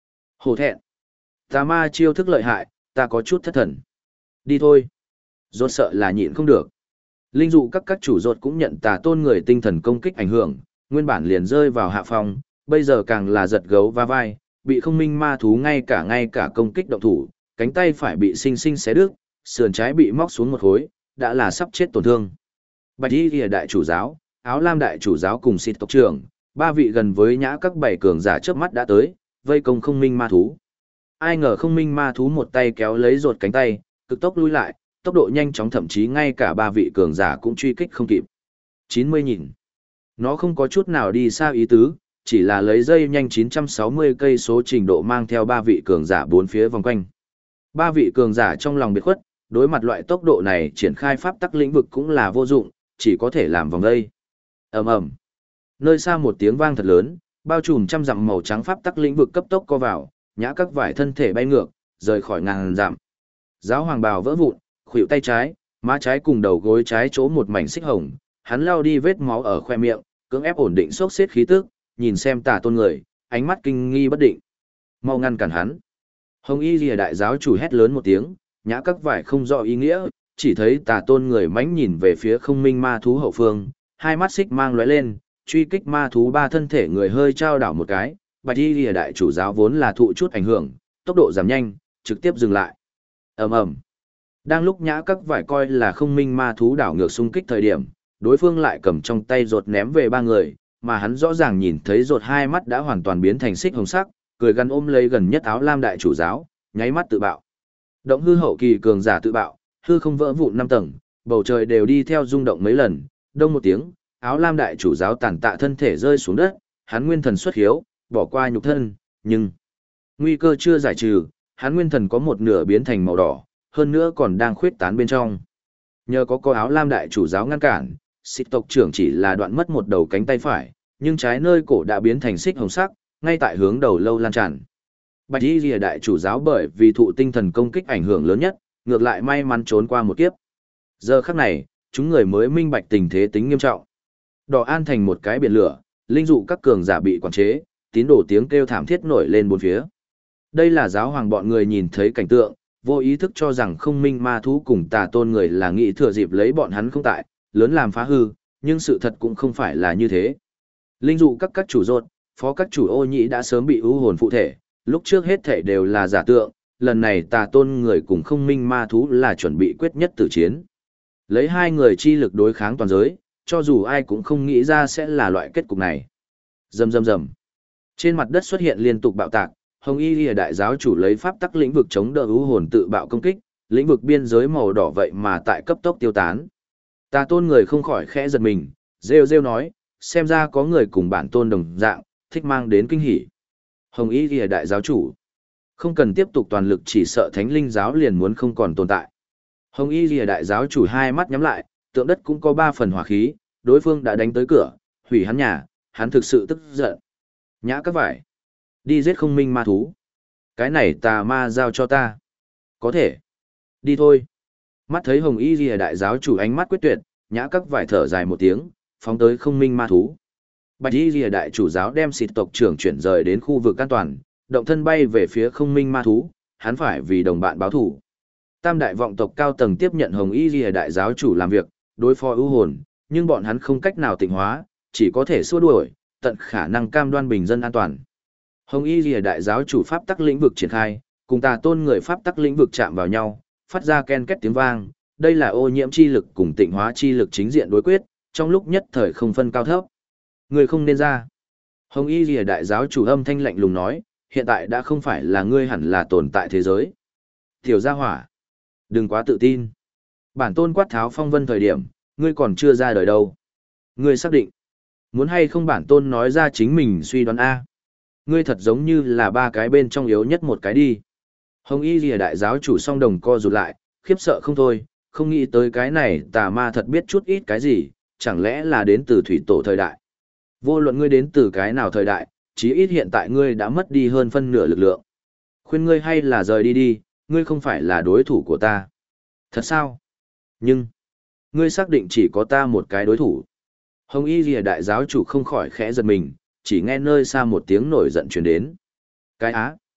Hổ thẹn. Tà ma chiêu thức lợi hại, ta có chút thất thần. Đi thôi. Rốt sợ là nhịn không được. Linh dụ các các chủ rốt cũng nhận tà tôn người tinh thần công kích ảnh hưởng, nguyên bản liền rơi vào hạ phòng, bây giờ càng là giật gấu va vai, bị không minh ma thú ngay cả ngay cả công kích động thủ, cánh tay phải bị sinh sinh xé đứt, sườn trái bị móc xuống một khối, đã là sắp chết tổn thương. Bạch Y Liễu đại chủ giáo, Áo Lam đại chủ giáo cùng Xịt tộc trưởng, ba vị gần với nhã các bảy cường giả chớp mắt đã tới, vây công không minh ma thú. Ai ngờ không minh ma thú một tay kéo lấy rột cánh tay, cực tốc lui lại, tốc độ nhanh chóng thậm chí ngay cả ba vị cường giả cũng truy kích không kịp. chín mươi nhìn. Nó không có chút nào đi xa ý tứ, chỉ là lấy dây nhanh chín trăm sáu mươi cây số trình độ mang theo ba vị cường giả bốn phía vòng quanh. Ba vị cường giả trong lòng biệt khuất, đối mặt loại tốc độ này triển khai pháp tắc lĩnh vực cũng là vô dụng, chỉ có thể làm vòng dây. Ầm ầm. Nơi xa một tiếng vang thật lớn, bao trùm trăm dặm màu trắng pháp tắc lĩnh vực cấp tốc co vào, nhã các vải thân thể bay ngược, rời khỏi ngàn dặm. Giáo hoàng bào vỡ vụn, khuỷu tay trái, má trái cùng đầu gối trái chỗ một mảnh xích hồng, hắn lao đi vết máu ở khoe miệng, cưỡng ép ổn định sốc xếp khí tức, nhìn xem Tà Tôn người, ánh mắt kinh nghi bất định. Mau ngăn cản hắn. Hồng Y Liễu đại giáo chủ hét lớn một tiếng, nhã các vải không rõ ý nghĩa, chỉ thấy Tà Tôn người mãnh nhìn về phía không minh ma thú hậu phương, hai mắt xích mang lóe lên, truy kích ma thú ba thân thể người hơi trao đảo một cái, Bạch Y Liễu đại chủ giáo vốn là thụ chút ảnh hưởng, tốc độ giảm nhanh, trực tiếp dừng lại. Ầm ầm. Đang lúc nhã các vải coi là không minh ma thú đảo ngược xung kích thời điểm, đối phương lại cầm trong tay rột ném về ba người, mà hắn rõ ràng nhìn thấy rột hai mắt đã hoàn toàn biến thành xích hồng sắc, cười gắn ôm lấy gần nhất Áo Lam đại chủ giáo, nháy mắt tự bạo. Động hư hậu kỳ cường giả tự bạo, hư không vỡ vụn năm tầng, bầu trời đều đi theo rung động mấy lần, đông một tiếng, Áo Lam đại chủ giáo tàn tạ thân thể rơi xuống đất, hắn nguyên thần xuất hiếu, bỏ qua nhục thân, nhưng nguy cơ chưa giải trừ, hắn nguyên thần có một nửa biến thành màu đỏ, hơn nữa còn đang khuyết tán bên trong. Nhờ có có Áo Lam đại chủ giáo ngăn cản, Xịt tộc trưởng chỉ là đoạn mất một đầu cánh tay phải, nhưng trái nơi cổ đã biến thành xích hồng sắc, ngay tại hướng đầu lâu lan tràn. Bạch Y Liễu đại chủ giáo bởi vì thụ tinh thần công kích ảnh hưởng lớn nhất, ngược lại may mắn trốn qua một kiếp. Giờ khắc này, chúng người mới minh bạch tình thế tính nghiêm trọng. Đỏ An thành một cái biển lửa, linh dụ các cường giả bị quản chế, tín đồ tiếng kêu thảm thiết nổi lên bốn phía. Đây là giáo hoàng bọn người nhìn thấy cảnh tượng, vô ý thức cho rằng không minh ma thú cùng Tà Tôn người là nghĩ thừa dịp lấy bọn hắn không tại, lớn làm phá hư, nhưng sự thật cũng không phải là như thế. Linh dụ các các chủ rốt, phó các chủ ô nhĩ đã sớm bị ưu hồn phụ thể, lúc trước hết thể đều là giả tượng, lần này Tà Tôn người cùng không minh ma thú là chuẩn bị quyết nhất tử chiến. Lấy hai người chi lực đối kháng toàn giới, cho dù ai cũng không nghĩ ra sẽ là loại kết cục này. Rầm rầm rầm. Trên mặt đất xuất hiện liên tục bạo tạc, Hồng Y Liễu đại giáo chủ lấy pháp tắc lĩnh vực chống đỡ ưu hồn tự bạo công kích, lĩnh vực biên giới màu đỏ vậy mà tại cấp tốc tiêu tán. Tà Tôn người không khỏi khẽ giật mình, rêu rêu nói, xem ra có người cùng bản tôn đồng dạng, thích mang đến kinh hỉ. Hồng Y Liễu đại giáo chủ, không cần tiếp tục toàn lực, chỉ sợ thánh linh giáo liền muốn không còn tồn tại. Hồng Y Liễu đại giáo chủ hai mắt nhắm lại, tượng đất cũng có ba phần hỏa khí, đối phương đã đánh tới cửa, hủy hắn nhà, hắn thực sự tức giận. Nhã các vải, đi giết không minh ma thú. Cái này tà ma giao cho ta. Có thể. Đi thôi. Mắt thấy Hồng Y Liễu đại giáo chủ ánh mắt quyết tuyệt, nhã các vải thở dài một tiếng, phóng tới không minh ma thú. Bạch Y Liễu đại chủ giáo đem Xịt tộc trưởng chuyển rời đến khu vực an toàn, động thân bay về phía không minh ma thú, hắn phải vì đồng bạn báo thù. Tam đại vọng tộc cao tầng tiếp nhận Hồng Y Liễu đại giáo chủ làm việc, đối phó ưu hồn, nhưng bọn hắn không cách nào tịnh hóa, chỉ có thể xua đuổi, tận khả năng cam đoan bình dân an toàn. Hồng Y Liễu đại giáo chủ pháp tắc lĩnh vực triển khai, cùng Tà Tôn người pháp tắc lĩnh vực chạm vào nhau, phát ra ken két tiếng vang, đây là ô nhiễm chi lực cùng tịnh hóa chi lực chính diện đối quyết, trong lúc nhất thời không phân cao thấp. Người không nên ra. Hồng Y Liễu đại giáo chủ âm thanh lạnh lùng nói, hiện tại đã không phải là ngươi hẳn là tồn tại thế giới. Tiểu gia hỏa, đừng quá tự tin. Bản tôn quát tháo phong vân thời điểm, ngươi còn chưa ra đời đâu. Ngươi xác định, muốn hay không bản tôn nói ra chính mình suy đoán A. Ngươi thật giống như là ba cái bên trong yếu nhất một cái đi. Hồng Y Liễu đại giáo chủ song đồng co rụt lại, khiếp sợ không thôi, không nghĩ tới cái này tà ma thật biết chút ít cái gì, chẳng lẽ là đến từ thủy tổ thời đại. Vô luận ngươi đến từ cái nào thời đại, chí ít hiện tại ngươi đã mất đi hơn phân nửa lực lượng. Khuyên ngươi hay là rời đi đi, ngươi không phải là đối thủ của ta. Thật sao? Nhưng, ngươi xác định chỉ có ta một cái đối thủ. Hồng Y Liễu đại giáo chủ không khỏi khẽ giật mình, chỉ nghe nơi xa một tiếng nổi giận truyền đến. Cái á!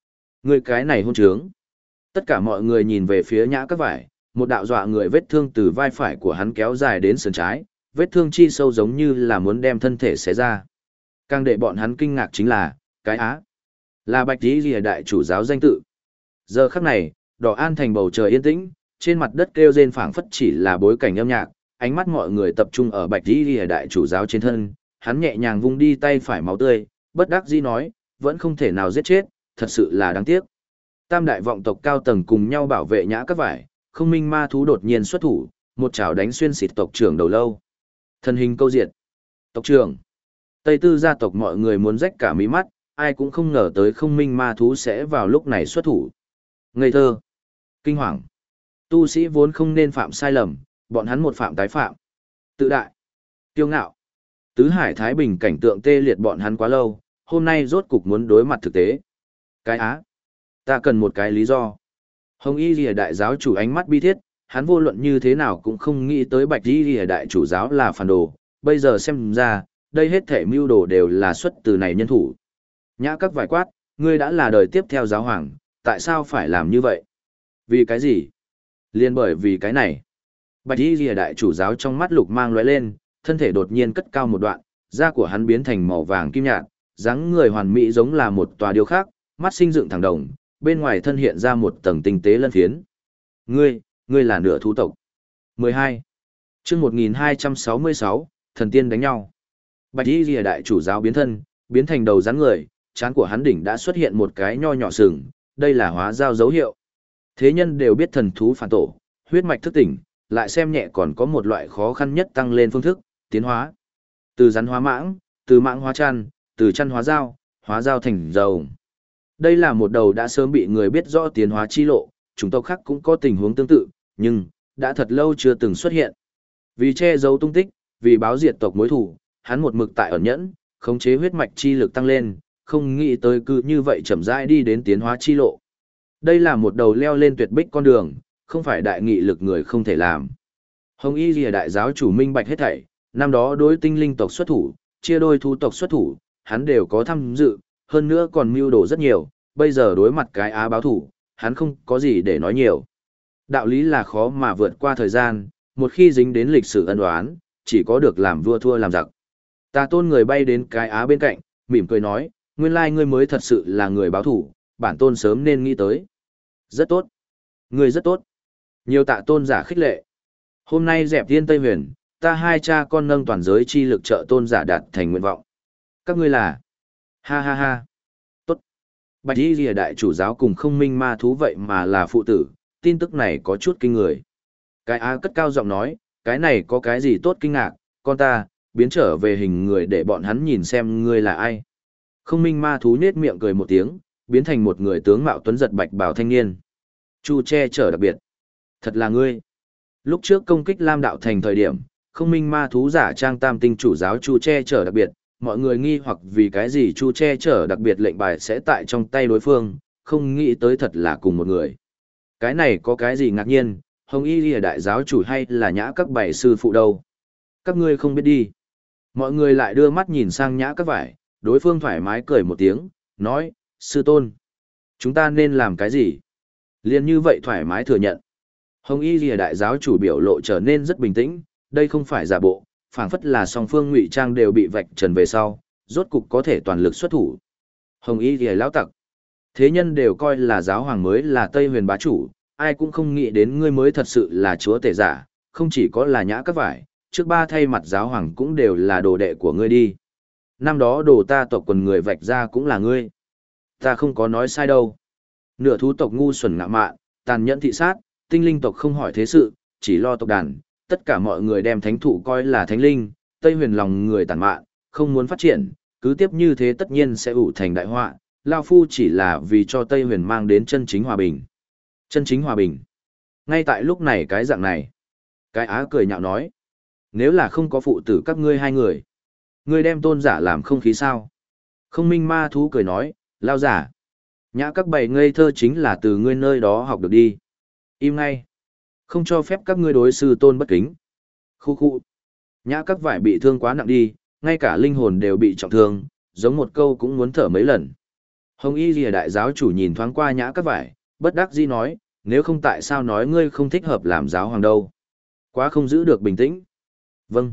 Ngươi cái này hôn trướng. Tất cả mọi người nhìn về phía nhã các vải, một đạo dọa người vết thương từ vai phải của hắn kéo dài đến sườn trái, vết thương chi sâu giống như là muốn đem thân thể xé ra. Càng để bọn hắn kinh ngạc chính là, cái á, là Bạch Tí Lìa đại chủ giáo danh tự. Giờ khắc này, Đỏ An thành bầu trời yên tĩnh, trên mặt đất kêu rên phảng phất chỉ là bối cảnh âm nhạc, ánh mắt mọi người tập trung ở Bạch Tí Lìa đại chủ giáo trên thân, hắn nhẹ nhàng vung đi tay phải máu tươi, bất đắc dĩ nói, vẫn không thể nào giết chết, thật sự là đáng tiếc. Tam đại vọng tộc cao tầng cùng nhau bảo vệ nhã các vải, không minh ma thú đột nhiên xuất thủ, một chảo đánh xuyên xịt tộc trưởng đầu lâu. Thân hình câu diệt. Tộc trưởng. Tây tư gia tộc mọi người muốn rách cả mí mắt, ai cũng không ngờ tới không minh ma thú sẽ vào lúc này xuất thủ. Ngây thơ. Kinh hoàng. Tu sĩ vốn không nên phạm sai lầm, bọn hắn một phạm tái phạm. Tự đại. Kiêu ngạo. Tứ hải Thái Bình cảnh tượng tê liệt bọn hắn quá lâu, hôm nay rốt cục muốn đối mặt thực tế. Cái á. Ta cần một cái lý do. Hồng Y Lìa đại giáo chủ ánh mắt bi thiết, hắn vô luận như thế nào cũng không nghĩ tới Bạch Y Lìa đại chủ giáo là phản đồ, bây giờ xem ra, đây hết thể mưu đồ đều là xuất từ này nhân thủ. Nhã các vài quát, ngươi đã là đời tiếp theo giáo hoàng, tại sao phải làm như vậy? Vì cái gì? Liên bởi vì cái này. Bạch Y Lìa đại chủ giáo trong mắt lục mang lóe lên, thân thể đột nhiên cất cao một đoạn, da của hắn biến thành màu vàng kim nhạt, dáng người hoàn mỹ giống là một tòa điêu khắc, mắt sinh dựng thẳng đồng, bên ngoài thân hiện ra một tầng tinh tế lân phiến. Ngươi, ngươi là nửa thú tộc. mười hai. Chương một nghìn hai trăm sáu mươi sáu, thần tiên đánh nhau. Bạch Y Lìa đại chủ giáo biến thân, biến thành đầu rắn người, trán của hắn đỉnh đã xuất hiện một cái nho nhỏ sừng, đây là hóa giao dấu hiệu. Thế nhân đều biết thần thú phản tổ, huyết mạch thức tỉnh, lại xem nhẹ còn có một loại khó khăn nhất tăng lên phương thức, tiến hóa. Từ rắn hóa mãng, từ mãng hóa chăn, từ chăn hóa dao, hóa dao thành rồng. Đây là một đầu đã sớm bị người biết rõ tiến hóa chi lộ, chủng tộc khác cũng có tình huống tương tự, nhưng đã thật lâu chưa từng xuất hiện. Vì che giấu tung tích, vì báo diệt tộc mối thù, hắn một mực tại ẩn nhẫn, khống chế huyết mạch chi lực tăng lên, không nghĩ tới cứ như vậy chậm rãi đi đến tiến hóa chi lộ. Đây là một đầu leo lên tuyệt bích con đường, không phải đại nghị lực người không thể làm. Hồng Y Lìa đại giáo chủ minh bạch hết thảy, năm đó đối tinh linh tộc xuất thủ, chia đôi thú tộc xuất thủ, hắn đều có tham dự, hơn nữa còn mưu đồ rất nhiều, bây giờ đối mặt cái á báo thủ, hắn không có gì để nói nhiều. Đạo lý là khó mà vượt qua thời gian, một khi dính đến lịch sử ân oán, chỉ có được làm vua thua làm giặc. Tà tôn người bay đến cái á bên cạnh, mỉm cười nói, nguyên lai ngươi mới thật sự là người báo thủ, bản tôn sớm nên nghĩ tới. Rất tốt. Ngươi rất tốt. Nhiều tạ tôn giả khích lệ. Hôm nay dẹp thiên Tây Huyền, ta hai cha con nâng toàn giới chi lực trợ tôn giả đạt thành nguyện vọng. Các ngươi là... Ha ha ha. Tốt. Bạch Y Lìa đại chủ giáo cùng không minh ma thú vậy mà là phụ tử, tin tức này có chút kinh người. Cái á cất cao giọng nói, cái này có cái gì tốt kinh ngạc, con ta, biến trở về hình người để bọn hắn nhìn xem ngươi là ai. Không minh ma thú nết miệng cười một tiếng, biến thành một người tướng mạo tuấn giật bạch bào thanh niên. Chu che chở đặc biệt. Thật là ngươi. Lúc trước công kích Lam đạo thành thời điểm, không minh ma thú giả trang tam tinh chủ giáo Chu che chở đặc biệt, mọi người nghi hoặc vì cái gì Chu che chở đặc biệt lệnh bài sẽ tại trong tay đối phương, không nghĩ tới thật là cùng một người. Cái này có cái gì ngạc nhiên, Hồng Y Lìa đại giáo chủ hay là nhã các bảy sư phụ đâu? Các ngươi không biết đi. Mọi người lại đưa mắt nhìn sang nhã các vải, đối phương thoải mái cười một tiếng, nói, sư tôn, chúng ta nên làm cái gì? Liên như vậy thoải mái thừa nhận. Hồng Y Lìa đại giáo chủ biểu lộ trở nên rất bình tĩnh, đây không phải giả bộ, phảng phất là song phương ngụy trang đều bị vạch trần về sau, rốt cục có thể toàn lực xuất thủ. Hồng Y Lìa lão tặc, thế nhân đều coi là giáo hoàng mới là Tây Huyền bá chủ, ai cũng không nghĩ đến ngươi mới thật sự là chúa tể giả, không chỉ có là nhã các vải, trước ba thay mặt giáo hoàng cũng đều là đồ đệ của ngươi đi. Năm đó đồ ta tộc quần người vạch ra cũng là ngươi. Ta không có nói sai đâu. Nửa thú tộc ngu xuẩn ngạ mạn, tàn nhẫn thị sát, tinh linh tộc không hỏi thế sự, chỉ lo tộc đàn, tất cả mọi người đem thánh thụ coi là thánh linh, Tây Huyền lòng người tàn mạn, không muốn phát triển, cứ tiếp như thế tất nhiên sẽ ủ thành đại họa. Lao Phu chỉ là vì cho Tây Huyền mang đến chân chính hòa bình. Chân chính hòa bình. Ngay tại lúc này cái dạng này. Cái á cười nhạo nói. Nếu là không có phụ tử các ngươi hai người. Ngươi đem tôn giả làm không khí sao? Không minh ma thú cười nói. Lao giả. Nhã các bầy ngây thơ chính là từ ngươi nơi đó học được đi. Im ngay. Không cho phép các ngươi đối sư tôn bất kính. Khu khu. Nhã các vải bị thương quá nặng đi. Ngay cả linh hồn đều bị trọng thương. Giống một câu cũng muốn thở mấy lần. Hồng Y Lìa đại giáo chủ nhìn thoáng qua nhã các vải, bất đắc dĩ nói, nếu không tại sao nói ngươi không thích hợp làm giáo hoàng đâu. Quá không giữ được bình tĩnh. Vâng.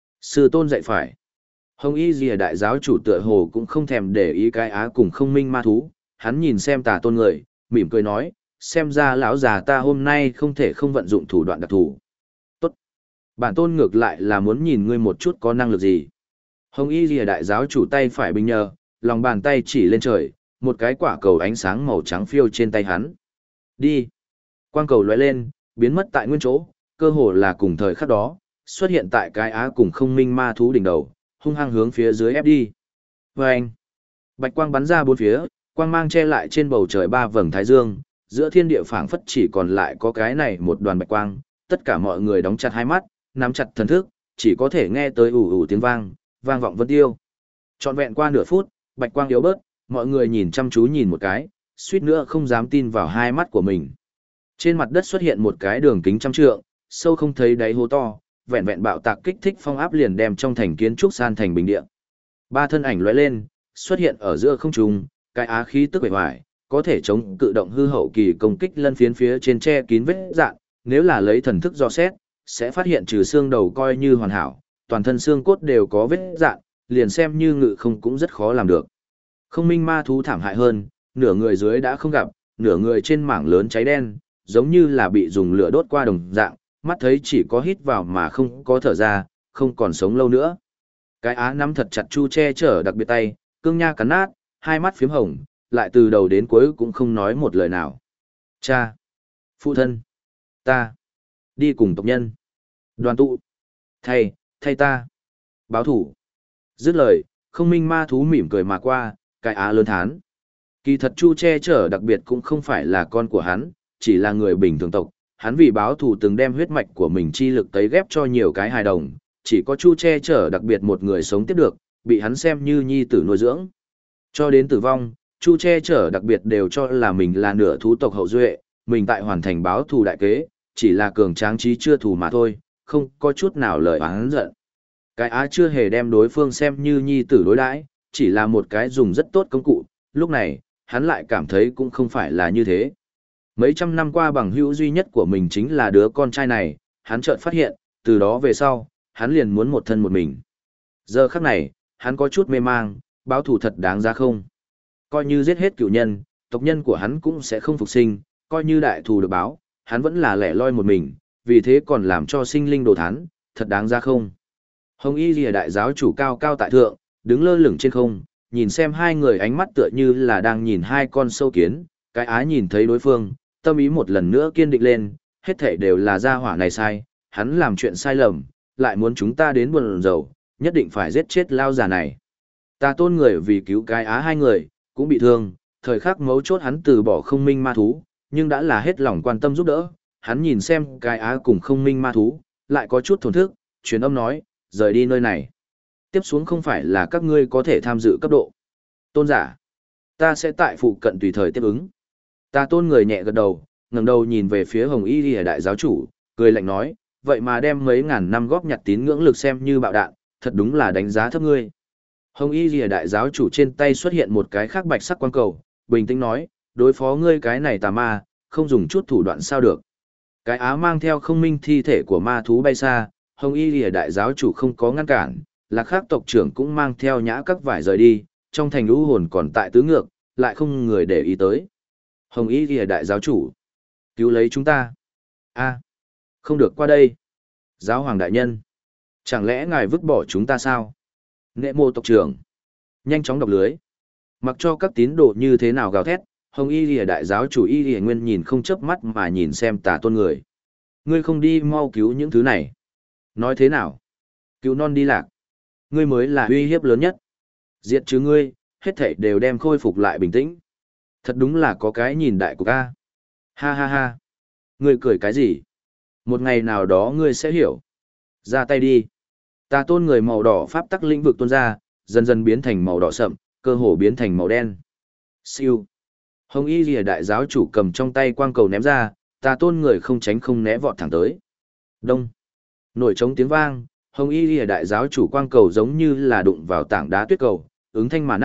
Sư tôn dạy phải. Hồng Y Lìa đại giáo chủ tựa hồ cũng không thèm để ý cái á cùng không minh ma thú, hắn nhìn xem tà tôn người, mỉm cười nói, xem ra lão già ta hôm nay không thể không vận dụng thủ đoạn đặc thù. Tốt. Bản tôn ngược lại là muốn nhìn ngươi một chút có năng lực gì. Hồng Y Lìa đại giáo chủ tay phải bình nhờ, lòng bàn tay chỉ lên trời, một cái quả cầu ánh sáng màu trắng phiêu trên tay hắn. Đi. Quang cầu lóe lên, biến mất tại nguyên chỗ, cơ hồ là cùng thời khắc đó, xuất hiện tại cái á cùng không minh ma thú đỉnh đầu, hung hăng hướng phía dưới ép đi. Vâng! Bạch quang bắn ra bốn phía, quang mang che lại trên bầu trời ba vầng thái dương, giữa thiên địa phảng phất chỉ còn lại có cái này một đoàn bạch quang, tất cả mọi người đóng chặt hai mắt, nắm chặt thần thức, chỉ có thể nghe tới ủ ủ tiếng vang, vang vọng vân tiêu. Trọn vẹn qua nửa phút, bạch quang yếu bớt, mọi người nhìn chăm chú nhìn một cái, suýt nữa không dám tin vào hai mắt của mình. Trên mặt đất xuất hiện một cái đường kính trăm trượng, sâu không thấy đáy hố to, vẹn vẹn bạo tạc kích thích phong áp liền đem trong thành kiến trúc san thành bình địa. Ba thân ảnh lóe lên, xuất hiện ở giữa không trung, cái á khí tức bề ngoài, có thể chống cự động hư hậu kỳ công kích lân phiến phía trên che kín vết dạn, nếu là lấy thần thức dò xét, sẽ phát hiện trừ xương đầu coi như hoàn hảo, toàn thân xương cốt đều có vết dạn, liền xem như ngự không cũng rất khó làm được. Không minh ma thú thảm hại hơn, nửa người dưới đã không gặp, nửa người trên mảng lớn cháy đen, giống như là bị dùng lửa đốt qua đồng dạng, mắt thấy chỉ có hít vào mà không có thở ra, không còn sống lâu nữa. Cái á nắm thật chặt chu che chở đặc biệt tay, cương nha cắn nát, hai mắt phiếm hồng, lại từ đầu đến cuối cũng không nói một lời nào. Cha! Phụ thân! Ta! Đi cùng tộc nhân! Đoàn tụ! Thay! Thay ta! Báo thủ! Dứt lời, không minh ma thú mỉm cười mà qua, cái á lớn thán. Kỳ thật chu che chở đặc biệt cũng không phải là con của hắn, chỉ là người bình thường tộc. Hắn vì báo thù từng đem huyết mạch của mình chi lực tấy ghép cho nhiều cái hài đồng, chỉ có chu che chở đặc biệt một người sống tiếp được, bị hắn xem như nhi tử nuôi dưỡng. Cho đến tử vong, chu che chở đặc biệt đều cho là mình là nửa thú tộc hậu duệ, mình tại hoàn thành báo thù đại kế, chỉ là cường tráng trí chưa thù mà thôi, không có chút nào lời oán giận. Cái á chưa hề đem đối phương xem như nhi tử đối đãi, chỉ là một cái dùng rất tốt công cụ, lúc này, hắn lại cảm thấy cũng không phải là như thế. Mấy trăm năm qua bằng hữu duy nhất của mình chính là đứa con trai này, hắn chợt phát hiện, từ đó về sau, hắn liền muốn một thân một mình. Giờ khắc này, hắn có chút mê mang, báo thù thật đáng giá không? Coi như giết hết cựu nhân, tộc nhân của hắn cũng sẽ không phục sinh, coi như đại thù được báo, hắn vẫn là lẻ loi một mình, vì thế còn làm cho sinh linh đồ thán, thật đáng giá không? Hồng Y Lìa đại giáo chủ cao cao tại thượng, đứng lơ lửng trên không, nhìn xem hai người ánh mắt tựa như là đang nhìn hai con sâu kiến, cái á nhìn thấy đối phương, tâm ý một lần nữa kiên định lên, hết thảy đều là gia hỏa này sai, hắn làm chuyện sai lầm, lại muốn chúng ta đến buồn rầu, nhất định phải giết chết lao già này. Ta tôn người vì cứu cái á hai người, cũng bị thương, thời khắc mấu chốt hắn từ bỏ không minh ma thú, nhưng đã là hết lòng quan tâm giúp đỡ, hắn nhìn xem cái á cùng không minh ma thú, lại có chút thổn thức, truyền âm nói, rời đi nơi này. Tiếp xuống không phải là các ngươi có thể tham dự cấp độ. Tôn giả, ta sẽ tại phụ cận tùy thời tiếp ứng. Ta tôn người nhẹ gật đầu, ngẩng đầu nhìn về phía Hồng Y Lìa đại giáo chủ, cười lạnh nói, vậy mà đem mấy ngàn năm góp nhặt tín ngưỡng lực xem như bạo đạn, thật đúng là đánh giá thấp ngươi. Hồng Y Lìa đại giáo chủ trên tay xuất hiện một cái khác bạch sắc quang cầu, bình tĩnh nói, đối phó ngươi cái này tà ma, không dùng chút thủ đoạn sao được. Cái á mang theo không minh thi thể của ma thú bay xa, Hồng Y Lìa đại giáo chủ không có ngăn cản, Lạc Khác tộc trưởng cũng mang theo nhã các vải rời đi, trong thành lũ hồn còn tại tứ ngược, lại không người để ý tới. Hồng Y Lìa đại giáo chủ, cứu lấy chúng ta. A, không được qua đây. Giáo hoàng đại nhân, chẳng lẽ ngài vứt bỏ chúng ta sao? Nghệ mô tộc trưởng, nhanh chóng đọc lưới. Mặc cho các tín đồ như thế nào gào thét, Hồng Y Lìa đại giáo chủ Y Lìa Nguyên nhìn không chớp mắt mà nhìn xem tà tôn người. Ngươi không đi mau cứu những thứ này. Nói thế nào? Cứu non đi lạc. Ngươi mới là uy hiếp lớn nhất. Diệt trừ ngươi, hết thảy đều đem khôi phục lại bình tĩnh. Thật đúng là có cái nhìn đại của ca. Ha ha ha. Ngươi cười cái gì? Một ngày nào đó ngươi sẽ hiểu. Ra tay đi. Tà tôn người màu đỏ pháp tắc lĩnh vực tuôn ra, dần dần biến thành màu đỏ sậm, cơ hồ biến thành màu đen. Siêu. Hồng Y Lìa đại giáo chủ cầm trong tay quang cầu ném ra, tà tôn người không tránh không né vọt thẳng tới. Đông. Nổi trống tiếng vang, Hồng Y Lìa đại giáo chủ quang cầu giống như là đụng vào tảng đá tuyết cầu, ứng thanh mà nát,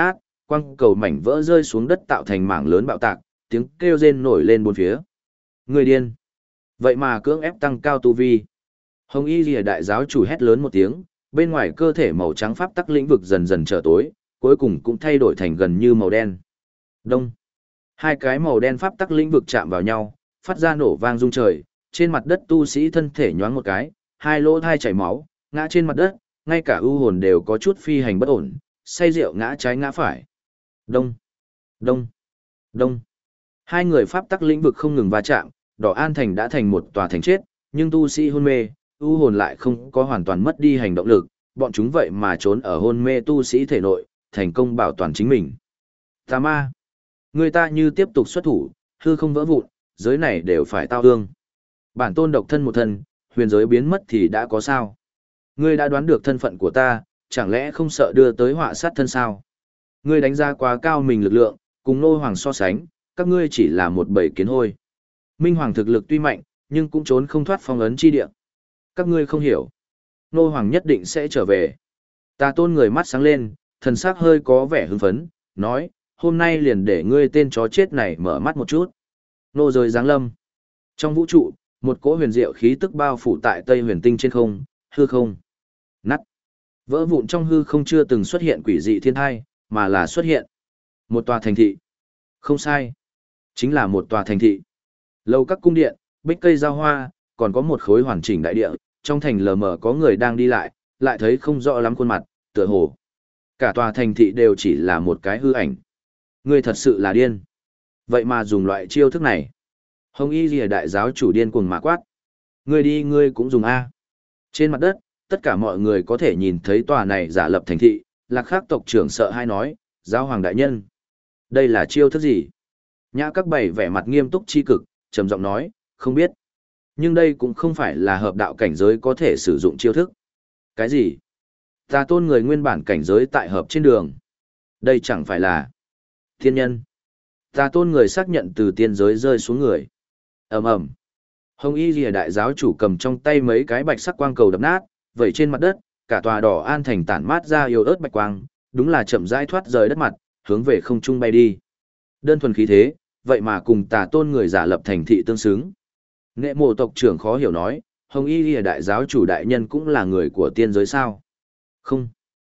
quăng cầu mảnh vỡ rơi xuống đất tạo thành mảng lớn bạo tạc, tiếng kêu rên nổi lên bốn phía. Người điên. Vậy mà cưỡng ép tăng cao tu vi. Hồng Y Lìa đại giáo chủ hét lớn một tiếng, bên ngoài cơ thể màu trắng pháp tắc lĩnh vực dần dần trở tối, cuối cùng cũng thay đổi thành gần như màu đen. Đông. Hai cái màu đen pháp tắc lĩnh vực chạm vào nhau, phát ra nổ vang rung trời, trên mặt đất tu sĩ thân thể nhoáng một cái, hai lỗ thai chảy máu, ngã trên mặt đất, ngay cả ưu hồn đều có chút phi hành bất ổn, say rượu ngã trái ngã phải. Đông. Đông. Đông. Hai người pháp tắc lĩnh vực không ngừng va chạm, Đỏ An Thành đã thành một tòa thành chết, nhưng tu sĩ hôn mê, ưu hồn lại không có hoàn toàn mất đi hành động lực, bọn chúng vậy mà trốn ở hôn mê tu sĩ thể nội, thành công bảo toàn chính mình. Tà ma. Người ta như tiếp tục xuất thủ, hư không vỡ vụn, giới này đều phải tao ương. Bản tôn độc thân một thân, huyền giới biến mất thì đã có sao? Ngươi đã đoán được thân phận của ta, chẳng lẽ không sợ đưa tới họa sát thân sao? Ngươi đánh giá quá cao mình lực lượng, cùng nô hoàng so sánh, các ngươi chỉ là một bầy kiến hôi. Minh hoàng thực lực tuy mạnh, nhưng cũng trốn không thoát phong ấn chi địa. Các ngươi không hiểu. Nô hoàng nhất định sẽ trở về. Tà tôn người mắt sáng lên, thần sắc hơi có vẻ hưng phấn, nói, hôm nay liền để ngươi tên chó chết này mở mắt một chút. Nô rời giáng lâm. Trong vũ trụ, một cỗ huyền diệu khí tức bao phủ tại Tây Huyền Tinh trên không, hư không. Nắt. Vỡ vụn trong hư không chưa từng xuất hiện quỷ dị thiên thai, mà là xuất hiện một tòa thành thị. Không sai. Chính là một tòa thành thị. Lầu các cung điện, bích cây giao hoa, còn có một khối hoàn chỉnh đại địa, trong thành lờ mờ có người đang đi lại, lại thấy không rõ lắm khuôn mặt, tựa hồ. Cả tòa thành thị đều chỉ là một cái hư ảnh. Ngươi thật sự là điên. Vậy mà dùng loại chiêu thức này. Hồng Y Lìa đại giáo chủ điên cuồng mà quát. Ngươi đi ngươi cũng dùng A. Trên mặt đất, tất cả mọi người có thể nhìn thấy tòa này giả lập thành thị, Lạc Khắc tộc trưởng sợ hai nói, giáo hoàng đại nhân. Đây là chiêu thức gì? Nhã các bảy vẻ mặt nghiêm túc chi cực, trầm giọng nói, không biết. Nhưng đây cũng không phải là hợp đạo cảnh giới có thể sử dụng chiêu thức. Cái gì? Ta tôn người nguyên bản cảnh giới tại hợp trên đường. Đây chẳng phải là thiên nhân. Ta tôn người xác nhận từ tiên giới rơi xuống người. Ầm ầm. Hồng Y Lìa đại giáo chủ cầm trong tay mấy cái bạch sắc quang cầu đập nát, vẩy trên mặt đất, cả tòa Đỏ An Thành tản mát ra yếu ớt bạch quang, đúng là chậm rãi thoát rời đất mặt, hướng về không trung bay đi. Đơn thuần khí thế, vậy mà cùng Tà tôn người giả lập thành thị tương xứng. Nghệ mộ tộc trưởng khó hiểu nói, Hồng Y Lìa đại giáo chủ đại nhân cũng là người của tiên giới sao? Không.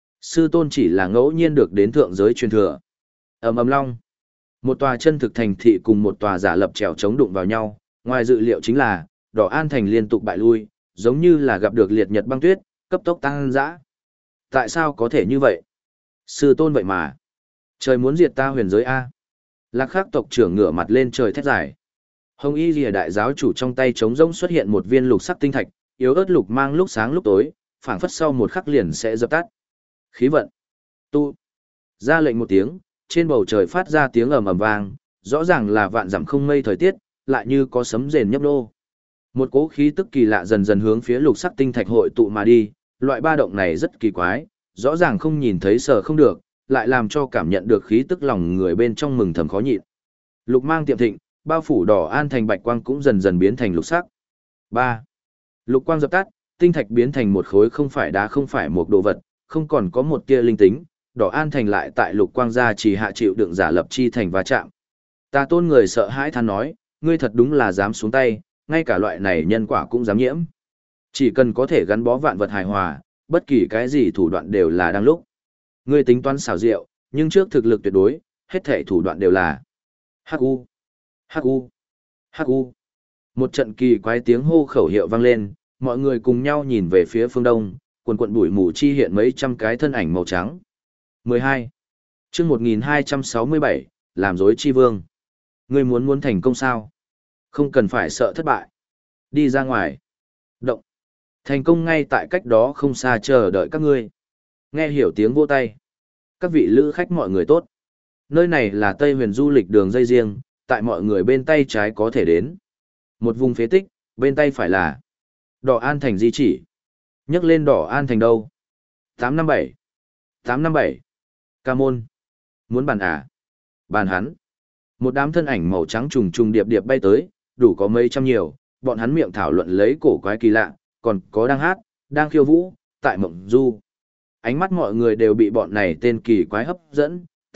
Sư tôn chỉ là ngẫu nhiên được đến thượng giới truyền thừa. Ầm ầm long. Một tòa chân thực thành thị cùng một tòa giả lập trèo chống đụng vào nhau, ngoài dự liệu chính là, Đỏ An Thành liên tục bại lui, giống như là gặp được liệt nhật băng tuyết, cấp tốc tăng dã. Tại sao có thể như vậy? Sư tôn vậy mà. Trời muốn diệt ta huyền giới A. Lạc Khắc tộc trưởng ngửa mặt lên trời thét dài. Hồng Y Lìa đại giáo chủ trong tay trống rỗng xuất hiện một viên lục sắc tinh thạch, yếu ớt lục mang lúc sáng lúc tối, phảng phất sau một khắc liền sẽ dập tắt. Khí vận. Tu. Ra lệnh một tiếng, trên bầu trời phát ra tiếng ầm ầm vang, rõ ràng là vạn dặm không mây thời tiết, lại như có sấm rền nhấp nô. Một cỗ khí tức kỳ lạ dần dần hướng phía lục sắc tinh thạch hội tụ mà đi, loại ba động này rất kỳ quái, rõ ràng không nhìn thấy sờ không được, lại làm cho cảm nhận được khí tức lòng người bên trong mừng thầm khó nhịn. Lục mang tiệm thịnh, bao phủ Đỏ An Thành bạch quang cũng dần dần biến thành lục sắc. ba. Lục quang dập tắt, tinh thạch biến thành một khối không phải đá không phải một đồ vật, không còn có một tia linh tính, Đỏ An Thành lại tại lục quang gia chỉ hạ chịu đựng giả lập chi thành va chạm. Ta tôn người sợ hãi than nói, ngươi thật đúng là dám xuống tay, ngay cả loại này nhân quả cũng dám nhiễm. Chỉ cần có thể gắn bó vạn vật hài hòa, bất kỳ cái gì thủ đoạn đều là đang lúc. Ngươi tính toán xảo diệu, nhưng trước thực lực tuyệt đối, hết thể thủ đoạn đều là hắc u, hắc u, hắc u. Một trận kỳ quái tiếng hô khẩu hiệu vang lên, mọi người cùng nhau nhìn về phía phương đông, quần quần bụi mù chi hiện mấy trăm cái thân ảnh màu trắng. mười hai. Chương một nghìn hai trăm sáu mươi bảy, làm dối chi vương. Ngươi muốn muốn thành công sao? Không cần phải sợ thất bại. Đi ra ngoài. Động. Thành công ngay tại cách đó không xa chờ đợi các ngươi. Nghe hiểu tiếng vỗ tay. Các vị lữ khách mọi người tốt. Nơi này là Tây Huyền du lịch đường dây riêng, tại mọi người bên tay trái có thể đến. Một vùng phế tích, bên tay phải là Đỏ An Thành di chỉ. Nhắc lên Đỏ An Thành đâu? tám năm bảy. tám năm bảy. Ca môn. Muốn bàn à? Bàn hắn. Một đám thân ảnh màu trắng trùng trùng điệp điệp bay tới, đủ có mấy trăm nhiều, bọn hắn miệng thảo luận lấy cổ quái kỳ lạ, còn có đang hát, đang khiêu vũ, tại mộng du. Ánh mắt mọi người đều bị bọn này tên kỳ quái hấp dẫn,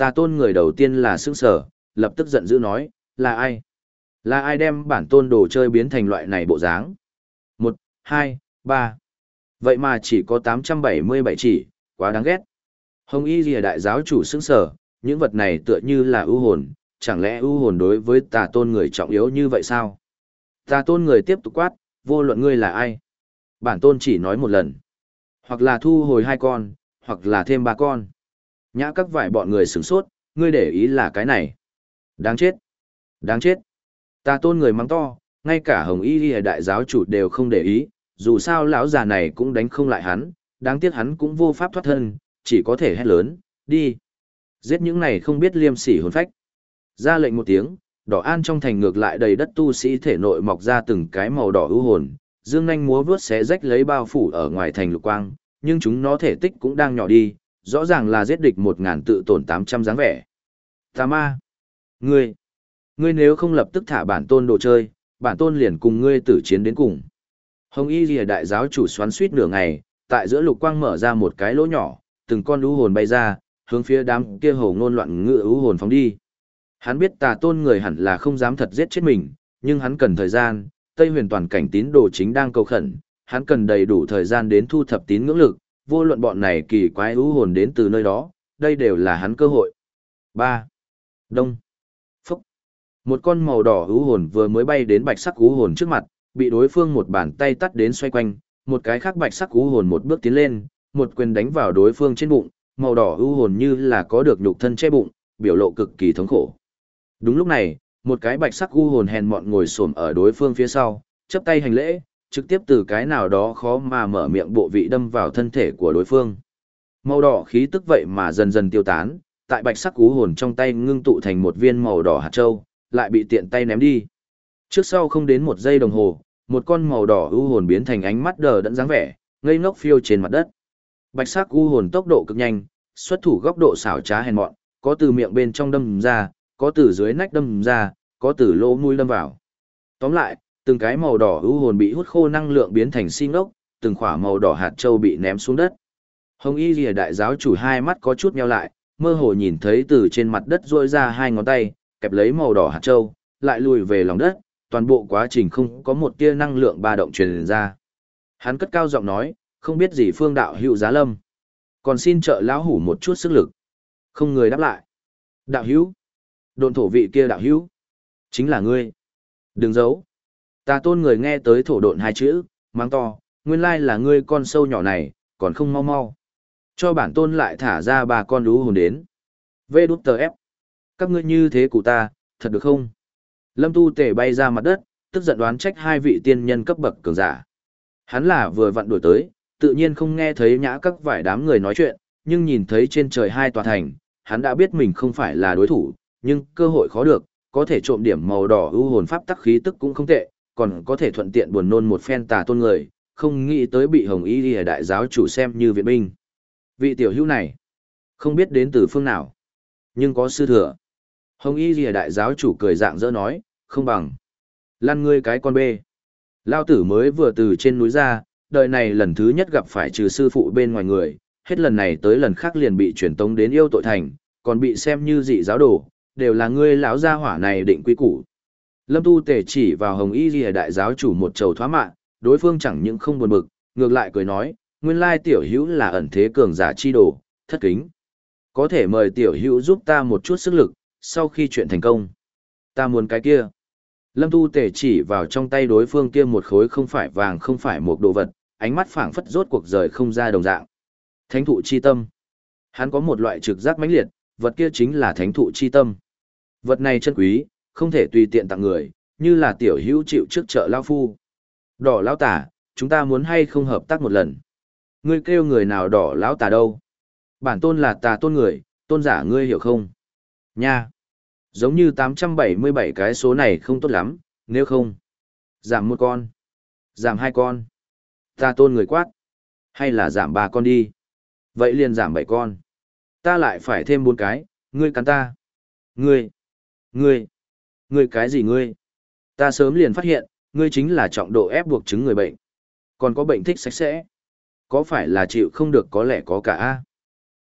Tà tôn người đầu tiên là sững sở, lập tức giận dữ nói, là ai? Là ai đem bản tôn đồ chơi biến thành loại này bộ dáng? Một, hai, ba. Vậy mà chỉ có tám trăm bảy mươi bảy chỉ, quá đáng ghét. Hồng Y Lìa đại giáo chủ sững sở, những vật này tựa như là ưu hồn, chẳng lẽ ưu hồn đối với tà tôn người trọng yếu như vậy sao? Tà tôn người tiếp tục quát, vô luận ngươi là ai? Bản tôn chỉ nói một lần. Hoặc là thu hồi hai con, hoặc là thêm ba con. Nhã các vải bọn người sửng sốt, ngươi để ý là cái này. Đáng chết. Đáng chết. Tà tôn người mắng to, ngay cả Hồng Y Lìa đại giáo chủ đều không để ý, dù sao lão già này cũng đánh không lại hắn, đáng tiếc hắn cũng vô pháp thoát thân, chỉ có thể hét lớn, đi. Giết những này không biết liêm sỉ hồn phách. Ra lệnh một tiếng, đỏ an trong thành ngược lại đầy đất tu sĩ thể nội mọc ra từng cái màu đỏ ưu hồn, dương nhanh múa vướt xé rách lấy bao phủ ở ngoài thành lục quang, nhưng chúng nó thể tích cũng đang nhỏ đi, rõ ràng là giết địch một ngàn tự tổn tám trăm dáng vẻ. Tà ma! Ngươi! Ngươi nếu không lập tức thả bản tôn đồ chơi, bản tôn liền cùng ngươi tử chiến đến cùng. Hồng Y Lìa đại giáo chủ xoắn suýt nửa ngày, tại giữa lục quang mở ra một cái lỗ nhỏ, từng con ưu hồn bay ra, hướng phía đám kia hồ ngôn loạn ngữ ưu hồn phóng đi. Hắn biết tà tôn người hẳn là không dám thật giết chết mình, nhưng hắn cần thời gian, Tây Huyền toàn cảnh tín đồ chính đang cầu khẩn, hắn cần đầy đủ thời gian đến thu thập tín ngưỡng lực, vô luận bọn này kỳ quái ưu hồn đến từ nơi đó, đây đều là hắn cơ hội. ba. Đông. Phúc. Một con màu đỏ ưu hồn vừa mới bay đến bạch sắc ưu hồn trước mặt, bị đối phương một bàn tay tắt đến xoay quanh, một cái khác bạch sắc ưu hồn một bước tiến lên, một quyền đánh vào đối phương trên bụng, màu đỏ ưu hồn như là có được nhục thân che bụng, biểu lộ cực kỳ thống khổ. Đúng lúc này, một cái bạch sắc ưu hồn hèn mọn ngồi xổm ở đối phương phía sau, chắp tay hành lễ, trực tiếp từ cái nào đó khó mà mở miệng bộ vị đâm vào thân thể của đối phương. Màu đỏ khí tức vậy mà dần dần tiêu tán, tại bạch sắc ưu hồn trong tay ngưng tụ thành một viên màu đỏ hạt châu, lại bị tiện tay ném đi. Trước sau không đến một giây đồng hồ, một con màu đỏ ưu hồn biến thành ánh mắt đờ đẫn dáng vẻ, ngây ngốc phiêu trên mặt đất. Bạch sắc ưu hồn tốc độ cực nhanh, xuất thủ góc độ xảo trá hèn mọn, có từ miệng bên trong đâm ra, có từ dưới nách đâm ra, có từ lỗ mũi đâm vào. Tóm lại, từng cái màu đỏ ưu hồn bị hút khô năng lượng biến thành xi ngốc, từng quả màu đỏ hạt châu bị ném xuống đất. Hồng Y Lìa đại giáo chủ hai mắt có chút nheo lại, mơ hồ nhìn thấy từ trên mặt đất rỗi ra hai ngón tay, kẹp lấy màu đỏ hạt châu, lại lùi về lòng đất, toàn bộ quá trình không có một tia năng lượng ba động truyền ra. Hắn cất cao giọng nói, không biết gì phương đạo hữu giá lâm, còn xin trợ lão hủ một chút sức lực. Không người đáp lại. Đạo hữu, độn thổ vị kia đạo hữu, chính là ngươi. Đừng giấu. Tà tôn người nghe tới thổ độn hai chữ, mang to, nguyên lai là ngươi con sâu nhỏ này, còn không mau mau. Cho bản tôn lại thả ra ba con lú hồn đến. Vê đút tờ ép. Các ngươi như thế của ta, thật được không? Lâm Tu Tề bay ra mặt đất, tức giận đoán trách hai vị tiên nhân cấp bậc cường giả. Hắn là vừa vặn đuổi tới, tự nhiên không nghe thấy nhã các vài đám người nói chuyện, nhưng nhìn thấy trên trời hai tòa thành, hắn đã biết mình không phải là đối thủ, nhưng cơ hội khó được, có thể trộm điểm màu đỏ ưu hồn pháp tắc khí tức cũng không tệ, còn có thể thuận tiện buồn nôn một phen tà tôn người, không nghĩ tới bị Hồng Y Lìa đại giáo chủ xem như viện binh. Vị tiểu hữu này, không biết đến từ phương nào, nhưng có sư thừa. Hồng Y Lìa đại giáo chủ cười dạng dỡ nói, không bằng lăn ngươi cái con bê. Lao tử mới vừa từ trên núi ra, đời này lần thứ nhất gặp phải trừ sư phụ bên ngoài người, hết lần này tới lần khác liền bị truyền tống đến yêu tội thành, còn bị xem như dị giáo đồ, đều là ngươi lão gia hỏa này định quy củ. Lâm Tu Tề chỉ vào Hồng Y Lìa đại giáo chủ một trầu thoá mạ, đối phương chẳng những không buồn bực, ngược lại cười nói, nguyên lai tiểu hữu là ẩn thế cường giả chi đồ, thất kính. Có thể mời tiểu hữu giúp ta một chút sức lực, sau khi chuyện thành công. Ta muốn cái kia. Lâm Tu Tề chỉ vào trong tay đối phương kia một khối không phải vàng không phải một đồ vật, ánh mắt phảng phất rốt cuộc rời không ra đồng dạng. Thánh thụ chi tâm. Hắn có một loại trực giác mãnh liệt, vật kia chính là thánh thụ chi tâm. Vật này chân quý, không thể tùy tiện tặng người, như là tiểu hữu chịu trước chợ lao phu. Đỏ lão tả, chúng ta muốn hay không hợp tác một lần. Ngươi kêu người nào đỏ lão tả đâu? Bản tôn là tà tôn người, tôn giả ngươi hiểu không? Nha! Giống như tám trăm bảy mươi bảy cái số này không tốt lắm, nếu không. Giảm một con. Giảm hai con. Tà tôn người quát. Hay là giảm ba con đi. Vậy liền giảm bảy con. Ta lại phải thêm bốn cái, ngươi cắn ta. Ngươi! Ngươi! Ngươi cái gì ngươi? Ta sớm liền phát hiện, ngươi chính là trọng độ ép buộc chứng người bệnh. Còn có bệnh thích sạch sẽ. Có phải là chịu không được có lẽ có cả a?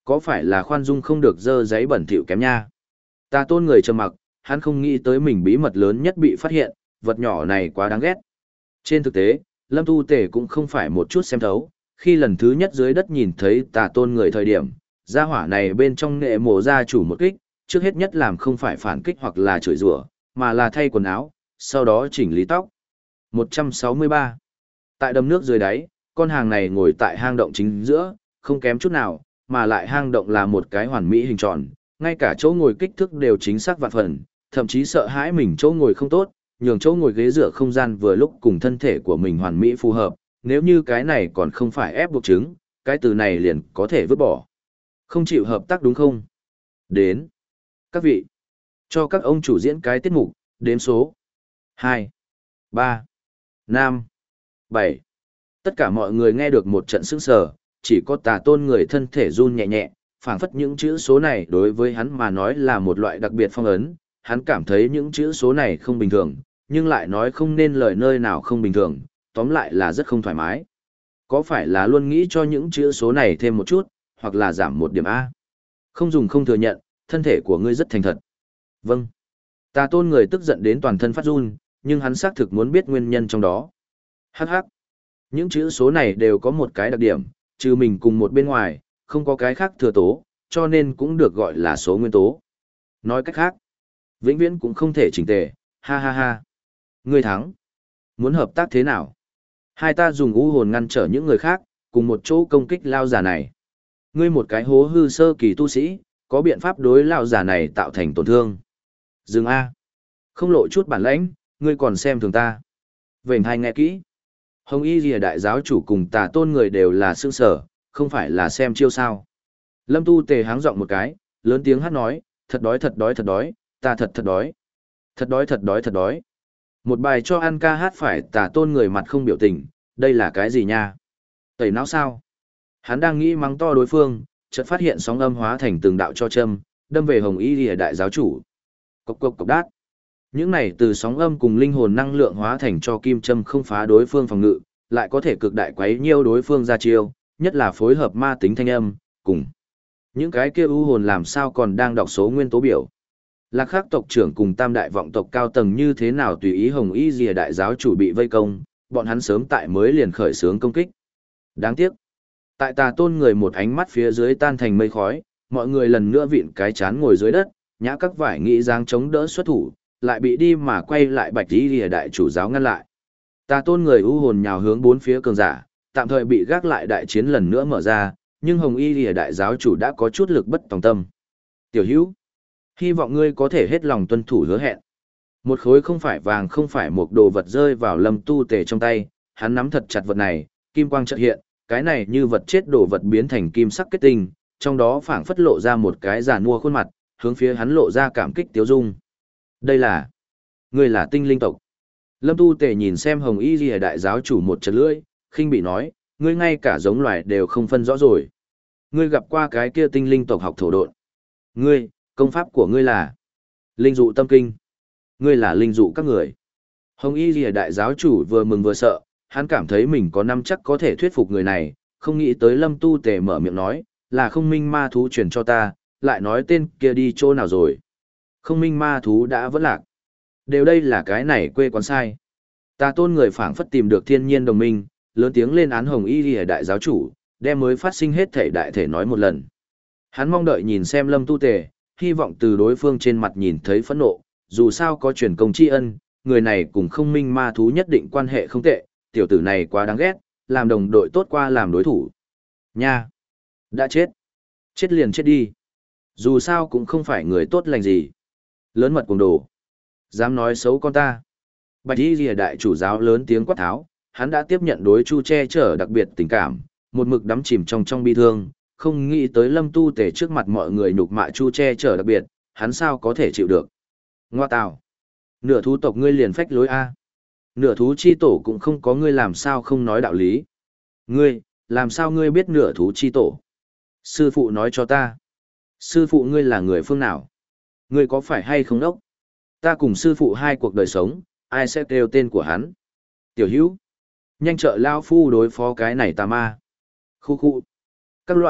Có phải là khoan dung không được dơ giấy bẩn thỉu kém nha? Tà tôn người trầm mặc, hắn không nghĩ tới mình bí mật lớn nhất bị phát hiện, vật nhỏ này quá đáng ghét. Trên thực tế, Lâm Tu Tề cũng không phải một chút xem thấu, khi lần thứ nhất dưới đất nhìn thấy tà tôn người thời điểm, gia hỏa này bên trong nghệ mộ gia chủ một kích, trước hết nhất làm không phải phản kích hoặc là chửi rủa, mà là thay quần áo, sau đó chỉnh lý tóc. một trăm sáu mươi ba. Tại đầm nước dưới đáy, con hàng này ngồi tại hang động chính giữa, không kém chút nào, mà lại hang động là một cái hoàn mỹ hình tròn, ngay cả chỗ ngồi kích thước đều chính xác vạn phần, thậm chí sợ hãi mình chỗ ngồi không tốt, nhường chỗ ngồi ghế dựa không gian vừa lúc cùng thân thể của mình hoàn mỹ phù hợp, nếu như cái này còn không phải ép buộc chứng, cái từ này liền có thể vứt bỏ. Không chịu hợp tác đúng không? Đến. Các vị. Cho các ông chủ diễn cái tiết mục, đếm số. hai, ba, năm, bảy. Tất cả mọi người nghe được một trận sững sờ, chỉ có tà tôn người thân thể run nhẹ nhẹ, phảng phất những chữ số này đối với hắn mà nói là một loại đặc biệt phong ấn, hắn cảm thấy những chữ số này không bình thường, nhưng lại nói không nên lời nơi nào không bình thường, tóm lại là rất không thoải mái. Có phải là luôn nghĩ cho những chữ số này thêm một chút, hoặc là giảm một điểm A? Không dùng không thừa nhận, thân thể của ngươi rất thành thật. Vâng. Tà tôn người tức giận đến toàn thân phát run, nhưng hắn xác thực muốn biết nguyên nhân trong đó. Hắc hắc. Những chữ số này đều có một cái đặc điểm, trừ mình cùng một bên ngoài, không có cái khác thừa tố, cho nên cũng được gọi là số nguyên tố. Nói cách khác, vĩnh viễn cũng không thể chỉnh tề, ha ha ha. Ngươi thắng. Muốn hợp tác thế nào? Hai ta dùng u hồn ngăn trở những người khác, cùng một chỗ công kích lao giả này. Ngươi một cái hố hư sơ kỳ tu sĩ, có biện pháp đối lao giả này tạo thành tổn thương. Dừng A. Không lộ chút bản lãnh, ngươi còn xem thường ta. Vệnh hai nghe kỹ. Hồng Y Lìa đại giáo chủ cùng tà tôn người đều là sương sở, không phải là xem chiêu sao. Lâm Tu Tề háng giọng một cái, lớn tiếng hát nói, thật đói thật đói thật đói, ta thật thật đói. Thật đói thật đói thật đói. Một bài cho ăn ca hát phải tà tôn người mặt không biểu tình, đây là cái gì nha? Tẩy não sao? Hắn đang nghĩ mắng to đối phương, chợt phát hiện sóng âm hóa thành từng đạo cho châm, đâm về Hồng Y Lìa đại giáo chủ. Cộc cộc cộc đát. Những này từ sóng âm cùng linh hồn năng lượng hóa thành cho kim châm không phá đối phương phòng ngự, lại có thể cực đại quấy nhiêu đối phương ra chiêu, nhất là phối hợp ma tính thanh âm, cùng những cái kia u hồn làm sao còn đang đọc số nguyên tố biểu. Lạc Khắc tộc trưởng cùng tam đại vọng tộc cao tầng như thế nào tùy ý Hồng Y Lìa đại giáo chủ bị vây công, bọn hắn sớm tại mới liền khởi xướng công kích. Đáng tiếc, tại tà tôn người một ánh mắt phía dưới tan thành mây khói, mọi người lần nữa vịn cái chán ngồi dưới đất, nhã các vải nghĩ dáng chống đỡ xuất thủ, lại bị đi mà quay lại Bạch Y Lìa đại chủ giáo ngăn lại. Tà tôn người u hồn nhào hướng bốn phía cường giả, tạm thời bị gác lại đại chiến lần nữa mở ra, nhưng Hồng Y Lìa đại giáo chủ đã có chút lực bất tòng tâm. Tiểu Hữu, hy vọng ngươi có thể hết lòng tuân thủ hứa hẹn. Một khối không phải vàng không phải một đồ vật rơi vào Lâm Tu Tề trong tay, hắn nắm thật chặt vật này, kim quang chợt hiện, cái này như vật chết đồ vật biến thành kim sắc kết tinh, trong đó phảng phất lộ ra một cái giàn mua khuôn mặt, hướng phía hắn lộ ra cảm kích tiếu dung. Đây là, ngươi là tinh linh tộc. Lâm Tu Tề nhìn xem Hồng Y Lìa đại giáo chủ một chật lưỡi, khinh bị nói, ngươi ngay cả giống loài đều không phân rõ rồi. Ngươi gặp qua cái kia tinh linh tộc học thổ độn. Ngươi, công pháp của ngươi là linh dụ tâm kinh. Ngươi là linh dụ các người. Hồng Y Lìa đại giáo chủ vừa mừng vừa sợ, hắn cảm thấy mình có năm chắc có thể thuyết phục người này, không nghĩ tới Lâm Tu Tề mở miệng nói, là không minh ma thú truyền cho ta, lại nói tên kia đi chỗ nào rồi. Không minh ma thú đã vẫn lạc. Đều đây là cái này quê quán sai. Ta tôn người phảng phất tìm được thiên nhiên đồng minh, lớn tiếng lên án Hồng Y Lìa đại giáo chủ, đem mới phát sinh hết thể đại thể nói một lần. Hắn mong đợi nhìn xem Lâm Tu Tề, hy vọng từ đối phương trên mặt nhìn thấy phẫn nộ, dù sao có truyền công tri ân, người này cùng không minh ma thú nhất định quan hệ không tệ, tiểu tử này quá đáng ghét, làm đồng đội tốt qua làm đối thủ. Nha! Đã chết! Chết liền chết đi! Dù sao cũng không phải người tốt lành gì. Lớn mật cùng đồ. Dám nói xấu con ta. Bạch Y Lìa đại chủ giáo lớn tiếng quát tháo, hắn đã tiếp nhận đối Chu che chở đặc biệt tình cảm, một mực đắm chìm trong trong bi thương, không nghĩ tới Lâm Tu Tề trước mặt mọi người nhục mạ Chu che chở đặc biệt, hắn sao có thể chịu được. Ngoa tào. Nửa thú tộc ngươi liền phách lối A. Nửa thú chi tổ cũng không có ngươi làm sao không nói đạo lý. Ngươi, làm sao ngươi biết nửa thú chi tổ? Sư phụ nói cho ta. Sư phụ ngươi là người phương nào? Ngươi có phải hay không đốc? Ta cùng sư phụ hai cuộc đời sống, ai sẽ kêu tên của hắn? Tiểu Hữu, nhanh trợ lao phu đối phó cái này tà ma. Khu khu. Các loại,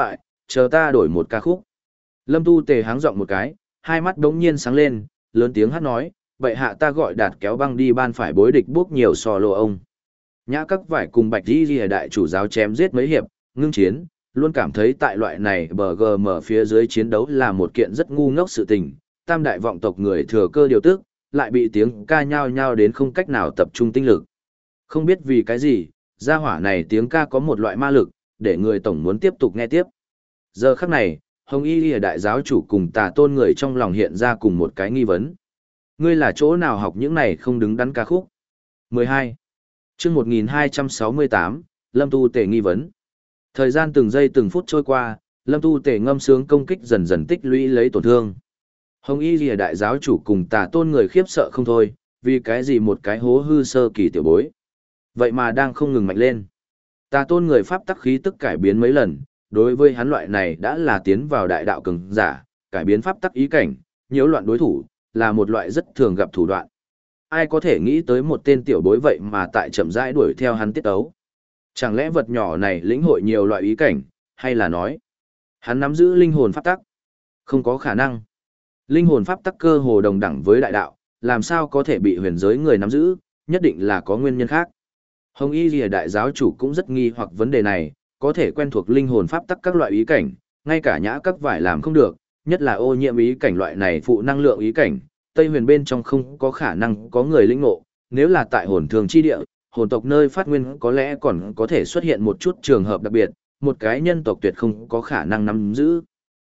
chờ ta đổi một ca khúc. Lâm Tu Tề háng giọng một cái, hai mắt đống nhiên sáng lên, lớn tiếng hát nói, vậy hạ ta gọi Đạt Kéo Băng đi ban phải bối địch buốc nhiều sò lô ông. Nhã Các Vải cùng Bạch Di Ghi đại chủ giáo chém giết mấy hiệp, ngưng chiến, luôn cảm thấy tại loại này bờ gờ mở phía dưới chiến đấu là một kiện rất ngu ngốc sự tình, tam đại vọng tộc người thừa cơ điều tức, lại bị tiếng ca nhao nhao đến không cách nào tập trung tinh lực. Không biết vì cái gì, gia hỏa này tiếng ca có một loại ma lực, để người tổng muốn tiếp tục nghe tiếp. Giờ khắc này, Hồng Y Lìa đại giáo chủ cùng Tà Tôn người trong lòng hiện ra cùng một cái nghi vấn. Ngươi là chỗ nào học những này không đứng đắn ca khúc? mười hai. Chương một nghìn hai trăm sáu mươi tám, Lâm Tu Tề nghi vấn. Thời gian từng giây từng phút trôi qua, Lâm Tu Tề ngâm sướng công kích dần dần tích lũy lấy tổn thương. Hồng Y Lìa đại giáo chủ cùng Tà Tôn người khiếp sợ không thôi, vì cái gì một cái hố hư sơ kỳ tiểu bối. Vậy mà đang không ngừng mạnh lên. Tà Tôn người pháp tắc khí tức cải biến mấy lần, đối với hắn loại này đã là tiến vào đại đạo cường giả, cải biến pháp tắc ý cảnh, nhiễu loạn đối thủ, là một loại rất thường gặp thủ đoạn. Ai có thể nghĩ tới một tên tiểu bối vậy mà tại chậm rãi đuổi theo hắn tiết ấu? Chẳng lẽ vật nhỏ này lĩnh hội nhiều loại ý cảnh, hay là nói hắn nắm giữ linh hồn pháp tắc? Không có khả năng. Linh hồn pháp tắc cơ hồ đồng đẳng với đại đạo, làm sao có thể bị huyền giới người nắm giữ, nhất định là có nguyên nhân khác. Hồng Y Lìa đại giáo chủ cũng rất nghi hoặc vấn đề này, có thể quen thuộc linh hồn pháp tắc các loại ý cảnh, ngay cả Nhã Các Vải làm không được, nhất là ô nhiễm ý cảnh loại này phụ năng lượng ý cảnh, Tây Huyền bên trong không có khả năng có người lĩnh ngộ, nếu là tại hồn thường chi địa, hồn tộc nơi phát nguyên có lẽ còn có thể xuất hiện một chút trường hợp đặc biệt, một cái nhân tộc tuyệt không có khả năng nắm giữ.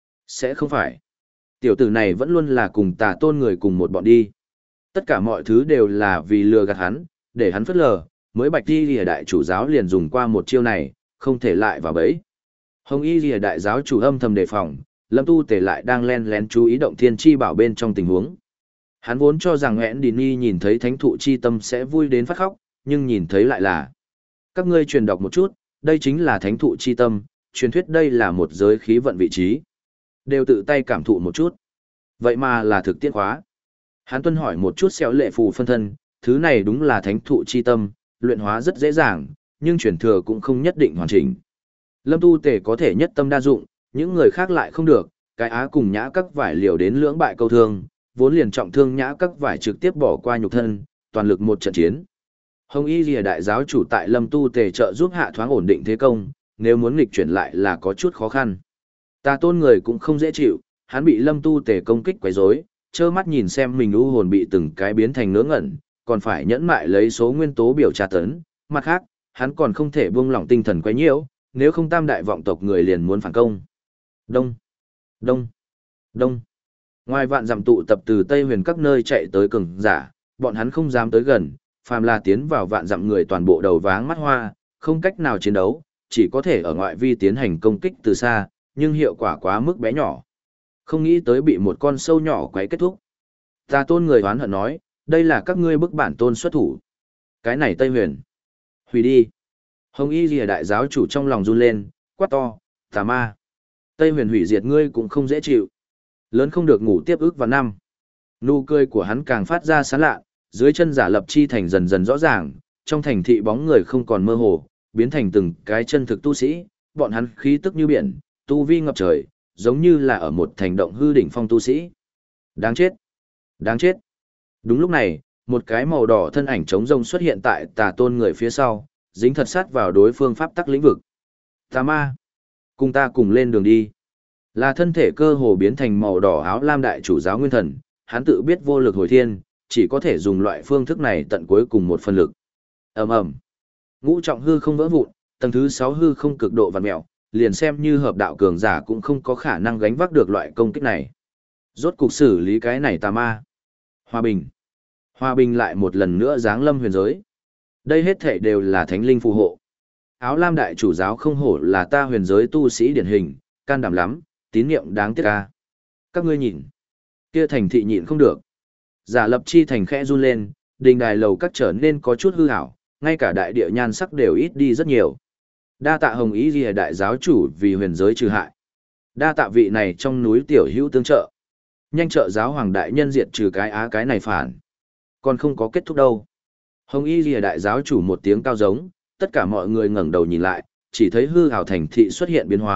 Sẽ không phải. Tiểu tử này vẫn luôn là cùng Tà Tôn người cùng một bọn đi. Tất cả mọi thứ đều là vì lừa gạt hắn, để hắn phất lờ, mới Bạch Y Lìa đại chủ giáo liền dùng qua một chiêu này, không thể lại vào bẫy. Hồng Y Lìa đại giáo chủ âm thầm đề phòng, Lâm Tu Tề lại đang len lén chú ý động thiên chi bảo bên trong tình huống. Hắn vốn cho rằng Hẹn Đi Ni nhìn thấy thánh thụ chi tâm sẽ vui đến phát khóc, nhưng nhìn thấy lại là. Các ngươi truyền đọc một chút, đây chính là thánh thụ chi tâm, truyền thuyết đây là một giới khí vận vị trí. Đều tự tay cảm thụ một chút. Vậy mà là thực tiễn khóa. Hắn tuân hỏi một chút xéo lệ phù phân thân, thứ này đúng là thánh thụ chi tâm, luyện hóa rất dễ dàng, nhưng truyền thừa cũng không nhất định hoàn chỉnh. Lâm Tu Tề có thể nhất tâm đa dụng, những người khác lại không được, cái Á cùng Nhã Các Vải liều đến lưỡng bại câu thương, vốn liền trọng thương Nhã Các Vải trực tiếp bỏ qua nhục thân, toàn lực một trận chiến. Hồng Y Lìa đại giáo chủ tại Lâm Tu Tề trợ giúp hạ thoáng ổn định thế công, nếu muốn nghịch chuyển lại là có chút khó khăn. Tà Tôn người cũng không dễ chịu, hắn bị Lâm Tu Tề công kích quấy rối, trơ mắt nhìn xem mình u hồn bị từng cái biến thành ngớ ngẩn, còn phải nhẫn mại lấy số nguyên tố biểu tra tấn, mặt khác, hắn còn không thể buông lỏng tinh thần quấy nhiễu, nếu không tam đại vọng tộc người liền muốn phản công. Đông, đông, đông. Ngoài vạn dặm tụ tập từ Tây Huyền các nơi chạy tới cường giả, bọn hắn không dám tới gần, phàm là tiến vào vạn dặm người toàn bộ đầu váng mắt hoa, không cách nào chiến đấu, chỉ có thể ở ngoại vi tiến hành công kích từ xa, nhưng hiệu quả quá mức bé nhỏ. Không nghĩ tới bị một con sâu nhỏ quấy kết thúc. Tà Tôn người oán hận nói, đây là các ngươi bức bản tôn xuất thủ. Cái này Tây Huyền. Hủy đi. Hồng Y Lìa đại giáo chủ trong lòng run lên, quát to, tà ma. Tây Huyền hủy diệt ngươi cũng không dễ chịu. Lớn không được ngủ tiếp ức vào năm. Nụ cười của hắn càng phát ra sán lạ, dưới chân giả lập chi thành dần dần rõ ràng, trong thành thị bóng người không còn mơ hồ, biến thành từng cái chân thực tu sĩ, bọn hắn khí tức như biển, tu vi ngập trời, giống như là ở một thành động hư đỉnh phong tu sĩ. Đáng chết! Đáng chết! Đúng lúc này, một cái màu đỏ thân ảnh trống rông xuất hiện tại Tà Tôn người phía sau, dính thật sát vào đối phương pháp tắc lĩnh vực. Tà ma! Cùng ta cùng lên đường đi. Là thân thể cơ hồ biến thành màu đỏ áo lam đại chủ giáo nguyên thần, hắn tự biết vô lực hồi thiên, chỉ có thể dùng loại phương thức này tận cuối cùng một phần lực. Ầm ầm. Ngũ trọng hư không vỡ vụn, tầng thứ sáu hư không cực độ vặn mèo, liền xem như hợp đạo cường giả cũng không có khả năng gánh vác được loại công kích này. Rốt cục xử lý cái này tà ma. Hòa bình. Hòa bình lại một lần nữa giáng lâm huyền giới. Đây hết thảy đều là thánh linh phù hộ. Áo lam đại chủ giáo không hổ là ta huyền giới tu sĩ điển hình, can đảm lắm, tín niệm đáng tiếc ca. Các ngươi nhìn. Kia thành thị nhịn không được. Giả lập chi thành khẽ run lên, đình đài lầu các trở nên có chút hư hảo, ngay cả đại địa nhan sắc đều ít đi rất nhiều. Đa tạ Hồng Ý Lìa đại giáo chủ vì huyền giới trừ hại. Đa tạ vị này trong núi tiểu hữu tương trợ. Nhanh trợ giáo hoàng đại nhân diệt trừ cái á cái này phản. Còn không có kết thúc đâu. Hồng Y Lìa đại giáo chủ một tiếng cao giống, tất cả mọi người ngẩng đầu nhìn lại, chỉ thấy hư hảo thành thị xuất hiện biến hóa,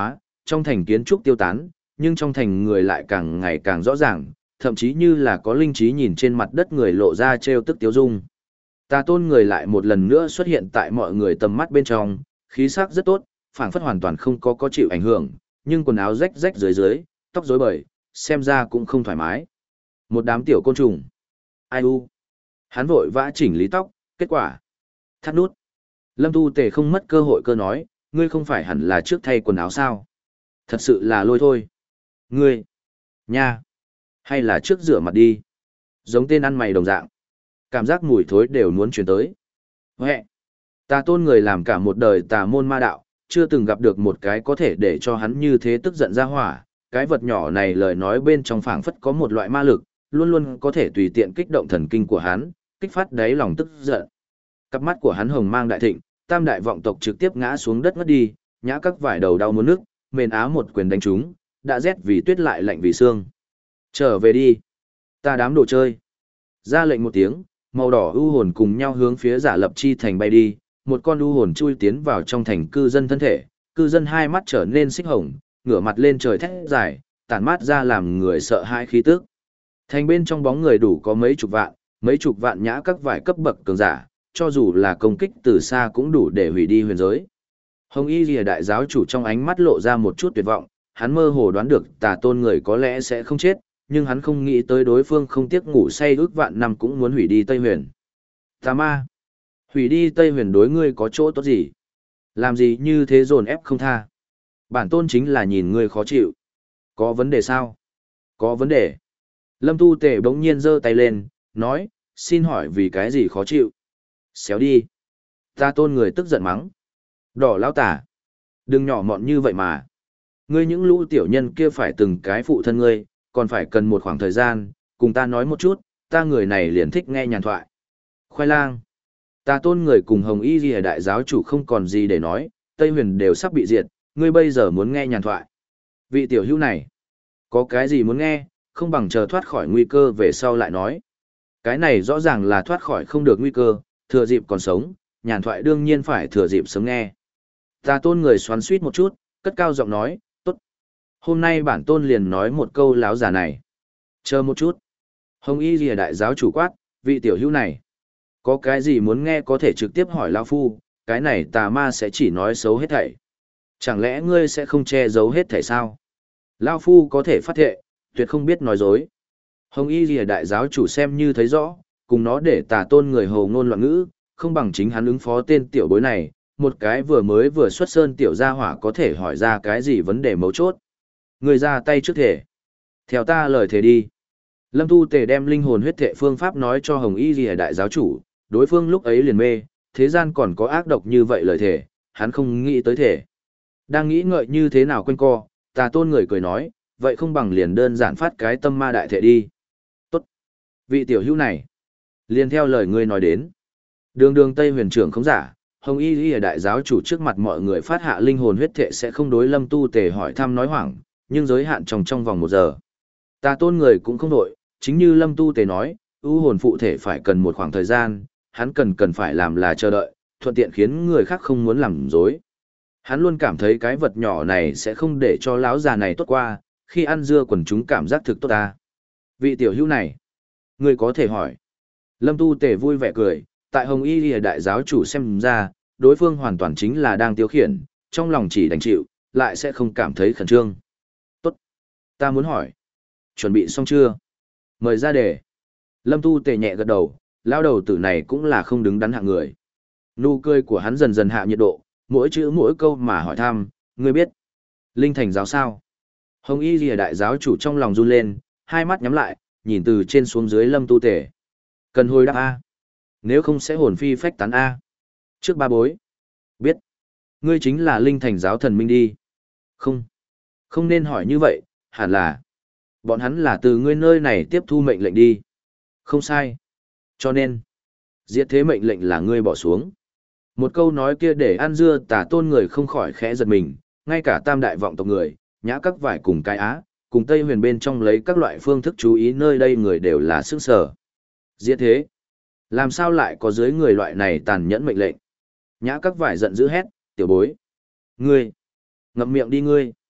trong thành kiến trúc tiêu tán, nhưng trong thành người lại càng ngày càng rõ ràng, thậm chí như là có linh trí nhìn trên mặt đất người lộ ra trêu tức tiếu dung. Tà tôn người lại một lần nữa xuất hiện tại mọi người tầm mắt bên trong, khí sắc rất tốt, phảng phất hoàn toàn không có có chịu ảnh hưởng, nhưng quần áo rách rách dưới dưới, tóc rối bời, xem ra cũng không thoải mái. Một đám tiểu côn trùng. Ai u? Hắn vội vã chỉnh lý tóc, kết quả thắt nút. Lâm Tu Tề không mất cơ hội cơ nói, ngươi không phải hẳn là trước thay quần áo sao? Thật sự là lôi thôi. Ngươi, nha, hay là trước rửa mặt đi. Giống tên ăn mày đồng dạng. Cảm giác mùi thối đều muốn chuyển tới. Huệ, tà tôn người làm cả một đời tà môn ma đạo, chưa từng gặp được một cái có thể để cho hắn như thế tức giận ra hỏa. Cái vật nhỏ này lời nói bên trong phảng phất có một loại ma lực, luôn luôn có thể tùy tiện kích động thần kinh của hắn, kích phát đáy lòng tức giận. Cặp mắt của hắn hồng mang đại thịnh, tam đại vọng tộc trực tiếp ngã xuống đất ngất đi, nhã các vải đầu đau muốn nước, mền á một quyền đánh trúng, đã rét vì tuyết lại lạnh vì xương. Trở về đi, ta đám đồ chơi. Ra lệnh một tiếng, màu đỏ u hồn cùng nhau hướng phía Giả Lập Chi thành bay đi, một con u hồn chui tiến vào trong thành cư dân thân thể, cư dân hai mắt trở nên xích hồng, ngửa mặt lên trời thét dài, tản mát ra làm người sợ hãi khí tức. Thành bên trong bóng người đủ có mấy chục vạn, mấy chục vạn nhã các vải cấp bậc cường giả, cho dù là công kích từ xa cũng đủ để hủy đi huyền giới. Hồng Y Lìa đại giáo chủ trong ánh mắt lộ ra một chút tuyệt vọng, hắn mơ hồ đoán được tà tôn người có lẽ sẽ không chết, nhưng hắn không nghĩ tới đối phương không tiếc ngủ say ước vạn năm cũng muốn hủy đi Tây Huyền. Tà ma, hủy đi Tây Huyền đối ngươi có chỗ tốt gì? Làm gì như thế dồn ép không tha? Bản tôn chính là nhìn ngươi khó chịu. Có vấn đề sao? Có vấn đề. Lâm Tu Tề bỗng nhiên giơ tay lên, nói, xin hỏi vì cái gì khó chịu? Xéo đi. Ta tôn người tức giận mắng. Đỏ lão tả. Đừng nhỏ mọn như vậy mà. Ngươi những lũ tiểu nhân kia phải từng cái phụ thân ngươi, còn phải cần một khoảng thời gian, cùng ta nói một chút, ta người này liền thích nghe nhàn thoại. Khoai lang. Ta tôn người cùng Hồng Y Ghi đại giáo chủ không còn gì để nói, Tây Huyền đều sắp bị diệt, ngươi bây giờ muốn nghe nhàn thoại. Vị tiểu hữu này, có cái gì muốn nghe, không bằng chờ thoát khỏi nguy cơ về sau lại nói. Cái này rõ ràng là thoát khỏi không được nguy cơ, thừa dịp còn sống, nhàn thoại đương nhiên phải thừa dịp sớm nghe. Ta tôn người xoắn suýt một chút, cất cao giọng nói, tốt. Hôm nay bản tôn liền nói một câu láo giả này. Chờ một chút. Hồng Y Lìa đại giáo chủ quát, vị tiểu hữu này. Có cái gì muốn nghe có thể trực tiếp hỏi lão phu, cái này tà ma sẽ chỉ nói xấu hết thảy. Chẳng lẽ ngươi sẽ không che giấu hết thảy sao? Lão phu có thể phát thệ, tuyệt không biết nói dối. Hồng Y Lìa đại giáo chủ xem như thấy rõ, cùng nó để tà tôn người hồ ngôn loạn ngữ, không bằng chính hắn ứng phó tên tiểu bối này, một cái vừa mới vừa xuất sơn tiểu gia hỏa có thể hỏi ra cái gì vấn đề mấu chốt. Người ra tay trước thể. Theo ta lời thề đi. Lâm Tu Tề đem linh hồn huyết thệ phương pháp nói cho Hồng Y Lìa đại giáo chủ, đối phương lúc ấy liền mê, thế gian còn có ác độc như vậy lời thề, hắn không nghĩ tới thể. Đang nghĩ ngợi như thế nào quanh co, tà tôn người cười nói, vậy không bằng liền đơn giản phát cái tâm ma đại thể đi. Tốt. Vị tiểu hữu này, liền theo lời ngươi nói đến. Đường đường Tây Huyền trưởng không giả, Hồng Y Lìa đại giáo chủ trước mặt mọi người phát hạ linh hồn huyết thệ sẽ không đối Lâm Tu Tề hỏi thăm nói hoảng, nhưng giới hạn trong trong vòng một giờ. Tà tôn người cũng không đổi, chính như Lâm Tu Tề nói, ưu hồn phụ thể phải cần một khoảng thời gian, hắn cần cần phải làm là chờ đợi, thuận tiện khiến người khác không muốn làm dối. Hắn luôn cảm thấy cái vật nhỏ này sẽ không để cho lão già này tốt qua, khi ăn dưa quần chúng cảm giác thực tốt ta. Vị tiểu hữu này, người có thể hỏi. Lâm Tu Tề vui vẻ cười, tại Hồng Y Lìa đại giáo chủ xem ra, đối phương hoàn toàn chính là đang tiêu khiển, trong lòng chỉ đành chịu, lại sẽ không cảm thấy khẩn trương. Tốt, ta muốn hỏi. Chuẩn bị xong chưa? Mời ra đề. Lâm Tu Tề nhẹ gật đầu, lao đầu tử này cũng là không đứng đắn hạng người. Nụ cười của hắn dần dần hạ nhiệt độ, mỗi chữ mỗi câu mà hỏi thăm, ngươi biết. Linh thành giáo sao? Hồng Y Lìa đại giáo chủ trong lòng run lên, hai mắt nhắm lại, nhìn từ trên xuống dưới Lâm Tu Tề. Cần hồi đáp A. Nếu không sẽ hồn phi phách tán A. Trước ba bối. Biết. Ngươi chính là linh thành giáo thần minh đi. Không. Không nên hỏi như vậy, hẳn là. Bọn hắn là từ ngươi nơi này tiếp thu mệnh lệnh đi. Không sai. Cho nên, diệt thế mệnh lệnh là ngươi bỏ xuống. Một câu nói kia để ăn dưa tả tôn người không khỏi khẽ giật mình, ngay cả tam đại vọng tộc người, nhã các vải cùng cái á, cùng Tây Huyền bên trong lấy các loại phương thức chú ý nơi đây người đều là sức sở. Diệt thế. Làm sao lại có dưới người loại này tàn nhẫn mệnh lệnh? Nhã các vải giận dữ hét, tiểu bối. Ngươi. Ngậm miệng đi ngươi.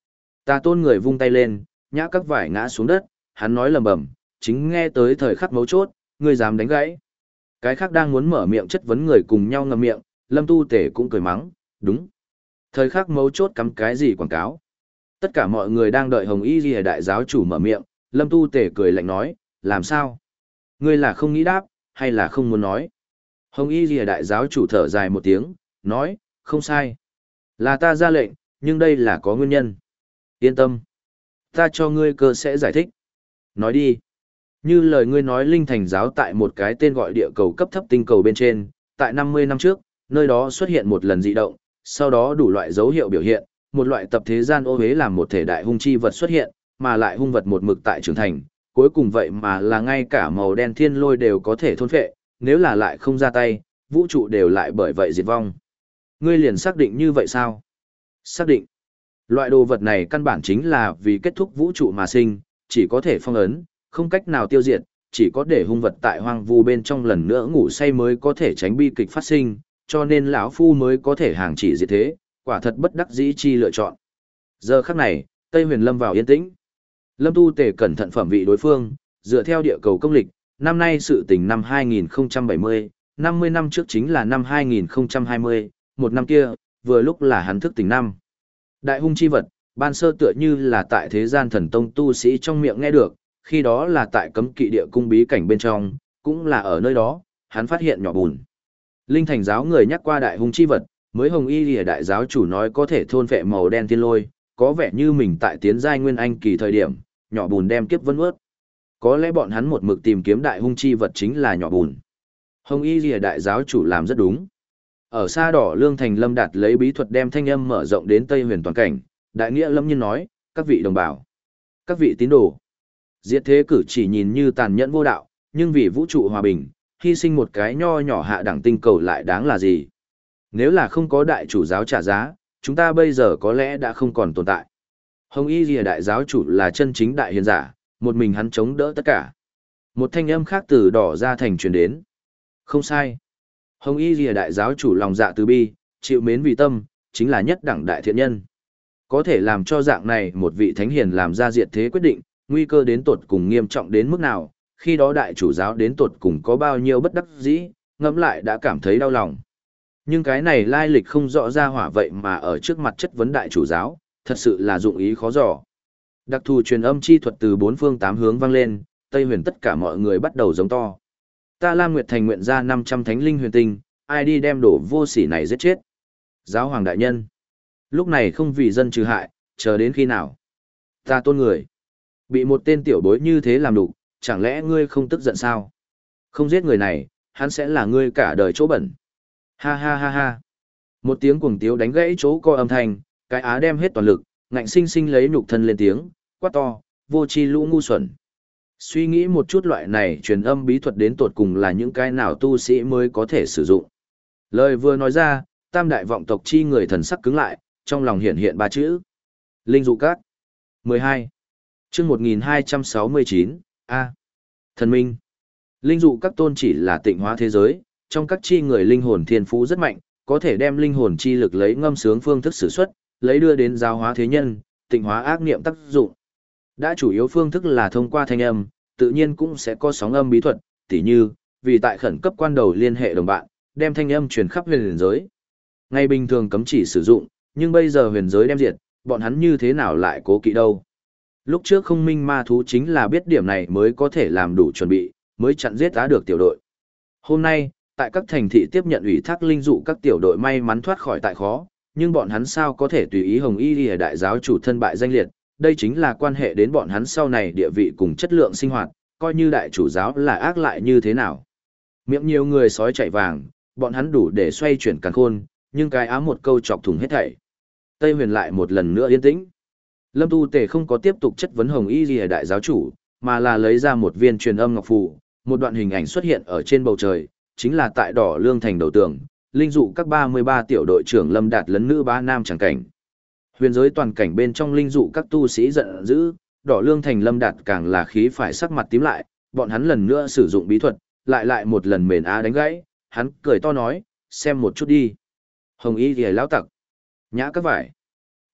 Ta tôn người vung tay lên, nhã các vải ngã xuống đất, hắn nói lầm bầm, chính nghe tới thời khắc mấu chốt, ngươi dám đánh gãy. Cái khác đang muốn mở miệng chất vấn người cùng nhau ngậm miệng, Lâm Tu Tể cũng cười mắng, đúng. Thời khắc mấu chốt cắm cái gì quảng cáo. Tất cả mọi người đang đợi Hồng Y Ghi đại giáo chủ mở miệng, Lâm Tu Tể cười lạnh nói, làm sao? Ngươi là không nghĩ đáp, hay là không muốn nói? Hồng Y Ghi đại giáo chủ thở dài một tiếng, nói, không sai. Là ta ra lệnh, nhưng đây là có nguyên nhân. Yên tâm. Ta cho ngươi cơ sẽ giải thích. Nói đi. Như lời ngươi nói Linh Thành giáo tại một cái tên gọi địa cầu cấp thấp tinh cầu bên trên, tại năm mươi năm trước, nơi đó xuất hiện một lần dị động, sau đó đủ loại dấu hiệu biểu hiện, một loại tập thế gian ô hế làm một thể đại hung chi vật xuất hiện, mà lại hung vật một mực tại trưởng thành, cuối cùng vậy mà là ngay cả màu đen thiên lôi đều có thể thôn phệ, nếu là lại không ra tay, vũ trụ đều lại bởi vậy diệt vong. Ngươi liền xác định như vậy sao? Xác định. Loại đồ vật này căn bản chính là vì kết thúc vũ trụ mà sinh, chỉ có thể phong ấn, không cách nào tiêu diệt, chỉ có để hung vật tại hoang vu bên trong lần nữa ngủ say mới có thể tránh bi kịch phát sinh, cho nên lão phu mới có thể hàng chỉ diệt thế, quả thật bất đắc dĩ chi lựa chọn. Giờ khắc này, Tây Huyền Lâm vào yên tĩnh. Lâm Tu Tề cẩn thận phẩm vị đối phương, dựa theo địa cầu công lịch, năm nay sự tình năm hai nghìn không trăm bảy mươi, năm mươi năm trước chính là năm hai nghìn không trăm hai mươi, một năm kia, vừa lúc là hắn thức tỉnh năm. Đại hung chi vật, ban sơ tựa như là tại thế gian thần tông tu sĩ trong miệng nghe được, khi đó là tại cấm kỵ địa cung bí cảnh bên trong, cũng là ở nơi đó, hắn phát hiện nhỏ bùn. Linh Thành giáo người nhắc qua đại hung chi vật, mới Hồng Y Lìa đại giáo chủ nói có thể thôn phệ màu đen thiên lôi, có vẻ như mình tại tiến giai nguyên anh kỳ thời điểm, nhỏ bùn đem kiếp vân ướt. Có lẽ bọn hắn một mực tìm kiếm đại hung chi vật chính là nhỏ bùn. Hồng Y Lìa đại giáo chủ làm rất đúng. Ở xa đỏ Lương Thành Lâm Đạt lấy bí thuật đem thanh âm mở rộng đến Tây Huyền toàn cảnh, đại nghĩa lâm nhiên nói, các vị đồng bào, các vị tín đồ. Diệt thế cử chỉ nhìn như tàn nhẫn vô đạo, nhưng vì vũ trụ hòa bình, hy sinh một cái nho nhỏ hạ đẳng tinh cầu lại đáng là gì? Nếu là không có đại chủ giáo trả giá, chúng ta bây giờ có lẽ đã không còn tồn tại. Hồng Y Lìa đại giáo chủ là chân chính đại hiền giả, một mình hắn chống đỡ tất cả. Một thanh âm khác từ đỏ ra thành truyền đến. Không sai. Hồng Y Lìa đại giáo chủ lòng dạ từ bi, chịu mến vì tâm, chính là nhất đẳng đại thiện nhân. Có thể làm cho dạng này một vị thánh hiền làm ra diệt thế quyết định, nguy cơ đến tột cùng nghiêm trọng đến mức nào, khi đó đại chủ giáo đến tột cùng có bao nhiêu bất đắc dĩ, ngẫm lại đã cảm thấy đau lòng. Nhưng cái này lai lịch không rõ ra hỏa vậy mà ở trước mặt chất vấn đại chủ giáo, thật sự là dụng ý khó dò. Đặc thù truyền âm chi thuật từ bốn phương tám hướng vang lên, Tây Huyền tất cả mọi người bắt đầu giống to. Ta Lam Nguyệt Thành nguyện ra năm trăm thánh linh huyền tinh, ai đi đem đổ vô sỉ này giết chết. Giáo hoàng đại nhân. Lúc này không vì dân trừ hại, chờ đến khi nào. Ta tôn người. Bị một tên tiểu bối như thế làm đủ, chẳng lẽ ngươi không tức giận sao? Không giết người này, hắn sẽ là ngươi cả đời chỗ bẩn. Ha ha ha ha. Một tiếng cuồng tiếu đánh gãy chỗ co âm thanh, cái á đem hết toàn lực, ngạnh sinh sinh lấy nhục thân lên tiếng, quát to, vô chi lũ ngu xuẩn. Suy nghĩ một chút loại này truyền âm bí thuật đến tột cùng là những cái nào tu sĩ mới có thể sử dụng. Lời vừa nói ra, tam đại vọng tộc chi người thần sắc cứng lại, trong lòng hiện hiện ba chữ. Linh dụ các. mười hai. chương một nghìn hai trăm sáu mươi chín, A. Thần minh. Linh dụ các tôn chỉ là tịnh hóa thế giới, trong các chi người linh hồn thiên phú rất mạnh, có thể đem linh hồn chi lực lấy ngâm sướng phương thức sử xuất, lấy đưa đến giáo hóa thế nhân, tịnh hóa ác niệm tác dụng. Đã chủ yếu phương thức là thông qua thanh âm, tự nhiên cũng sẽ có sóng âm bí thuật, tỉ như, vì tại khẩn cấp quan đầu liên hệ đồng bạn, đem thanh âm truyền khắp huyền giới. Ngày bình thường cấm chỉ sử dụng, nhưng bây giờ huyền giới đem diệt, bọn hắn như thế nào lại cố kỵ đâu. Lúc trước không minh ma thú chính là biết điểm này mới có thể làm đủ chuẩn bị, mới chặn giết tá được tiểu đội. Hôm nay, tại các thành thị tiếp nhận ủy thác linh dụ các tiểu đội may mắn thoát khỏi tại khó, nhưng bọn hắn sao có thể tùy ý Hồng Y Lìa đại giáo chủ thân bại danh liệt, đây chính là quan hệ đến bọn hắn sau này địa vị cùng chất lượng sinh hoạt, coi như đại chủ giáo là ác lại như thế nào. Miệng nhiều người sói chạy vàng, bọn hắn đủ để xoay chuyển càn khôn, nhưng cái ám một câu chọc thủng hết thảy. Tây Huyền lại một lần nữa yên tĩnh. Lâm Tu Tề không có tiếp tục chất vấn Hồng Y Lìa đại giáo chủ, mà là lấy ra một viên truyền âm ngọc phù, một đoạn hình ảnh xuất hiện ở trên bầu trời, chính là tại đỏ Lương Thành đầu tường, linh dụ các ba mươi ba tiểu đội trưởng Lâm Đạt lấn nữ ba nam chẳng cảnh. Huyền giới toàn cảnh bên trong linh dụ các tu sĩ giận dữ, đỏ Lương Thành Lâm Đạt càng là khí phải sắc mặt tím lại, bọn hắn lần nữa sử dụng bí thuật, lại lại một lần mền á đánh gãy, hắn cười to nói, xem một chút đi. Hồng Y Lìa lão tặc, nhã các vải.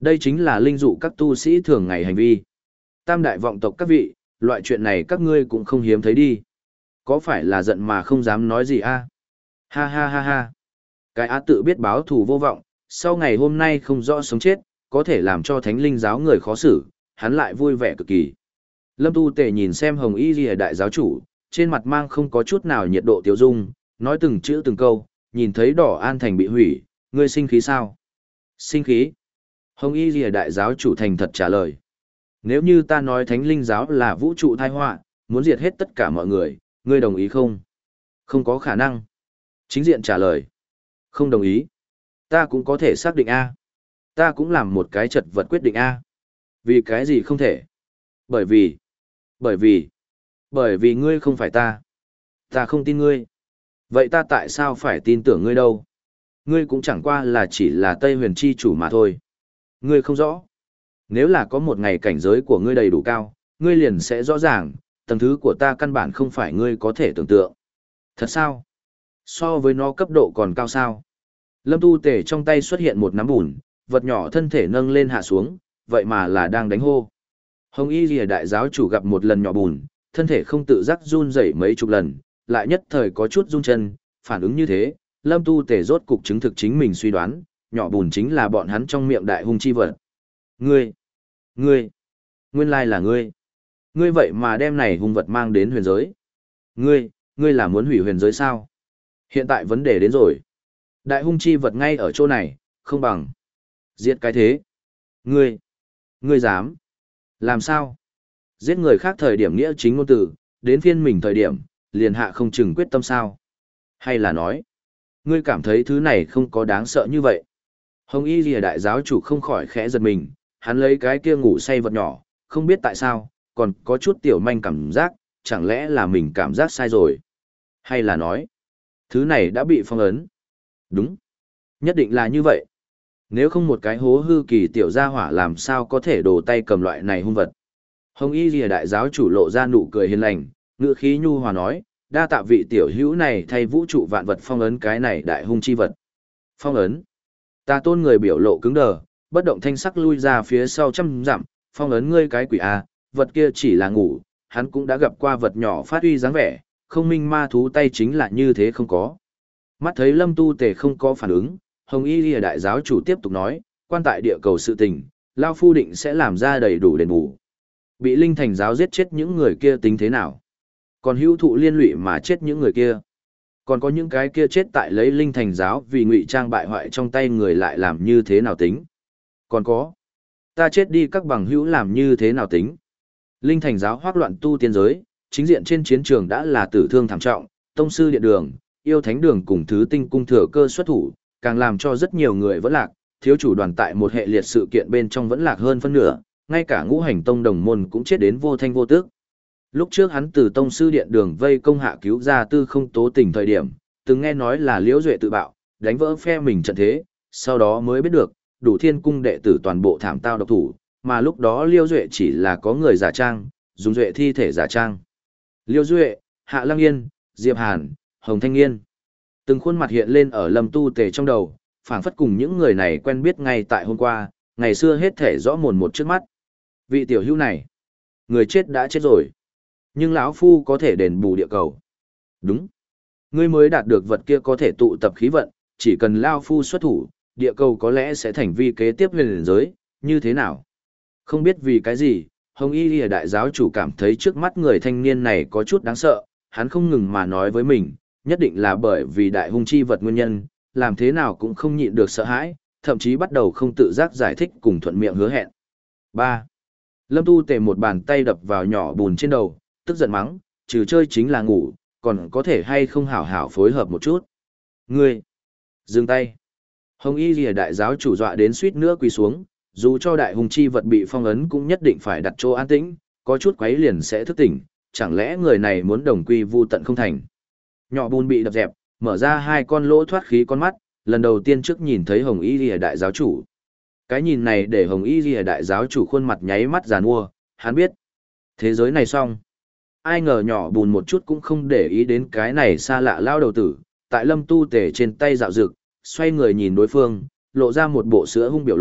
Đây chính là linh dụ các tu sĩ thường ngày hành vi. Tam đại vọng tộc các vị, loại chuyện này các ngươi cũng không hiếm thấy đi. Có phải là giận mà không dám nói gì a? Ha ha ha ha. Cái á tự biết báo thù vô vọng, sau ngày hôm nay không rõ sống chết, có thể làm cho thánh linh giáo người khó xử, hắn lại vui vẻ cực kỳ. Lâm Tu Tề nhìn xem Hồng Y Lìa đại giáo chủ, trên mặt mang không có chút nào nhiệt độ tiêu dung, nói từng chữ từng câu, nhìn thấy đỏ an thành bị hủy, ngươi sinh khí sao? Sinh khí. Hồng Y Lìa đại giáo chủ thành thật trả lời. Nếu như ta nói thánh linh giáo là vũ trụ tai họa, muốn diệt hết tất cả mọi người, ngươi đồng ý không? Không có khả năng. Chính diện trả lời. Không đồng ý. Ta cũng có thể xác định A. Ta cũng làm một cái chật vật quyết định A. Vì cái gì không thể? Bởi vì. Bởi vì. Bởi vì ngươi không phải ta. Ta không tin ngươi. Vậy ta tại sao phải tin tưởng ngươi đâu? Ngươi cũng chẳng qua là chỉ là Tây Huyền chi chủ mà thôi. Ngươi không rõ. Nếu là có một ngày cảnh giới của ngươi đầy đủ cao, ngươi liền sẽ rõ ràng, tầng thứ của ta căn bản không phải ngươi có thể tưởng tượng. Thật sao? So với nó cấp độ còn cao sao? Lâm Tu Tề trong tay xuất hiện một nắm bùn, vật nhỏ thân thể nâng lên hạ xuống, vậy mà là đang đánh hô. Hồng Y Lìa đại giáo chủ gặp một lần nhỏ bùn, thân thể không tự giác run rẩy mấy chục lần, lại nhất thời có chút run chân, phản ứng như thế, Lâm Tu Tề rốt cục chứng thực chính mình suy đoán, nhỏ bùn chính là bọn hắn trong miệng đại hung chi vật. Ngươi, ngươi, nguyên lai là ngươi. Ngươi vậy mà đem này hung vật mang đến huyền giới. Ngươi, ngươi là muốn hủy huyền giới sao? Hiện tại vấn đề đến rồi. Đại hung chi vật ngay ở chỗ này, không bằng. Giết cái thế. Ngươi, ngươi dám. Làm sao? Giết người khác thời điểm nghĩa chính ngôn từ, đến phiên mình thời điểm, liền hạ không chừng quyết tâm sao? Hay là nói, ngươi cảm thấy thứ này không có đáng sợ như vậy? Hồng Y Lìa đại giáo chủ không khỏi khẽ giật mình, hắn lấy cái kia ngủ say vật nhỏ, không biết tại sao, còn có chút tiểu manh cảm giác, chẳng lẽ là mình cảm giác sai rồi? Hay là nói, thứ này đã bị phong ấn? Đúng, nhất định là như vậy. Nếu không một cái hố hư kỳ tiểu gia hỏa làm sao có thể đổ tay cầm loại này hung vật. Hồng Y Lìa đại giáo chủ lộ ra nụ cười hiền lành, ngữ khí nhu hòa nói, đa tạ vị tiểu hữu này thay vũ trụ vạn vật phong ấn cái này đại hung chi vật. Phong ấn. Ta tôn người biểu lộ cứng đờ, bất động thanh sắc lui ra phía sau trăm dặm, phong ấn ngươi cái quỷ a, vật kia chỉ là ngủ, hắn cũng đã gặp qua vật nhỏ phát uy dáng vẻ, không minh ma thú tay chính là như thế không có. Mắt thấy Lâm Tu Tề không có phản ứng, Hồng Y Lìa đại giáo chủ tiếp tục nói, quan tại địa cầu sự tình, Lao Phu định sẽ làm ra đầy đủ đền bù. Bị Linh Thành giáo giết chết những người kia tính thế nào? Còn hữu thụ liên lụy mà chết những người kia. Còn có những cái kia chết tại lấy Linh Thành giáo vì ngụy trang bại hoại trong tay người lại làm như thế nào tính? Còn có, ta chết đi các bằng hữu làm như thế nào tính? Linh Thành giáo hoác loạn tu tiên giới, chính diện trên chiến trường đã là tử thương thảm trọng, tông sư điện đường, yêu thánh đường cùng thứ tinh cung thừa cơ xuất thủ, càng làm cho rất nhiều người vẫn lạc, thiếu chủ đoàn tại một hệ liệt sự kiện bên trong vẫn lạc hơn phân nửa, ngay cả ngũ hành tông đồng môn cũng chết đến vô thanh vô tước. Lúc trước hắn từ tông sư điện đường vây công hạ cứu ra tư không tố tình thời điểm, từng nghe nói là Liễu Duệ tự bạo, đánh vỡ phe mình trận thế, sau đó mới biết được, đủ thiên cung đệ tử toàn bộ thảm tao độc thủ, mà lúc đó Liễu Duệ chỉ là có người giả trang, dùng Duệ thi thể giả trang. Liễu Duệ, Hạ Lăng Yên, Diệp Hàn, Hồng Thanh Nghiên. Từng khuôn mặt hiện lên ở Lâm Tu Tề trong đầu, phảng phất cùng những người này quen biết ngay tại hôm qua, ngày xưa hết thể rõ mồn một trước mắt. Vị tiểu hữu này, người chết đã chết rồi, nhưng lão phu có thể đền bù địa cầu. Đúng, ngươi mới đạt được vật kia có thể tụ tập khí vận, chỉ cần lão phu xuất thủ, địa cầu có lẽ sẽ thành vi kế tiếp huyền giới, như thế nào? Không biết vì cái gì, Hồng Y Lìa đại giáo chủ cảm thấy trước mắt người thanh niên này có chút đáng sợ, hắn không ngừng mà nói với mình, nhất định là bởi vì đại hung chi vật nguyên nhân, làm thế nào cũng không nhịn được sợ hãi, thậm chí bắt đầu không tự giác giải thích cùng thuận miệng hứa hẹn. ba. Lâm Tu Tề một bàn tay đập vào nhỏ bùn trên đầu, tức giận mắng, trừ chơi chính là ngủ, còn có thể hay không hảo hảo phối hợp một chút. Ngươi! Dừng tay! Hồng Y Lìa đại giáo chủ dọa đến suýt nữa quỳ xuống, dù cho đại hung chi vật bị phong ấn cũng nhất định phải đặt chỗ an tĩnh, có chút quấy liền sẽ thức tỉnh, chẳng lẽ người này muốn đồng quy vu tận không thành. Nhỏ bùn bị đập dẹp, mở ra hai con lỗ thoát khí con mắt, lần đầu tiên trước nhìn thấy Hồng Y Lìa đại giáo chủ. Cái nhìn này để Hồng Y Lìa đại giáo chủ khuôn mặt nháy mắt giàn mua, hắn biết. Thế giới này xong. Ai ngờ nhỏ bùn một chút cũng không để ý đến cái này xa lạ lao đầu tử, tại Lâm Tu Tề trên tay dạo dực, xoay người nhìn đối phương, lộ ra một bộ sữa hung biểu lộ,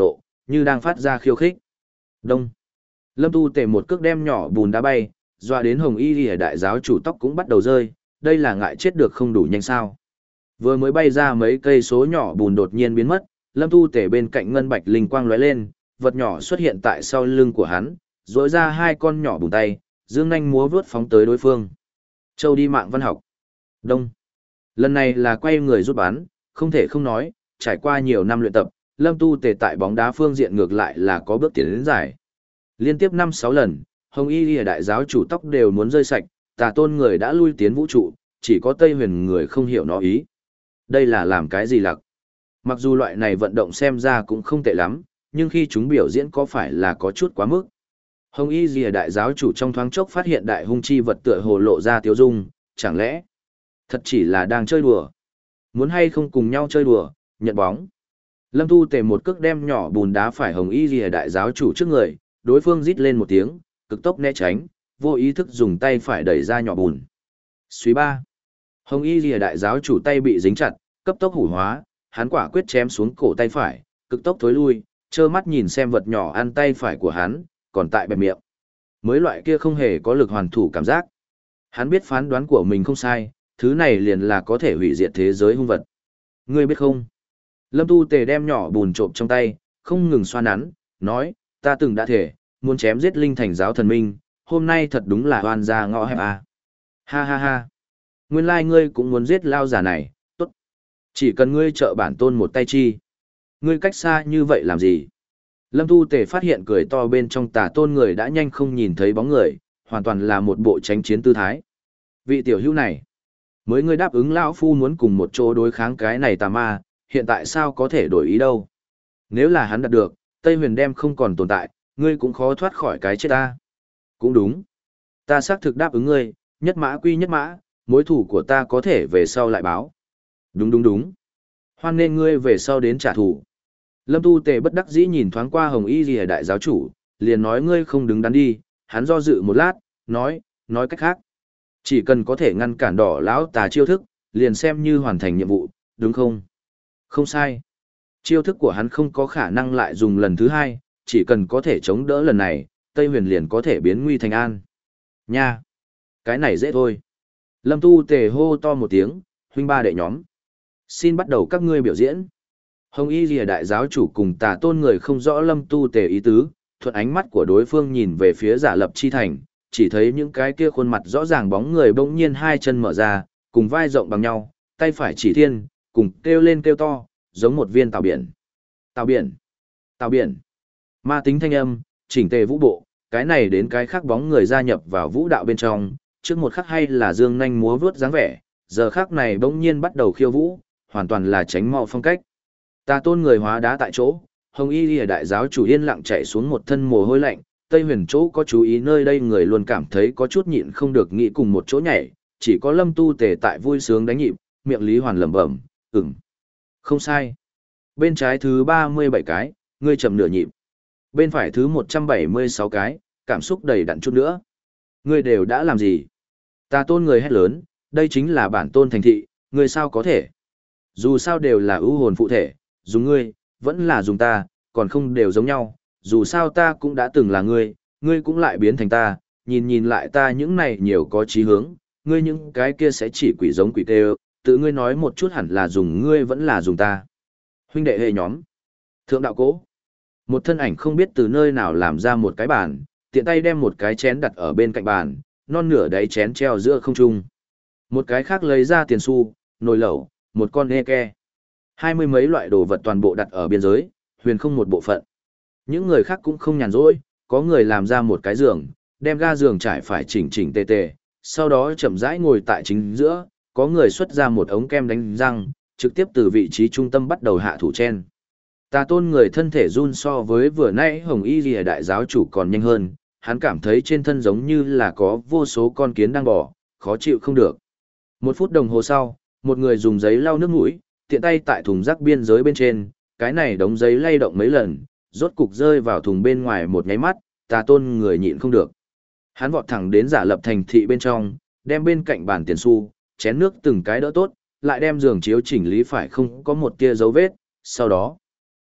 như đang phát ra khiêu khích. Đông. Lâm Tu Tề một cước đem nhỏ bùn đá bay, doa đến Hồng Y Lìa đại giáo chủ tóc cũng bắt đầu rơi, đây là ngại chết được không đủ nhanh sao? Vừa mới bay ra mấy cây số nhỏ bùn đột nhiên biến mất, Lâm Tu Tề bên cạnh ngân bạch linh quang lóe lên, vật nhỏ xuất hiện tại sau lưng của hắn, rỗi ra hai con nhỏ bùn tay, dương nhanh múa vớt phóng tới đối phương. Châu đi mạng văn học. Đông. Lần này là quay người rút bắn, không thể không nói, trải qua nhiều năm luyện tập, Lâm Tu Tề tại bóng đá phương diện ngược lại là có bước tiến đến giải. Liên tiếp năm sáu lần, Hồng Y Lìa đại giáo chủ tóc đều muốn rơi sạch, Tà Tôn người đã lui tiến vũ trụ, chỉ có Tây Huyền người không hiểu nó ý. Đây là làm cái gì lặc? Mặc dù loại này vận động xem ra cũng không tệ lắm, nhưng khi chúng biểu diễn có phải là có chút quá mức? Hồng Y Lìa đại giáo chủ trong thoáng chốc phát hiện đại hung chi vật tựa hồ lộ ra tiếu dung, chẳng lẽ thật chỉ là đang chơi đùa? Muốn hay không cùng nhau chơi đùa, nhận bóng. Lâm Tu Tề một cước đem nhỏ bùn đá phải Hồng Y Lìa đại giáo chủ trước người, đối phương rít lên một tiếng, cực tốc né tránh, vô ý thức dùng tay phải đẩy ra nhỏ bùn. Suy ba. Hồng Y Lìa đại giáo chủ tay bị dính chặt, cấp tốc hủ hóa, hắn quả quyết chém xuống cổ tay phải, cực tốc thối lui, trơ mắt nhìn xem vật nhỏ ăn tay phải của hắn, còn tại bẹp miệng. Mới loại kia không hề có lực hoàn thủ cảm giác. Hắn biết phán đoán của mình không sai, thứ này liền là có thể hủy diệt thế giới hung vật. Ngươi biết không? Lâm Tu Tề đem nhỏ bùn trộm trong tay, không ngừng xoa nắn, nói, ta từng đã thể, muốn chém giết linh thành giáo thần minh, hôm nay thật đúng là oan ra ngõ hẹp à. Ha ha ha. Nguyên lai ngươi cũng muốn giết lao giả này, tốt. Chỉ cần ngươi trợ bản tôn một tay chi. Ngươi cách xa như vậy làm gì? Lâm Tu Tề phát hiện cười to bên trong Tà Tôn người đã nhanh không nhìn thấy bóng người, hoàn toàn là một bộ tránh chiến tư thái. Vị tiểu hữu này, mới ngươi đáp ứng lão phu muốn cùng một chỗ đối kháng cái này tà ma, hiện tại sao có thể đổi ý đâu? Nếu là hắn đạt được, Tây Huyền đem không còn tồn tại, ngươi cũng khó thoát khỏi cái chết ta. Cũng đúng. Ta xác thực đáp ứng ngươi, nhất mã quy nhất mã, mối thủ của ta có thể về sau lại báo. Đúng đúng đúng. Hoan nên ngươi về sau đến trả thù. Lâm Tu Tề bất đắc dĩ nhìn thoáng qua Hồng Y Lìa đại giáo chủ, liền nói ngươi không đứng đắn đi, hắn do dự một lát, nói, nói cách khác. Chỉ cần có thể ngăn cản đỏ lão tà chiêu thức, liền xem như hoàn thành nhiệm vụ, đúng không? Không sai. Chiêu thức của hắn không có khả năng lại dùng lần thứ hai, chỉ cần có thể chống đỡ lần này, Tây Huyền liền có thể biến nguy thành an. Nha! Cái này dễ thôi. Lâm Tu Tề hô to một tiếng, huynh ba đệ nhóm. Xin bắt đầu các ngươi biểu diễn. Hồng Y Lìa đại giáo chủ cùng Tà Tôn người không rõ Lâm Tu Tề ý tứ, thuận ánh mắt của đối phương nhìn về phía Giả Lập Chi Thành, chỉ thấy những cái kia khuôn mặt rõ ràng bóng người bỗng nhiên hai chân mở ra, cùng vai rộng bằng nhau, tay phải chỉ thiên, cùng kêu lên kêu to, giống một viên tàu biển. Tàu biển! Tàu biển! Ma tính thanh âm, chỉnh tề vũ bộ, cái này đến cái khác bóng người gia nhập vào vũ đạo bên trong, trước một khắc hay là dương nhanh múa vướt dáng vẻ, giờ khắc này bỗng nhiên bắt đầu khiêu vũ, hoàn toàn là tránh mau phong cách. Tà Tôn người hóa đá tại chỗ, Hồng Y Lìa đại giáo chủ yên lặng chạy xuống một thân mồ hôi lạnh, Tây Huyền chỗ có chú ý nơi đây người luôn cảm thấy có chút nhịn không được nghĩ cùng một chỗ nhảy, chỉ có Lâm Tu Tề tại vui sướng đánh nhịp, miệng Lý Hoàn lẩm bẩm, ừm, không sai. Bên trái thứ ba mươi bảy cái, ngươi chậm nửa nhịp. Bên phải thứ một trăm bảy mươi sáu cái, cảm xúc đầy đặn chút nữa. Ngươi đều đã làm gì? Tà Tôn người hét lớn, đây chính là bản tôn thành thị, ngươi sao có thể? Dù sao đều là ưu hồn phụ thể, dùng ngươi, vẫn là dùng ta, còn không đều giống nhau, dù sao ta cũng đã từng là ngươi, ngươi cũng lại biến thành ta, nhìn nhìn lại ta những này nhiều có chí hướng, ngươi những cái kia sẽ chỉ quỷ giống quỷ tê, tự ngươi nói một chút hẳn là dùng ngươi vẫn là dùng ta. Huynh đệ hệ nhóm, thượng đạo cố, một thân ảnh không biết từ nơi nào làm ra một cái bàn, tiện tay đem một cái chén đặt ở bên cạnh bàn, non nửa đáy chén treo giữa không trung. Một cái khác lấy ra tiền xu, nồi lẩu, một con e ke. Hai mươi mấy loại đồ vật toàn bộ đặt ở biên giới, huyền không một bộ phận. Những người khác cũng không nhàn rỗi, có người làm ra một cái giường, đem ga giường trải phải chỉnh chỉnh tề tề, sau đó chậm rãi ngồi tại chính giữa, có người xuất ra một ống kem đánh răng, trực tiếp từ vị trí trung tâm bắt đầu hạ thủ chen. Tà Tôn người thân thể run so với vừa nãy Hồng Y Lìa đại giáo chủ còn nhanh hơn, hắn cảm thấy trên thân giống như là có vô số con kiến đang bò, khó chịu không được. Một phút đồng hồ sau, một người dùng giấy lau nước mũi, tiện tay tại thùng rác biên giới bên trên, cái này đống giấy lay động mấy lần, rốt cục rơi vào thùng bên ngoài một nháy mắt, Tà Tôn người nhịn không được. Hắn vọt thẳng đến Giả Lập thành thị bên trong, đem bên cạnh bàn tiền xu, chén nước từng cái đỡ tốt, lại đem giường chiếu chỉnh lý phải không có một tia dấu vết, sau đó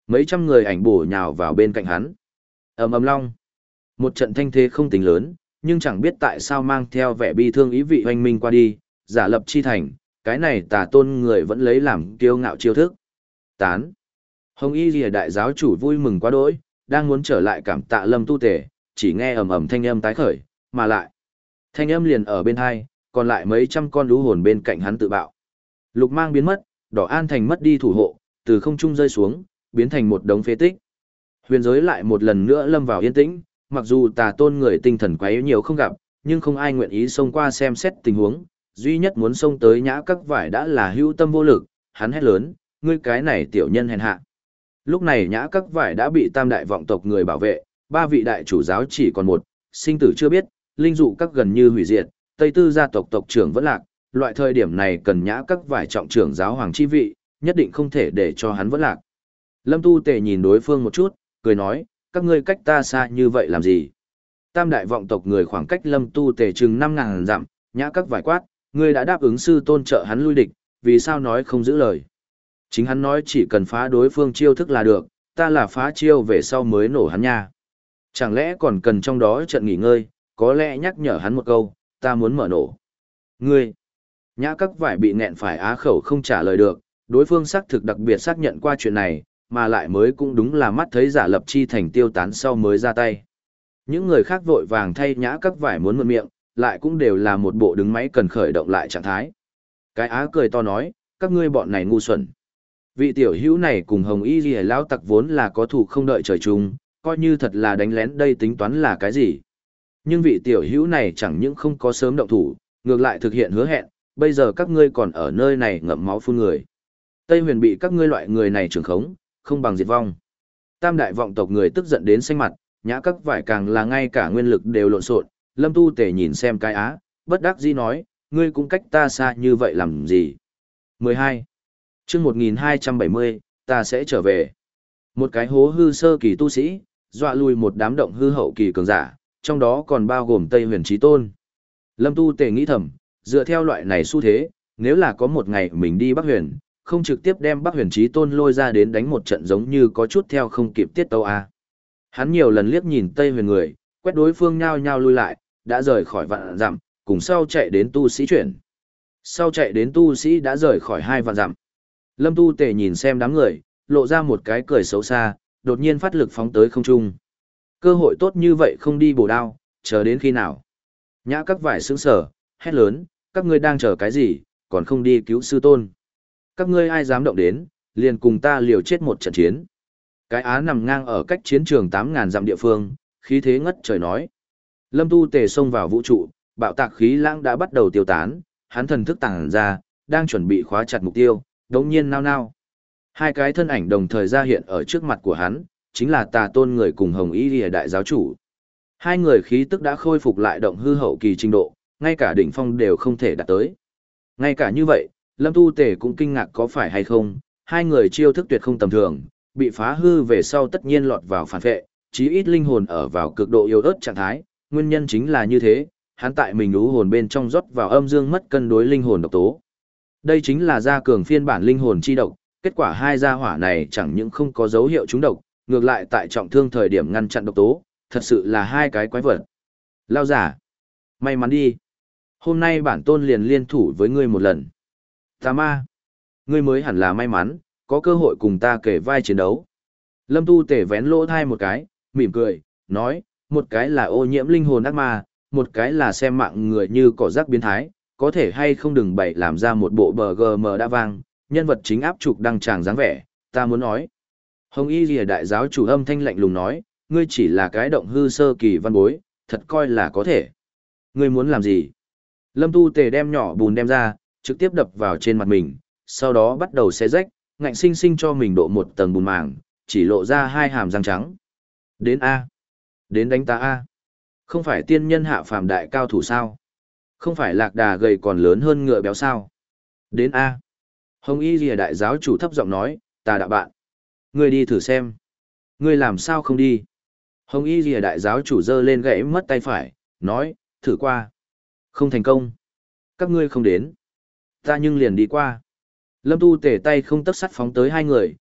Mấy trăm người ảnh bổ nhào vào bên cạnh hắn. Ầm ầm long. Một trận thanh thế không tính lớn, nhưng chẳng biết tại sao mang theo vẻ bi thương ý vị hoành minh qua đi, giả lập chi thành, cái này tà tôn người vẫn lấy làm kiêu ngạo chiêu thức. Tán. Hồng Y Lìa đại giáo chủ vui mừng quá đỗi, đang muốn trở lại cảm tạ Lâm Tu Tề, chỉ nghe ầm ầm thanh âm tái khởi, mà lại. Thanh âm liền ở bên hai, còn lại mấy trăm con lũ hồn bên cạnh hắn tự bạo. Lục mang biến mất, đỏ an thành mất đi thủ hộ, từ không trung rơi xuống, biến thành một đống phế tích. Huyền giới lại một lần nữa lâm vào yên tĩnh, mặc dù tà tôn người tinh thần quá yếu nhiều không gặp, nhưng không ai nguyện ý xông qua xem xét tình huống, duy nhất muốn xông tới nhã các vải đã là hữu tâm vô lực, hắn hét lớn, ngươi cái này tiểu nhân hèn hạ. Lúc này nhã các vải đã bị tam đại vọng tộc người bảo vệ, ba vị đại chủ giáo chỉ còn một, sinh tử chưa biết, linh dụ các gần như hủy diệt, Tây Tư gia tộc tộc trưởng vẫn lạc, loại thời điểm này cần nhã các vải trọng trưởng giáo hoàng chi vị, nhất định không thể để cho hắn vẫn lạc. Lâm Tu Tề nhìn đối phương một chút, cười nói, các ngươi cách ta xa như vậy làm gì? Tam đại vọng tộc người khoảng cách Lâm Tu Tề chừng năm ngàn dặm, nhã các vải quát, ngươi đã đáp ứng sư tôn trợ hắn lui địch, vì sao nói không giữ lời? Chính hắn nói chỉ cần phá đối phương chiêu thức là được, ta là phá chiêu về sau mới nổ hắn nha. Chẳng lẽ còn cần trong đó trận nghỉ ngơi, có lẽ nhắc nhở hắn một câu, ta muốn mở nổ. Ngươi, nhã các vải bị nghẹn phải á khẩu không trả lời được, đối phương xác thực đặc biệt xác nhận qua chuyện này, mà lại mới cũng đúng là mắt thấy giả lập chi thành tiêu tán sau mới ra tay. Những người khác vội vàng thay nhã các vải muốn mượn miệng, lại cũng đều là một bộ đứng máy cần khởi động lại trạng thái. Cái á cười to nói, các ngươi bọn này ngu xuẩn. Vị tiểu hữu này cùng Hồng Y Ghi lão tặc vốn là có thủ không đợi trời chung, coi như thật là đánh lén đây tính toán là cái gì. Nhưng vị tiểu hữu này chẳng những không có sớm động thủ, ngược lại thực hiện hứa hẹn, bây giờ các ngươi còn ở nơi này ngậm máu phun người. Tây Huyền bị các ngươi loại người này trưởng khống, không bằng diệt vong. Tam đại vọng tộc người tức giận đến xanh mặt, nhã các vải càng là ngay cả nguyên lực đều lộn xộn. Lâm Tu Tề nhìn xem cái á, bất đắc dĩ nói, ngươi cũng cách ta xa như vậy làm gì? mười hai. Chương một nghìn hai trăm bảy mươi, ta sẽ trở về. Một cái hố hư sơ kỳ tu sĩ, dọa lui một đám động hư hậu kỳ cường giả, trong đó còn bao gồm Tây Huyền Chí Tôn. Lâm Tu Tề nghĩ thầm, dựa theo loại này xu thế, nếu là có một ngày mình đi Bắc Huyền, không trực tiếp đem Bắc Huyền Chí Tôn lôi ra đến đánh một trận giống như có chút theo không kịp tiết tấu a. Hắn nhiều lần liếc nhìn Tây Huyền người, quét đối phương nhao nhao lui lại, đã rời khỏi vạn dặm, cùng sau chạy đến tu sĩ chuyển. Sau chạy đến tu sĩ đã rời khỏi hai vạn dặm. Lâm Tu Tề nhìn xem đám người, lộ ra một cái cười xấu xa, đột nhiên phát lực phóng tới không trung. Cơ hội tốt như vậy không đi bổ đao, chờ đến khi nào? Nhã các vải sững sờ, hét lớn, các ngươi đang chờ cái gì, còn không đi cứu sư tôn? Các ngươi ai dám động đến, liền cùng ta liều chết một trận chiến. Cái á nằm ngang ở cách chiến trường tám ngàn dặm địa phương, khí thế ngất trời nói. Lâm Tu Tề xông vào vũ trụ, bạo tạc khí lãng đã bắt đầu tiêu tán, hắn thần thức tàng ra, đang chuẩn bị khóa chặt mục tiêu, đống nhiên nao nao. Hai cái thân ảnh đồng thời ra hiện ở trước mặt của hắn, chính là Tà Tôn người cùng Hồng Y Lìa đại giáo chủ. Hai người khí tức đã khôi phục lại động hư hậu kỳ trình độ, ngay cả đỉnh phong đều không thể đạt tới. Ngay cả như vậy, Lâm Tu Tề cũng kinh ngạc có phải hay không, hai người chiêu thức tuyệt không tầm thường, bị phá hư về sau tất nhiên lọt vào phản vệ, chí ít linh hồn ở vào cực độ yếu ớt trạng thái, nguyên nhân chính là như thế, hắn tại mình lũ hồn bên trong rót vào âm dương mất cân đối linh hồn độc tố. Đây chính là gia cường phiên bản linh hồn chi độc, kết quả hai gia hỏa này chẳng những không có dấu hiệu trúng độc, ngược lại tại trọng thương thời điểm ngăn chặn độc tố, thật sự là hai cái quái vật. Lao giả, may mắn đi. Hôm nay bản tôn liền liên thủ với ngươi một lần. Tà ma, ngươi mới hẳn là may mắn, có cơ hội cùng ta kể vai chiến đấu. Lâm Tu Tề vén lỗ thai một cái, mỉm cười, nói, một cái là ô nhiễm linh hồn ác ma, một cái là xem mạng người như cỏ rác biến thái, có thể hay không đừng bậy làm ra một bộ bờ gờ mờ đã vang, nhân vật chính áp trục đăng tràng dáng vẻ, ta muốn nói. Hồng Y Lìa đại giáo chủ âm thanh lạnh lùng nói, ngươi chỉ là cái động hư sơ kỳ văn bối, thật coi là có thể. Ngươi muốn làm gì? Lâm Tu Tề đem nhỏ bùn đem ra, trực tiếp đập vào trên mặt mình, sau đó bắt đầu xé rách, ngạnh sinh sinh cho mình độ một tầng bùn màng, chỉ lộ ra hai hàm răng trắng. Đến A. Đến đánh ta A. Không phải tiên nhân hạ phàm đại cao thủ sao? Không phải lạc đà gầy còn lớn hơn ngựa béo sao? Đến A. Hồng Y Lìa đại giáo chủ thấp giọng nói, ta đã bạn. Ngươi đi thử xem. Ngươi làm sao không đi? Hồng Y Lìa đại giáo chủ giơ lên gãy mất tay phải, nói, thử qua. Không thành công. Các ngươi không đến. Ta nhưng liền đi qua. Lâm Tu Tề tay không tấc sắt phóng tới hai người,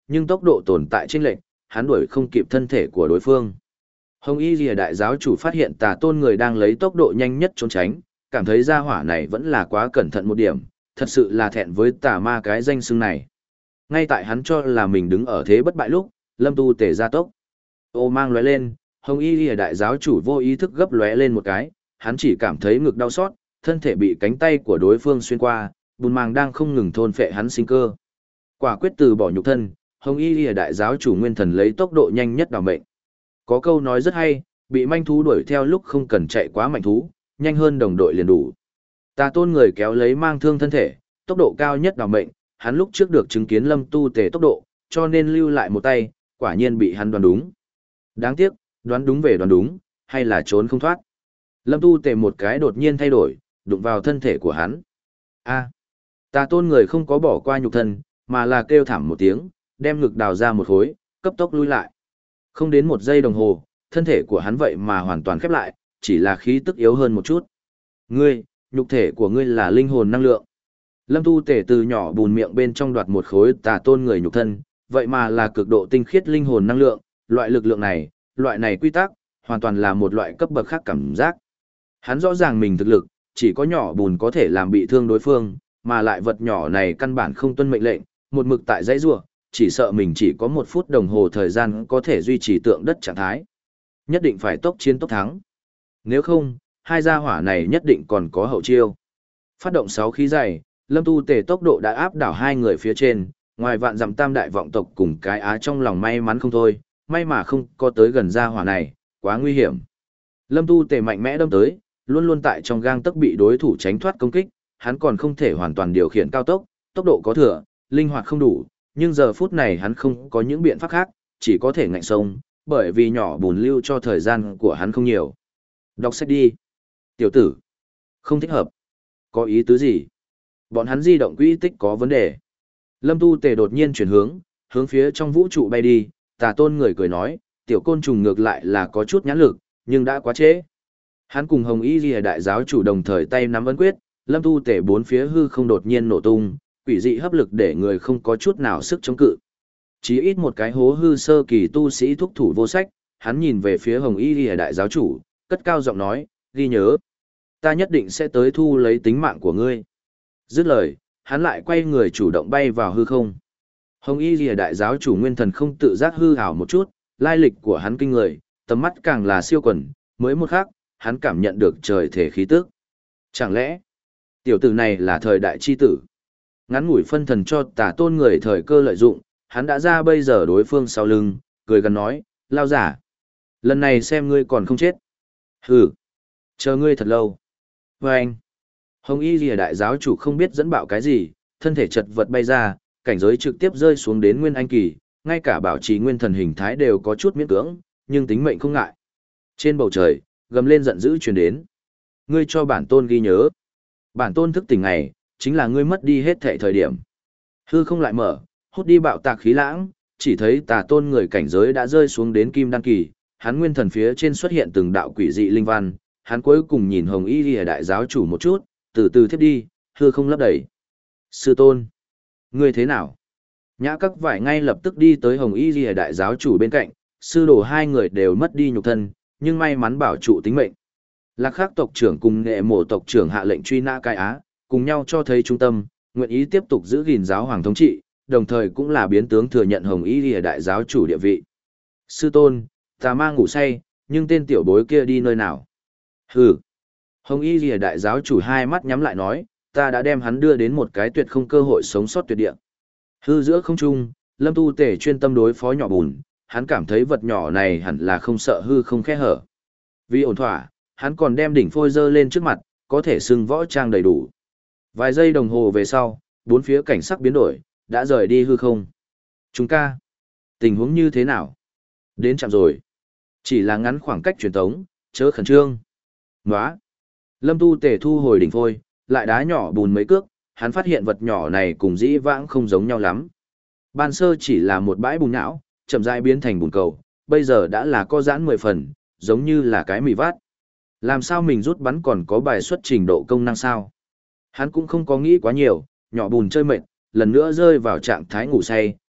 nhưng tốc độ tồn tại chênh lệch, hắn đuổi không kịp thân thể của đối phương. Hồng Y Lìa đại giáo chủ phát hiện Tà Tôn người đang lấy tốc độ nhanh nhất trốn tránh, cảm thấy gia hỏa này vẫn là quá cẩn thận một điểm, thật sự là thẹn với tà ma cái danh xưng này. Ngay tại hắn cho là mình đứng ở thế bất bại lúc, Lâm Tu Tề ra tốc. Ô mang lóe lên, Hồng Y Lìa đại giáo chủ vô ý thức gấp lóe lên một cái, hắn chỉ cảm thấy ngực đau xót, thân thể bị cánh tay của đối phương xuyên qua, bùn màng đang không ngừng thôn phệ hắn sinh cơ. Quả quyết từ bỏ nhục thân, Hồng Y Lìa đại giáo chủ nguyên thần lấy tốc độ nhanh nhất đào mệnh. Có câu nói rất hay, bị manh thú đuổi theo lúc không cần chạy quá mạnh thú, nhanh hơn đồng đội liền đủ. Tà Tôn người kéo lấy mang thương thân thể, tốc độ cao nhất đào mệnh, hắn lúc trước được chứng kiến Lâm Tu Tề tốc độ, cho nên lưu lại một tay, quả nhiên bị hắn đoán đúng. Đáng tiếc, đoán đúng về đoán đúng, hay là trốn không thoát. Lâm Tu Tề một cái đột nhiên thay đổi, đụng vào thân thể của hắn. A. Tà Tôn người không có bỏ qua nhục thân, mà là kêu thảm một tiếng, đem ngực đào ra một khối, cấp tốc lui lại. Không đến một giây đồng hồ, thân thể của hắn vậy mà hoàn toàn khép lại, chỉ là khí tức yếu hơn một chút. Ngươi, nhục thể của ngươi là linh hồn năng lượng. Lâm Tu Tể từ nhỏ bùn miệng bên trong đoạt một khối Tà Tôn người nhục thân, vậy mà là cực độ tinh khiết linh hồn năng lượng, loại lực lượng này, loại này quy tắc, hoàn toàn là một loại cấp bậc khác cảm giác. Hắn rõ ràng mình thực lực, chỉ có nhỏ bùn có thể làm bị thương đối phương, mà lại vật nhỏ này căn bản không tuân mệnh lệnh, một mực tại dãy rủa, chỉ sợ mình chỉ có một phút đồng hồ thời gian có thể duy trì tượng đất trạng thái. Nhất định phải tốc chiến tốc thắng. Nếu không, hai gia hỏa này nhất định còn có hậu chiêu. Phát động sáu khí dày, Lâm Tu Tề tốc độ đã áp đảo hai người phía trên, ngoài vạn dặm tam đại vọng tộc cùng cái á trong lòng may mắn không thôi, may mà không có tới gần gia hỏa này, quá nguy hiểm. Lâm Tu Tề mạnh mẽ đâm tới, luôn luôn tại trong gang tấc bị đối thủ tránh thoát công kích, hắn còn không thể hoàn toàn điều khiển cao tốc, tốc độ có thừa, linh hoạt không đủ, nhưng giờ phút này hắn không có những biện pháp khác, chỉ có thể ngạnh sông, bởi vì nhỏ bùn lưu cho thời gian của hắn không nhiều. Đọc sách đi. Tiểu tử. Không thích hợp. Có ý tứ gì? Bọn hắn di động quỹ tích có vấn đề. Lâm Tu Tề đột nhiên chuyển hướng, hướng phía trong vũ trụ bay đi, Tà Tôn người cười nói, tiểu côn trùng ngược lại là có chút nhãn lực, nhưng đã quá trễ. Hắn cùng Hồng Y Lìa đại giáo chủ đồng thời tay nắm ấn quyết, Lâm Tu Tề bốn phía hư không đột nhiên nổ tung, quỷ dị hấp lực để người không có chút nào sức chống cự. Chỉ ít một cái hố hư sơ kỳ tu sĩ thúc thủ vô sách, hắn nhìn về phía Hồng Y Lìa đại giáo chủ, cất cao giọng nói, ghi nhớ, ta nhất định sẽ tới thu lấy tính mạng của ngươi. Dứt lời, hắn lại quay người chủ động bay vào hư không. Hồng Y Lìa đại giáo chủ nguyên thần không tự giác hư hào một chút, lai lịch của hắn kinh người, tầm mắt càng là siêu quần, mới một khắc, hắn cảm nhận được trời thể khí tức. Chẳng lẽ, tiểu tử này là thời đại chi tử? Ngắn ngủi phân thần cho Tà Tôn người thời cơ lợi dụng, hắn đã ra bây giờ đối phương sau lưng, cười gần nói, lao giả. Lần này xem ngươi còn không chết. Hừ, chờ ngươi thật lâu. Và anh, Hồng Y Lìa đại giáo chủ không biết dẫn bạo cái gì, thân thể chật vật bay ra, cảnh giới trực tiếp rơi xuống đến nguyên anh kỳ, ngay cả bảo trì nguyên thần hình thái đều có chút miễn cưỡng, nhưng tính mệnh không ngại. Trên bầu trời, gầm lên giận dữ truyền đến. Ngươi cho bản tôn ghi nhớ. Bản tôn thức tỉnh ngày, chính là ngươi mất đi hết thệ thời điểm. Hư không lại mở, hút đi bạo tạc khí lãng, chỉ thấy Tà Tôn người cảnh giới đã rơi xuống đến kim đan kỳ, hắn nguyên thần phía trên xuất hiện từng đạo quỷ dị linh văn, hắn cuối cùng nhìn Hồng Y Lìa đại giáo chủ một chút, từ từ thiếp đi, hư không lấp đầy. Sư tôn, ngươi thế nào? Nhã các vải ngay lập tức đi tới Hồng Y Lìa đại giáo chủ bên cạnh, sư đồ hai người đều mất đi nhục thân, nhưng may mắn bảo trụ tính mệnh. Lạc Khắc tộc trưởng cùng Nghệ Mộ tộc trưởng hạ lệnh truy nã cái á, cùng nhau cho thấy trung tâm, nguyện ý tiếp tục giữ gìn giáo hoàng thống trị, đồng thời cũng là biến tướng thừa nhận Hồng Y Lìa đại giáo chủ địa vị. Sư tôn, tà ma ngủ say, nhưng tên tiểu bối kia đi nơi nào? Hừ. Hồng Y Lìa đại giáo chủ hai mắt nhắm lại nói, ta đã đem hắn đưa đến một cái tuyệt không cơ hội sống sót tuyệt địa. Hư giữa không trung, Lâm Tu Tể chuyên tâm đối phó nhỏ bùn, hắn cảm thấy vật nhỏ này hẳn là không sợ hư không khe hở. Vì ổn thỏa, hắn còn đem đỉnh phôi dơ lên trước mặt, có thể xưng võ trang đầy đủ. Vài giây đồng hồ về sau, bốn phía cảnh sắc biến đổi, đã rời đi hư không. Chúng ca, tình huống như thế nào? Đến chạm rồi. Chỉ là ngắn khoảng cách truyền tống, chớ khẩn trương. Nóa. Lâm Tu Tể thu hồi đỉnh phôi, lại đá nhỏ bùn mấy cước, hắn phát hiện vật nhỏ này cùng dĩ vãng không giống nhau lắm. Ban sơ chỉ là một bãi bùn nhão, chậm rãi biến thành bùn cầu, bây giờ đã là co giãn mười phần, giống như là cái mì vát. Làm sao mình rút bắn còn có bài xuất trình độ công năng sao? Hắn cũng không có nghĩ quá nhiều, nhỏ bùn chơi mệt, lần nữa rơi vào trạng thái ngủ say,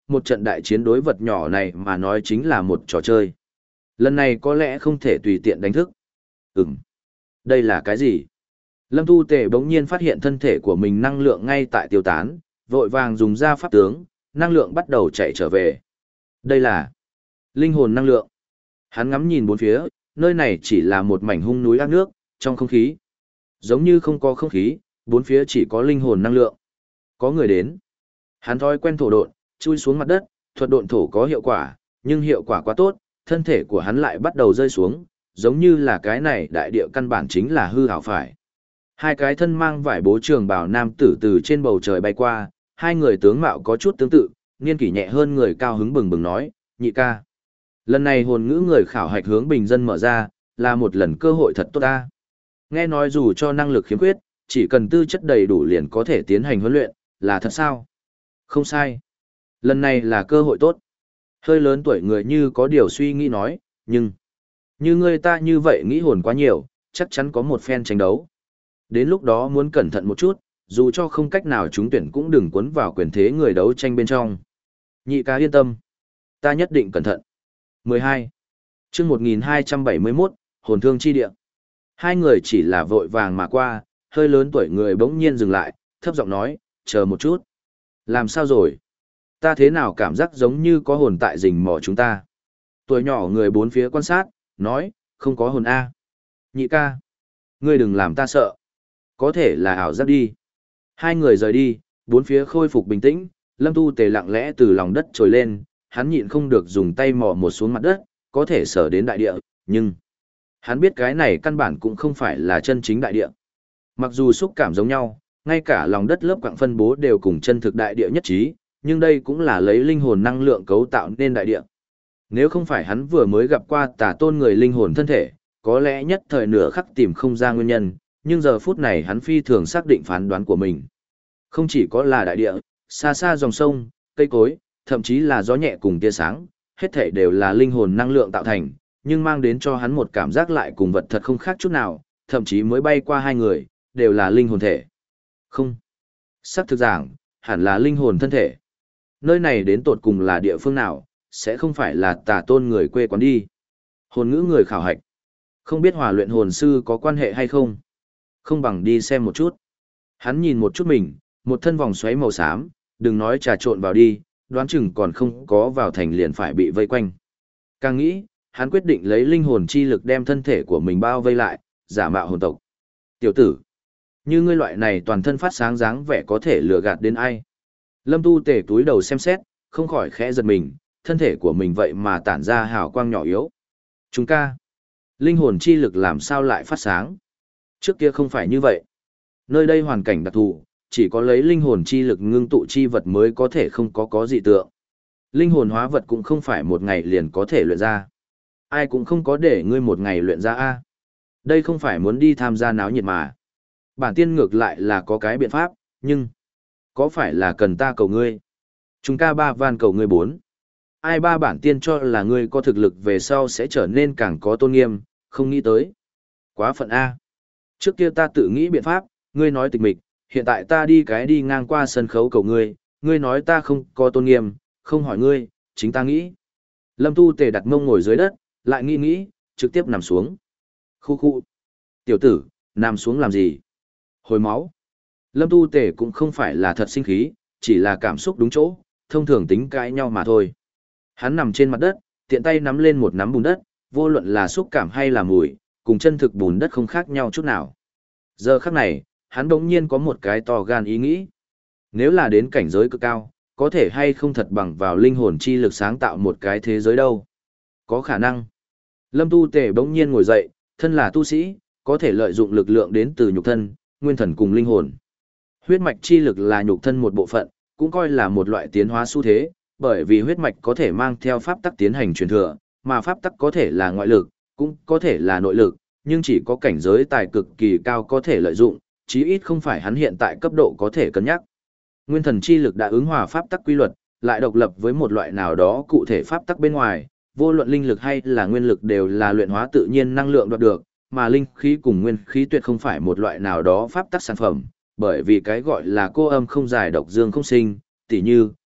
một trận đại chiến đối vật nhỏ này mà nói chính là một trò chơi. Lần này có lẽ không thể tùy tiện đánh thức. Ừm, đây là cái gì? Lâm Tu Tề bỗng nhiên phát hiện thân thể của mình năng lượng ngay tại tiêu tán, vội vàng dùng ra pháp tướng, năng lượng bắt đầu chạy trở về. Đây là linh hồn năng lượng. Hắn ngắm nhìn bốn phía, nơi này chỉ là một mảnh hung núi ác nước, trong không khí. Giống như không có không khí, bốn phía chỉ có linh hồn năng lượng. Có người đến. Hắn thói quen thổ độn, chui xuống mặt đất, thuật độn thổ có hiệu quả, nhưng hiệu quả quá tốt, thân thể của hắn lại bắt đầu rơi xuống, giống như là cái này đại địa căn bản chính là hư ảo phải. Hai cái thân mang vải bố trường bào nam tử từ trên bầu trời bay qua, hai người tướng mạo có chút tương tự, niên kỷ nhẹ hơn người cao hứng bừng bừng nói, nhị ca. Lần này hồn ngữ người khảo hạch hướng bình dân mở ra, là một lần cơ hội thật tốt ta. Nghe nói dù cho năng lực khiếm khuyết, chỉ cần tư chất đầy đủ liền có thể tiến hành huấn luyện, là thật sao? Không sai. Lần này là cơ hội tốt. Hơi lớn tuổi người như có điều suy nghĩ nói, nhưng... Như người ta như vậy nghĩ hồn quá nhiều, chắc chắn có một phen tranh đấu. Đến lúc đó muốn cẩn thận một chút, dù cho không cách nào trúng tuyển cũng đừng cuốn vào quyền thế người đấu tranh bên trong. Nhị ca yên tâm. Ta nhất định cẩn thận. mười hai. chương một nghìn hai trăm bảy mươi mốt, hồn thương chi địa. Hai người chỉ là vội vàng mà qua, hơi lớn tuổi người bỗng nhiên dừng lại, thấp giọng nói, chờ một chút. Làm sao rồi? Ta thế nào cảm giác giống như có hồn tại rình mò chúng ta? Tuổi nhỏ người bốn phía quan sát, nói, không có hồn A. Nhị ca. Ngươi đừng làm ta sợ. Có thể là ảo giác đi. Hai người rời đi, bốn phía khôi phục bình tĩnh, Lâm Tu Tề lặng lẽ từ lòng đất trồi lên, hắn nhịn không được dùng tay mò một xuống mặt đất, có thể sở đến đại địa, nhưng hắn biết cái này căn bản cũng không phải là chân chính đại địa. Mặc dù xúc cảm giống nhau, ngay cả lòng đất lớp quặng phân bố đều cùng chân thực đại địa nhất trí, nhưng đây cũng là lấy linh hồn năng lượng cấu tạo nên đại địa. Nếu không phải hắn vừa mới gặp qua tà tôn người linh hồn thân thể, có lẽ nhất thời nửa khắc tìm không ra nguyên nhân, nhưng giờ phút này hắn phi thường xác định phán đoán của mình. Không chỉ có là đại địa, xa xa dòng sông, cây cối, thậm chí là gió nhẹ cùng tia sáng, hết thảy đều là linh hồn năng lượng tạo thành, nhưng mang đến cho hắn một cảm giác lại cùng vật thật không khác chút nào, thậm chí mới bay qua hai người, đều là linh hồn thể. Không. Sắc thực giảng, hẳn là linh hồn thân thể. Nơi này đến tột cùng là địa phương nào, sẽ không phải là tà tôn người quê quán đi. Hồn ngữ người khảo hạch. Không biết hòa luyện hồn sư có quan hệ hay không? Không bằng đi xem một chút. Hắn nhìn một chút mình, một thân vòng xoáy màu xám, đừng nói trà trộn vào đi, đoán chừng còn không có vào thành liền phải bị vây quanh. Càng nghĩ, hắn quyết định lấy linh hồn chi lực đem thân thể của mình bao vây lại, giả mạo hồn tộc. Tiểu tử, như ngươi loại này toàn thân phát sáng dáng vẻ có thể lừa gạt đến ai? Lâm Tu Tề túi đầu xem xét, không khỏi khẽ giật mình, thân thể của mình vậy mà tản ra hào quang nhỏ yếu. Chúng ca, linh hồn chi lực làm sao lại phát sáng? Trước kia không phải như vậy. Nơi đây hoàn cảnh đặc thù, chỉ có lấy linh hồn chi lực ngưng tụ chi vật mới có thể không có có dị tượng. Linh hồn hóa vật cũng không phải một ngày liền có thể luyện ra. Ai cũng không có để ngươi một ngày luyện ra a. Đây không phải muốn đi tham gia náo nhiệt mà. Bản tiên ngược lại là có cái biện pháp, nhưng có phải là cần ta cầu ngươi? Chúng ca ba van cầu ngươi bốn. Ai ba bản tiên cho là ngươi có thực lực về sau sẽ trở nên càng có tôn nghiêm, không nghĩ tới. Quá phận A. Trước kia ta tự nghĩ biện pháp, ngươi nói tịch mịch, hiện tại ta đi cái đi ngang qua sân khấu cầu ngươi, ngươi nói ta không có tôn nghiêm, không hỏi ngươi, chính ta nghĩ. Lâm Tu Tề đặt mông ngồi dưới đất, lại nghĩ nghĩ, trực tiếp nằm xuống. Khu khu. Tiểu tử, nằm xuống làm gì? Hồi máu. Lâm Tu Tề cũng không phải là thật sinh khí, chỉ là cảm xúc đúng chỗ, thông thường tính cãi nhau mà thôi. Hắn nằm trên mặt đất, tiện tay nắm lên một nắm bùn đất, vô luận là xúc cảm hay là mùi, cùng chân thực bùn đất không khác nhau chút nào. Giờ khắc này, hắn đống nhiên có một cái to gan ý nghĩ. Nếu là đến cảnh giới cực cao, có thể hay không thật bằng vào linh hồn chi lực sáng tạo một cái thế giới đâu. Có khả năng. Lâm Tu Tề bỗng nhiên ngồi dậy, thân là tu sĩ, có thể lợi dụng lực lượng đến từ nhục thân, nguyên thần cùng linh hồn. Huyết mạch chi lực là nhục thân một bộ phận, cũng coi là một loại tiến hóa xu thế, bởi vì huyết mạch có thể mang theo pháp tắc tiến hành truyền thừa, mà pháp tắc có thể là ngoại lực, cũng có thể là nội lực, nhưng chỉ có cảnh giới tài cực kỳ cao có thể lợi dụng, chí ít không phải hắn hiện tại cấp độ có thể cân nhắc. Nguyên thần chi lực đã ứng hòa pháp tắc quy luật, lại độc lập với một loại nào đó cụ thể pháp tắc bên ngoài, vô luận linh lực hay là nguyên lực đều là luyện hóa tự nhiên năng lượng đoạt được, mà linh khí cùng nguyên khí tuyệt không phải một loại nào đó pháp tắc sản phẩm, bởi vì cái gọi là cô âm không giải độc dương không sinh, tỉ như,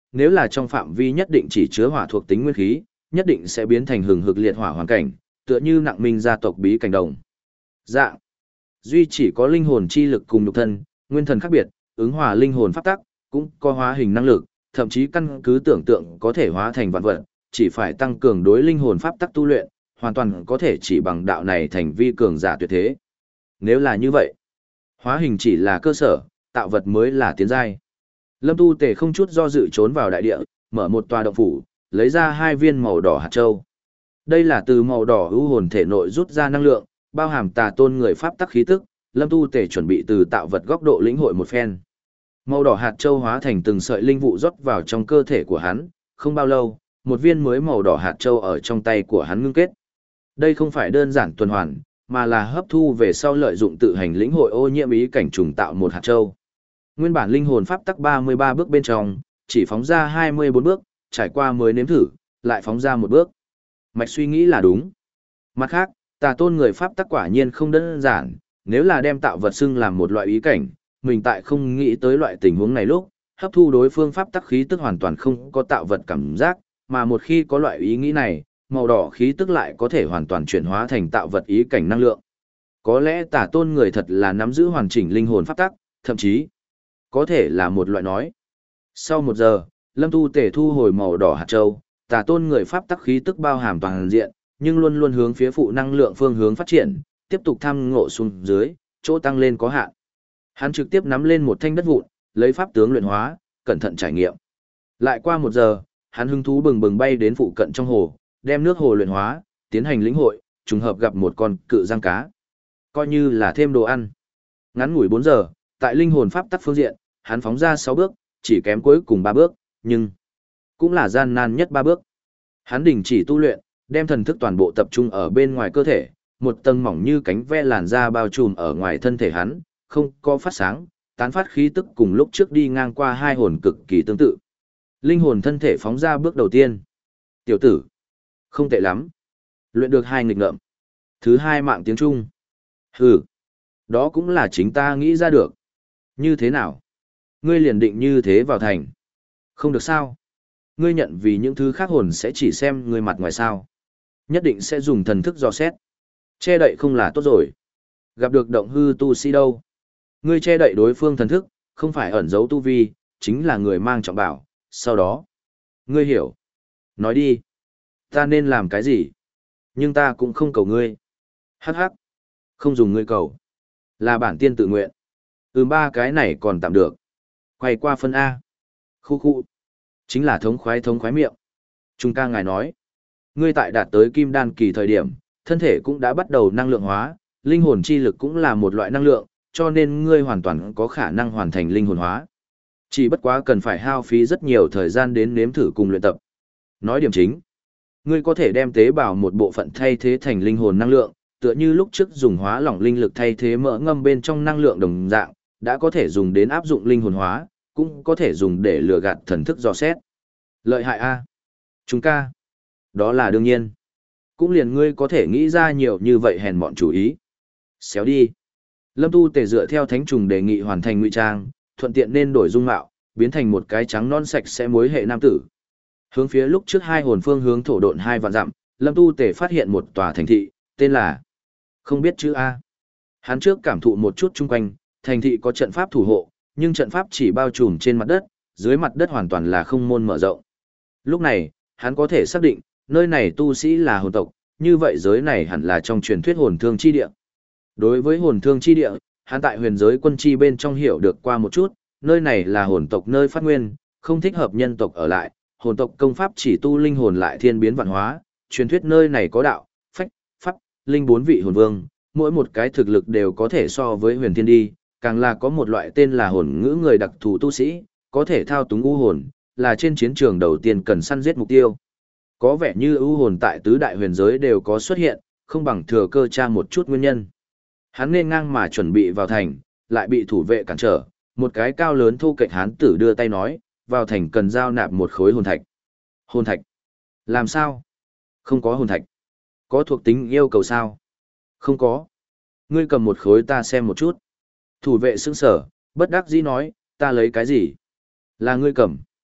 nếu là trong phạm vi nhất định chỉ chứa hỏa thuộc tính nguyên khí, nhất định sẽ biến thành hừng hực liệt hỏa hoàn cảnh, tựa như nặng minh gia tộc bí cảnh đồng. Dạng. Duy chỉ có linh hồn chi lực cùng nhục thân, nguyên thần khác biệt, ứng hòa linh hồn pháp tắc, cũng có hóa hình năng lực, thậm chí căn cứ tưởng tượng có thể hóa thành vạn vật, chỉ phải tăng cường đối linh hồn pháp tắc tu luyện, hoàn toàn có thể chỉ bằng đạo này thành vi cường giả tuyệt thế. Nếu là như vậy, hóa hình chỉ là cơ sở, tạo vật mới là tiến giai. Lâm Tu Tề không chút do dự trốn vào đại địa, mở một tòa động phủ, lấy ra hai viên màu đỏ hạt châu. Đây là từ màu đỏ ưu hồn thể nội rút ra năng lượng, bao hàm tà tôn người pháp tắc khí tức, Lâm Tu Tề chuẩn bị từ tạo vật góc độ lĩnh hội một phen. Màu đỏ hạt châu hóa thành từng sợi linh vụ rót vào trong cơ thể của hắn, không bao lâu, một viên mới màu đỏ hạt châu ở trong tay của hắn ngưng kết. Đây không phải đơn giản tuần hoàn, mà là hấp thu về sau lợi dụng tự hành lĩnh hội ô nhiễm ý cảnh trùng tạo một hạt châu. Nguyên bản linh hồn pháp tắc ba mươi ba bước bên trong, chỉ phóng ra hai mươi bốn bước, trải qua mới nếm thử, lại phóng ra một bước. Mạch suy nghĩ là đúng. Mặt khác, tà tôn người pháp tắc quả nhiên không đơn giản, nếu là đem tạo vật xưng làm một loại ý cảnh, mình tại không nghĩ tới loại tình huống này lúc, hấp thu đối phương pháp tắc khí tức hoàn toàn không có tạo vật cảm giác, mà một khi có loại ý nghĩ này, màu đỏ khí tức lại có thể hoàn toàn chuyển hóa thành tạo vật ý cảnh năng lượng. Có lẽ tà tôn người thật là nắm giữ hoàn chỉnh linh hồn pháp tắc, thậm chí có thể là một loại nói. Sau một giờ, Lâm Tu Tề thu hồi màu đỏ hạt châu, tà tôn người pháp tắc khí tức bao hàm toàn diện, nhưng luôn luôn hướng phía phụ năng lượng phương hướng phát triển, tiếp tục thăm ngộ xuống dưới, chỗ tăng lên có hạn. Hắn trực tiếp nắm lên một thanh đất vụn, lấy pháp tướng luyện hóa, cẩn thận trải nghiệm. Lại qua một giờ, hắn hứng thú bừng bừng bay đến phụ cận trong hồ, đem nước hồ luyện hóa, tiến hành lĩnh hội, trùng hợp gặp một con cự giang cá. Coi như là thêm đồ ăn. Ngắn ngủi bốn giờ, tại linh hồn pháp tắc phương diện, hắn phóng ra sáu bước, chỉ kém cuối cùng ba bước, nhưng cũng là gian nan nhất ba bước. Hắn đình chỉ tu luyện, đem thần thức toàn bộ tập trung ở bên ngoài cơ thể, một tầng mỏng như cánh ve làn da bao trùm ở ngoài thân thể hắn, không có phát sáng, tán phát khí tức cùng lúc trước đi ngang qua hai hồn cực kỳ tương tự. Linh hồn thân thể phóng ra bước đầu tiên. Tiểu tử, không tệ lắm. Luyện được hai nghịch ngợm. Thứ hai mạng tiếng Trung. Hừ, đó cũng là chính ta nghĩ ra được. Như thế nào? Ngươi liền định như thế vào thành. Không được sao? Ngươi nhận vì những thứ khác hồn sẽ chỉ xem ngươi mặt ngoài sao. Nhất định sẽ dùng thần thức dò xét. Che đậy không là tốt rồi. Gặp được động hư tu sĩ đâu. Ngươi che đậy đối phương thần thức, không phải ẩn giấu tu vi, chính là người mang trọng bảo. Sau đó, ngươi hiểu. Nói đi. Ta nên làm cái gì? Nhưng ta cũng không cầu ngươi. Hắc hắc. Không dùng ngươi cầu. Là bản tiên tự nguyện. Ừm ba cái này còn tạm được. Quay qua phân A. Khu khu. Chính là thống khoái thống khoái miệng. Trung ca ngài nói. Ngươi tại đạt tới kim đan kỳ thời điểm, thân thể cũng đã bắt đầu năng lượng hóa, linh hồn chi lực cũng là một loại năng lượng, cho nên ngươi hoàn toàn có khả năng hoàn thành linh hồn hóa. Chỉ bất quá cần phải hao phí rất nhiều thời gian đến nếm thử cùng luyện tập. Nói điểm chính. Ngươi có thể đem tế bào một bộ phận thay thế thành linh hồn năng lượng, tựa như lúc trước dùng hóa lỏng linh lực thay thế mỡ ngâm bên trong năng lượng đồng dạng, đã có thể dùng đến áp dụng linh hồn hóa, cũng có thể dùng để lừa gạt thần thức dò xét. Lợi hại a. Chúng ca. Đó là đương nhiên. Cũng liền ngươi có thể nghĩ ra nhiều như vậy hèn mọn chủ ý. Xéo đi. Lâm Tu Tề dựa theo thánh trùng đề nghị hoàn thành ngụy trang, thuận tiện nên đổi dung mạo, biến thành một cái trắng non sạch sẽ mối hệ nam tử. Hướng phía lúc trước hai hồn phương hướng thổ độn hai vạn dặm, Lâm Tu Tề phát hiện một tòa thành thị, tên là không biết chữ A. Hắn trước cảm thụ một chút chung quanh, thành thị có trận pháp thủ hộ, nhưng trận pháp chỉ bao trùm trên mặt đất, dưới mặt đất hoàn toàn là không môn mở rộng. Lúc này, hắn có thể xác định, nơi này tu sĩ là hồn tộc, như vậy giới này hẳn là trong truyền thuyết hồn thương chi địa. Đối với hồn thương chi địa, hắn tại huyền giới quân chi bên trong hiểu được qua một chút, nơi này là hồn tộc nơi phát nguyên, không thích hợp nhân tộc ở lại, hồn tộc công pháp chỉ tu linh hồn lại thiên biến vạn hóa, truyền thuyết nơi này có đạo, phách, pháp, linh bốn vị hồn vương, mỗi một cái thực lực đều có thể so với huyền thiên đi, càng là có một loại tên là hồn ngữ người đặc thù tu sĩ, có thể thao túng u hồn, là trên chiến trường đầu tiên cần săn giết mục tiêu. Có vẻ như u hồn tại tứ đại huyền giới đều có xuất hiện, không bằng thừa cơ tra một chút nguyên nhân. Hắn nên ngang mà chuẩn bị vào thành, lại bị thủ vệ cản trở, một cái cao lớn thu kệch hán tử đưa tay nói, vào thành cần giao nạp một khối hồn thạch. Hồn thạch? Làm sao? Không có hồn thạch. Có thuộc tính yêu cầu sao? Không có. Ngươi cầm một khối ta xem một chút. Thủ vệ sững sở, bất đắc dĩ nói, ta lấy cái gì? Là ngươi cầm.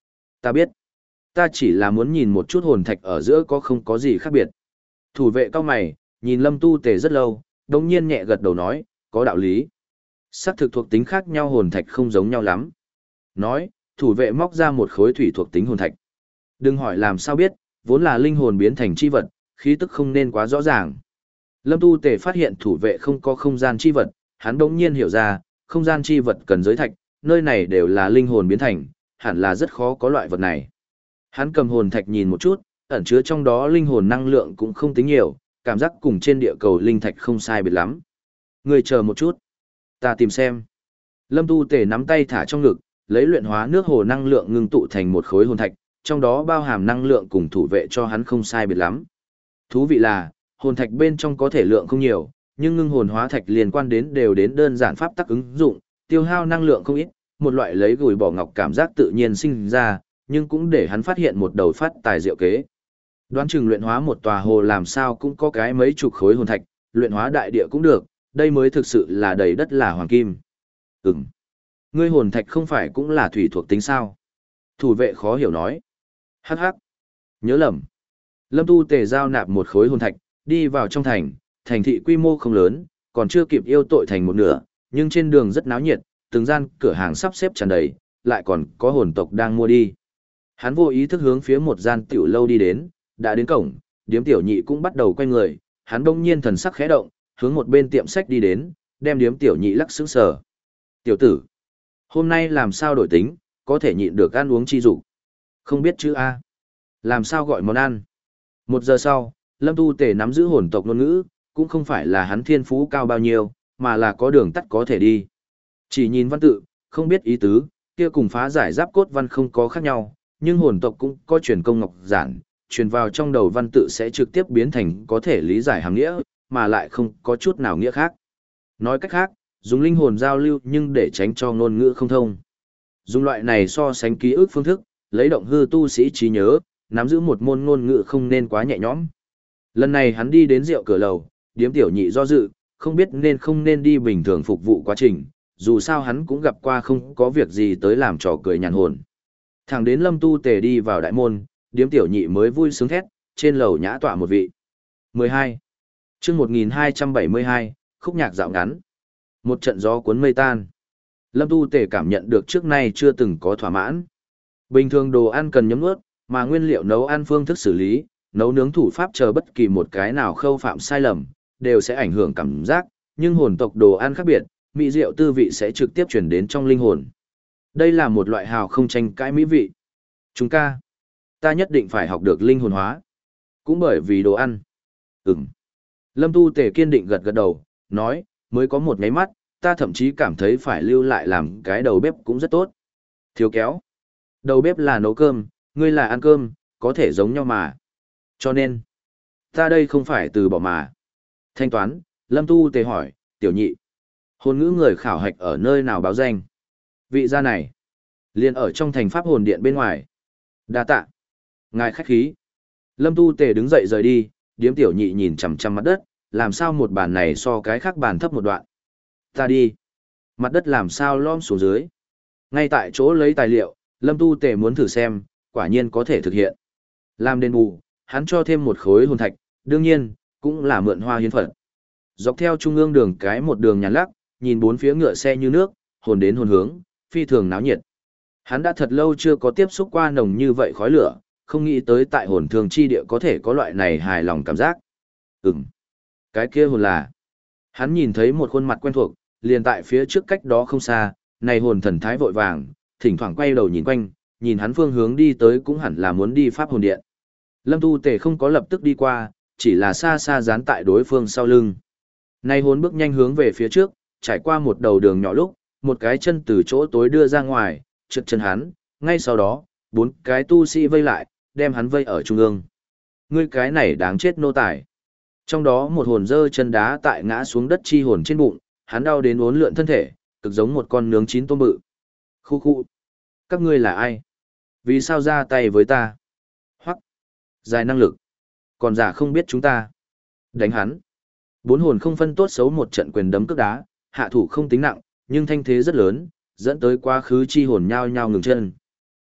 Ta biết. Ta chỉ là muốn nhìn một chút hồn thạch ở giữa có không có gì khác biệt. Thủ vệ cao mày, nhìn Lâm Tu Tề rất lâu, đồng nhiên nhẹ gật đầu nói, có đạo lý. Sắc thực thuộc tính khác nhau hồn thạch không giống nhau lắm. Nói, thủ vệ móc ra một khối thủy thuộc tính hồn thạch. Đừng hỏi làm sao biết, vốn là linh hồn biến thành chi vật, khí tức không nên quá rõ ràng. Lâm Tu Tề phát hiện thủ vệ không có không gian chi vật, hắn đống nhiên hiểu ra, không gian chi vật cần giới thạch, nơi này đều là linh hồn biến thành, hẳn là rất khó có loại vật này. Hắn cầm hồn thạch nhìn một chút, ẩn chứa trong đó linh hồn năng lượng cũng không tính nhiều, cảm giác cùng trên địa cầu linh thạch không sai biệt lắm. Người chờ một chút, ta tìm xem. Lâm Tu Tề nắm tay thả trong ngực, lấy luyện hóa nước hồ năng lượng ngưng tụ thành một khối hồn thạch, trong đó bao hàm năng lượng cùng thủ vệ cho hắn không sai biệt lắm. Thú vị là, hồn thạch bên trong có thể lượng không nhiều, nhưng ngưng hồn hóa thạch liên quan đến đều đến đơn giản pháp tắc ứng dụng, tiêu hao năng lượng không ít, một loại lấy gùi bỏ ngọc cảm giác tự nhiên sinh ra, nhưng cũng để hắn phát hiện một đầu phát tài diệu kế. Đoán chừng luyện hóa một tòa hồ làm sao cũng có cái mấy chục khối hồn thạch, luyện hóa đại địa cũng được, đây mới thực sự là đầy đất là hoàng kim. Ừm. Ngươi hồn thạch không phải cũng là thủy thuộc tính sao? Thủ vệ khó hiểu nói. Hắc hắc. Nhớ lầm. Lâm Tu Tề giao nạp một khối hồn thạch, đi vào trong thành, thành thị quy mô không lớn, còn chưa kịp yêu tội thành một nửa, nhưng trên đường rất náo nhiệt, từng gian cửa hàng sắp xếp tràn đầy, lại còn có hồn tộc đang mua đi. Hắn vô ý thức hướng phía một gian tiểu lâu đi đến, đã đến cổng, điếm tiểu nhị cũng bắt đầu quay người, hắn đông nhiên thần sắc khẽ động, hướng một bên tiệm sách đi đến, đem điếm tiểu nhị lắc sững sờ. Tiểu tử, hôm nay làm sao đổi tính, có thể nhịn được ăn uống chi dục. Không biết chữ A. Làm sao gọi món ăn. Một giờ sau, Lâm Tu Tề nắm giữ hồn tộc ngôn ngữ, cũng không phải là hắn thiên phú cao bao nhiêu, mà là có đường tắt có thể đi. Chỉ nhìn văn tự, không biết ý tứ, kia cùng phá giải giáp cốt văn không có khác nhau, nhưng hồn tộc cũng có truyền công ngọc giản, truyền vào trong đầu văn tự sẽ trực tiếp biến thành có thể lý giải hàm nghĩa, mà lại không có chút nào nghĩa khác. Nói cách khác, dùng linh hồn giao lưu nhưng để tránh cho ngôn ngữ không thông. Dùng loại này so sánh ký ức phương thức, lấy động hư tu sĩ trí nhớ, nắm giữ một môn ngôn ngữ không nên quá nhẹ nhõm. Lần này hắn đi đến rượu cửa lầu, điếm tiểu nhị do dự, không biết nên không nên đi bình thường phục vụ quá trình, dù sao hắn cũng gặp qua không có việc gì tới làm trò cười nhàn hồn. Thẳng đến Lâm Tu Tề đi vào đại môn, điếm tiểu nhị mới vui sướng thét, trên lầu nhã tọa một vị. mười hai. Chương một nghìn hai trăm bảy mươi hai, khúc nhạc dạo ngắn. Một trận gió cuốn mây tan. Lâm Tu Tề cảm nhận được trước nay chưa từng có thỏa mãn. Bình thường đồ ăn cần nhấm nuốt, mà nguyên liệu nấu ăn phương thức xử lý, nấu nướng thủ pháp chờ bất kỳ một cái nào khâu phạm sai lầm, đều sẽ ảnh hưởng cảm giác, nhưng hồn tộc đồ ăn khác biệt, mỹ diệu tư vị sẽ trực tiếp chuyển đến trong linh hồn. Đây là một loại hào không tranh cãi mỹ vị. Chúng ca, ta nhất định phải học được linh hồn hóa. Cũng bởi vì đồ ăn. Ừm. Lâm Tu Tề kiên định gật gật đầu, nói, mới có một nháy mắt, ta thậm chí cảm thấy phải lưu lại làm cái đầu bếp cũng rất tốt. Thiếu kéo. Đầu bếp là nấu cơm, ngươi là ăn cơm, có thể giống nhau mà. Cho nên, ta đây không phải từ bỏ mà. Thanh toán, Lâm Tu Tề hỏi, tiểu nhị. Hồn ngữ người khảo hạch ở nơi nào báo danh? Vị gia này, liền ở trong thành pháp hồn điện bên ngoài. Đa tạ. Ngài khách khí. Lâm Tu Tề đứng dậy rời đi, điếm tiểu nhị nhìn chằm chằm mặt đất, làm sao một bàn này so cái khác bàn thấp một đoạn. Ta đi. Mặt đất làm sao lom xuống dưới. Ngay tại chỗ lấy tài liệu, Lâm Tu Tề muốn thử xem, quả nhiên có thể thực hiện. Làm đền bù, hắn cho thêm một khối hồn thạch, đương nhiên, cũng là mượn hoa hiến phật. Dọc theo trung ương đường cái một đường nhàn lắc, nhìn bốn phía ngựa xe như nước, hồn đến hồn hướng, phi thường náo nhiệt. Hắn đã thật lâu chưa có tiếp xúc qua nồng như vậy khói lửa, không nghĩ tới tại hồn thường chi địa có thể có loại này hài lòng cảm giác. Ừm, cái kia hồn là. Hắn nhìn thấy một khuôn mặt quen thuộc, liền tại phía trước cách đó không xa, này hồn thần thái vội vàng, thỉnh thoảng quay đầu nhìn quanh, nhìn hắn phương hướng đi tới cũng hẳn là muốn đi pháp hồn điện. Lâm Tu Tề không có lập tức đi qua, chỉ là xa xa dán tại đối phương sau lưng. Này hồn bước nhanh hướng về phía trước, trải qua một đầu đường nhỏ lúc, một cái chân từ chỗ tối đưa ra ngoài, trượt chân hắn, ngay sau đó, bốn cái tu sĩ vây lại, đem hắn vây ở trung ương. Ngươi cái này đáng chết nô tài. Trong đó một hồn dơ chân đá tại ngã xuống đất chi hồn trên bụng, hắn đau đến uốn lượn thân thể, cực giống một con nướng chín tôm bự. Khu khu. Các ngươi là ai? Vì sao ra tay với ta? Hoặc. Dài năng lực. Còn giả không biết chúng ta. Đánh hắn. Bốn hồn không phân tốt xấu một trận quyền đấm cước đá, hạ thủ không tính nặng, nhưng thanh thế rất lớn, dẫn tới quá khứ chi hồn nhao nhao ngừng chân.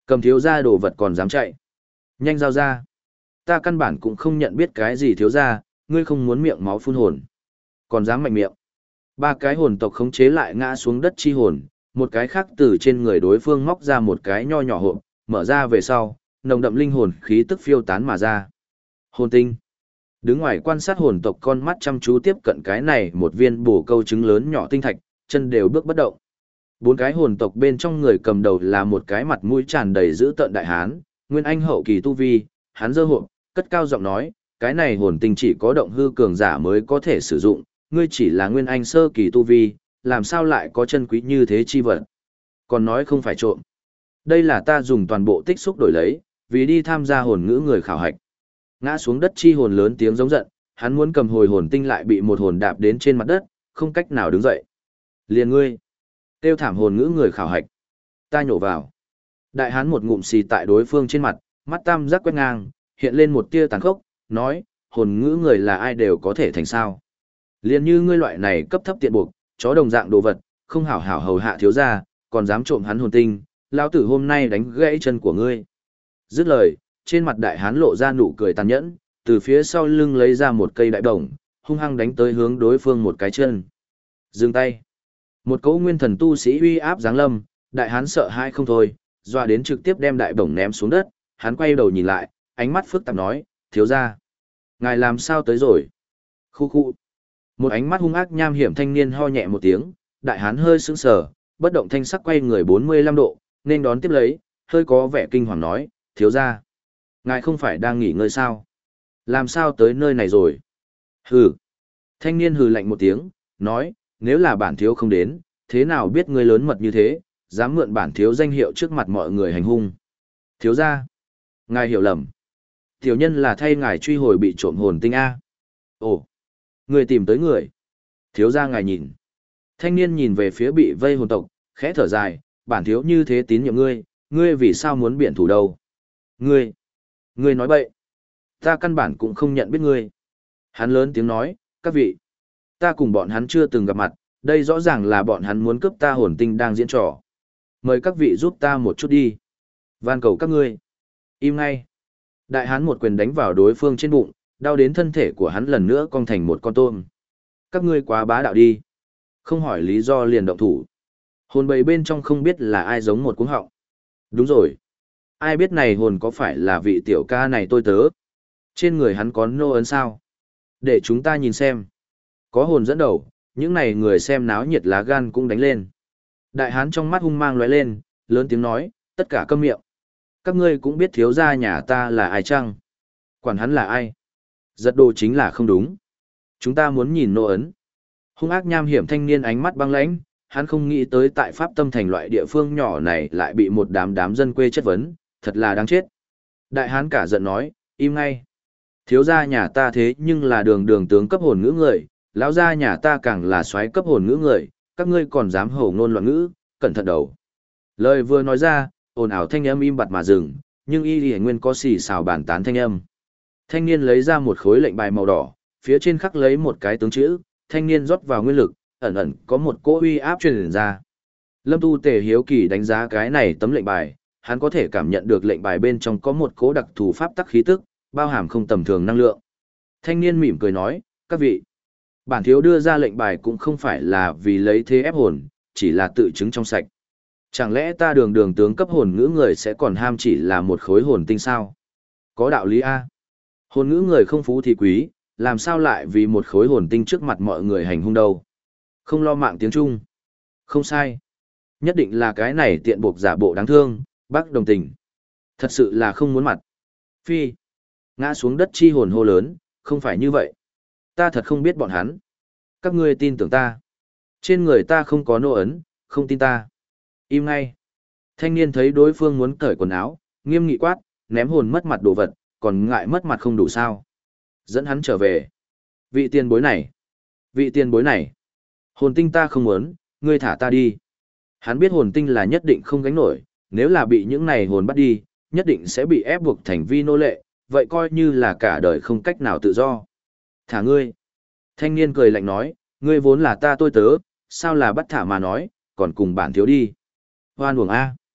Cầm thiếu gia đồ vật còn dám chạy. Nhanh giao ra. Ta căn bản cũng không nhận biết cái gì thiếu gia, ngươi không muốn miệng máu phun hồn. Còn dám mạnh miệng. Ba cái hồn tộc khống chế lại ngã xuống đất chi hồn, một cái khác từ trên người đối phương móc ra một cái nho nhỏ hộp, mở ra về sau, nồng đậm linh hồn khí tức phiêu tán mà ra. Hồn tinh. Đứng ngoài quan sát hồn tộc con mắt chăm chú tiếp cận cái này một viên bổ câu trứng lớn nhỏ tinh thạch, chân đều bước bất động. Bốn cái hồn tộc bên trong người cầm đầu là một cái mặt mũi tràn đầy dữ tợn đại hán, nguyên anh hậu kỳ tu vi, hắn giơ hộp, cất cao giọng nói, cái này hồn tinh chỉ có động hư cường giả mới có thể sử dụng, ngươi chỉ là nguyên anh sơ kỳ tu vi, làm sao lại có chân quý như thế chi vật? Còn nói không phải trộm. Đây là ta dùng toàn bộ tích xúc đổi lấy, vì đi tham gia hồn ngữ người khảo hạch. Ngã xuống đất chi hồn lớn tiếng giống giận, hắn muốn cầm hồi hồn tinh lại bị một hồn đạp đến trên mặt đất, không cách nào đứng dậy. Liền ngươi, tiêu thảm hồn ngữ người khảo hạch. Ta nhổ vào. Đại hán một ngụm xì tại đối phương trên mặt, mắt tam giác quét ngang, hiện lên một tia tàn khốc, nói, hồn ngữ người là ai đều có thể thành sao. Liền như ngươi loại này cấp thấp tiện buộc, chó đồng dạng đồ vật, không hảo hảo hầu hạ thiếu gia, còn dám trộm hắn hồn tinh, lão tử hôm nay đánh gãy chân của ngươi. Dứt lời, trên mặt đại hán lộ ra nụ cười tàn nhẫn, từ phía sau lưng lấy ra một cây đại đồng, hung hăng đánh tới hướng đối phương một cái chân. Dừng tay. Một cỗ nguyên thần tu sĩ uy áp giáng lâm, đại hán sợ hãi không thôi, dọa đến trực tiếp đem đại đồng ném xuống đất, hắn quay đầu nhìn lại, ánh mắt phức tạp nói, thiếu gia, ngài làm sao tới rồi? Khu khu. Một ánh mắt hung ác nham hiểm thanh niên ho nhẹ một tiếng, đại hán hơi sững sờ, bất động thanh sắc quay người bốn mươi lăm độ, nên đón tiếp lấy, hơi có vẻ kinh hoàng nói, thiếu gia, ngài không phải đang nghỉ ngơi sao? Làm sao tới nơi này rồi? Hừ. Thanh niên hừ lạnh một tiếng, nói, nếu là bản thiếu không đến, thế nào biết ngươi lớn mật như thế, dám mượn bản thiếu danh hiệu trước mặt mọi người hành hung. Thiếu gia, ngài hiểu lầm. Tiểu nhân là thay ngài truy hồi bị trộm hồn tinh A. Ồ, người tìm tới người. Thiếu gia ngài nhìn. Thanh niên nhìn về phía bị vây hồn tộc, khẽ thở dài, bản thiếu như thế tín nhiệm ngươi, ngươi vì sao muốn biện thủ đâu? Ngươi, ngươi nói bậy. Ta căn bản cũng không nhận biết ngươi. Hắn lớn tiếng nói, các vị, ta cùng bọn hắn chưa từng gặp mặt, đây rõ ràng là bọn hắn muốn cướp ta hồn tinh đang diễn trò. Mời các vị giúp ta một chút đi. Van cầu các ngươi. Im ngay. Đại hán một quyền đánh vào đối phương trên bụng, đau đến thân thể của hắn lần nữa cong thành một con tôm. Các ngươi quá bá đạo đi. Không hỏi lý do liền động thủ. Hồn bầy bên trong không biết là ai giống một cuống họng. Đúng rồi. Ai biết này hồn có phải là vị tiểu ca này tôi tớ. Trên người hắn có nô ấn sao? Để chúng ta nhìn xem. Có hồn dẫn đầu, những này người xem náo nhiệt lá gan cũng đánh lên. Đại hán trong mắt hung mang lóe lên, lớn tiếng nói, tất cả câm miệng. Các ngươi cũng biết thiếu gia nhà ta là ai chăng? Quản hắn là ai? Giật đồ chính là không đúng. Chúng ta muốn nhìn nô ấn. Hung ác nham hiểm thanh niên ánh mắt băng lãnh, hắn không nghĩ tới tại Pháp Tâm Thành loại địa phương nhỏ này lại bị một đám đám dân quê chất vấn, thật là đáng chết. Đại hán cả giận nói, im ngay. Thiếu gia nhà ta thế nhưng là đường đường tướng cấp hồn ngữ người, lão gia nhà ta càng là soái cấp hồn ngữ người, các ngươi còn dám hổ ngôn loạn ngữ, cẩn thận đầu. Lời vừa nói ra, ồn ào thanh âm im bặt mà dừng, nhưng y lì nguyên có xì xào bàn tán thanh âm. Thanh niên lấy ra một khối lệnh bài màu đỏ, phía trên khắc lấy một cái tướng chữ, thanh niên rót vào nguyên lực, ẩn ẩn có một cỗ uy áp truyền ra. Lâm Tu Tề hiếu kỳ đánh giá cái này tấm lệnh bài, hắn có thể cảm nhận được lệnh bài bên trong có một cỗ đặc thù pháp tắc khí tức, bao hàm không tầm thường năng lượng. Thanh niên mỉm cười nói, các vị, bản thiếu đưa ra lệnh bài cũng không phải là vì lấy thế ép hồn, chỉ là tự chứng trong sạch. Chẳng lẽ ta đường đường tướng cấp hồn ngữ người sẽ còn ham chỉ là một khối hồn tinh sao? Có đạo lý A. Hồn ngữ người không phú thì quý, làm sao lại vì một khối hồn tinh trước mặt mọi người hành hung đâu? Không lo mạng tiếng Trung. Không sai. Nhất định là cái này tiện buộc giả bộ đáng thương, bác đồng tình. Thật sự là không muốn mặt. Phi. Ngã xuống đất chi hồn hô lớn, không phải như vậy. Ta thật không biết bọn hắn. Các ngươi tin tưởng ta. Trên người ta không có nô ấn, không tin ta. Im ngay. Thanh niên thấy đối phương muốn cởi quần áo, nghiêm nghị quát, ném hồn mất mặt đồ vật, còn ngại mất mặt không đủ sao. Dẫn hắn trở về. Vị tiền bối này. Vị tiền bối này. Hồn tinh ta không muốn, ngươi thả ta đi. Hắn biết hồn tinh là nhất định không gánh nổi, nếu là bị những này hồn bắt đi, nhất định sẽ bị ép buộc thành vi nô lệ, vậy coi như là cả đời không cách nào tự do. Thả ngươi. Thanh niên cười lạnh nói, ngươi vốn là ta tôi tớ, sao là bắt thả mà nói, còn cùng bản thiếu đi. Hoan uổng A.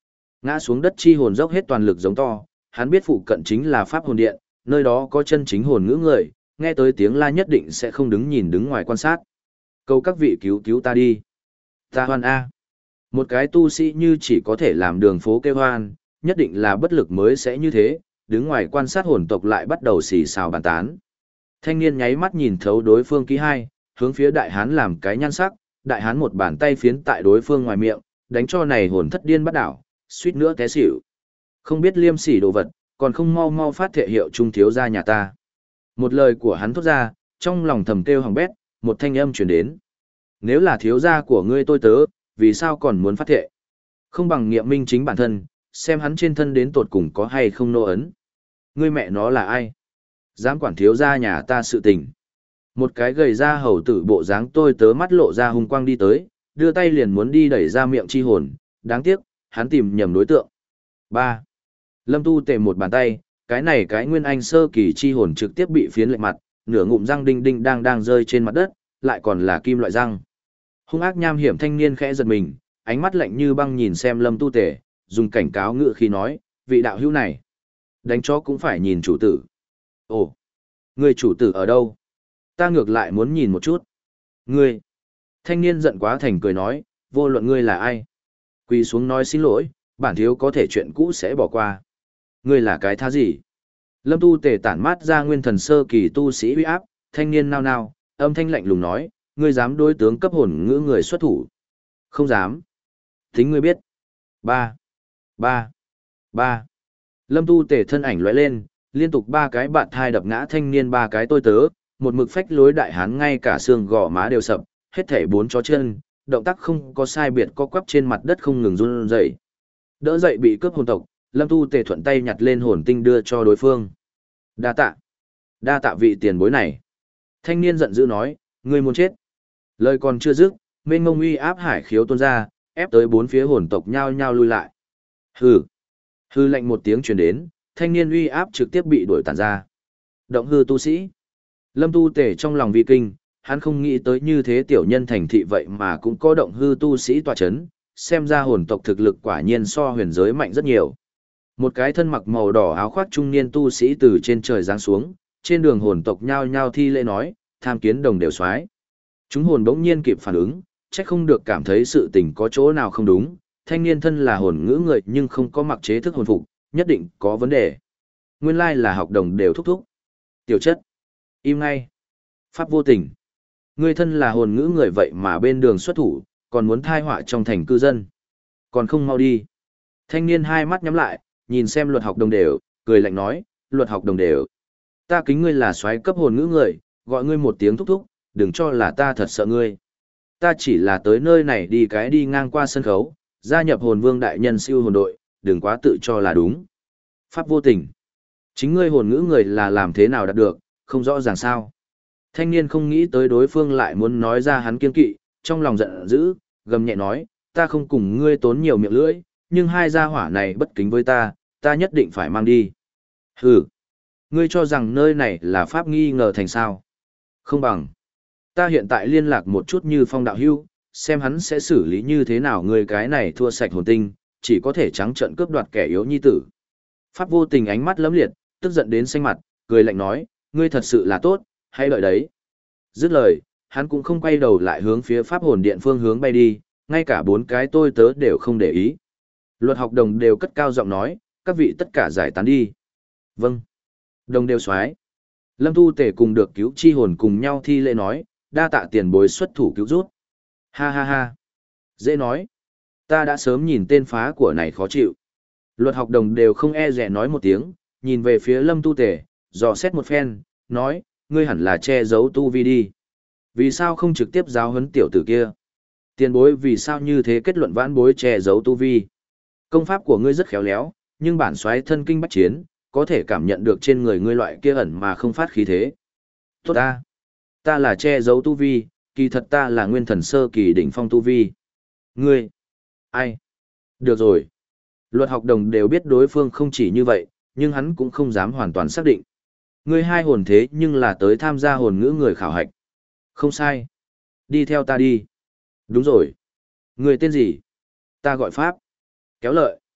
Ngã xuống đất chi hồn dốc hết toàn lực giống to, hắn biết phụ cận chính là pháp hồn điện, nơi đó có chân chính hồn ngữ người, nghe tới tiếng la nhất định sẽ không đứng nhìn đứng ngoài quan sát. Cầu các vị cứu cứu ta đi. Ta hoan A. Một cái tu sĩ như chỉ có thể làm đường phố kêu hoan, nhất định là bất lực mới sẽ như thế, đứng ngoài quan sát hồn tộc lại bắt đầu xì xào bàn tán. Thanh niên nháy mắt nhìn thấu đối phương ký hai, hướng phía đại hán làm cái nhan sắc, đại hán một bàn tay phiến tại đối phương ngoài miệng, đánh cho này hồn thất điên bắt đảo, suýt nữa té xỉu. Không biết liêm sỉ đồ vật, còn không mau mau phát thệ hiệu trung thiếu gia nhà ta. Một lời của hắn thốt ra, trong lòng thầm kêu hỏng bét, một thanh âm truyền đến. Nếu là thiếu gia của ngươi tôi tớ, vì sao còn muốn phát thệ? Không bằng nghiệm minh chính bản thân, xem hắn trên thân đến tột cùng có hay không nô ấn. Ngươi mẹ nó là ai? Dám quản thiếu gia nhà ta sự tình. Một cái gầy ra hầu tử bộ dáng tôi tớ mắt lộ ra hung quang đi tới, đưa tay liền muốn đi đẩy ra miệng chi hồn, đáng tiếc, hắn tìm nhầm đối tượng. ba. Lâm Tu Tề một bàn tay, cái này cái nguyên anh sơ kỳ chi hồn trực tiếp bị phiến lệch mặt, nửa ngụm răng đinh đinh đang đang rơi trên mặt đất, lại còn là kim loại răng. Hung ác nham hiểm thanh niên khẽ giật mình, ánh mắt lạnh như băng nhìn xem Lâm Tu Tề, dùng cảnh cáo ngự khi nói, vị đạo hữu này, đánh chó cũng phải nhìn chủ tử. Ồ, người chủ tử ở đâu? Ta ngược lại muốn nhìn một chút. Ngươi, thanh niên giận quá thành cười nói, vô luận ngươi là ai? Quỳ xuống nói xin lỗi, bản thiếu có thể chuyện cũ sẽ bỏ qua. Ngươi là cái thá gì? Lâm Tu Tề tản mát ra nguyên thần sơ kỳ tu sĩ uy áp, thanh niên nao nao, âm thanh lạnh lùng nói, ngươi dám đối tướng cấp hồn ngữ người xuất thủ? Không dám. Tính ngươi biết. Ba, ba, ba. Lâm Tu Tề thân ảnh lóe lên, liên tục ba cái bạn thai đập ngã thanh niên ba cái tôi tớ, một mực phách lối đại hán ngay cả xương gò má đều sập, hết thảy bốn chó chân, động tác không có sai biệt co quắp trên mặt đất không ngừng run rẩy. Đỡ dậy bị cướp hồn tộc, Lâm Tu Tề thuận tay nhặt lên hồn tinh đưa cho đối phương. Đa tạ. Đa tạ vị tiền bối này. Thanh niên giận dữ nói, ngươi muốn chết. Lời còn chưa dứt, mênh mông uy áp hải khiếu tuôn ra, ép tới bốn phía hồn tộc nhao nhao lui lại. Hừ. Hư lạnh một tiếng truyền đến, thanh niên uy áp trực tiếp bị đuổi tàn ra. Động hư tu sĩ. Lâm Tu Tề trong lòng vi kinh, hắn không nghĩ tới như thế tiểu nhân thành thị vậy mà cũng có động hư tu sĩ tọa chấn, xem ra hồn tộc thực lực quả nhiên so huyền giới mạnh rất nhiều. Một cái thân mặc màu đỏ áo khoác trung niên tu sĩ từ trên trời giáng xuống, trên đường hồn tộc nhao nhao thi lễ nói, tham kiến đồng đều soái. Chúng hồn bỗng nhiên kịp phản ứng, chắc không được cảm thấy sự tình có chỗ nào không đúng, thanh niên thân là hồn ngữ người nhưng không có mặc chế thức hồn phục, nhất định có vấn đề. Nguyên lai là học đồng đều thúc thúc. Tiểu chất. Im ngay. Pháp vô tình. Ngươi thân là hồn ngữ người vậy mà bên đường xuất thủ, còn muốn thai họa trong thành cư dân. Còn không mau đi. Thanh niên hai mắt nhắm lại, nhìn xem luật học đồng đều, cười lạnh nói, luật học đồng đều. Ta kính ngươi là soái cấp hồn ngữ người, gọi ngươi một tiếng thúc thúc, đừng cho là ta thật sợ ngươi. Ta chỉ là tới nơi này đi cái đi ngang qua sân khấu, gia nhập hồn vương đại nhân siêu hồn đội, đừng quá tự cho là đúng. Pháp vô tình. Chính ngươi hồn ngữ người là làm thế nào đạt được, không rõ ràng sao. Thanh niên không nghĩ tới đối phương lại muốn nói ra hắn kiên kỵ, trong lòng giận dữ, gầm nhẹ nói, ta không cùng ngươi tốn nhiều miệng lưỡi, nhưng hai gia hỏa này bất kính với ta, ta nhất định phải mang đi. Hừ, ngươi cho rằng nơi này là pháp nghi ngờ thành sao. Không bằng. Ta hiện tại liên lạc một chút Như Phong đạo hưu, xem hắn sẽ xử lý như thế nào ngươi cái này thua sạch hồn tinh, chỉ có thể trắng trợn cướp đoạt kẻ yếu nhi tử. Pháp vô tình ánh mắt lấm liệt, tức giận đến xanh mặt, cười lạnh nói, ngươi thật sự là tốt, hãy đợi đấy. Dứt lời, hắn cũng không quay đầu lại hướng phía pháp hồn điện phương hướng bay đi, ngay cả bốn cái tôi tớ đều không để ý. Luật học đồng đều cất cao giọng nói, các vị tất cả giải tán đi. Vâng. Đồng đều soái. Lâm Tu Tề cùng được cứu chi hồn cùng nhau thi lễ nói, đa tạ tiền bối xuất thủ cứu rút. Ha ha ha. Dễ nói. Ta đã sớm nhìn tên phá của này khó chịu. Luật học đồng đều không e dè nói một tiếng, nhìn về phía Lâm Tu Tề, dò xét một phen, nói, ngươi hẳn là che giấu tu vi đi. Vì sao không trực tiếp giáo huấn tiểu tử kia? Tiền bối vì sao như thế kết luận vãn bối che giấu tu vi? Công pháp của ngươi rất khéo léo, nhưng bản soái thân kinh bách chiến, có thể cảm nhận được trên người ngươi loại kia ẩn mà không phát khí thế. Tốt ta. Ta là che giấu tu vi, kỳ thật ta là nguyên thần sơ kỳ đỉnh phong tu vi. Ngươi. Ai? Được rồi. Luật học đồng đều biết đối phương không chỉ như vậy, nhưng hắn cũng không dám hoàn toàn xác định. Ngươi hai hồn thế nhưng là tới tham gia hồn ngữ người khảo hạch. Không sai. Đi theo ta đi. Đúng rồi. Ngươi tên gì? Ta gọi Pháp. Kéo lợi.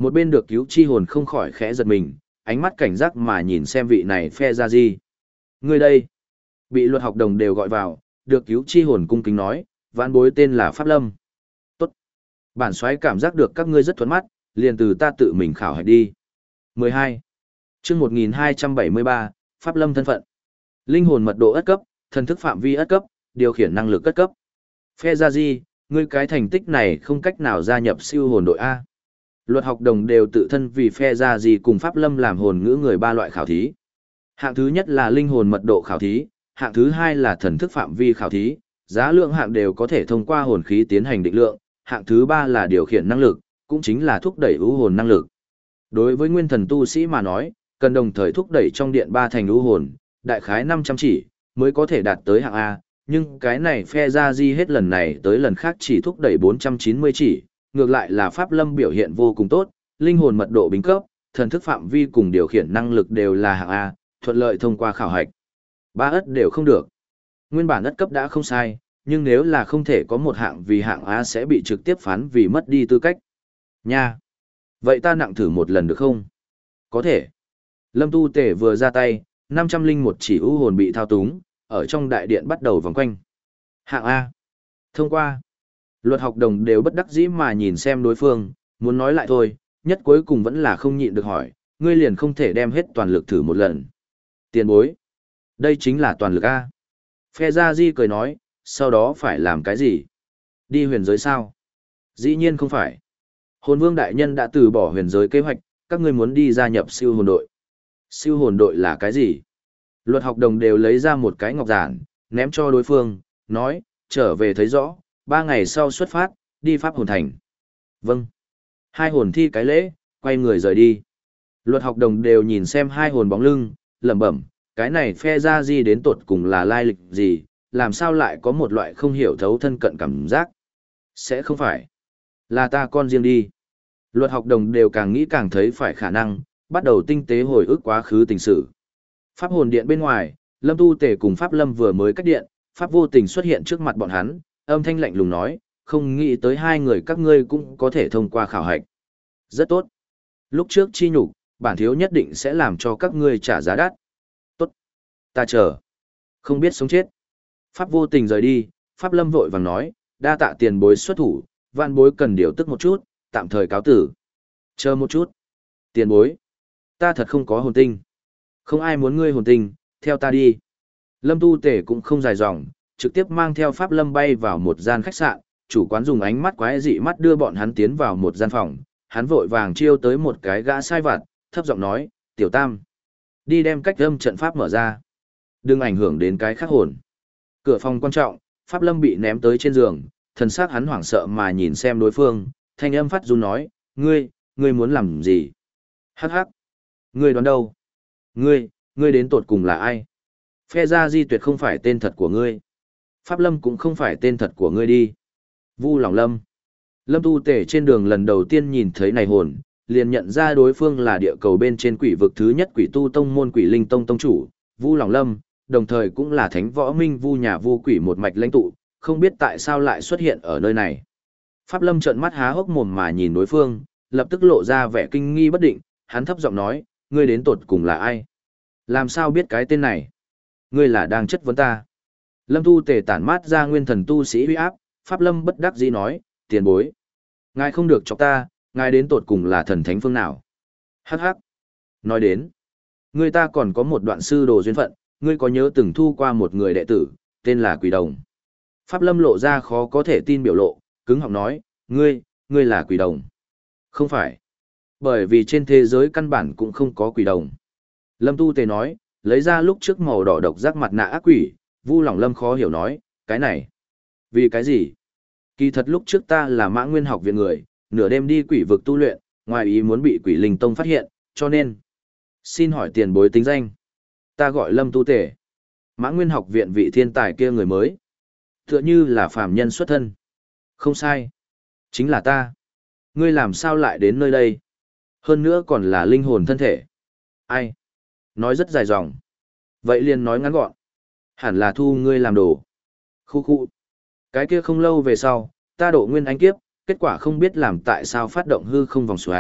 Một bên được cứu chi hồn không khỏi khẽ giật mình, ánh mắt cảnh giác mà nhìn xem vị này phe ra gì. Người đây, bị luật học đồng đều gọi vào, được cứu chi hồn cung kính nói, vãn bối tên là Pháp Lâm. Tốt. Bản soái cảm giác được các ngươi rất thuận mắt, liền từ ta tự mình khảo hạch đi. mười hai. Chương một nghìn hai trăm bảy mươi ba, Pháp Lâm thân phận. Linh hồn mật độ ất cấp, thần thức phạm vi ất cấp, điều khiển năng lực ất cấp. Phe ra gì, ngươi cái thành tích này không cách nào gia nhập siêu hồn đội A. Luật học đồng đều tự thân vì phe ra gì cùng Pháp Lâm làm hồn ngữ người ba loại khảo thí. Hạng thứ nhất là linh hồn mật độ khảo thí, hạng thứ hai là thần thức phạm vi khảo thí, giá lượng hạng đều có thể thông qua hồn khí tiến hành định lượng, hạng thứ ba là điều khiển năng lực, cũng chính là thúc đẩy ưu hồn năng lực. Đối với nguyên thần tu sĩ mà nói, cần đồng thời thúc đẩy trong điện ba thành ưu hồn, đại khái năm trăm chỉ, mới có thể đạt tới hạng A, nhưng cái này phe ra di hết lần này tới lần khác chỉ thúc đẩy bốn trăm chín mươi chỉ, ngược lại là Pháp Lâm biểu hiện vô cùng tốt, linh hồn mật độ bình cấp, thần thức phạm vi cùng điều khiển năng lực đều là hạng A, thuận lợi thông qua khảo hạch. Ba ất đều không được. Nguyên bản ất cấp đã không sai, nhưng nếu là không thể có một hạng vì hạng A sẽ bị trực tiếp phán vì mất đi tư cách. Nha! Vậy ta nặng thử một lần được không? Có thể. Lâm Tu Tể vừa ra tay, năm trăm linh một chỉ ưu hồn bị thao túng, ở trong đại điện bắt đầu vòng quanh. Hạng A. Thông qua. Luật học đồng đều bất đắc dĩ mà nhìn xem đối phương, muốn nói lại thôi, nhất cuối cùng vẫn là không nhịn được hỏi, ngươi liền không thể đem hết toàn lực thử một lần. Tiền bối. Đây chính là toàn lực A. Phe Gia Di cười nói, sau đó phải làm cái gì? Đi huyền giới sao? Dĩ nhiên không phải. Hồn vương đại nhân đã từ bỏ huyền giới kế hoạch, các ngươi muốn đi gia nhập siêu hồn đội. Siêu hồn đội là cái gì? Luật học đồng đều lấy ra một cái ngọc giản, ném cho đối phương, nói, trở về thấy rõ, ba ngày sau xuất phát, đi pháp hồn thành. Vâng. Hai hồn thi cái lễ, quay người rời đi. Luật học đồng đều nhìn xem hai hồn bóng lưng, lẩm bẩm, cái này phe ra gì đến tột cùng là lai lịch gì, làm sao lại có một loại không hiểu thấu thân cận cảm giác. Sẽ không phải. Là ta con riêng đi. Luật học đồng đều càng nghĩ càng thấy phải khả năng, bắt đầu tinh tế hồi ức quá khứ tình sự. Pháp hồn điện bên ngoài, Lâm Tu Tề cùng Pháp Lâm vừa mới cách điện, Pháp vô tình xuất hiện trước mặt bọn hắn, âm thanh lạnh lùng nói, không nghĩ tới hai người các ngươi cũng có thể thông qua khảo hạch. Rất tốt. Lúc trước chi nhục, bản thiếu nhất định sẽ làm cho các ngươi trả giá đắt. Tốt. Ta chờ. Không biết sống chết. Pháp vô tình rời đi, Pháp Lâm vội vàng nói, đa tạ tiền bối xuất thủ, vạn bối cần điều tức một chút, tạm thời cáo tử. Chờ một chút. Tiền bối. Ta thật không có hồn tinh. Không ai muốn ngươi hồn tinh, theo ta đi. Lâm Tu Tể cũng không dài dòng, trực tiếp mang theo Pháp Lâm bay vào một gian khách sạn, chủ quán dùng ánh mắt quái dị mắt đưa bọn hắn tiến vào một gian phòng, hắn vội vàng chiêu tới một cái gã sai vặt, thấp giọng nói, tiểu tam. Đi đem cách âm trận pháp mở ra. Đừng ảnh hưởng đến cái khác hồn. Cửa phòng quan trọng, Pháp Lâm bị ném tới trên giường, thần sắc hắn hoảng sợ mà nhìn xem đối phương, thanh âm phát run nói, ngươi, ngươi muốn làm gì? Hắc hắc. Ngươi đoán đâu? Ngươi, ngươi đến tột cùng là ai? Phe Gia Di tuyệt không phải tên thật của ngươi. Pháp Lâm cũng không phải tên thật của ngươi đi. Vu Lòng Lâm. Lâm Tu Tể trên đường lần đầu tiên nhìn thấy này hồn, liền nhận ra đối phương là địa cầu bên trên quỷ vực thứ nhất quỷ tu tông môn quỷ linh tông tông chủ, Vu Lòng Lâm, đồng thời cũng là thánh võ minh vu nhà vu quỷ một mạch lãnh tụ, không biết tại sao lại xuất hiện ở nơi này. Pháp Lâm trợn mắt há hốc mồm mà nhìn đối phương, lập tức lộ ra vẻ kinh nghi bất định, hắn thấp giọng nói, ngươi đến tột cùng là ai? Làm sao biết cái tên này? Ngươi là đang chất vấn ta. Lâm Tu Tể tản mát ra nguyên thần tu sĩ uy áp, Pháp Lâm bất đắc dĩ nói, tiền bối. Ngài không được chọc ta, ngài đến tột cùng là thần thánh phương nào? Hắc hắc. Nói đến, ngươi ta còn có một đoạn sư đồ duyên phận, ngươi có nhớ từng thu qua một người đệ tử, tên là Quỷ Đồng. Pháp Lâm lộ ra khó có thể tin biểu lộ, cứng họng nói, ngươi, ngươi là Quỷ Đồng. Không phải. Bởi vì trên thế giới căn bản cũng không có quỷ đồng. Lâm Tu Tề nói, lấy ra lúc trước màu đỏ độc giác mặt nạ ác quỷ, Vu Lòng Lâm khó hiểu nói, cái này. Vì cái gì? Kỳ thật lúc trước ta là Mã Nguyên học viện người, nửa đêm đi quỷ vực tu luyện, ngoài ý muốn bị quỷ linh tông phát hiện, cho nên. Xin hỏi tiền bối tính danh. Ta gọi Lâm Tu Tề. Mã Nguyên học viện vị thiên tài kia người mới. Tựa như là phàm nhân xuất thân. Không sai. Chính là ta. Ngươi làm sao lại đến nơi đây? Hơn nữa còn là linh hồn thân thể. Ai? Nói rất dài dòng. Vậy liền nói ngắn gọn. Hẳn là thu ngươi làm đồ. Khu khu. Cái kia không lâu về sau, ta độ nguyên ánh kiếp, kết quả không biết làm tại sao phát động hư không vòng xoáy,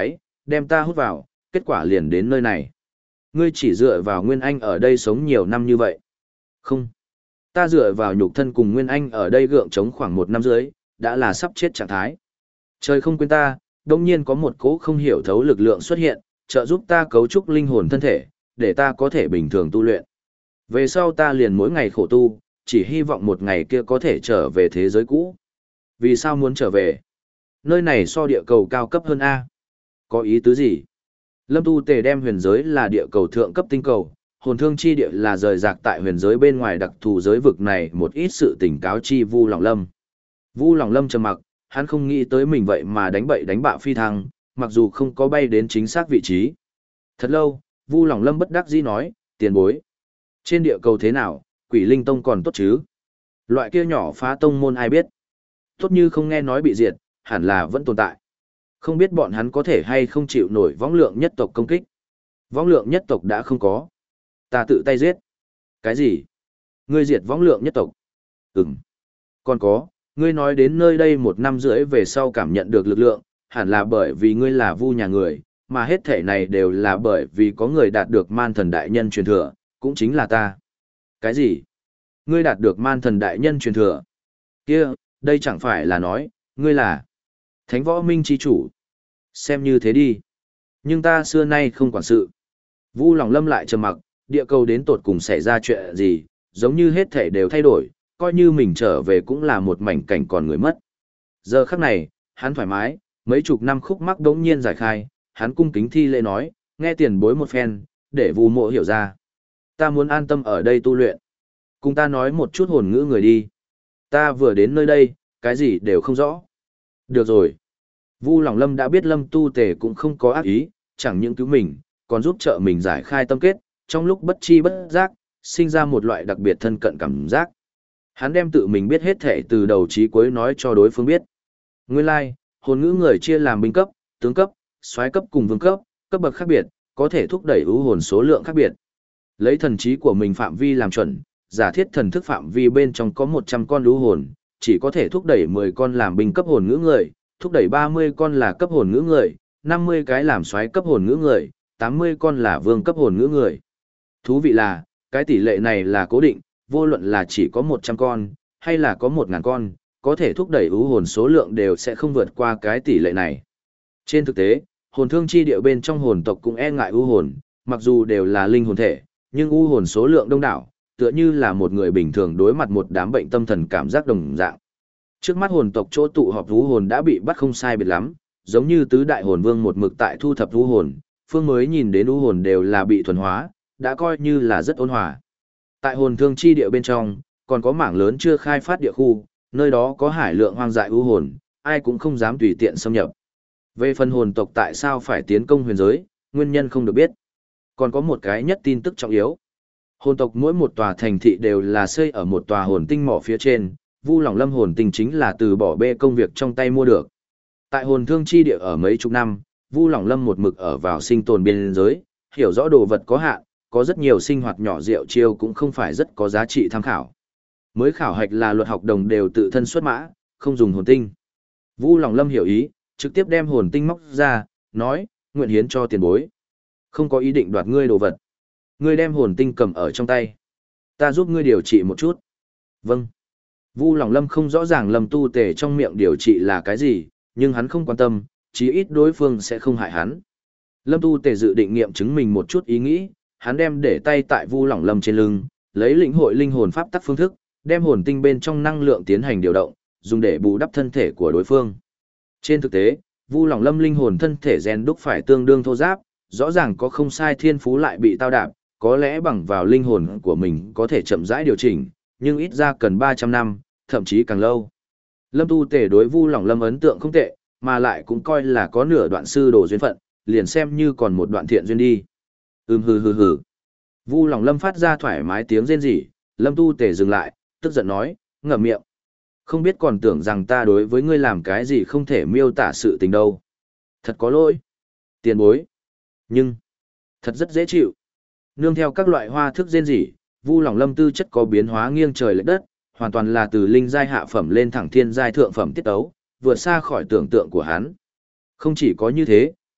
đem ta hút vào, kết quả liền đến nơi này. Ngươi chỉ dựa vào Nguyên Anh ở đây sống nhiều năm như vậy. Không. Ta dựa vào nhục thân cùng Nguyên Anh ở đây gượng chống khoảng một năm dưới, đã là sắp chết trạng thái. Trời không quên ta, đông nhiên có một cỗ không hiểu thấu lực lượng xuất hiện, trợ giúp ta cấu trúc linh hồn thân thể, để ta có thể bình thường tu luyện. Về sau ta liền mỗi ngày khổ tu, chỉ hy vọng một ngày kia có thể trở về thế giới cũ. Vì sao muốn trở về? Nơi này so địa cầu cao cấp hơn A. Có ý tứ gì? Lâm Tu Tề đem huyền giới là địa cầu thượng cấp tinh cầu, hồn thương chi địa là rời rạc tại huyền giới bên ngoài đặc thù giới vực này một ít sự tỉnh cáo chi Vu Lòng Lâm. Vu Lòng Lâm trầm mặc, hắn không nghĩ tới mình vậy mà đánh bậy đánh bạ phi thăng, mặc dù không có bay đến chính xác vị trí. Thật lâu, Vu Lòng Lâm bất đắc dĩ nói, tiền bối. Trên địa cầu thế nào, Quỷ Linh Tông còn tốt chứ? Loại kia nhỏ phá tông môn ai biết? Tốt như không nghe nói bị diệt, hẳn là vẫn tồn tại. Không biết bọn hắn có thể hay không chịu nổi võng lượng nhất tộc công kích. Võng lượng nhất tộc đã không có. Ta tự tay giết. Cái gì? Ngươi diệt võng lượng nhất tộc? Ừm. Còn có, ngươi nói đến nơi đây một năm rưỡi về sau cảm nhận được lực lượng, hẳn là bởi vì ngươi là Vu nhà người, mà hết thể này đều là bởi vì có người đạt được man thần đại nhân truyền thừa, cũng chính là ta. Cái gì? Ngươi đạt được man thần đại nhân truyền thừa? Kia, đây chẳng phải là nói, ngươi là Thánh Võ Minh chi chủ. Xem như thế đi. Nhưng ta xưa nay không quản sự. Vu Lòng Lâm lại trầm mặc, địa cầu đến tột cùng xảy ra chuyện gì, giống như hết thể đều thay đổi, coi như mình trở về cũng là một mảnh cảnh còn người mất. Giờ khắc này, hắn thoải mái, mấy chục năm khúc mắc đống nhiên giải khai, hắn cung kính thi lễ nói, nghe tiền bối một phen, để Vu mộ hiểu ra. Ta muốn an tâm ở đây tu luyện. Cùng ta nói một chút hồn ngữ người đi. Ta vừa đến nơi đây, cái gì đều không rõ. Được rồi. Vu Lòng Lâm đã biết Lâm Tu Tề cũng không có ác ý, chẳng những cứu mình, còn giúp trợ mình giải khai tâm kết, trong lúc bất chi bất giác, sinh ra một loại đặc biệt thân cận cảm giác. Hắn đem tự mình biết hết thể từ đầu chí cuối nói cho đối phương biết. Nguyên lai, like, hồn ngữ người chia làm binh cấp, tướng cấp, soái cấp cùng vương cấp, cấp bậc khác biệt, có thể thúc đẩy ưu hồn số lượng khác biệt. Lấy thần trí của mình phạm vi làm chuẩn, giả thiết thần thức phạm vi bên trong có một trăm con ưu hồn, chỉ có thể thúc đẩy mười con làm binh cấp hồn ngữ người, thúc đẩy ba mươi con là cấp hồn ngữ người, năm mươi cái làm soái cấp hồn ngữ người, tám mươi con là vương cấp hồn ngữ người. Thú vị là, cái tỷ lệ này là cố định, vô luận là chỉ có một trăm con, hay là có một nghìn con, có thể thúc đẩy ưu hồn số lượng đều sẽ không vượt qua cái tỷ lệ này. Trên thực tế, hồn thương chi địa bên trong hồn tộc cũng e ngại ưu hồn, mặc dù đều là linh hồn thể, nhưng ưu hồn số lượng đông đảo, tựa như là một người bình thường đối mặt một đám bệnh tâm thần cảm giác đồng dạng. Trước mắt hồn tộc chỗ tụ họp ưu hồn đã bị bắt không sai biệt lắm, giống như tứ đại hồn vương một mực tại thu thập ưu hồn, phương mới nhìn đến ưu hồn đều là bị thuần hóa, đã coi như là rất ôn hòa. Tại hồn thương chi địa bên trong, còn có mảng lớn chưa khai phát địa khu, nơi đó có hải lượng hoang dại ưu hồn, ai cũng không dám tùy tiện xâm nhập. Về phần hồn tộc tại sao phải tiến công huyền giới, nguyên nhân không được biết. Còn có một cái nhất tin tức trọng yếu. Hồn tộc mỗi một tòa thành thị đều là xây ở một tòa hồn tinh mỏ phía trên, Vu Lòng Lâm hồn tinh chính là từ bỏ bê công việc trong tay mua được. Tại hồn thương chi địa ở mấy chục năm, Vu Lòng Lâm một mực ở vào sinh tồn biên giới, hiểu rõ đồ vật có hạn, có rất nhiều sinh hoạt nhỏ rượu chiêu cũng không phải rất có giá trị tham khảo. Mới khảo hạch là luật học đồng đều tự thân xuất mã, không dùng hồn tinh. Vu Lòng Lâm hiểu ý, trực tiếp đem hồn tinh móc ra, nói, nguyện hiến cho tiền bối. Không có ý định đoạt ngươi đồ vật. Ngươi đem hồn tinh cầm ở trong tay. Ta giúp ngươi điều trị một chút. Vâng. Vu Lòng Lâm không rõ ràng Lâm Tu Tề trong miệng điều trị là cái gì, nhưng hắn không quan tâm, chí ít đối phương sẽ không hại hắn. Lâm Tu Tề dự định nghiệm chứng mình một chút ý nghĩ, hắn đem để tay tại Vu Lòng Lâm trên lưng, lấy lĩnh hội linh hồn pháp tắc phương thức, đem hồn tinh bên trong năng lượng tiến hành điều động, dùng để bù đắp thân thể của đối phương. Trên thực tế, Vu Lòng Lâm linh hồn thân thể rèn đúc phải tương đương thô ráp, rõ ràng có không sai thiên phú lại bị tao đạp, có lẽ bằng vào linh hồn của mình có thể chậm rãi điều chỉnh, nhưng ít ra cần ba trăm năm, thậm chí càng lâu. Lâm Tu Tề đối Vu Lòng Lâm ấn tượng không tệ, mà lại cũng coi là có nửa đoạn sư đồ duyên phận, liền xem như còn một đoạn thiện duyên đi. Ừm hừ hừ hừ. Vu Lòng Lâm phát ra thoải mái tiếng rên rỉ, Lâm Tu Tề dừng lại, tức giận nói, ngậm miệng. Không biết còn tưởng rằng ta đối với ngươi làm cái gì không thể miêu tả sự tình đâu. Thật có lỗi. Tiền bối. Nhưng, thật rất dễ chịu. Nương theo các loại hoa thức rên rỉ, Vu Lòng Lâm tư chất có biến hóa nghiêng trời lệch đất, hoàn toàn là từ linh giai hạ phẩm lên thẳng thiên giai thượng phẩm tiết tấu, vượt xa khỏi tưởng tượng của hắn. Không chỉ có như thế,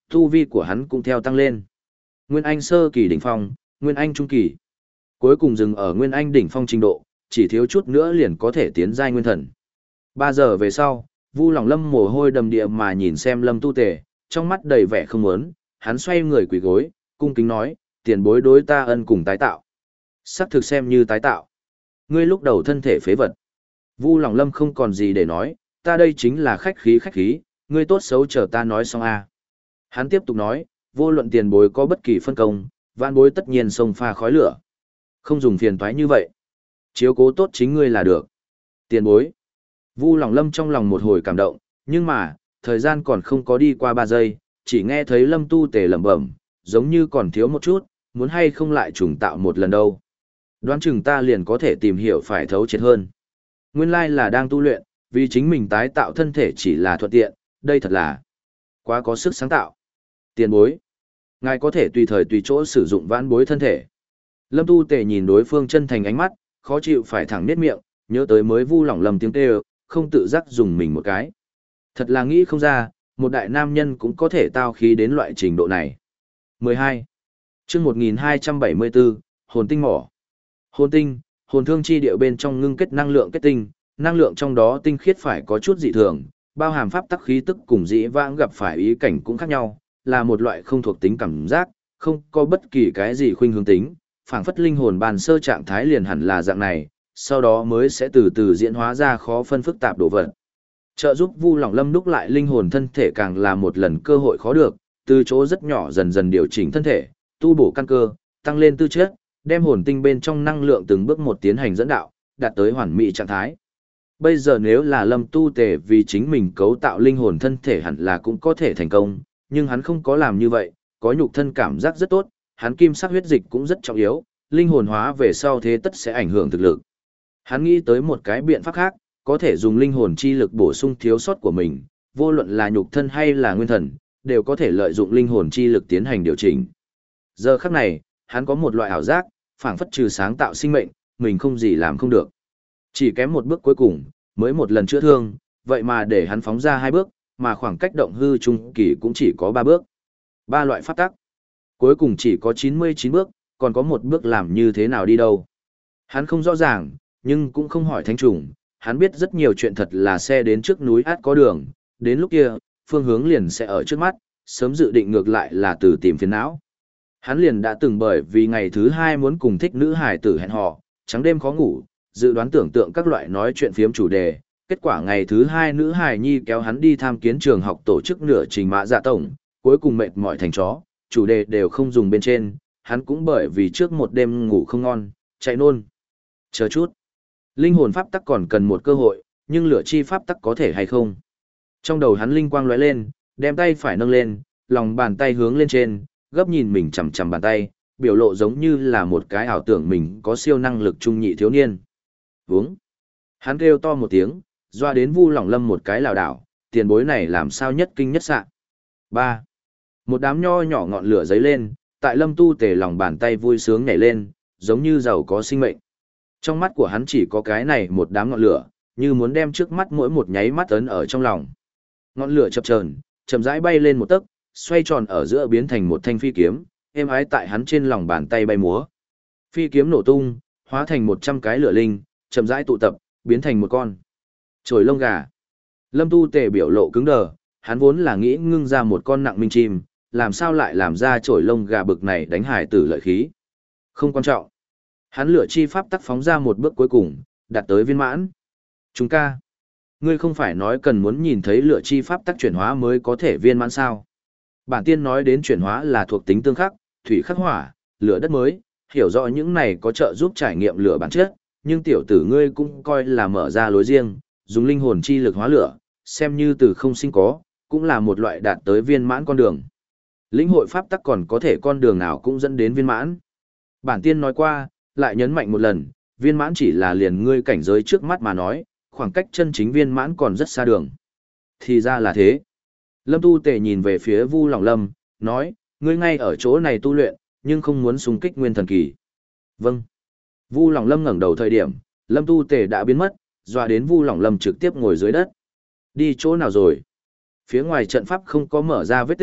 tu vi của hắn cũng theo tăng lên. Nguyên Anh sơ kỳ đỉnh phong, Nguyên Anh trung kỳ. Cuối cùng dừng ở Nguyên Anh đỉnh phong trình độ, chỉ thiếu chút nữa liền có thể tiến giai nguyên thần. Ba giờ về sau, Vu Lòng Lâm mồ hôi đầm địa mà nhìn xem Lâm Tu Tề, trong mắt đầy vẻ không muốn, hắn xoay người quỳ gối, cung kính nói, tiền bối đối ta ân cùng tái tạo. Sắc thực xem như tái tạo. Ngươi lúc đầu thân thể phế vật. Vu Lòng Lâm không còn gì để nói, ta đây chính là khách khí khách khí, ngươi tốt xấu chờ ta nói xong a. Hắn tiếp tục nói, vô luận tiền bối có bất kỳ phân công, vạn bối tất nhiên xông pha khói lửa. Không dùng phiền toái như vậy. Chiếu cố tốt chính ngươi là được. Tiền bối. Vu Lòng Lâm trong lòng một hồi cảm động, nhưng mà, thời gian còn không có đi qua ba giây, chỉ nghe thấy Lâm Tu Tề lẩm bẩm, giống như còn thiếu một chút, muốn hay không lại trùng tạo một lần đâu. Đoán chừng ta liền có thể tìm hiểu phải thấu triệt hơn. Nguyên lai là đang tu luyện, vì chính mình tái tạo thân thể chỉ là thuận tiện, đây thật là quá có sức sáng tạo. Tiền bối. Ngài có thể tùy thời tùy chỗ sử dụng vãn bối thân thể. Lâm Tu Tề nhìn đối phương chân thành ánh mắt, khó chịu phải thẳng nết miệng, nhớ tới mới Vu Lòng Lâm tiếng kêu, không tự giác dùng mình một cái. Thật là nghĩ không ra, một đại nam nhân cũng có thể tao khí đến loại trình độ này. mười hai. Chương một nghìn hai trăm bảy mươi bốn, hồn tinh mỏ. Hồn tinh, hồn thương chi địa bên trong ngưng kết năng lượng kết tinh, năng lượng trong đó tinh khiết phải có chút dị thường, bao hàm pháp tắc khí tức cùng dĩ vãng gặp phải ý cảnh cũng khác nhau, là một loại không thuộc tính cảm giác, không có bất kỳ cái gì khuynh hướng tính, phảng phất linh hồn bàn sơ trạng thái liền hẳn là dạng này, sau đó mới sẽ từ từ diễn hóa ra khó phân phức tạp đồ vật. Trợ giúp Vu Lòng Lâm đúc lại linh hồn thân thể càng là một lần cơ hội khó được, từ chỗ rất nhỏ dần dần điều chỉnh thân thể, tu bổ căn cơ, tăng lên tư chất, đem hồn tinh bên trong năng lượng từng bước một tiến hành dẫn đạo, đạt tới hoàn mỹ trạng thái. Bây giờ nếu là Lâm Tu Tề vì chính mình cấu tạo linh hồn thân thể hẳn là cũng có thể thành công, nhưng hắn không có làm như vậy, có nhục thân cảm giác rất tốt, hắn kim sắc huyết dịch cũng rất trọng yếu, linh hồn hóa về sau thế tất sẽ ảnh hưởng thực lực. Hắn nghĩ tới một cái biện pháp khác, có thể dùng linh hồn chi lực bổ sung thiếu sót của mình, vô luận là nhục thân hay là nguyên thần, đều có thể lợi dụng linh hồn chi lực tiến hành điều chỉnh. Giờ khắc này, hắn có một loại ảo giác, phảng phất trừ sáng tạo sinh mệnh, mình không gì làm không được. Chỉ kém một bước cuối cùng, mới một lần chữa thương, vậy mà để hắn phóng ra hai bước, mà khoảng cách động hư trung kỳ cũng chỉ có ba bước. Ba loại pháp tắc. Cuối cùng chỉ có chín mươi chín bước, còn có một bước làm như thế nào đi đâu. Hắn không rõ ràng, nhưng cũng không hỏi thánh trùng, hắn biết rất nhiều chuyện thật là xe đến trước núi át có đường, đến lúc kia, phương hướng liền sẽ ở trước mắt, sớm dự định ngược lại là từ tìm phiền não. Hắn liền đã từng bởi vì ngày thứ hai muốn cùng thích nữ hài tử hẹn hò, trắng đêm khó ngủ, dự đoán tưởng tượng các loại nói chuyện phiếm chủ đề, kết quả ngày thứ hai nữ hài nhi kéo hắn đi tham kiến trường học tổ chức nửa trình mã dạ tổng, cuối cùng mệt mỏi thành chó, chủ đề đều không dùng bên trên, hắn cũng bởi vì trước một đêm ngủ không ngon, chạy nôn. Chờ chút. Linh hồn pháp tắc còn cần một cơ hội, nhưng lửa chi pháp tắc có thể hay không? Trong đầu hắn linh quang lóe lên, đem tay phải nâng lên, lòng bàn tay hướng lên trên, gấp nhìn mình chằm chằm bàn tay, biểu lộ giống như là một cái ảo tưởng mình có siêu năng lực trung nhị thiếu niên. Vướng. Hắn kêu to một tiếng, doa đến Vu Lòng Lâm một cái lảo đảo, tiền bối này làm sao nhất kinh nhất sạ. Ba. Một đám nho nhỏ ngọn lửa giấy lên, tại Lâm Tu Tề lòng bàn tay vui sướng nhảy lên, giống như giàu có sinh mệnh. Trong mắt của hắn chỉ có cái này một đám ngọn lửa, như muốn đem trước mắt mỗi một nháy mắt ấn ở trong lòng. Ngọn lửa chập chờn, chậm rãi bay lên một tấc, xoay tròn ở giữa biến thành một thanh phi kiếm, êm ái tại hắn trên lòng bàn tay bay múa. Phi kiếm nổ tung, hóa thành một trăm cái lửa linh, chậm rãi tụ tập, biến thành một con chổi lông gà. Lâm Tu Tề biểu lộ cứng đờ, hắn vốn là nghĩ ngưng ra một con nặng minh chim, làm sao lại làm ra chổi lông gà bực này đánh hải tử lợi khí. Không quan trọng. Hắn lửa chi pháp tắc phóng ra một bước cuối cùng, đạt tới viên mãn. Chúng ca. Ngươi không phải nói cần muốn nhìn thấy lửa chi pháp tắc chuyển hóa mới có thể viên mãn sao? Bản tiên nói đến chuyển hóa là thuộc tính tương khắc, thủy khắc hỏa, lửa đất mới, hiểu rõ những này có trợ giúp trải nghiệm lửa bản chất, nhưng tiểu tử ngươi cũng coi là mở ra lối riêng, dùng linh hồn chi lực hóa lửa, xem như từ không sinh có, cũng là một loại đạt tới viên mãn con đường. Lĩnh hội pháp tắc còn có thể con đường nào cũng dẫn đến viên mãn. Bản tiên nói qua, lại nhấn mạnh một lần, viên mãn chỉ là liền ngươi cảnh giới trước mắt mà nói, khoảng cách chân chính viên mãn còn rất xa đường. Thì ra là thế. Lâm Tu Tề nhìn về phía Vu Lòng Lâm, nói, ngươi ngay ở chỗ này tu luyện, nhưng không muốn xung kích nguyên thần kỳ. Vâng. Vu Lòng Lâm ngẩng đầu thời điểm, Lâm Tu Tề đã biến mất, dọa đến Vu Lòng Lâm trực tiếp ngồi dưới đất. Đi chỗ nào rồi? Phía ngoài trận pháp không có mở ra vết tích,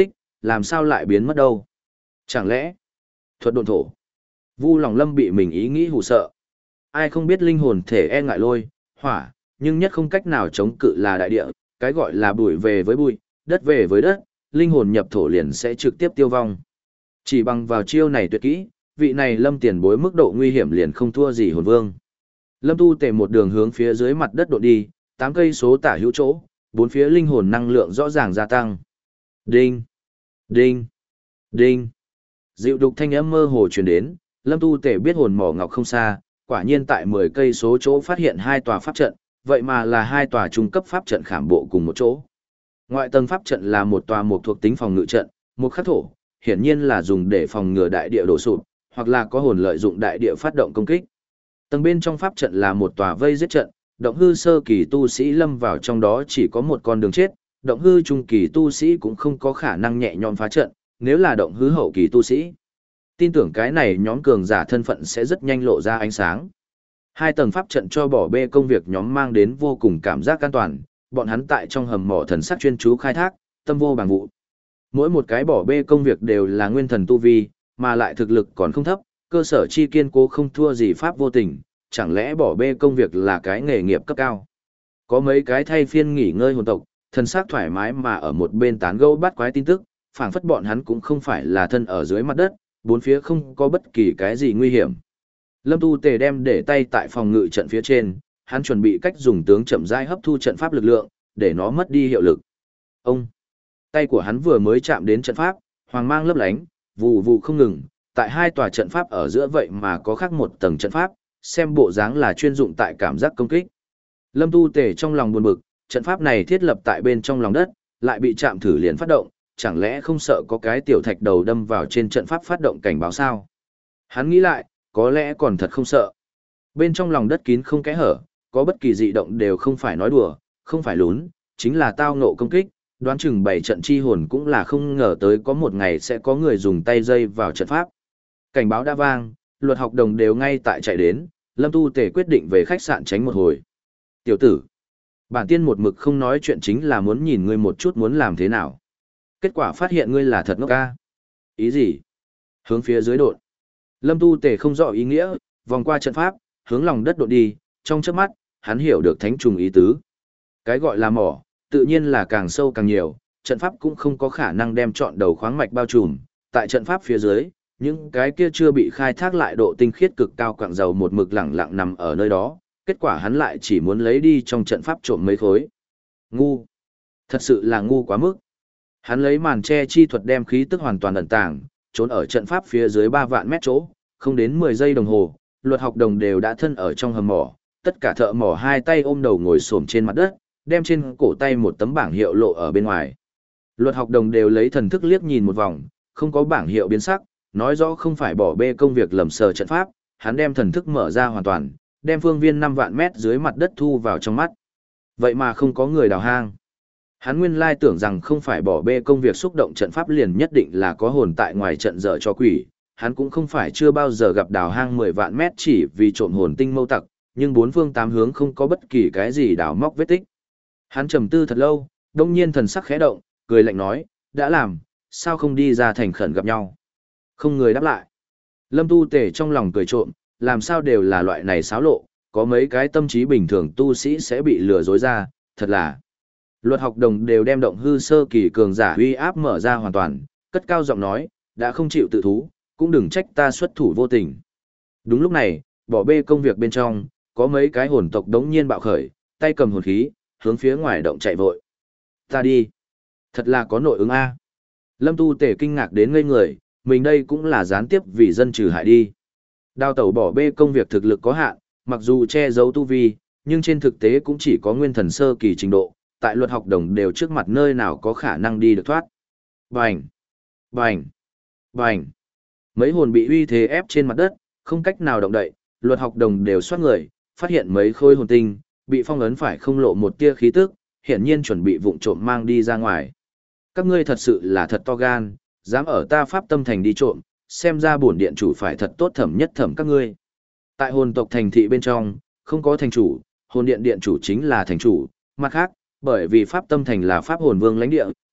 làm sao lại biến mất đâu? Chẳng lẽ, thuật độn thổ? Vu Lòng Lâm bị mình ý nghĩ hù sợ. Ai không biết linh hồn thể e ngại lôi, hỏa, nhưng nhất không cách nào chống cự là đại địa, cái gọi là bụi về với bụi, đất về với đất, linh hồn nhập thổ liền sẽ trực tiếp tiêu vong. Chỉ bằng vào chiêu này tuyệt kỹ, vị này Lâm tiền bối mức độ nguy hiểm liền không thua gì hồn vương. Lâm Tu Tề một đường hướng phía dưới mặt đất độ đi, tám cây số tả hữu chỗ, bốn phía linh hồn năng lượng rõ ràng gia tăng. Đinh, đinh, đinh. Dịu đục thanh âm mơ hồ truyền đến, Lâm Tu Tề biết hồn mỏ ngọc không xa, quả nhiên tại mười cây số chỗ phát hiện hai tòa pháp trận, vậy mà là hai tòa trung cấp pháp trận khảm bộ cùng một chỗ. Ngoại tầng pháp trận là một tòa một thuộc tính phòng ngự trận, một khắc thổ, hiển nhiên là dùng để phòng ngừa đại địa đổ sụp, hoặc là có hồn lợi dụng đại địa phát động công kích. Tầng bên trong pháp trận là một tòa vây giết trận, động hư sơ kỳ tu sĩ lâm vào trong đó chỉ có một con đường chết, động hư trung kỳ tu sĩ cũng không có khả năng nhẹ nhõm phá trận, nếu là động hư hậu kỳ tu sĩ. Tin tưởng cái này nhóm cường giả thân phận sẽ rất nhanh lộ ra ánh sáng. Hai tầng pháp trận cho bỏ bê công việc nhóm mang đến vô cùng cảm giác an toàn, bọn hắn tại trong hầm mỏ thần sắc chuyên chú khai thác, tâm vô bằng vụ. Mỗi một cái bỏ bê công việc đều là nguyên thần tu vi, mà lại thực lực còn không thấp, cơ sở chi kiên cố không thua gì pháp vô tình, chẳng lẽ bỏ bê công việc là cái nghề nghiệp cấp cao. Có mấy cái thay phiên nghỉ ngơi hồn tộc, thần sắc thoải mái mà ở một bên tán gẫu bắt quái tin tức, phảng phất bọn hắn cũng không phải là thân ở dưới mặt đất, bốn phía không có bất kỳ cái gì nguy hiểm. Lâm Tu Tề đem để tay tại phòng ngự trận phía trên, hắn chuẩn bị cách dùng tướng chậm rãi hấp thu trận pháp lực lượng, để nó mất đi hiệu lực. Ông, tay của hắn vừa mới chạm đến trận pháp, hoàng mang lấp lánh, vù vù không ngừng, tại hai tòa trận pháp ở giữa vậy mà có khác một tầng trận pháp, xem bộ dáng là chuyên dụng tại cảm giác công kích. Lâm Tu Tề trong lòng buồn bực, trận pháp này thiết lập tại bên trong lòng đất, lại bị chạm thử liền phát động, chẳng lẽ không sợ có cái tiểu thạch đầu đâm vào trên trận pháp phát động cảnh báo sao? Hắn nghĩ lại, có lẽ còn thật không sợ. Bên trong lòng đất kín không kẽ hở, có bất kỳ dị động đều không phải nói đùa, không phải lún, chính là tao ngộ công kích, đoán chừng bảy trận chi hồn cũng là không ngờ tới có một ngày sẽ có người dùng tay dây vào trận pháp. Cảnh báo đã vang, luật học đồng đều ngay tại chạy đến, Lâm Tu Tề quyết định về khách sạn tránh một hồi. Tiểu tử, bản tiên một mực không nói chuyện chính là muốn nhìn ngươi một chút muốn làm thế nào. Kết quả phát hiện ngươi là thật ngốc ca. Ý gì? Hướng phía dưới đột. Lâm Tu Tề không rõ ý nghĩa, vòng qua trận pháp, hướng lòng đất đột đi, trong chớp mắt, hắn hiểu được thánh trùng ý tứ. Cái gọi là mỏ, tự nhiên là càng sâu càng nhiều, trận pháp cũng không có khả năng đem trọn đầu khoáng mạch bao trùm, tại trận pháp phía dưới, những cái kia chưa bị khai thác lại độ tinh khiết cực cao quặng dầu một mực lẳng lặng nằm ở nơi đó, kết quả hắn lại chỉ muốn lấy đi trong trận pháp trộm mấy khối. Ngu. Thật sự là ngu quá mức. Hắn lấy màn che chi thuật đem khí tức hoàn toàn ẩn tàng, trốn ở trận pháp phía dưới ba vạn mét chỗ, không đến mười giây đồng hồ, luật học đồng đều đã thân ở trong hầm mỏ, tất cả thợ mỏ hai tay ôm đầu ngồi xổm trên mặt đất, đem trên cổ tay một tấm bảng hiệu lộ ở bên ngoài. Luật học đồng đều lấy thần thức liếc nhìn một vòng, không có bảng hiệu biến sắc, nói rõ không phải bỏ bê công việc lầm sờ trận pháp, hắn đem thần thức mở ra hoàn toàn, đem phương viên năm vạn mét dưới mặt đất thu vào trong mắt. Vậy mà không có người đào hang. Hắn nguyên lai tưởng rằng không phải bỏ bê công việc xúc động trận pháp liền nhất định là có hồn tại ngoài trận dở cho quỷ, hắn cũng không phải chưa bao giờ gặp đào hang mười vạn mét chỉ vì trộm hồn tinh mâu tặc, nhưng bốn phương tám hướng không có bất kỳ cái gì đào móc vết tích. Hắn trầm tư thật lâu, đông nhiên thần sắc khẽ động, cười lạnh nói, đã làm, sao không đi ra thành khẩn gặp nhau. Không người đáp lại. Lâm Tu Tề trong lòng cười trộm, làm sao đều là loại này xáo lộ, có mấy cái tâm trí bình thường tu sĩ sẽ bị lừa dối ra, thật là. Luật học đồng đều đem động hư sơ kỳ cường giả uy áp mở ra hoàn toàn, cất cao giọng nói, đã không chịu tự thú, cũng đừng trách ta xuất thủ vô tình. Đúng lúc này, bỏ bê công việc bên trong, có mấy cái hồn tộc đống nhiên bạo khởi, tay cầm hồn khí, hướng phía ngoài động chạy vội. Ta đi. Thật là có nội ứng A. Lâm Tu Tề kinh ngạc đến ngây người, mình đây cũng là gián tiếp vì dân trừ hại đi. Đào tẩu bỏ bê công việc thực lực có hạn, mặc dù che giấu tu vi, nhưng trên thực tế cũng chỉ có nguyên thần sơ kỳ trình độ, tại luật học đồng đều trước mặt nơi nào có khả năng đi được thoát. Bành! Bành! Bành! Mấy hồn bị uy thế ép trên mặt đất, không cách nào động đậy, luật học đồng đều xoát người, phát hiện mấy khối hồn tinh, bị phong ấn phải không lộ một tia khí tức, hiển nhiên chuẩn bị vụng trộm mang đi ra ngoài. Các ngươi thật sự là thật to gan, dám ở ta pháp tâm thành đi trộm, xem ra bổn điện chủ phải thật tốt thẩm nhất thẩm các ngươi. Tại hồn tộc thành thị bên trong, không có thành chủ, hồn điện điện chủ chính là thành chủ, mặt khác, bởi vì pháp tâm thành là pháp hồn vương lãnh địa,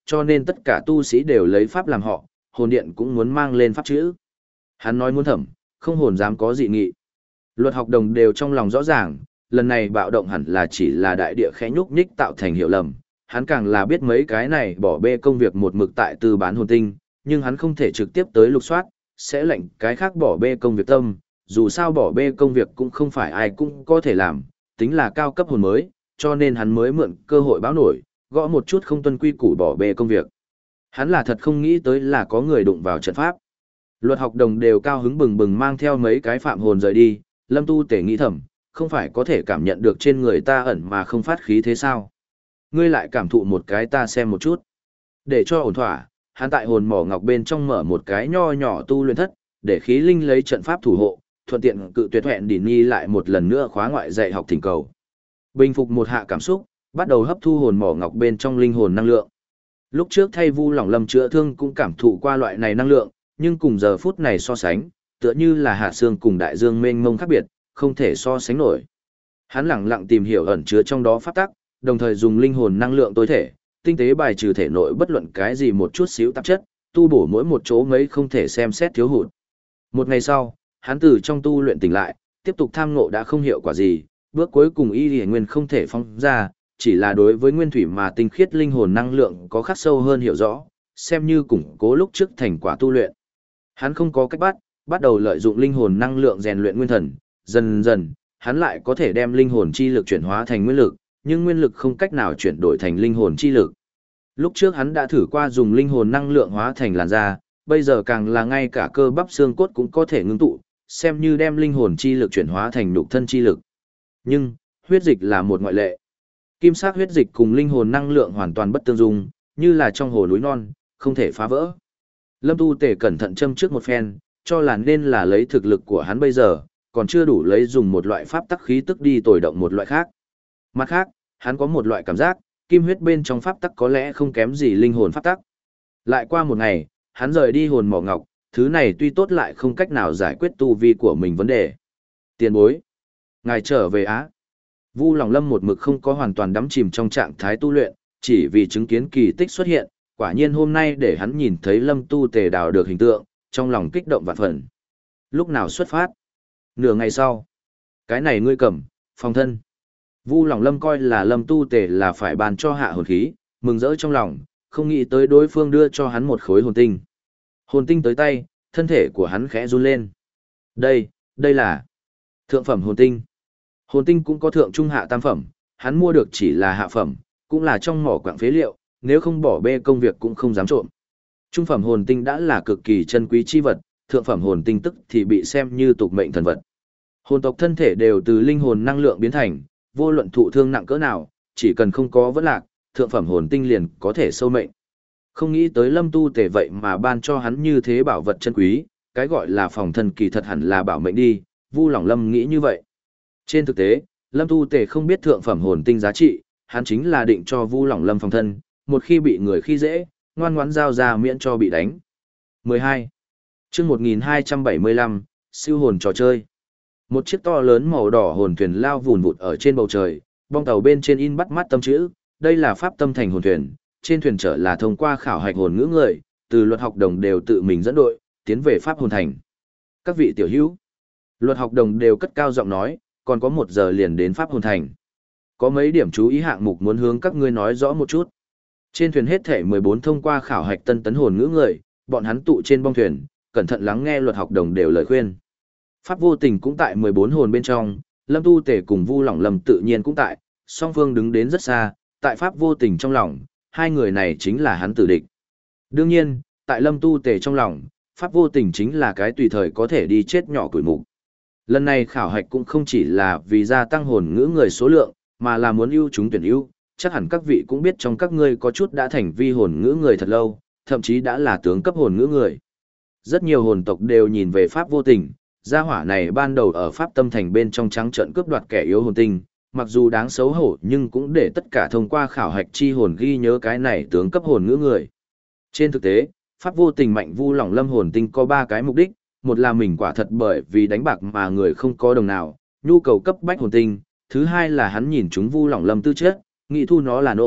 cho nên tất cả tu sĩ đều lấy pháp làm họ, hồn điện cũng muốn mang lên pháp chữ. Hắn nói muốn thẩm, không hồn dám có dị nghị. Luật học đồng đều trong lòng rõ ràng, lần này bạo động hẳn là chỉ là đại địa khẽ nhúc nhích tạo thành hiểu lầm. Hắn càng là biết mấy cái này bỏ bê công việc một mực tại tư bán hồn tinh, nhưng hắn không thể trực tiếp tới lục soát, sẽ lệnh cái khác bỏ bê công việc tâm, dù sao bỏ bê công việc cũng không phải ai cũng có thể làm, tính là cao cấp hồn mới, cho nên hắn mới mượn cơ hội báo nổi, gõ một chút không tuân quy củ bỏ bê công việc. Hắn là thật không nghĩ tới là có người đụng vào trận pháp. Luật học đồng đều cao hứng bừng bừng mang theo mấy cái phạm hồn rời đi, Lâm Tu Tể nghĩ thầm, không phải có thể cảm nhận được trên người ta ẩn mà không phát khí thế sao? Ngươi lại cảm thụ một cái ta xem một chút. Để cho ổn thỏa, hắn tại hồn mỏ ngọc bên trong mở một cái nho nhỏ tu luyện thất, để khí linh lấy trận pháp thủ hộ, thuận tiện cự tuyệt hẹn đỉnh nhi lại một lần nữa khóa ngoại dạy học thỉnh cầu. Bình phục một hạ cảm xúc, bắt đầu hấp thu hồn mỏ ngọc bên trong linh hồn năng lượng. Lúc trước thay Vu Lỏng Lâm chữa thương cũng cảm thụ qua loại này năng lượng, nhưng cùng giờ phút này so sánh, tựa như là hạ xương cùng đại dương mênh mông khác biệt, không thể so sánh nổi. Hắn lẳng lặng tìm hiểu ẩn chứa trong đó pháp tắc, đồng thời dùng linh hồn năng lượng tối thể, tinh tế bài trừ thể nội bất luận cái gì một chút xíu tạp chất, tu bổ mỗi một chỗ mấy không thể xem xét thiếu hụt. Một ngày sau, hắn từ trong tu luyện tỉnh lại, tiếp tục tham ngộ đã không hiệu quả gì, bước cuối cùng y liễu nguyên không thể phong ra, chỉ là đối với nguyên thủy mà tinh khiết linh hồn năng lượng có khắc sâu hơn hiểu rõ, xem như củng cố lúc trước thành quả tu luyện. Hắn không có cách bắt, bắt đầu lợi dụng linh hồn năng lượng rèn luyện nguyên thần, dần dần, hắn lại có thể đem linh hồn chi lực chuyển hóa thành nguyên lực, nhưng nguyên lực không cách nào chuyển đổi thành linh hồn chi lực. Lúc trước hắn đã thử qua dùng linh hồn năng lượng hóa thành làn da, bây giờ càng là ngay cả cơ bắp xương cốt cũng có thể ngưng tụ, xem như đem linh hồn chi lực chuyển hóa thành nhục thân chi lực. Nhưng, huyết dịch là một ngoại lệ. Kim sắc huyết dịch cùng linh hồn năng lượng hoàn toàn bất tương dung, như là trong hồ núi non, không thể phá vỡ. Lâm Tu Tể cẩn thận châm trước một phen, cho là nên là lấy thực lực của hắn bây giờ, còn chưa đủ lấy dùng một loại pháp tắc khí tức đi tồi động một loại khác. Mặt khác, hắn có một loại cảm giác, kim huyết bên trong pháp tắc có lẽ không kém gì linh hồn pháp tắc. Lại qua một ngày, hắn rời đi hồn mỏ ngọc, thứ này tuy tốt lại không cách nào giải quyết tu vi của mình vấn đề. Tiền bối, ngài trở về Á. Vu Lỏng Lâm một mực không có hoàn toàn đắm chìm trong trạng thái tu luyện, chỉ vì chứng kiến kỳ tích xuất hiện, quả nhiên hôm nay để hắn nhìn thấy Lâm Tu Tề đào được hình tượng, trong lòng kích động vạn phần. Lúc nào xuất phát? Nửa ngày sau. Cái này ngươi cầm, phòng thân. Vu Lỏng Lâm coi là Lâm Tu Tề là phải bàn cho hạ hồn khí, mừng rỡ trong lòng, không nghĩ tới đối phương đưa cho hắn một khối hồn tinh. Hồn tinh tới tay, thân thể của hắn khẽ run lên. Đây, đây là thượng phẩm hồn tinh. Hồn tinh cũng có thượng trung hạ tam phẩm, hắn mua được chỉ là hạ phẩm, cũng là trong mỏ quặng phế liệu, nếu không bỏ bê công việc cũng không dám trộm. Trung phẩm hồn tinh đã là cực kỳ chân quý chi vật, thượng phẩm hồn tinh tức thì bị xem như tục mệnh thần vật. Hồn tộc thân thể đều từ linh hồn năng lượng biến thành, vô luận thụ thương nặng cỡ nào, chỉ cần không có vấn lạc, thượng phẩm hồn tinh liền có thể sâu mệnh. Không nghĩ tới Lâm Tu Tề vậy mà ban cho hắn như thế bảo vật chân quý, cái gọi là phòng thân kỳ thật hẳn là bảo mệnh đi, Vu Lỏng Lâm nghĩ như vậy. Trên thực tế, Lâm Tu Tề không biết thượng phẩm hồn tinh giá trị, hắn chính là định cho Vu Lỏng Lâm phòng thân, một khi bị người khi dễ, ngoan ngoãn giao ra miễn cho bị đánh. mười hai. Chương một nghìn hai trăm bảy mươi lăm, siêu hồn trò chơi. Một chiếc to lớn màu đỏ hồn thuyền lao vùn vụt ở trên bầu trời, bong tàu bên trên in bắt mắt tâm chữ, đây là pháp tâm thành hồn thuyền, trên thuyền chở là thông qua khảo hạch hồn ngữ người, từ luật học đồng đều tự mình dẫn đội, tiến về pháp hồn thành. Các vị tiểu hữu, luật học đồng đều cất cao giọng nói, còn có một giờ liền đến pháp hồn thành. Có mấy điểm chú ý hạng mục muốn hướng các ngươi nói rõ một chút. Trên thuyền hết thể mười bốn thông qua khảo hạch tân tấn hồn ngữ người, bọn hắn tụ trên bong thuyền, cẩn thận lắng nghe luật học đồng đều lời khuyên. Pháp vô tình cũng tại mười bốn hồn bên trong, Lâm Tu Tề cùng Vu Lỏng Lâm tự nhiên cũng tại, song phương đứng đến rất xa, tại Pháp vô tình trong lòng, hai người này chính là hắn tử địch. Đương nhiên, tại Lâm Tu Tề trong lòng, Pháp vô tình chính là cái tùy thời có thể đi chết nhỏ tuổi mục. Lần này khảo hạch cũng không chỉ là vì gia tăng hồn ngữ người số lượng, mà là muốn ưu chúng tuyển ưu, chắc hẳn các vị cũng biết trong các ngươi có chút đã thành vi hồn ngữ người thật lâu, thậm chí đã là tướng cấp hồn ngữ người. Rất nhiều hồn tộc đều nhìn về Pháp vô tình, gia hỏa này ban đầu ở Pháp tâm thành bên trong trắng trận cướp đoạt kẻ yếu hồn tinh, mặc dù đáng xấu hổ nhưng cũng để tất cả thông qua khảo hạch chi hồn ghi nhớ cái này tướng cấp hồn ngữ người. Trên thực tế, Pháp vô tình mạnh Vu Lỏng Lâm hồn tinh có ba cái mục đích, một là mình quả thật bởi vì đánh bạc mà người không có đồng nào, nhu cầu cấp bách hồn tinh, thứ hai là hắn nhìn chúng Vu Lỏng Lâm tư chất, nghĩ thu nó là nô,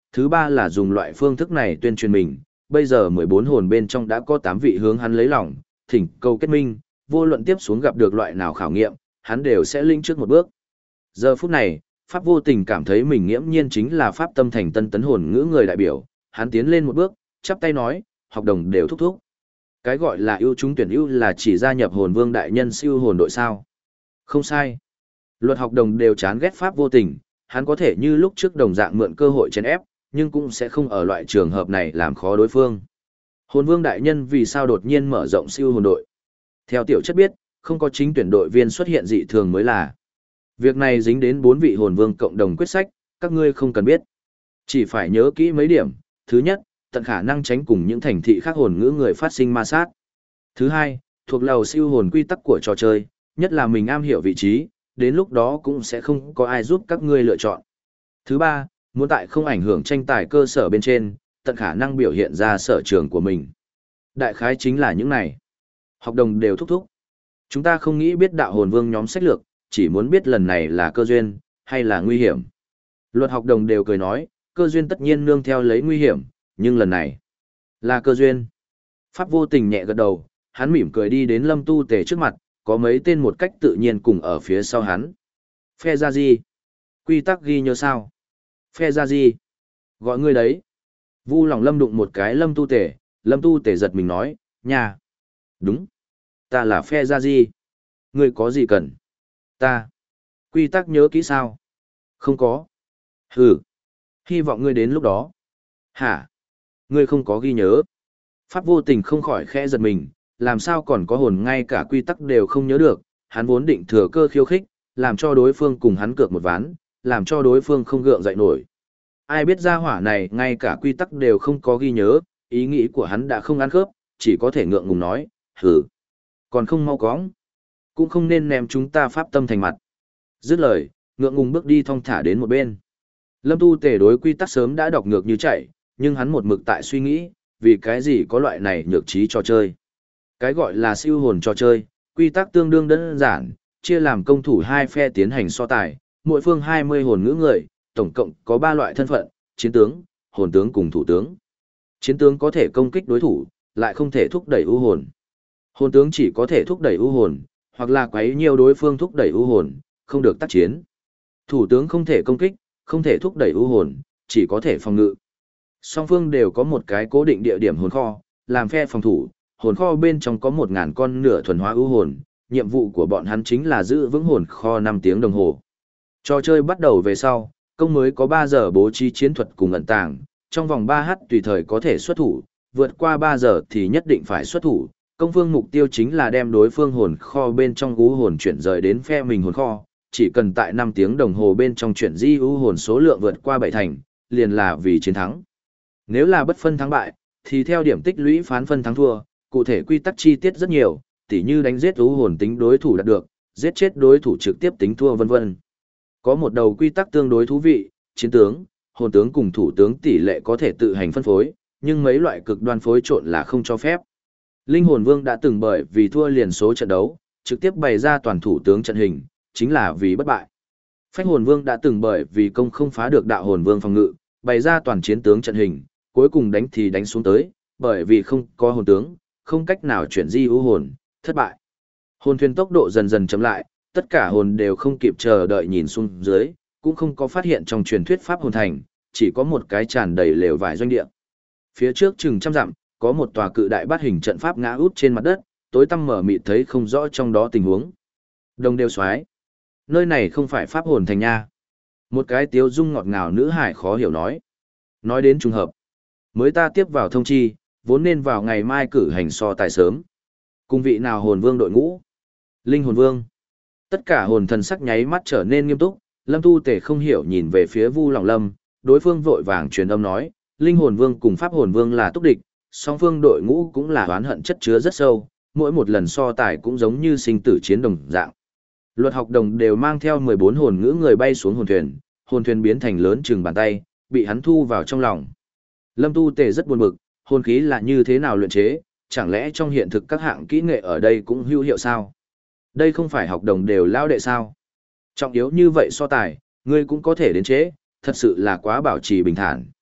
Thứ ba là dùng loại phương thức này tuyên truyền mình, bây giờ mười bốn hồn bên trong đã có tám vị hướng hắn lấy lòng, thỉnh cầu kết minh, vô luận tiếp xuống gặp được loại nào khảo nghiệm, hắn đều sẽ linh trước một bước. Giờ phút này, Pháp Vô Tình cảm thấy mình nghiễm nhiên chính là Pháp Tâm Thành tân tấn hồn ngữ người đại biểu, hắn tiến lên một bước, chắp tay nói, học đồng đều thúc thúc. Cái gọi là ưu chúng tuyển ưu là chỉ gia nhập hồn vương đại nhân siêu hồn đội sao. Không sai. Luật học đồng đều chán ghét Pháp Vô Tình, hắn có thể như lúc trước đồng dạng mượn cơ hội chèn ép, nhưng cũng sẽ không ở loại trường hợp này làm khó đối phương. Hồn vương đại nhân vì sao đột nhiên mở rộng siêu hồn đội? Theo tiểu chất biết, không có chính tuyển đội viên xuất hiện dị thường mới là. Việc này dính đến bốn vị hồn vương cộng đồng quyết sách, các ngươi không cần biết. Chỉ phải nhớ kỹ mấy điểm. Thứ nhất, tận khả năng tránh cùng những thành thị khác hồn ngữ người phát sinh ma sát. Thứ hai, thuộc lầu siêu hồn quy tắc của trò chơi, nhất là mình am hiểu vị trí, đến lúc đó cũng sẽ không có ai giúp các ngươi lựa chọn. Thứ ba, muốn tại không ảnh hưởng tranh tài cơ sở bên trên, tận khả năng biểu hiện ra sở trường của mình. Đại khái chính là những này. Học đồng đều thúc thúc. Chúng ta không nghĩ biết đạo hồn vương nhóm sách lược, chỉ muốn biết lần này là cơ duyên, hay là nguy hiểm. Luật học đồng đều cười nói, cơ duyên tất nhiên nương theo lấy nguy hiểm, nhưng lần này là cơ duyên. Pháp Vô Tình nhẹ gật đầu, hắn mỉm cười đi đến Lâm Tu Tề trước mặt, có mấy tên một cách tự nhiên cùng ở phía sau hắn. Phe ra gì? Quy tắc ghi nhớ sao? Phe ra gì? Gọi ngươi đấy. Vu lòng Lâm đụng một cái Lâm Tu Tề, Lâm Tu Tề giật mình nói, nhà. Đúng. Ta là phe ra gì? Ngươi có gì cần? Ta. Quy tắc nhớ kỹ sao? Không có. Hừ. Hy vọng ngươi đến lúc đó. Hả? Ngươi không có ghi nhớ. Pháp Vô Tình không khỏi khẽ giật mình, làm sao còn có hồn ngay cả quy tắc đều không nhớ được, hắn vốn định thừa cơ khiêu khích, làm cho đối phương cùng hắn cược một ván, làm cho đối phương không gượng dậy nổi. Ai biết ra hỏa này ngay cả quy tắc đều không có ghi nhớ, ý nghĩ của hắn đã không ăn khớp, chỉ có thể ngượng ngùng nói, hử. Còn không mau cóng. Cũng không nên ném chúng ta Pháp Tâm Thành mặt. Dứt lời, ngượng ngùng bước đi thong thả đến một bên. Lâm Tu Tề đối quy tắc sớm đã đọc ngược như chạy, nhưng hắn một mực tại suy nghĩ, vì cái gì có loại này nhược trí trò chơi. Cái gọi là siêu hồn trò chơi, quy tắc tương đương đơn giản, chia làm công thủ hai phe tiến hành so tài, mỗi phương hai mươi hồn ngữ người, tổng cộng có ba loại thân phận, chiến tướng, hồn tướng cùng thủ tướng. Chiến tướng có thể công kích đối thủ, lại không thể thúc đẩy ưu hồn. Hồn tướng chỉ có thể thúc đẩy ưu hồn, hoặc là quấy nhiều đối phương thúc đẩy ưu hồn, không được tác chiến. Thủ tướng không thể công kích, không thể thúc đẩy ưu hồn, chỉ có thể phòng ngự. Song phương đều có một cái cố định địa điểm hồn kho, làm phe phòng thủ, hồn kho bên trong có một ngàn con nửa thuần hóa ưu hồn, nhiệm vụ của bọn hắn chính là giữ vững hồn kho năm tiếng đồng hồ. Trò chơi bắt đầu về sau, công mới có ba giờ bố trí chiến thuật cùng ẩn tàng, trong vòng ba h tùy thời có thể xuất thủ, vượt qua ba giờ thì nhất định phải xuất thủ. Công phương mục tiêu chính là đem đối phương hồn kho bên trong ưu hồn chuyển rời đến phe mình hồn kho, chỉ cần tại năm tiếng đồng hồ bên trong chuyển di ưu hồn số lượng vượt qua bảy thành, liền là vì chiến thắng. Nếu là bất phân thắng bại, thì theo điểm tích lũy phán phân thắng thua, cụ thể quy tắc chi tiết rất nhiều, tỉ như đánh giết ưu hồn tính đối thủ đạt được, giết chết đối thủ trực tiếp tính thua vân vân. Có một đầu quy tắc tương đối thú vị, chiến tướng, hồn tướng cùng thủ tướng tỷ lệ có thể tự hành phân phối, nhưng mấy loại cực đoan phối trộn là không cho phép. Linh hồn vương đã từng bởi vì thua liền số trận đấu, trực tiếp bày ra toàn thủ tướng trận hình, chính là vì bất bại. Phách hồn vương đã từng bởi vì công không phá được đạo hồn vương phòng ngự, bày ra toàn chiến tướng trận hình, cuối cùng đánh thì đánh xuống tới, bởi vì không có hồn tướng, không cách nào chuyển di ưu hồn, thất bại. Hồn thuyền tốc độ dần dần chậm lại, tất cả hồn đều không kịp chờ đợi nhìn xuống dưới, cũng không có phát hiện trong truyền thuyết pháp hồn thành, chỉ có một cái tràn đầy lều vải doanh địa. Phía trước chừng trăm dặm, có một tòa cự đại bát hình trận pháp ngã út trên mặt đất, tối tăm mở mịt thấy không rõ trong đó tình huống. Đồng đều xoái. Nơi này không phải pháp hồn thành nha. Một cái tiếu dung ngọt ngào nữ hải khó hiểu nói. Nói đến trùng hợp. Mới ta tiếp vào thông chi, vốn nên vào ngày mai cử hành so tài sớm. Cùng vị nào hồn vương đội ngũ? Linh hồn vương. Tất cả hồn thần sắc nháy mắt trở nên nghiêm túc, Lâm Tu Tề không hiểu nhìn về phía Vu Lòng Lâm, đối phương vội vàng truyền âm nói, Linh hồn vương cùng pháp hồn vương là túc địch, song phương đội ngũ cũng là oán hận chất chứa rất sâu, mỗi một lần so tài cũng giống như sinh tử chiến đồng dạng. Luật học đồng đều mang theo mười bốn hồn ngữ người bay xuống hồn thuyền, hồn thuyền biến thành lớn chừng bàn tay, bị hắn thu vào trong lòng. Lâm Tu Tề rất buồn bực, hồn khí là như thế nào luyện chế, chẳng lẽ trong hiện thực các hạng kỹ nghệ ở đây cũng hữu hiệu sao? Đây không phải học đồng đều lao đệ sao? Trọng yếu như vậy so tài, ngươi cũng có thể đến chế, thật sự là quá bảo trì bình thản.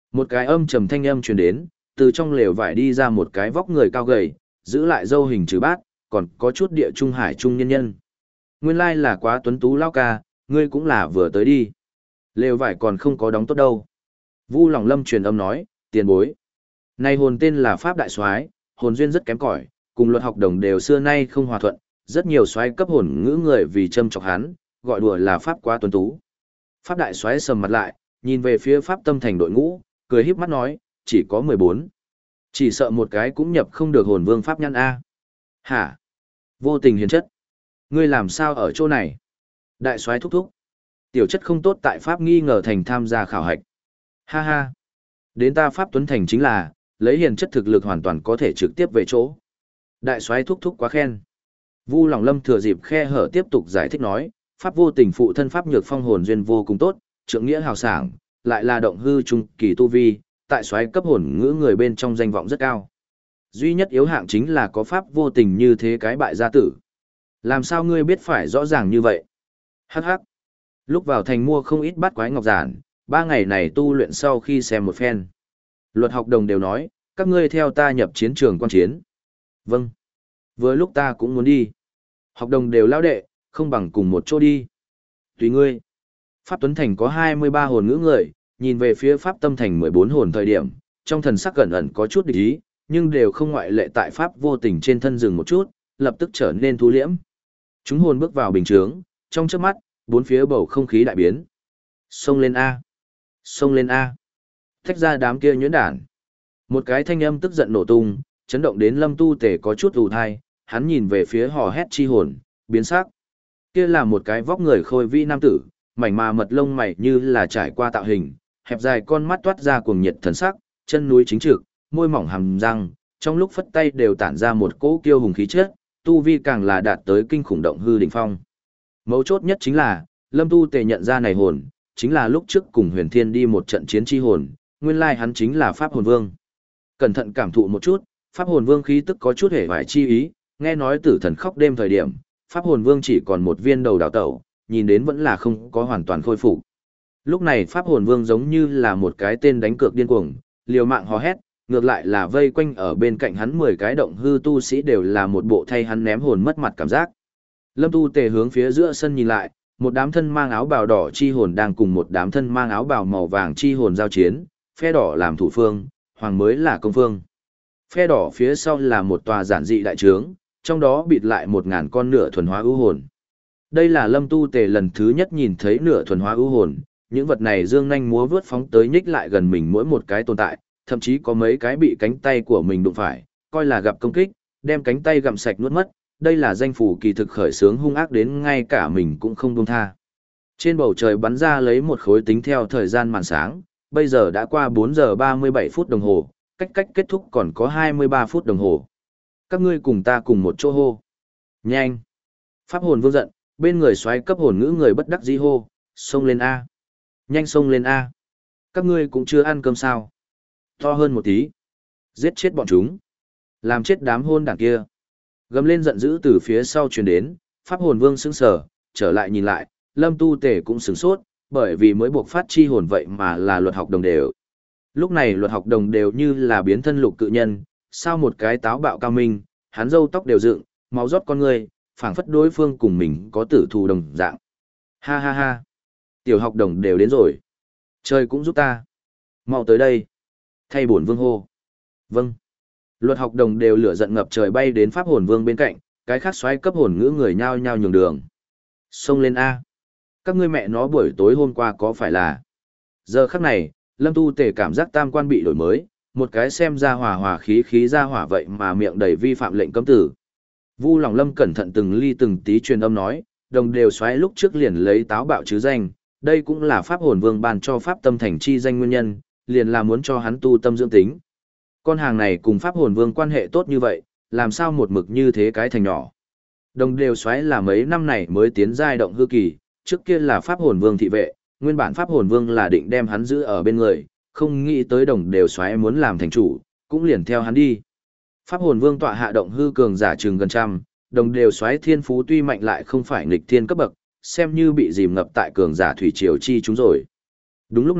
Một cái âm trầm thanh âm truyền đến, từ trong lều vải đi ra một cái vóc người cao gầy, giữ lại râu hình chữ bát, còn có chút địa trung hải trung nhân nhân. Nguyên lai là Quá Tuấn Tú lao ca, ngươi cũng là vừa tới đi. Lều vải còn không có đóng tốt đâu. Vu Lòng Lâm truyền âm nói, tiền bối. Này hồn tên là Pháp Đại Soái, hồn duyên rất kém cỏi, cùng luật học đồng đều xưa nay không hòa thuận, rất nhiều soái cấp hồn ngữ người vì châm chọc hắn, gọi đùa là Pháp Quá Tuấn Tú. Pháp Đại Soái sầm mặt lại, nhìn về phía Pháp Tâm Thành đội ngũ, cười híp mắt nói, chỉ có mười bốn. Chỉ sợ một cái cũng nhập không được hồn vương Pháp Nhăn A. Hả? Vô tình hiền chất. Ngươi làm sao ở chỗ này? Đại Soái thúc thúc. Tiểu chất không tốt tại Pháp nghi ngờ thành tham gia khảo hạch. Ha ha. Đến ta Pháp Tuấn Thành chính là, lấy hiền chất thực lực hoàn toàn có thể trực tiếp về chỗ. Đại Soái thúc thúc quá khen. Vu Lòng Lâm thừa dịp khe hở tiếp tục giải thích nói, Pháp vô tình phụ thân Pháp nhược phong hồn duyên vô cùng tốt, trượng nghĩa hào sảng, lại là động hư trung kỳ tu vi, tại soái cấp hồn ngữ người bên trong danh vọng rất cao. Duy nhất yếu hạng chính là có Pháp vô tình như thế cái bại gia tử. Làm sao ngươi biết phải rõ ràng như vậy? Hắc hắc. Lúc vào thành mua không ít bát quái ngọc giản, ba ngày này tu luyện sau khi xem một phen. Luật học đồng đều nói, các ngươi theo ta nhập chiến trường quan chiến. Vâng. Vừa lúc ta cũng muốn đi. Học đồng đều lao đệ, không bằng cùng một chỗ đi. Tùy ngươi. Pháp Tuấn Thành có hai mươi ba hồn ngữ người, nhìn về phía Pháp Tâm Thành mười bốn hồn thời điểm, trong thần sắc gần ẩn có chút địch ý, nhưng đều không ngoại lệ tại Pháp vô tình trên thân dừng một chút, lập tức trở nên thu liễm. Chúng hồn bước vào bình chướng, trong chớp mắt, bốn phía bầu không khí đại biến. Xông lên A. Xông lên A. Thách ra đám kia nhuyễn đản. Một cái thanh âm tức giận nổ tung, chấn động đến Lâm Tu Tể có chút ù thai, hắn nhìn về phía hò hét chi hồn, biến sắc. Kia là một cái vóc người khôi vĩ nam tử, mảnh mà mật lông mày như là trải qua tạo hình, hẹp dài con mắt toát ra cuồng nhiệt thần sắc, chân núi chính trực, môi mỏng hàm răng, trong lúc phất tay đều tản ra một cỗ kiêu hùng khí chất, tu vi càng là đạt tới kinh khủng động hư đỉnh phong. Mấu chốt nhất chính là, Lâm Tu Tề nhận ra này hồn, chính là lúc trước cùng Huyền Thiên đi một trận chiến chi hồn, nguyên lai hắn chính là Pháp Hồn Vương. Cẩn thận cảm thụ một chút, Pháp Hồn Vương khí tức có chút hề hoài chi ý, nghe nói tử thần khóc đêm thời điểm, Pháp Hồn Vương chỉ còn một viên đầu đào tẩu, nhìn đến vẫn là không có hoàn toàn khôi phục. Lúc này Pháp Hồn Vương giống như là một cái tên đánh cược điên cuồng, liều mạng hò hét, ngược lại là vây quanh ở bên cạnh hắn mười cái động hư tu sĩ đều là một bộ thay hắn ném hồn mất mặt cảm giác. Lâm Tu Tề hướng phía giữa sân nhìn lại, một đám thân mang áo bào đỏ chi hồn đang cùng một đám thân mang áo bào màu vàng chi hồn giao chiến, phe đỏ làm thủ phương, hoàng mới là công phương. Phe đỏ phía sau là một tòa giản dị đại trướng, trong đó bịt lại một ngàn con nửa thuần hóa ưu hồn. Đây là Lâm Tu Tề lần thứ nhất nhìn thấy nửa thuần hóa ưu hồn, những vật này dương nhanh múa vướt phóng tới nhích lại gần mình mỗi một cái tồn tại, thậm chí có mấy cái bị cánh tay của mình đụng phải, coi là gặp công kích, đem cánh tay gặm sạch nuốt mất. Đây là danh phủ kỳ thực khởi sướng hung ác đến ngay cả mình cũng không buông tha. Trên bầu trời bắn ra lấy một khối tính theo thời gian màn sáng, bây giờ đã qua bốn giờ ba mươi bảy phút đồng hồ, cách cách kết thúc còn có hai mươi ba phút đồng hồ. Các ngươi cùng ta cùng một chỗ hô. Nhanh. Pháp hồn vương giận, bên người xoáy cấp hồn ngữ người bất đắc dĩ hô, xông lên A. Nhanh xông lên A. Các ngươi cũng chưa ăn cơm sao. To hơn một tí. Giết chết bọn chúng. Làm chết đám hôn đảng kia. Gầm lên giận dữ từ phía sau truyền đến, Pháp hồn vương sững sờ, trở lại nhìn lại, Lâm Tu Tề cũng sửng sốt, bởi vì mới buộc phát chi hồn vậy mà là luật học đồng đều. Lúc này luật học đồng đều như là biến thân lục cự nhân, sao một cái táo bạo cao minh, hắn râu tóc đều dựng, máu rót con người, phảng phất đối phương cùng mình có tử thù đồng dạng. Ha ha ha, tiểu học đồng đều đến rồi. Trời cũng giúp ta. Mau tới đây. Thay bổn vương hô. Vâng. Luật học đồng đều lửa giận ngập trời bay đến Pháp hồn vương bên cạnh, cái khác xoáy cấp hồn ngữ người nhao nhao nhường đường. Xông lên A. Các ngươi mẹ nó buổi tối hôm qua có phải là. Giờ khắc này, Lâm Tu Tề cảm giác tam quan bị đổi mới, một cái xem ra hòa hòa khí khí ra hỏa vậy mà miệng đầy vi phạm lệnh cấm tử. Vu Lòng Lâm cẩn thận từng ly từng tí truyền âm nói, đồng đều xoáy lúc trước liền lấy táo bạo chứ danh, đây cũng là Pháp hồn vương ban cho Pháp tâm thành chi danh nguyên nhân, liền là muốn cho hắn tu tâm dưỡng tính. Con hàng này cùng Pháp hồn vương quan hệ tốt như vậy, làm sao một mực như thế cái thành nhỏ. Đồng đều xoáy là mấy năm này mới tiến giai động hư kỳ, trước kia là Pháp hồn vương thị vệ, nguyên bản Pháp hồn vương là định đem hắn giữ ở bên người, không nghĩ tới đồng đều xoáy muốn làm thành chủ, cũng liền theo hắn đi. Pháp hồn vương tọa hạ động hư cường giả trường gần trăm, đồng đều xoáy thiên phú tuy mạnh lại không phải nghịch thiên cấp bậc, xem như bị dìm ngập tại cường giả thủy triều chi chúng rồi. Đúng lúc này,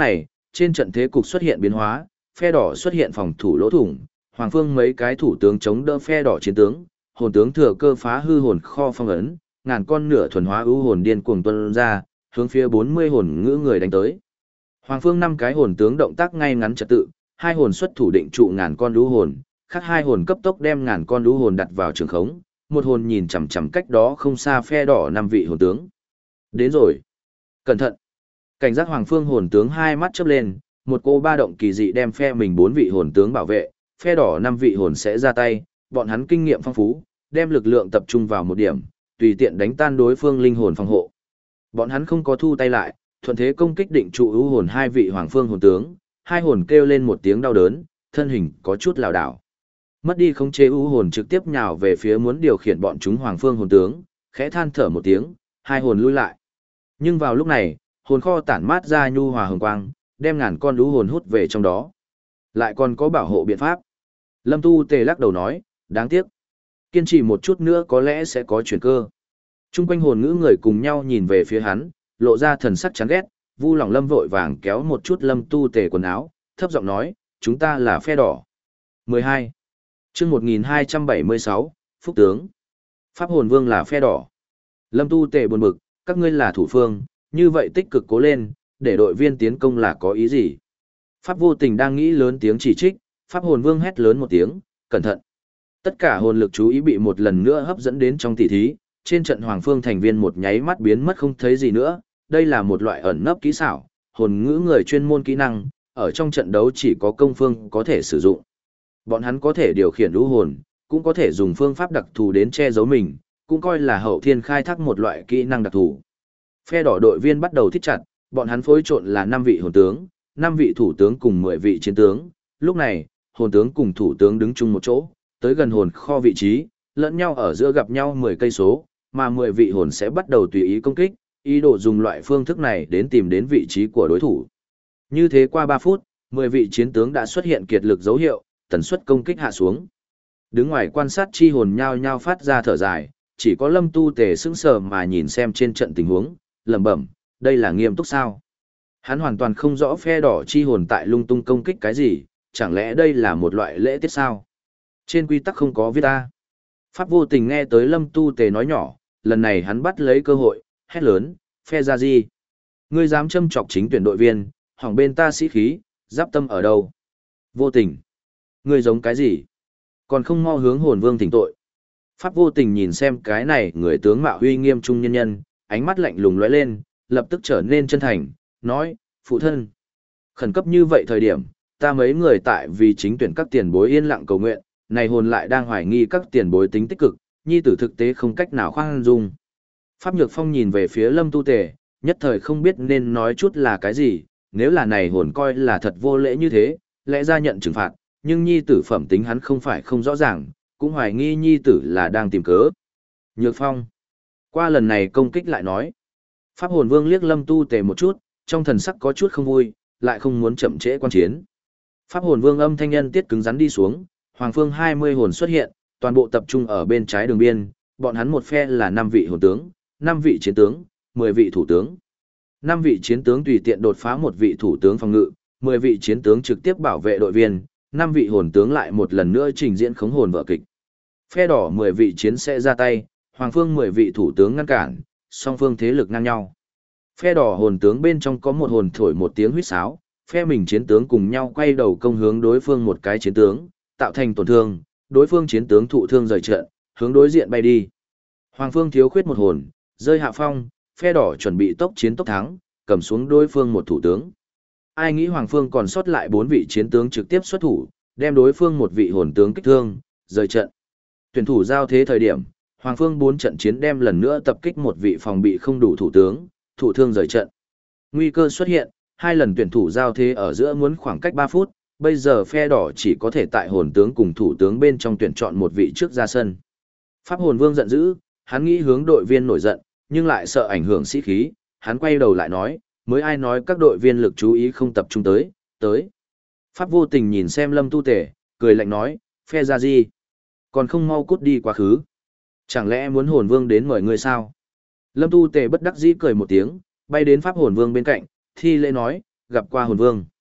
trên trận thế cục xuất hiện biến hóa, phe đỏ xuất hiện phòng thủ lỗ thủng, Hoàng Phương mấy cái thủ tướng chống đỡ phe đỏ chiến tướng, hồn tướng thừa cơ phá hư hồn kho phong ấn, ngàn con nửa thuần hóa ưu hồn điên cuồng tuôn ra, hướng phía bốn mươi hồn ngữ người đánh tới. Hoàng Phương năm cái hồn tướng động tác ngay ngắn trật tự, hai hồn xuất thủ định trụ ngàn con ưu hồn, khác hai hồn cấp tốc đem ngàn con ưu hồn đặt vào trường khống, một hồn nhìn chằm chằm cách đó không xa phe đỏ năm vị hồn tướng. Đến rồi. Cẩn thận. Cảnh giác Hoàng Phương hồn tướng hai mắt chớp lên, một cô ba động kỳ dị đem phe mình bốn vị hồn tướng bảo vệ, phe đỏ năm vị hồn sẽ ra tay, bọn hắn kinh nghiệm phong phú, đem lực lượng tập trung vào một điểm, tùy tiện đánh tan đối phương linh hồn phòng hộ. Bọn hắn không có thu tay lại, thuận thế công kích định trụ ưu hồn hai vị Hoàng Phương hồn tướng, hai hồn kêu lên một tiếng đau đớn, thân hình có chút lảo đảo. Mất đi khống chế ưu hồn trực tiếp nhào về phía muốn điều khiển bọn chúng Hoàng Phương hồn tướng, khẽ than thở một tiếng, hai hồn lui lại. Nhưng vào lúc này, hồn kho tản mát ra nhu hòa hồng quang, đem ngàn con ưu hồn hút về trong đó. Lại còn có bảo hộ biện pháp. Lâm Tu Tề lắc đầu nói, đáng tiếc. Kiên trì một chút nữa có lẽ sẽ có chuyển cơ. Trung quanh hồn ngữ người cùng nhau nhìn về phía hắn, lộ ra thần sắc chán ghét, Vu Lòng Lâm vội vàng kéo một chút Lâm Tu Tề quần áo, thấp giọng nói, chúng ta là phe đỏ. mười hai. Chương một nghìn hai trăm bảy mươi sáu, Phúc tướng. Pháp hồn vương là phe đỏ. Lâm Tu Tề buồn bực, các ngươi là thủ phương, như vậy tích cực cố lên, để đội viên tiến công là có ý gì? Pháp vô tình đang nghĩ lớn tiếng chỉ trích, Pháp hồn vương hét lớn một tiếng, cẩn thận. Tất cả hồn lực chú ý bị một lần nữa hấp dẫn đến trong tỷ thí, trên trận Hoàng Phương thành viên một nháy mắt biến mất không thấy gì nữa, đây là một loại ẩn nấp kỹ xảo, hồn ngữ người chuyên môn kỹ năng, ở trong trận đấu chỉ có công phương có thể sử dụng. Bọn hắn có thể điều khiển lũ hồn, cũng có thể dùng phương pháp đặc thù đến che giấu mình, cũng coi là hậu thiên khai thác một loại kỹ năng đặc thù. Phe đỏ đội viên bắt đầu thích chặt, bọn hắn phối trộn là năm vị hồn tướng, năm vị thủ tướng cùng mười vị chiến tướng, lúc này, hồn tướng cùng thủ tướng đứng chung một chỗ, tới gần hồn kho vị trí, lẫn nhau ở giữa gặp nhau mười cây số, mà mười vị hồn sẽ bắt đầu tùy ý công kích, ý đồ dùng loại phương thức này đến tìm đến vị trí của đối thủ. Như thế qua ba phút, mười vị chiến tướng đã xuất hiện kiệt lực dấu hiệu, tần suất công kích hạ xuống. Đứng ngoài quan sát chi hồn nhao nhao phát ra thở dài, chỉ có Lâm Tu Tề sững sờ mà nhìn xem trên trận tình huống, lẩm bẩm, đây là nghiêm túc sao? Hắn hoàn toàn không rõ phe đỏ chi hồn tại lung tung công kích cái gì, chẳng lẽ đây là một loại lễ tiết sao? Trên quy tắc không có viết ta. Pháp vô tình nghe tới Lâm Tu Tề nói nhỏ, lần này hắn bắt lấy cơ hội, hét lớn, phe ra gì? Ngươi dám châm chọc chính tuyển đội viên, hỏng bên ta sĩ khí, giáp tâm ở đâu? Vô tình. Ngươi giống cái gì? Còn không mau hướng hồn vương thỉnh tội. Pháp vô tình nhìn xem cái này người tướng mạo huy nghiêm trung nhân nhân, ánh mắt lạnh lùng lóe lên, lập tức trở nên chân thành, nói, phụ thân. Khẩn cấp như vậy thời điểm, ta mấy người tại vì chính tuyển các tiền bối yên lặng cầu nguyện, này hồn lại đang hoài nghi các tiền bối tính tích cực, nhi tử thực tế không cách nào khoan dung. Pháp Nhược Phong nhìn về phía Lâm Tu Tề, nhất thời không biết nên nói chút là cái gì, nếu là này hồn coi là thật vô lễ như thế, lẽ ra nhận trừng phạt, nhưng nhi tử phẩm tính hắn không phải không rõ ràng, cũng hoài nghi nhi tử là đang tìm cớ. Nhược Phong. Qua lần này công kích lại nói. Pháp hồn vương liếc Lâm Tu Tề một chút, trong thần sắc có chút không vui, lại không muốn chậm trễ quan chiến. Pháp hồn vương âm thanh nhân tiết cứng rắn đi xuống, Hoàng Phương hai mươi hồn xuất hiện, toàn bộ tập trung ở bên trái đường biên, bọn hắn một phe là năm vị hồn tướng, năm vị chiến tướng, mười vị thủ tướng. năm vị chiến tướng tùy tiện đột phá một vị thủ tướng phòng ngự, mười vị chiến tướng trực tiếp bảo vệ đội viên, năm vị hồn tướng lại một lần nữa trình diễn khống hồn vở kịch. Phe đỏ mười vị chiến sẽ ra tay, Hoàng Phương mười vị thủ tướng ngăn cản, song phương thế lực ngang nhau. Phe đỏ hồn tướng bên trong có một hồn thổi một tiếng huýt sáo, phe mình chiến tướng cùng nhau quay đầu công hướng đối phương một cái chiến tướng, tạo thành tổn thương, đối phương chiến tướng thụ thương rời trận, hướng đối diện bay đi. Hoàng Phương thiếu khuyết một hồn, rơi hạ phong, phe đỏ chuẩn bị tốc chiến tốc thắng, cầm xuống đối phương một thủ tướng. Ai nghĩ Hoàng Phương còn sót lại bốn vị chiến tướng trực tiếp xuất thủ, đem đối phương một vị hồn tướng kích thương, rời trận. Tuyển thủ giao thế thời điểm, Hoàng Phương bốn trận chiến đem lần nữa tập kích một vị phòng bị không đủ thủ tướng, thủ thương rời trận. Nguy cơ xuất hiện, hai lần tuyển thủ giao thế ở giữa muốn khoảng cách ba phút, bây giờ phe đỏ chỉ có thể tại hồn tướng cùng thủ tướng bên trong tuyển chọn một vị trước ra sân. Pháp hồn vương giận dữ, hắn nghĩ hướng đội viên nổi giận, nhưng lại sợ ảnh hưởng sĩ khí, hắn quay đầu lại nói, mới ai nói các đội viên lực chú ý không tập trung tới, tới. Pháp vô tình nhìn xem Lâm Tu Tề, cười lạnh nói, phe ra gì? Còn không mau cút đi quá khứ. Chẳng lẽ muốn hồn vương đến mời ngươi sao? Lâm Tu Tề bất đắc dĩ cười một tiếng, bay đến pháp hồn vương bên cạnh, thi lễ nói, gặp qua hồn vương.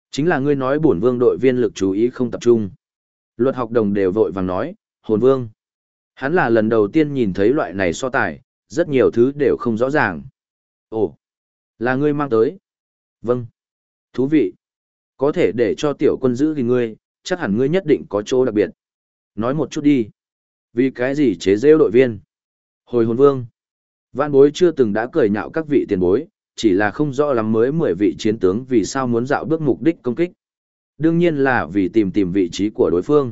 Chính là ngươi nói bổn vương đội viên lực chú ý không tập trung. Luật học đồng đều vội vàng nói, hồn vương. Hắn là lần đầu tiên nhìn thấy loại này so tài, rất nhiều thứ đều không rõ ràng. Ồ, là ngươi mang tới. Vâng. Thú vị. Có thể để cho tiểu quân giữ gìn ngươi, chắc hẳn ngươi nhất định có chỗ đặc biệt. Nói một chút đi. Vì cái gì chế rêu đội viên? Hồi hồn vương. Vạn bối chưa từng đã cười nhạo các vị tiền bối, chỉ là không rõ lắm mới mười vị chiến tướng vì sao muốn dạo bước mục đích công kích. Đương nhiên là vì tìm tìm vị trí của đối phương.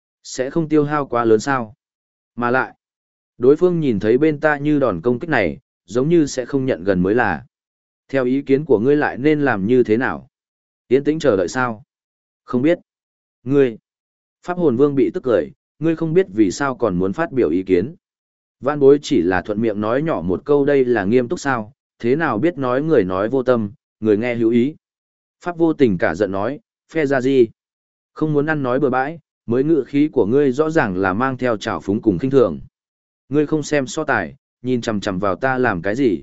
Sẽ không tiêu hao quá lớn sao. Mà lại, đối phương nhìn thấy bên ta như đòn công kích này, giống như sẽ không nhận gần mới là. Theo ý kiến của ngươi lại nên làm như thế nào? Yên tĩnh chờ đợi sao? Không biết. Ngươi. Pháp hồn vương bị tức cười, ngươi không biết vì sao còn muốn phát biểu ý kiến. Vạn bối chỉ là thuận miệng nói nhỏ một câu đây là nghiêm túc sao, thế nào biết nói người nói vô tâm, người nghe hữu ý. Pháp vô tình cả giận nói, phe ra gì? Không muốn ăn nói bừa bãi, mới ngự khí của ngươi rõ ràng là mang theo trào phúng cùng khinh thường. Ngươi không xem so tài, nhìn chằm chằm vào ta làm cái gì?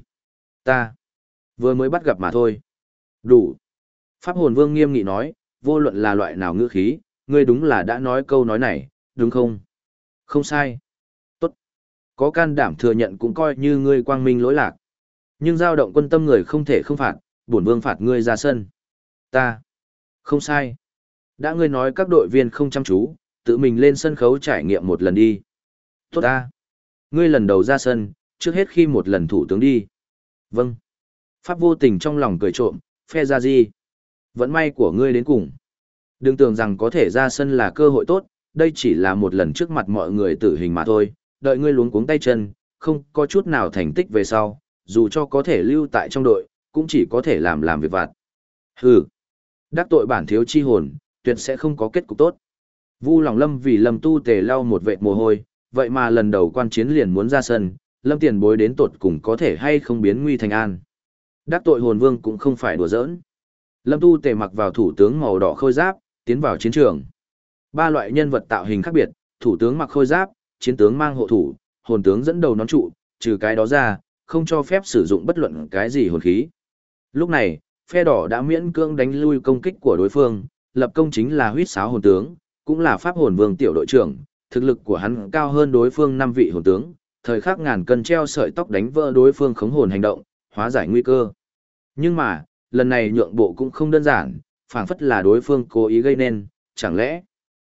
Ta vừa mới bắt gặp mà thôi. Đủ. Pháp hồn vương nghiêm nghị nói, vô luận là loại nào ngữ khí, ngươi đúng là đã nói câu nói này, đúng không? Không sai. Tốt. Có can đảm thừa nhận cũng coi như ngươi quang minh lỗi lạc. Nhưng dao động quân tâm người không thể không phạt, bổn vương phạt ngươi ra sân. Ta. Không sai. Đã ngươi nói các đội viên không chăm chú, tự mình lên sân khấu trải nghiệm một lần đi. Tốt ta. Ngươi lần đầu ra sân, trước hết khi một lần thủ tướng đi. Vâng. Pháp vô tình trong lòng cười trộm, phe ra gì? Vận may của ngươi đến cùng. Đừng tưởng rằng có thể ra sân là cơ hội tốt, đây chỉ là một lần trước mặt mọi người tử hình mà thôi, đợi ngươi luống cuống tay chân, không có chút nào thành tích về sau, dù cho có thể lưu tại trong đội, cũng chỉ có thể làm làm việc vặt. Hừ, đắc tội bản thiếu chi hồn, tuyệt sẽ không có kết cục tốt. Vu Lòng Lâm vì Lâm Tu Tề lau một vệt mồ hôi, vậy mà lần đầu quan chiến liền muốn ra sân, Lâm tiền bối đến tột cùng có thể hay không biến nguy thành an. Đắc tội hồn vương cũng không phải đùa giỡn. Lâm Tu Tề mặc vào thủ tướng màu đỏ khôi giáp, tiến vào chiến trường. Ba loại nhân vật tạo hình khác biệt, thủ tướng mặc khôi giáp, chiến tướng mang hộ thủ, hồn tướng dẫn đầu nón trụ, trừ cái đó ra, không cho phép sử dụng bất luận cái gì hồn khí. Lúc này, phe đỏ đã miễn cưỡng đánh lui công kích của đối phương, lập công chính là huýt sáo hồn tướng, cũng là pháp hồn vương tiểu đội trưởng, thực lực của hắn cao hơn đối phương năm vị hồn tướng, thời khắc ngàn cân treo sợi tóc đánh vỡ đối phương khống hồn hành động, hóa giải nguy cơ. Nhưng mà, lần này nhượng bộ cũng không đơn giản, phảng phất là đối phương cố ý gây nên, chẳng lẽ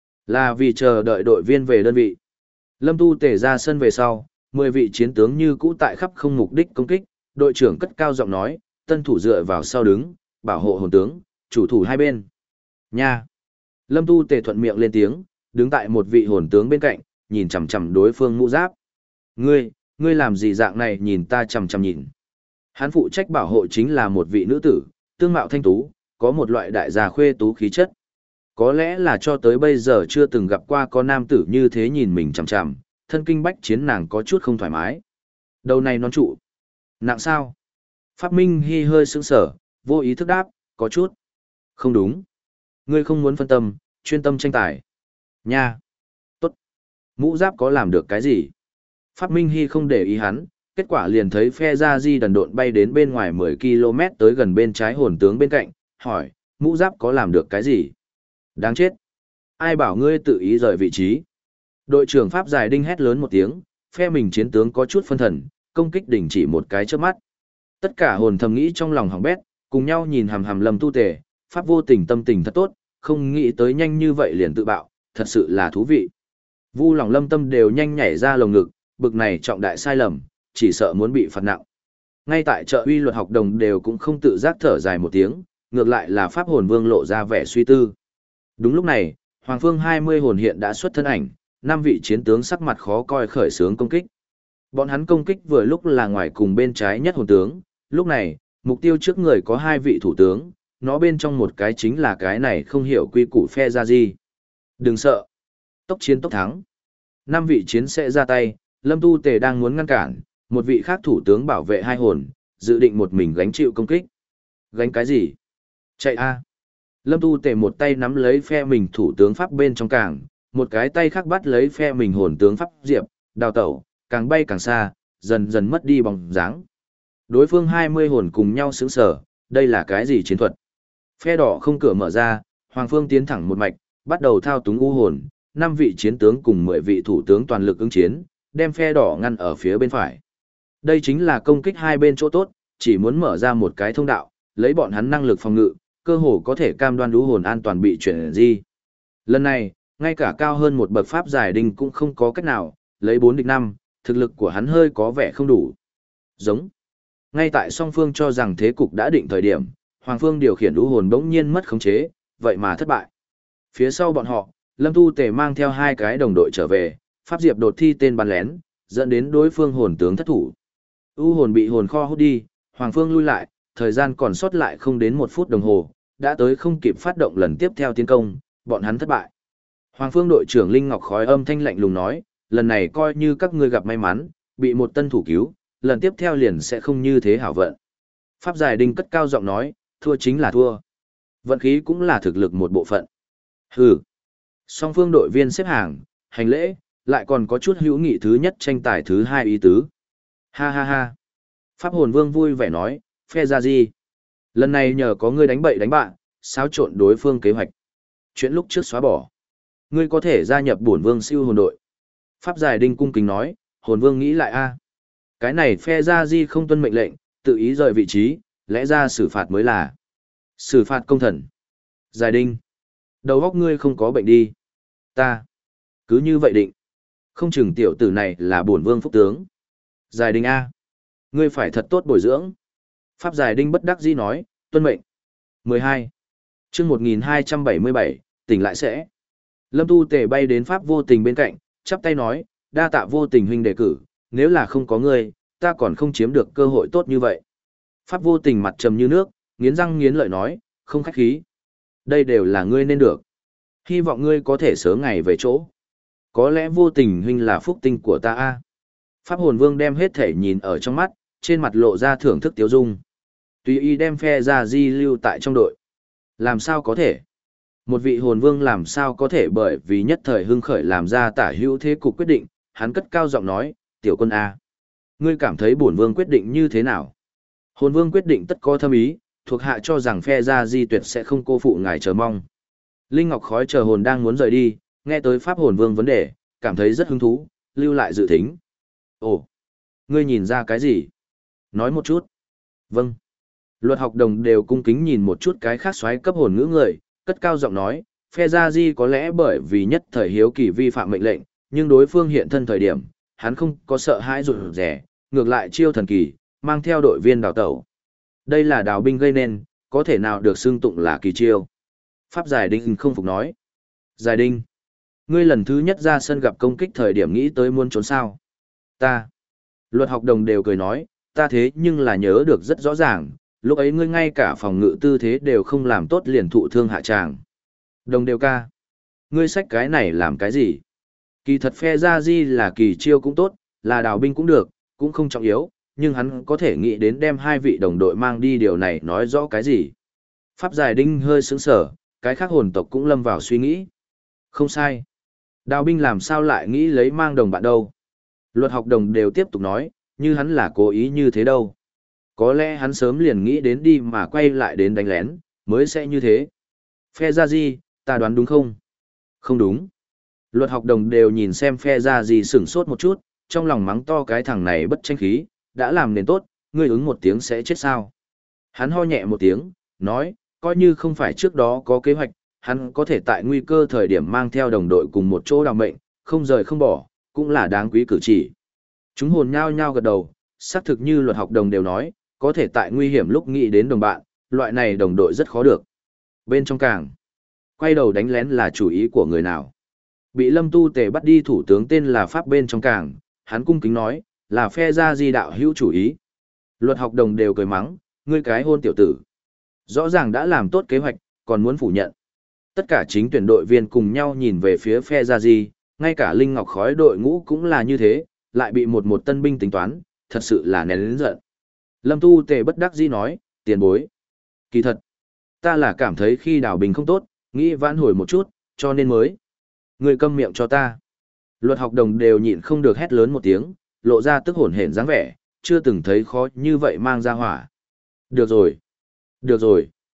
là vì chờ đợi đội viên về đơn vị. Lâm Tu Tề ra sân về sau, mười vị chiến tướng như cũ tại khắp không mục đích công kích, đội trưởng cất cao giọng nói, tân thủ dựa vào sau đứng, bảo hộ hồn tướng, chủ thủ hai bên. Nha. Lâm Tu Tề thuận miệng lên tiếng, đứng tại một vị hồn tướng bên cạnh, nhìn chằm chằm đối phương mũ giáp. Ngươi, ngươi làm gì dạng này nhìn ta chằm chằm nhìn. Hắn phụ trách bảo hộ chính là một vị nữ tử, tương mạo thanh tú, có một loại đại gia khuê tú khí chất. Có lẽ là cho tới bây giờ chưa từng gặp qua có nam tử như thế nhìn mình chằm chằm, thân kinh bách chiến nàng có chút không thoải mái. Đầu này nón trụ. Nặng sao? Pháp Minh Hy hơi sững sở, vô ý thức đáp, có chút. Không đúng. Ngươi không muốn phân tâm, chuyên tâm tranh tài. Nha. Tốt. Mũ giáp có làm được cái gì? Pháp Minh Hy không để ý hắn, kết quả liền thấy phe ra di đần độn bay đến bên ngoài mười ki lô mét tới gần bên trái hồn tướng bên cạnh, hỏi, mũ giáp có làm được cái gì? Đáng chết. Ai bảo ngươi tự ý rời vị trí? Đội trưởng Pháp Giải Đinh hét lớn một tiếng, phe mình chiến tướng có chút phân thần, công kích đình chỉ một cái chớp mắt. Tất cả hồn thầm nghĩ trong lòng hỏng bét, cùng nhau nhìn hằm hằm Lâm Tu Tề, Pháp vô tình tâm tình thật tốt, không nghĩ tới nhanh như vậy liền tự bạo, thật sự là thú vị. Vu Lòng Lâm tâm đều nhanh nhảy ra lồng ngực, bực này trọng đại sai lầm, chỉ sợ muốn bị phạt nặng. Ngay tại chợ uy luật học đồng đều cũng không tự giác thở dài một tiếng, ngược lại là Pháp hồn vương lộ ra vẻ suy tư. Đúng lúc này, Hoàng Phương hai mươi hồn hiện đã xuất thân ảnh, năm vị chiến tướng sắc mặt khó coi khởi xướng công kích. Bọn hắn công kích vừa lúc là ngoài cùng bên trái nhất hồn tướng, lúc này, mục tiêu trước người có hai vị thủ tướng, nó bên trong một cái chính là cái này không hiểu quy củ phe ra gì. Đừng sợ. Tốc chiến tốc thắng. Năm vị chiến sẽ ra tay, Lâm Tu Tề đang muốn ngăn cản, một vị khác thủ tướng bảo vệ hai hồn, dự định một mình gánh chịu công kích. Gánh cái gì? Chạy a! Lâm Tu Tề một tay nắm lấy phe mình thủ tướng Pháp bên trong cảng, một cái tay khác bắt lấy phe mình hồn tướng Pháp Diệp, đào tẩu, càng bay càng xa, dần dần mất đi bóng dáng. Đối phương hai mươi hồn cùng nhau sững sờ, đây là cái gì chiến thuật? Phe đỏ không cửa mở ra, Hoàng Phương tiến thẳng một mạch, bắt đầu thao túng u hồn, năm vị chiến tướng cùng mười vị thủ tướng toàn lực ứng chiến, đem phe đỏ ngăn ở phía bên phải. Đây chính là công kích hai bên chỗ tốt, chỉ muốn mở ra một cái thông đạo, lấy bọn hắn năng lực phòng ngự, cơ hồ có thể cam đoan u hồn an toàn bị chuyển di. Lần này, ngay cả cao hơn một bậc pháp giải đinh cũng không có cách nào, lấy bốn địch năm, thực lực của hắn hơi có vẻ không đủ. Giống. Ngay tại song phương cho rằng thế cục đã định thời điểm, Hoàng Phương điều khiển u hồn bỗng nhiên mất khống chế, vậy mà thất bại. Phía sau bọn họ, Lâm Tu Tề mang theo hai cái đồng đội trở về, pháp diệp đột thi tên bắn lén, dẫn đến đối phương hồn tướng thất thủ. U hồn bị hồn kho hút đi, Hoàng Phương lui lại, thời gian còn sót lại không đến một phút đồng hồ, đã tới không kịp phát động lần tiếp theo tiến công, bọn hắn thất bại. Hoàng Phương đội trưởng Linh Ngọc Khói âm thanh lạnh lùng nói, lần này coi như các ngươi gặp may mắn, bị một tân thủ cứu, lần tiếp theo liền sẽ không như thế hảo vận. Pháp giải đinh cất cao giọng nói, thua chính là thua. Vận khí cũng là thực lực một bộ phận. Hừ. Song phương đội viên xếp hàng, hành lễ, lại còn có chút hữu nghị thứ nhất tranh tài thứ hai ý tứ. Ha ha ha. Pháp hồn vương vui vẻ nói, phe ra gì? Lần này nhờ có ngươi đánh bậy đánh bạn, xáo trộn đối phương kế hoạch. Chuyện lúc trước xóa bỏ. Ngươi có thể gia nhập bổn vương siêu hồn đội. Pháp giải đinh cung kính nói, hồn vương nghĩ lại a, cái này phe ra di không tuân mệnh lệnh, tự ý rời vị trí, lẽ ra xử phạt mới là. Xử phạt công thần. Giải đinh. Đầu óc ngươi không có bệnh đi. Ta. Cứ như vậy định. Không chừng tiểu tử này là bổn vương phúc tướng. Giải đinh A. Ngươi phải thật tốt bồi dưỡng. Pháp giải đinh bất đắc dĩ nói, tuân mệnh. mười hai. chương một nghìn hai trăm bảy mươi bảy, tỉnh lại sẽ. Lâm Tu Tề bay đến Pháp vô tình bên cạnh, chắp tay nói, đa tạ vô tình huynh đề cử, nếu là không có ngươi, ta còn không chiếm được cơ hội tốt như vậy. Pháp vô tình mặt trầm như nước, nghiến răng nghiến lợi nói, không khách khí. Đây đều là ngươi nên được. Hy vọng ngươi có thể sớm ngày về chỗ. Có lẽ vô tình huynh là phúc tinh của ta a. Pháp hồn vương đem hết thể nhìn ở trong mắt, trên mặt lộ ra thưởng thức tiếu dung. Tùy ý đem phe ra di lưu tại trong đội. Làm sao có thể? Một vị hồn vương làm sao có thể bởi vì nhất thời hưng khởi làm ra tả hữu thế cục quyết định, hắn cất cao giọng nói, tiểu quân A. Ngươi cảm thấy bổn vương quyết định như thế nào? Hồn vương quyết định tất có thâm ý, thuộc hạ cho rằng phe ra di tuyệt sẽ không cô phụ ngài chờ mong. Linh Ngọc Khói chờ hồn đang muốn rời đi, nghe tới Pháp hồn vương vấn đề, cảm thấy rất hứng thú, lưu lại dự thính. Ồ, ngươi nhìn ra cái gì? Nói một chút. Vâng. Luật học đồng đều cung kính nhìn một chút cái khác xoáy cấp hồn ngữ người, cất cao giọng nói, phe gia di có lẽ bởi vì nhất thời hiếu kỳ vi phạm mệnh lệnh, nhưng đối phương hiện thân thời điểm, hắn không có sợ hãi rụt rẻ, ngược lại chiêu thần kỳ, mang theo đội viên đào tẩu. Đây là đào binh gây nên, có thể nào được xưng tụng là kỳ chiêu. Pháp Giải Đinh không phục nói. Giải Đinh, ngươi lần thứ nhất ra sân gặp công kích thời điểm nghĩ tới muốn trốn sao? Ta. Luật học đồng đều cười nói, ta thế nhưng là nhớ được rất rõ ràng, lúc ấy ngươi ngay cả phòng ngự tư thế đều không làm tốt liền thụ thương hạ tràng. Đồng đều ca. Ngươi xách cái này làm cái gì? Kỳ thật phe ra di là kỳ chiêu cũng tốt, là đào binh cũng được, cũng không trọng yếu, nhưng hắn có thể nghĩ đến đem hai vị đồng đội mang đi điều này nói rõ cái gì. Pháp Giải Đinh hơi sững sở, cái khác hồn tộc cũng lâm vào suy nghĩ. Không sai. Đào binh làm sao lại nghĩ lấy mang đồng bạn đâu. Luật học đồng đều tiếp tục nói, như hắn là cố ý như thế đâu. Có lẽ hắn sớm liền nghĩ đến đi mà quay lại đến đánh lén, mới sẽ như thế. Phe ra gì, ta đoán đúng không? Không đúng. Luật học đồng đều nhìn xem phe ra gì sửng sốt một chút, trong lòng mắng to cái thằng này bất tranh khí, đã làm nền tốt, ngươi ứng một tiếng sẽ chết sao. Hắn ho nhẹ một tiếng, nói, coi như không phải trước đó có kế hoạch, hắn có thể tại nguy cơ thời điểm mang theo đồng đội cùng một chỗ đào mệnh, không rời không bỏ, cũng là đáng quý cử chỉ. Chúng hồn nhao nhao gật đầu, xác thực như luật học đồng đều nói, có thể tại nguy hiểm lúc nghĩ đến đồng bạn, loại này đồng đội rất khó được. Bên trong càng, quay đầu đánh lén là chủ ý của người nào. Bị Lâm Tu Tề bắt đi thủ tướng tên là Pháp bên trong càng, hắn cung kính nói, là phe gia di đạo hữu chủ ý. Luật học đồng đều cười mắng, ngươi cái hôn tiểu tử. Rõ ràng đã làm tốt kế hoạch, còn muốn phủ nhận. Tất cả chính tuyển đội viên cùng nhau nhìn về phía phe gia di, ngay cả Linh Ngọc Khói đội ngũ cũng là như thế, lại bị một một tân binh tính toán, thật sự là nén lớn giận. Lâm Tu Tề bất đắc dĩ nói, tiền bối. Kỳ thật, ta là cảm thấy khi đào bình không tốt, nghĩ vãn hồi một chút, cho nên mới. Ngươi câm miệng cho ta. Luật học đồng đều nhịn không được hét lớn một tiếng, lộ ra tức hổn hển dáng vẻ, chưa từng thấy khó như vậy mang ra hỏa. Được rồi. Được rồi.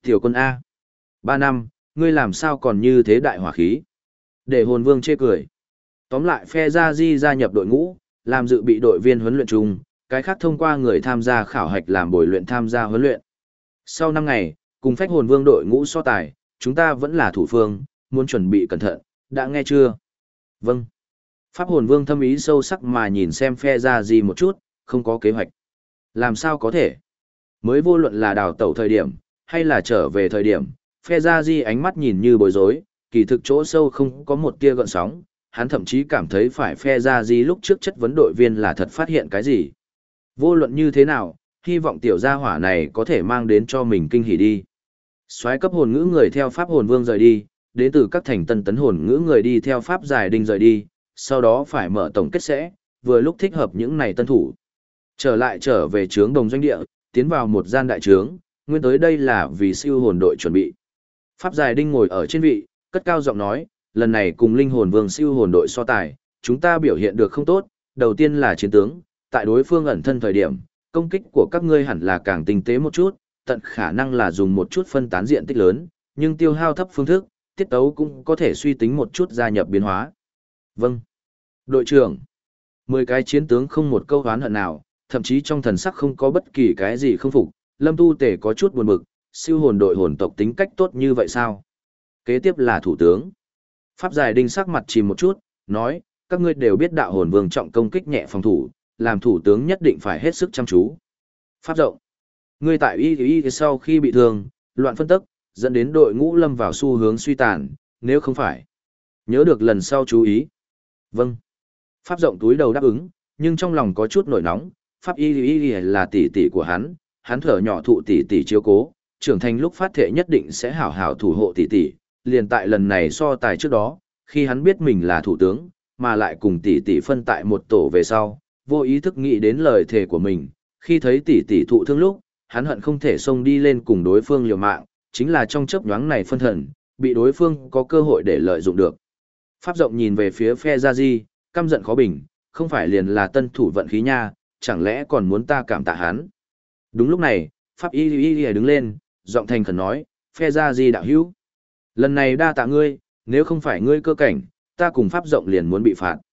Tiểu quân A. Ba năm, ngươi làm sao còn như thế đại hỏa khí? Để hồn vương chê cười. Tóm lại phe gia di gia nhập đội ngũ, làm dự bị đội viên huấn luyện chung, cái khác thông qua người tham gia khảo hạch làm bồi luyện tham gia huấn luyện. Sau năm ngày, cùng phách hồn vương đội ngũ so tài, chúng ta vẫn là thủ phương, muốn chuẩn bị cẩn thận, đã nghe chưa? Vâng. Pháp hồn vương thâm ý sâu sắc mà nhìn xem phe gia di một chút, không có kế hoạch. Làm sao có thể? Mới vô luận là đào tẩu thời điểm, hay là trở về thời điểm, phe gia di ánh mắt nhìn như bối rối, kỳ thực chỗ sâu không có một tia gợn sóng, hắn thậm chí cảm thấy phải phe gia di lúc trước chất vấn đội viên là thật phát hiện cái gì. Vô luận như thế nào, hy vọng tiểu gia hỏa này có thể mang đến cho mình kinh hỉ đi. Soái cấp hồn ngữ người theo pháp hồn vương rời đi, đến từ các thành tân tấn hồn ngữ người đi theo pháp giải đinh rời đi, sau đó phải mở tổng kết sẽ, vừa lúc thích hợp những này tân thủ. Trở lại trở về trướng đồng doanh địa, tiến vào một gian đại trướng, nguyên tới đây là vì siêu hồn đội chuẩn bị. Pháp giải đinh ngồi ở trên vị, cất cao giọng nói, lần này cùng linh hồn vương siêu hồn đội so tài, chúng ta biểu hiện được không tốt, đầu tiên là chiến tướng, tại đối phương ẩn thân thời điểm, công kích của các ngươi hẳn là càng tinh tế một chút, tận khả năng là dùng một chút phân tán diện tích lớn, nhưng tiêu hao thấp phương thức, tiết tấu cũng có thể suy tính một chút gia nhập biến hóa. Vâng. Đội trưởng. Mười cái chiến tướng không một câu oán hận nào, thậm chí trong thần sắc không có bất kỳ cái gì không phục, Lâm Tu Tể có chút buồn bực, siêu hồn đội hồn tộc tính cách tốt như vậy sao? Kế tiếp là thủ tướng. Pháp giải đinh sắc mặt chìm một chút, nói, các ngươi đều biết đạo hồn vương trọng công kích nhẹ phòng thủ, làm thủ tướng nhất định phải hết sức chăm chú. Pháp rộng. Ngươi tại y y sau khi bị thương, loạn phân tức, dẫn đến đội ngũ lâm vào xu hướng suy tàn, nếu không phải. Nhớ được lần sau chú ý. Vâng. Pháp rộng túi đầu đáp ứng, nhưng trong lòng có chút nổi nóng, Pháp y y là tỷ tỷ của hắn, hắn thở nhỏ thụ tỷ tỷ chiếu cố, trưởng thành lúc phát thệ nhất định sẽ hảo hảo thủ hộ tỷ tỷ, liền tại lần này so tài trước đó, khi hắn biết mình là thủ tướng, mà lại cùng tỷ tỷ phân tại một tổ về sau, vô ý thức nghĩ đến lời thề của mình, khi thấy tỷ tỷ thụ thương lúc, hắn hận không thể xông đi lên cùng đối phương liều mạng, chính là trong chớp nhoáng này phân thần, bị đối phương có cơ hội để lợi dụng được. Pháp rộng nhìn về phía phe Gia Di, căm giận khó bình, không phải liền là tân thủ vận khí nha, chẳng lẽ còn muốn ta cảm tạ hắn. Đúng lúc này, Pháp Y Y Y đứng lên, giọng thành khẩn nói, phe Gia Di đạo hữu. Lần này đa tạ ngươi, nếu không phải ngươi cơ cảnh, ta cùng Pháp rộng liền muốn bị phạt.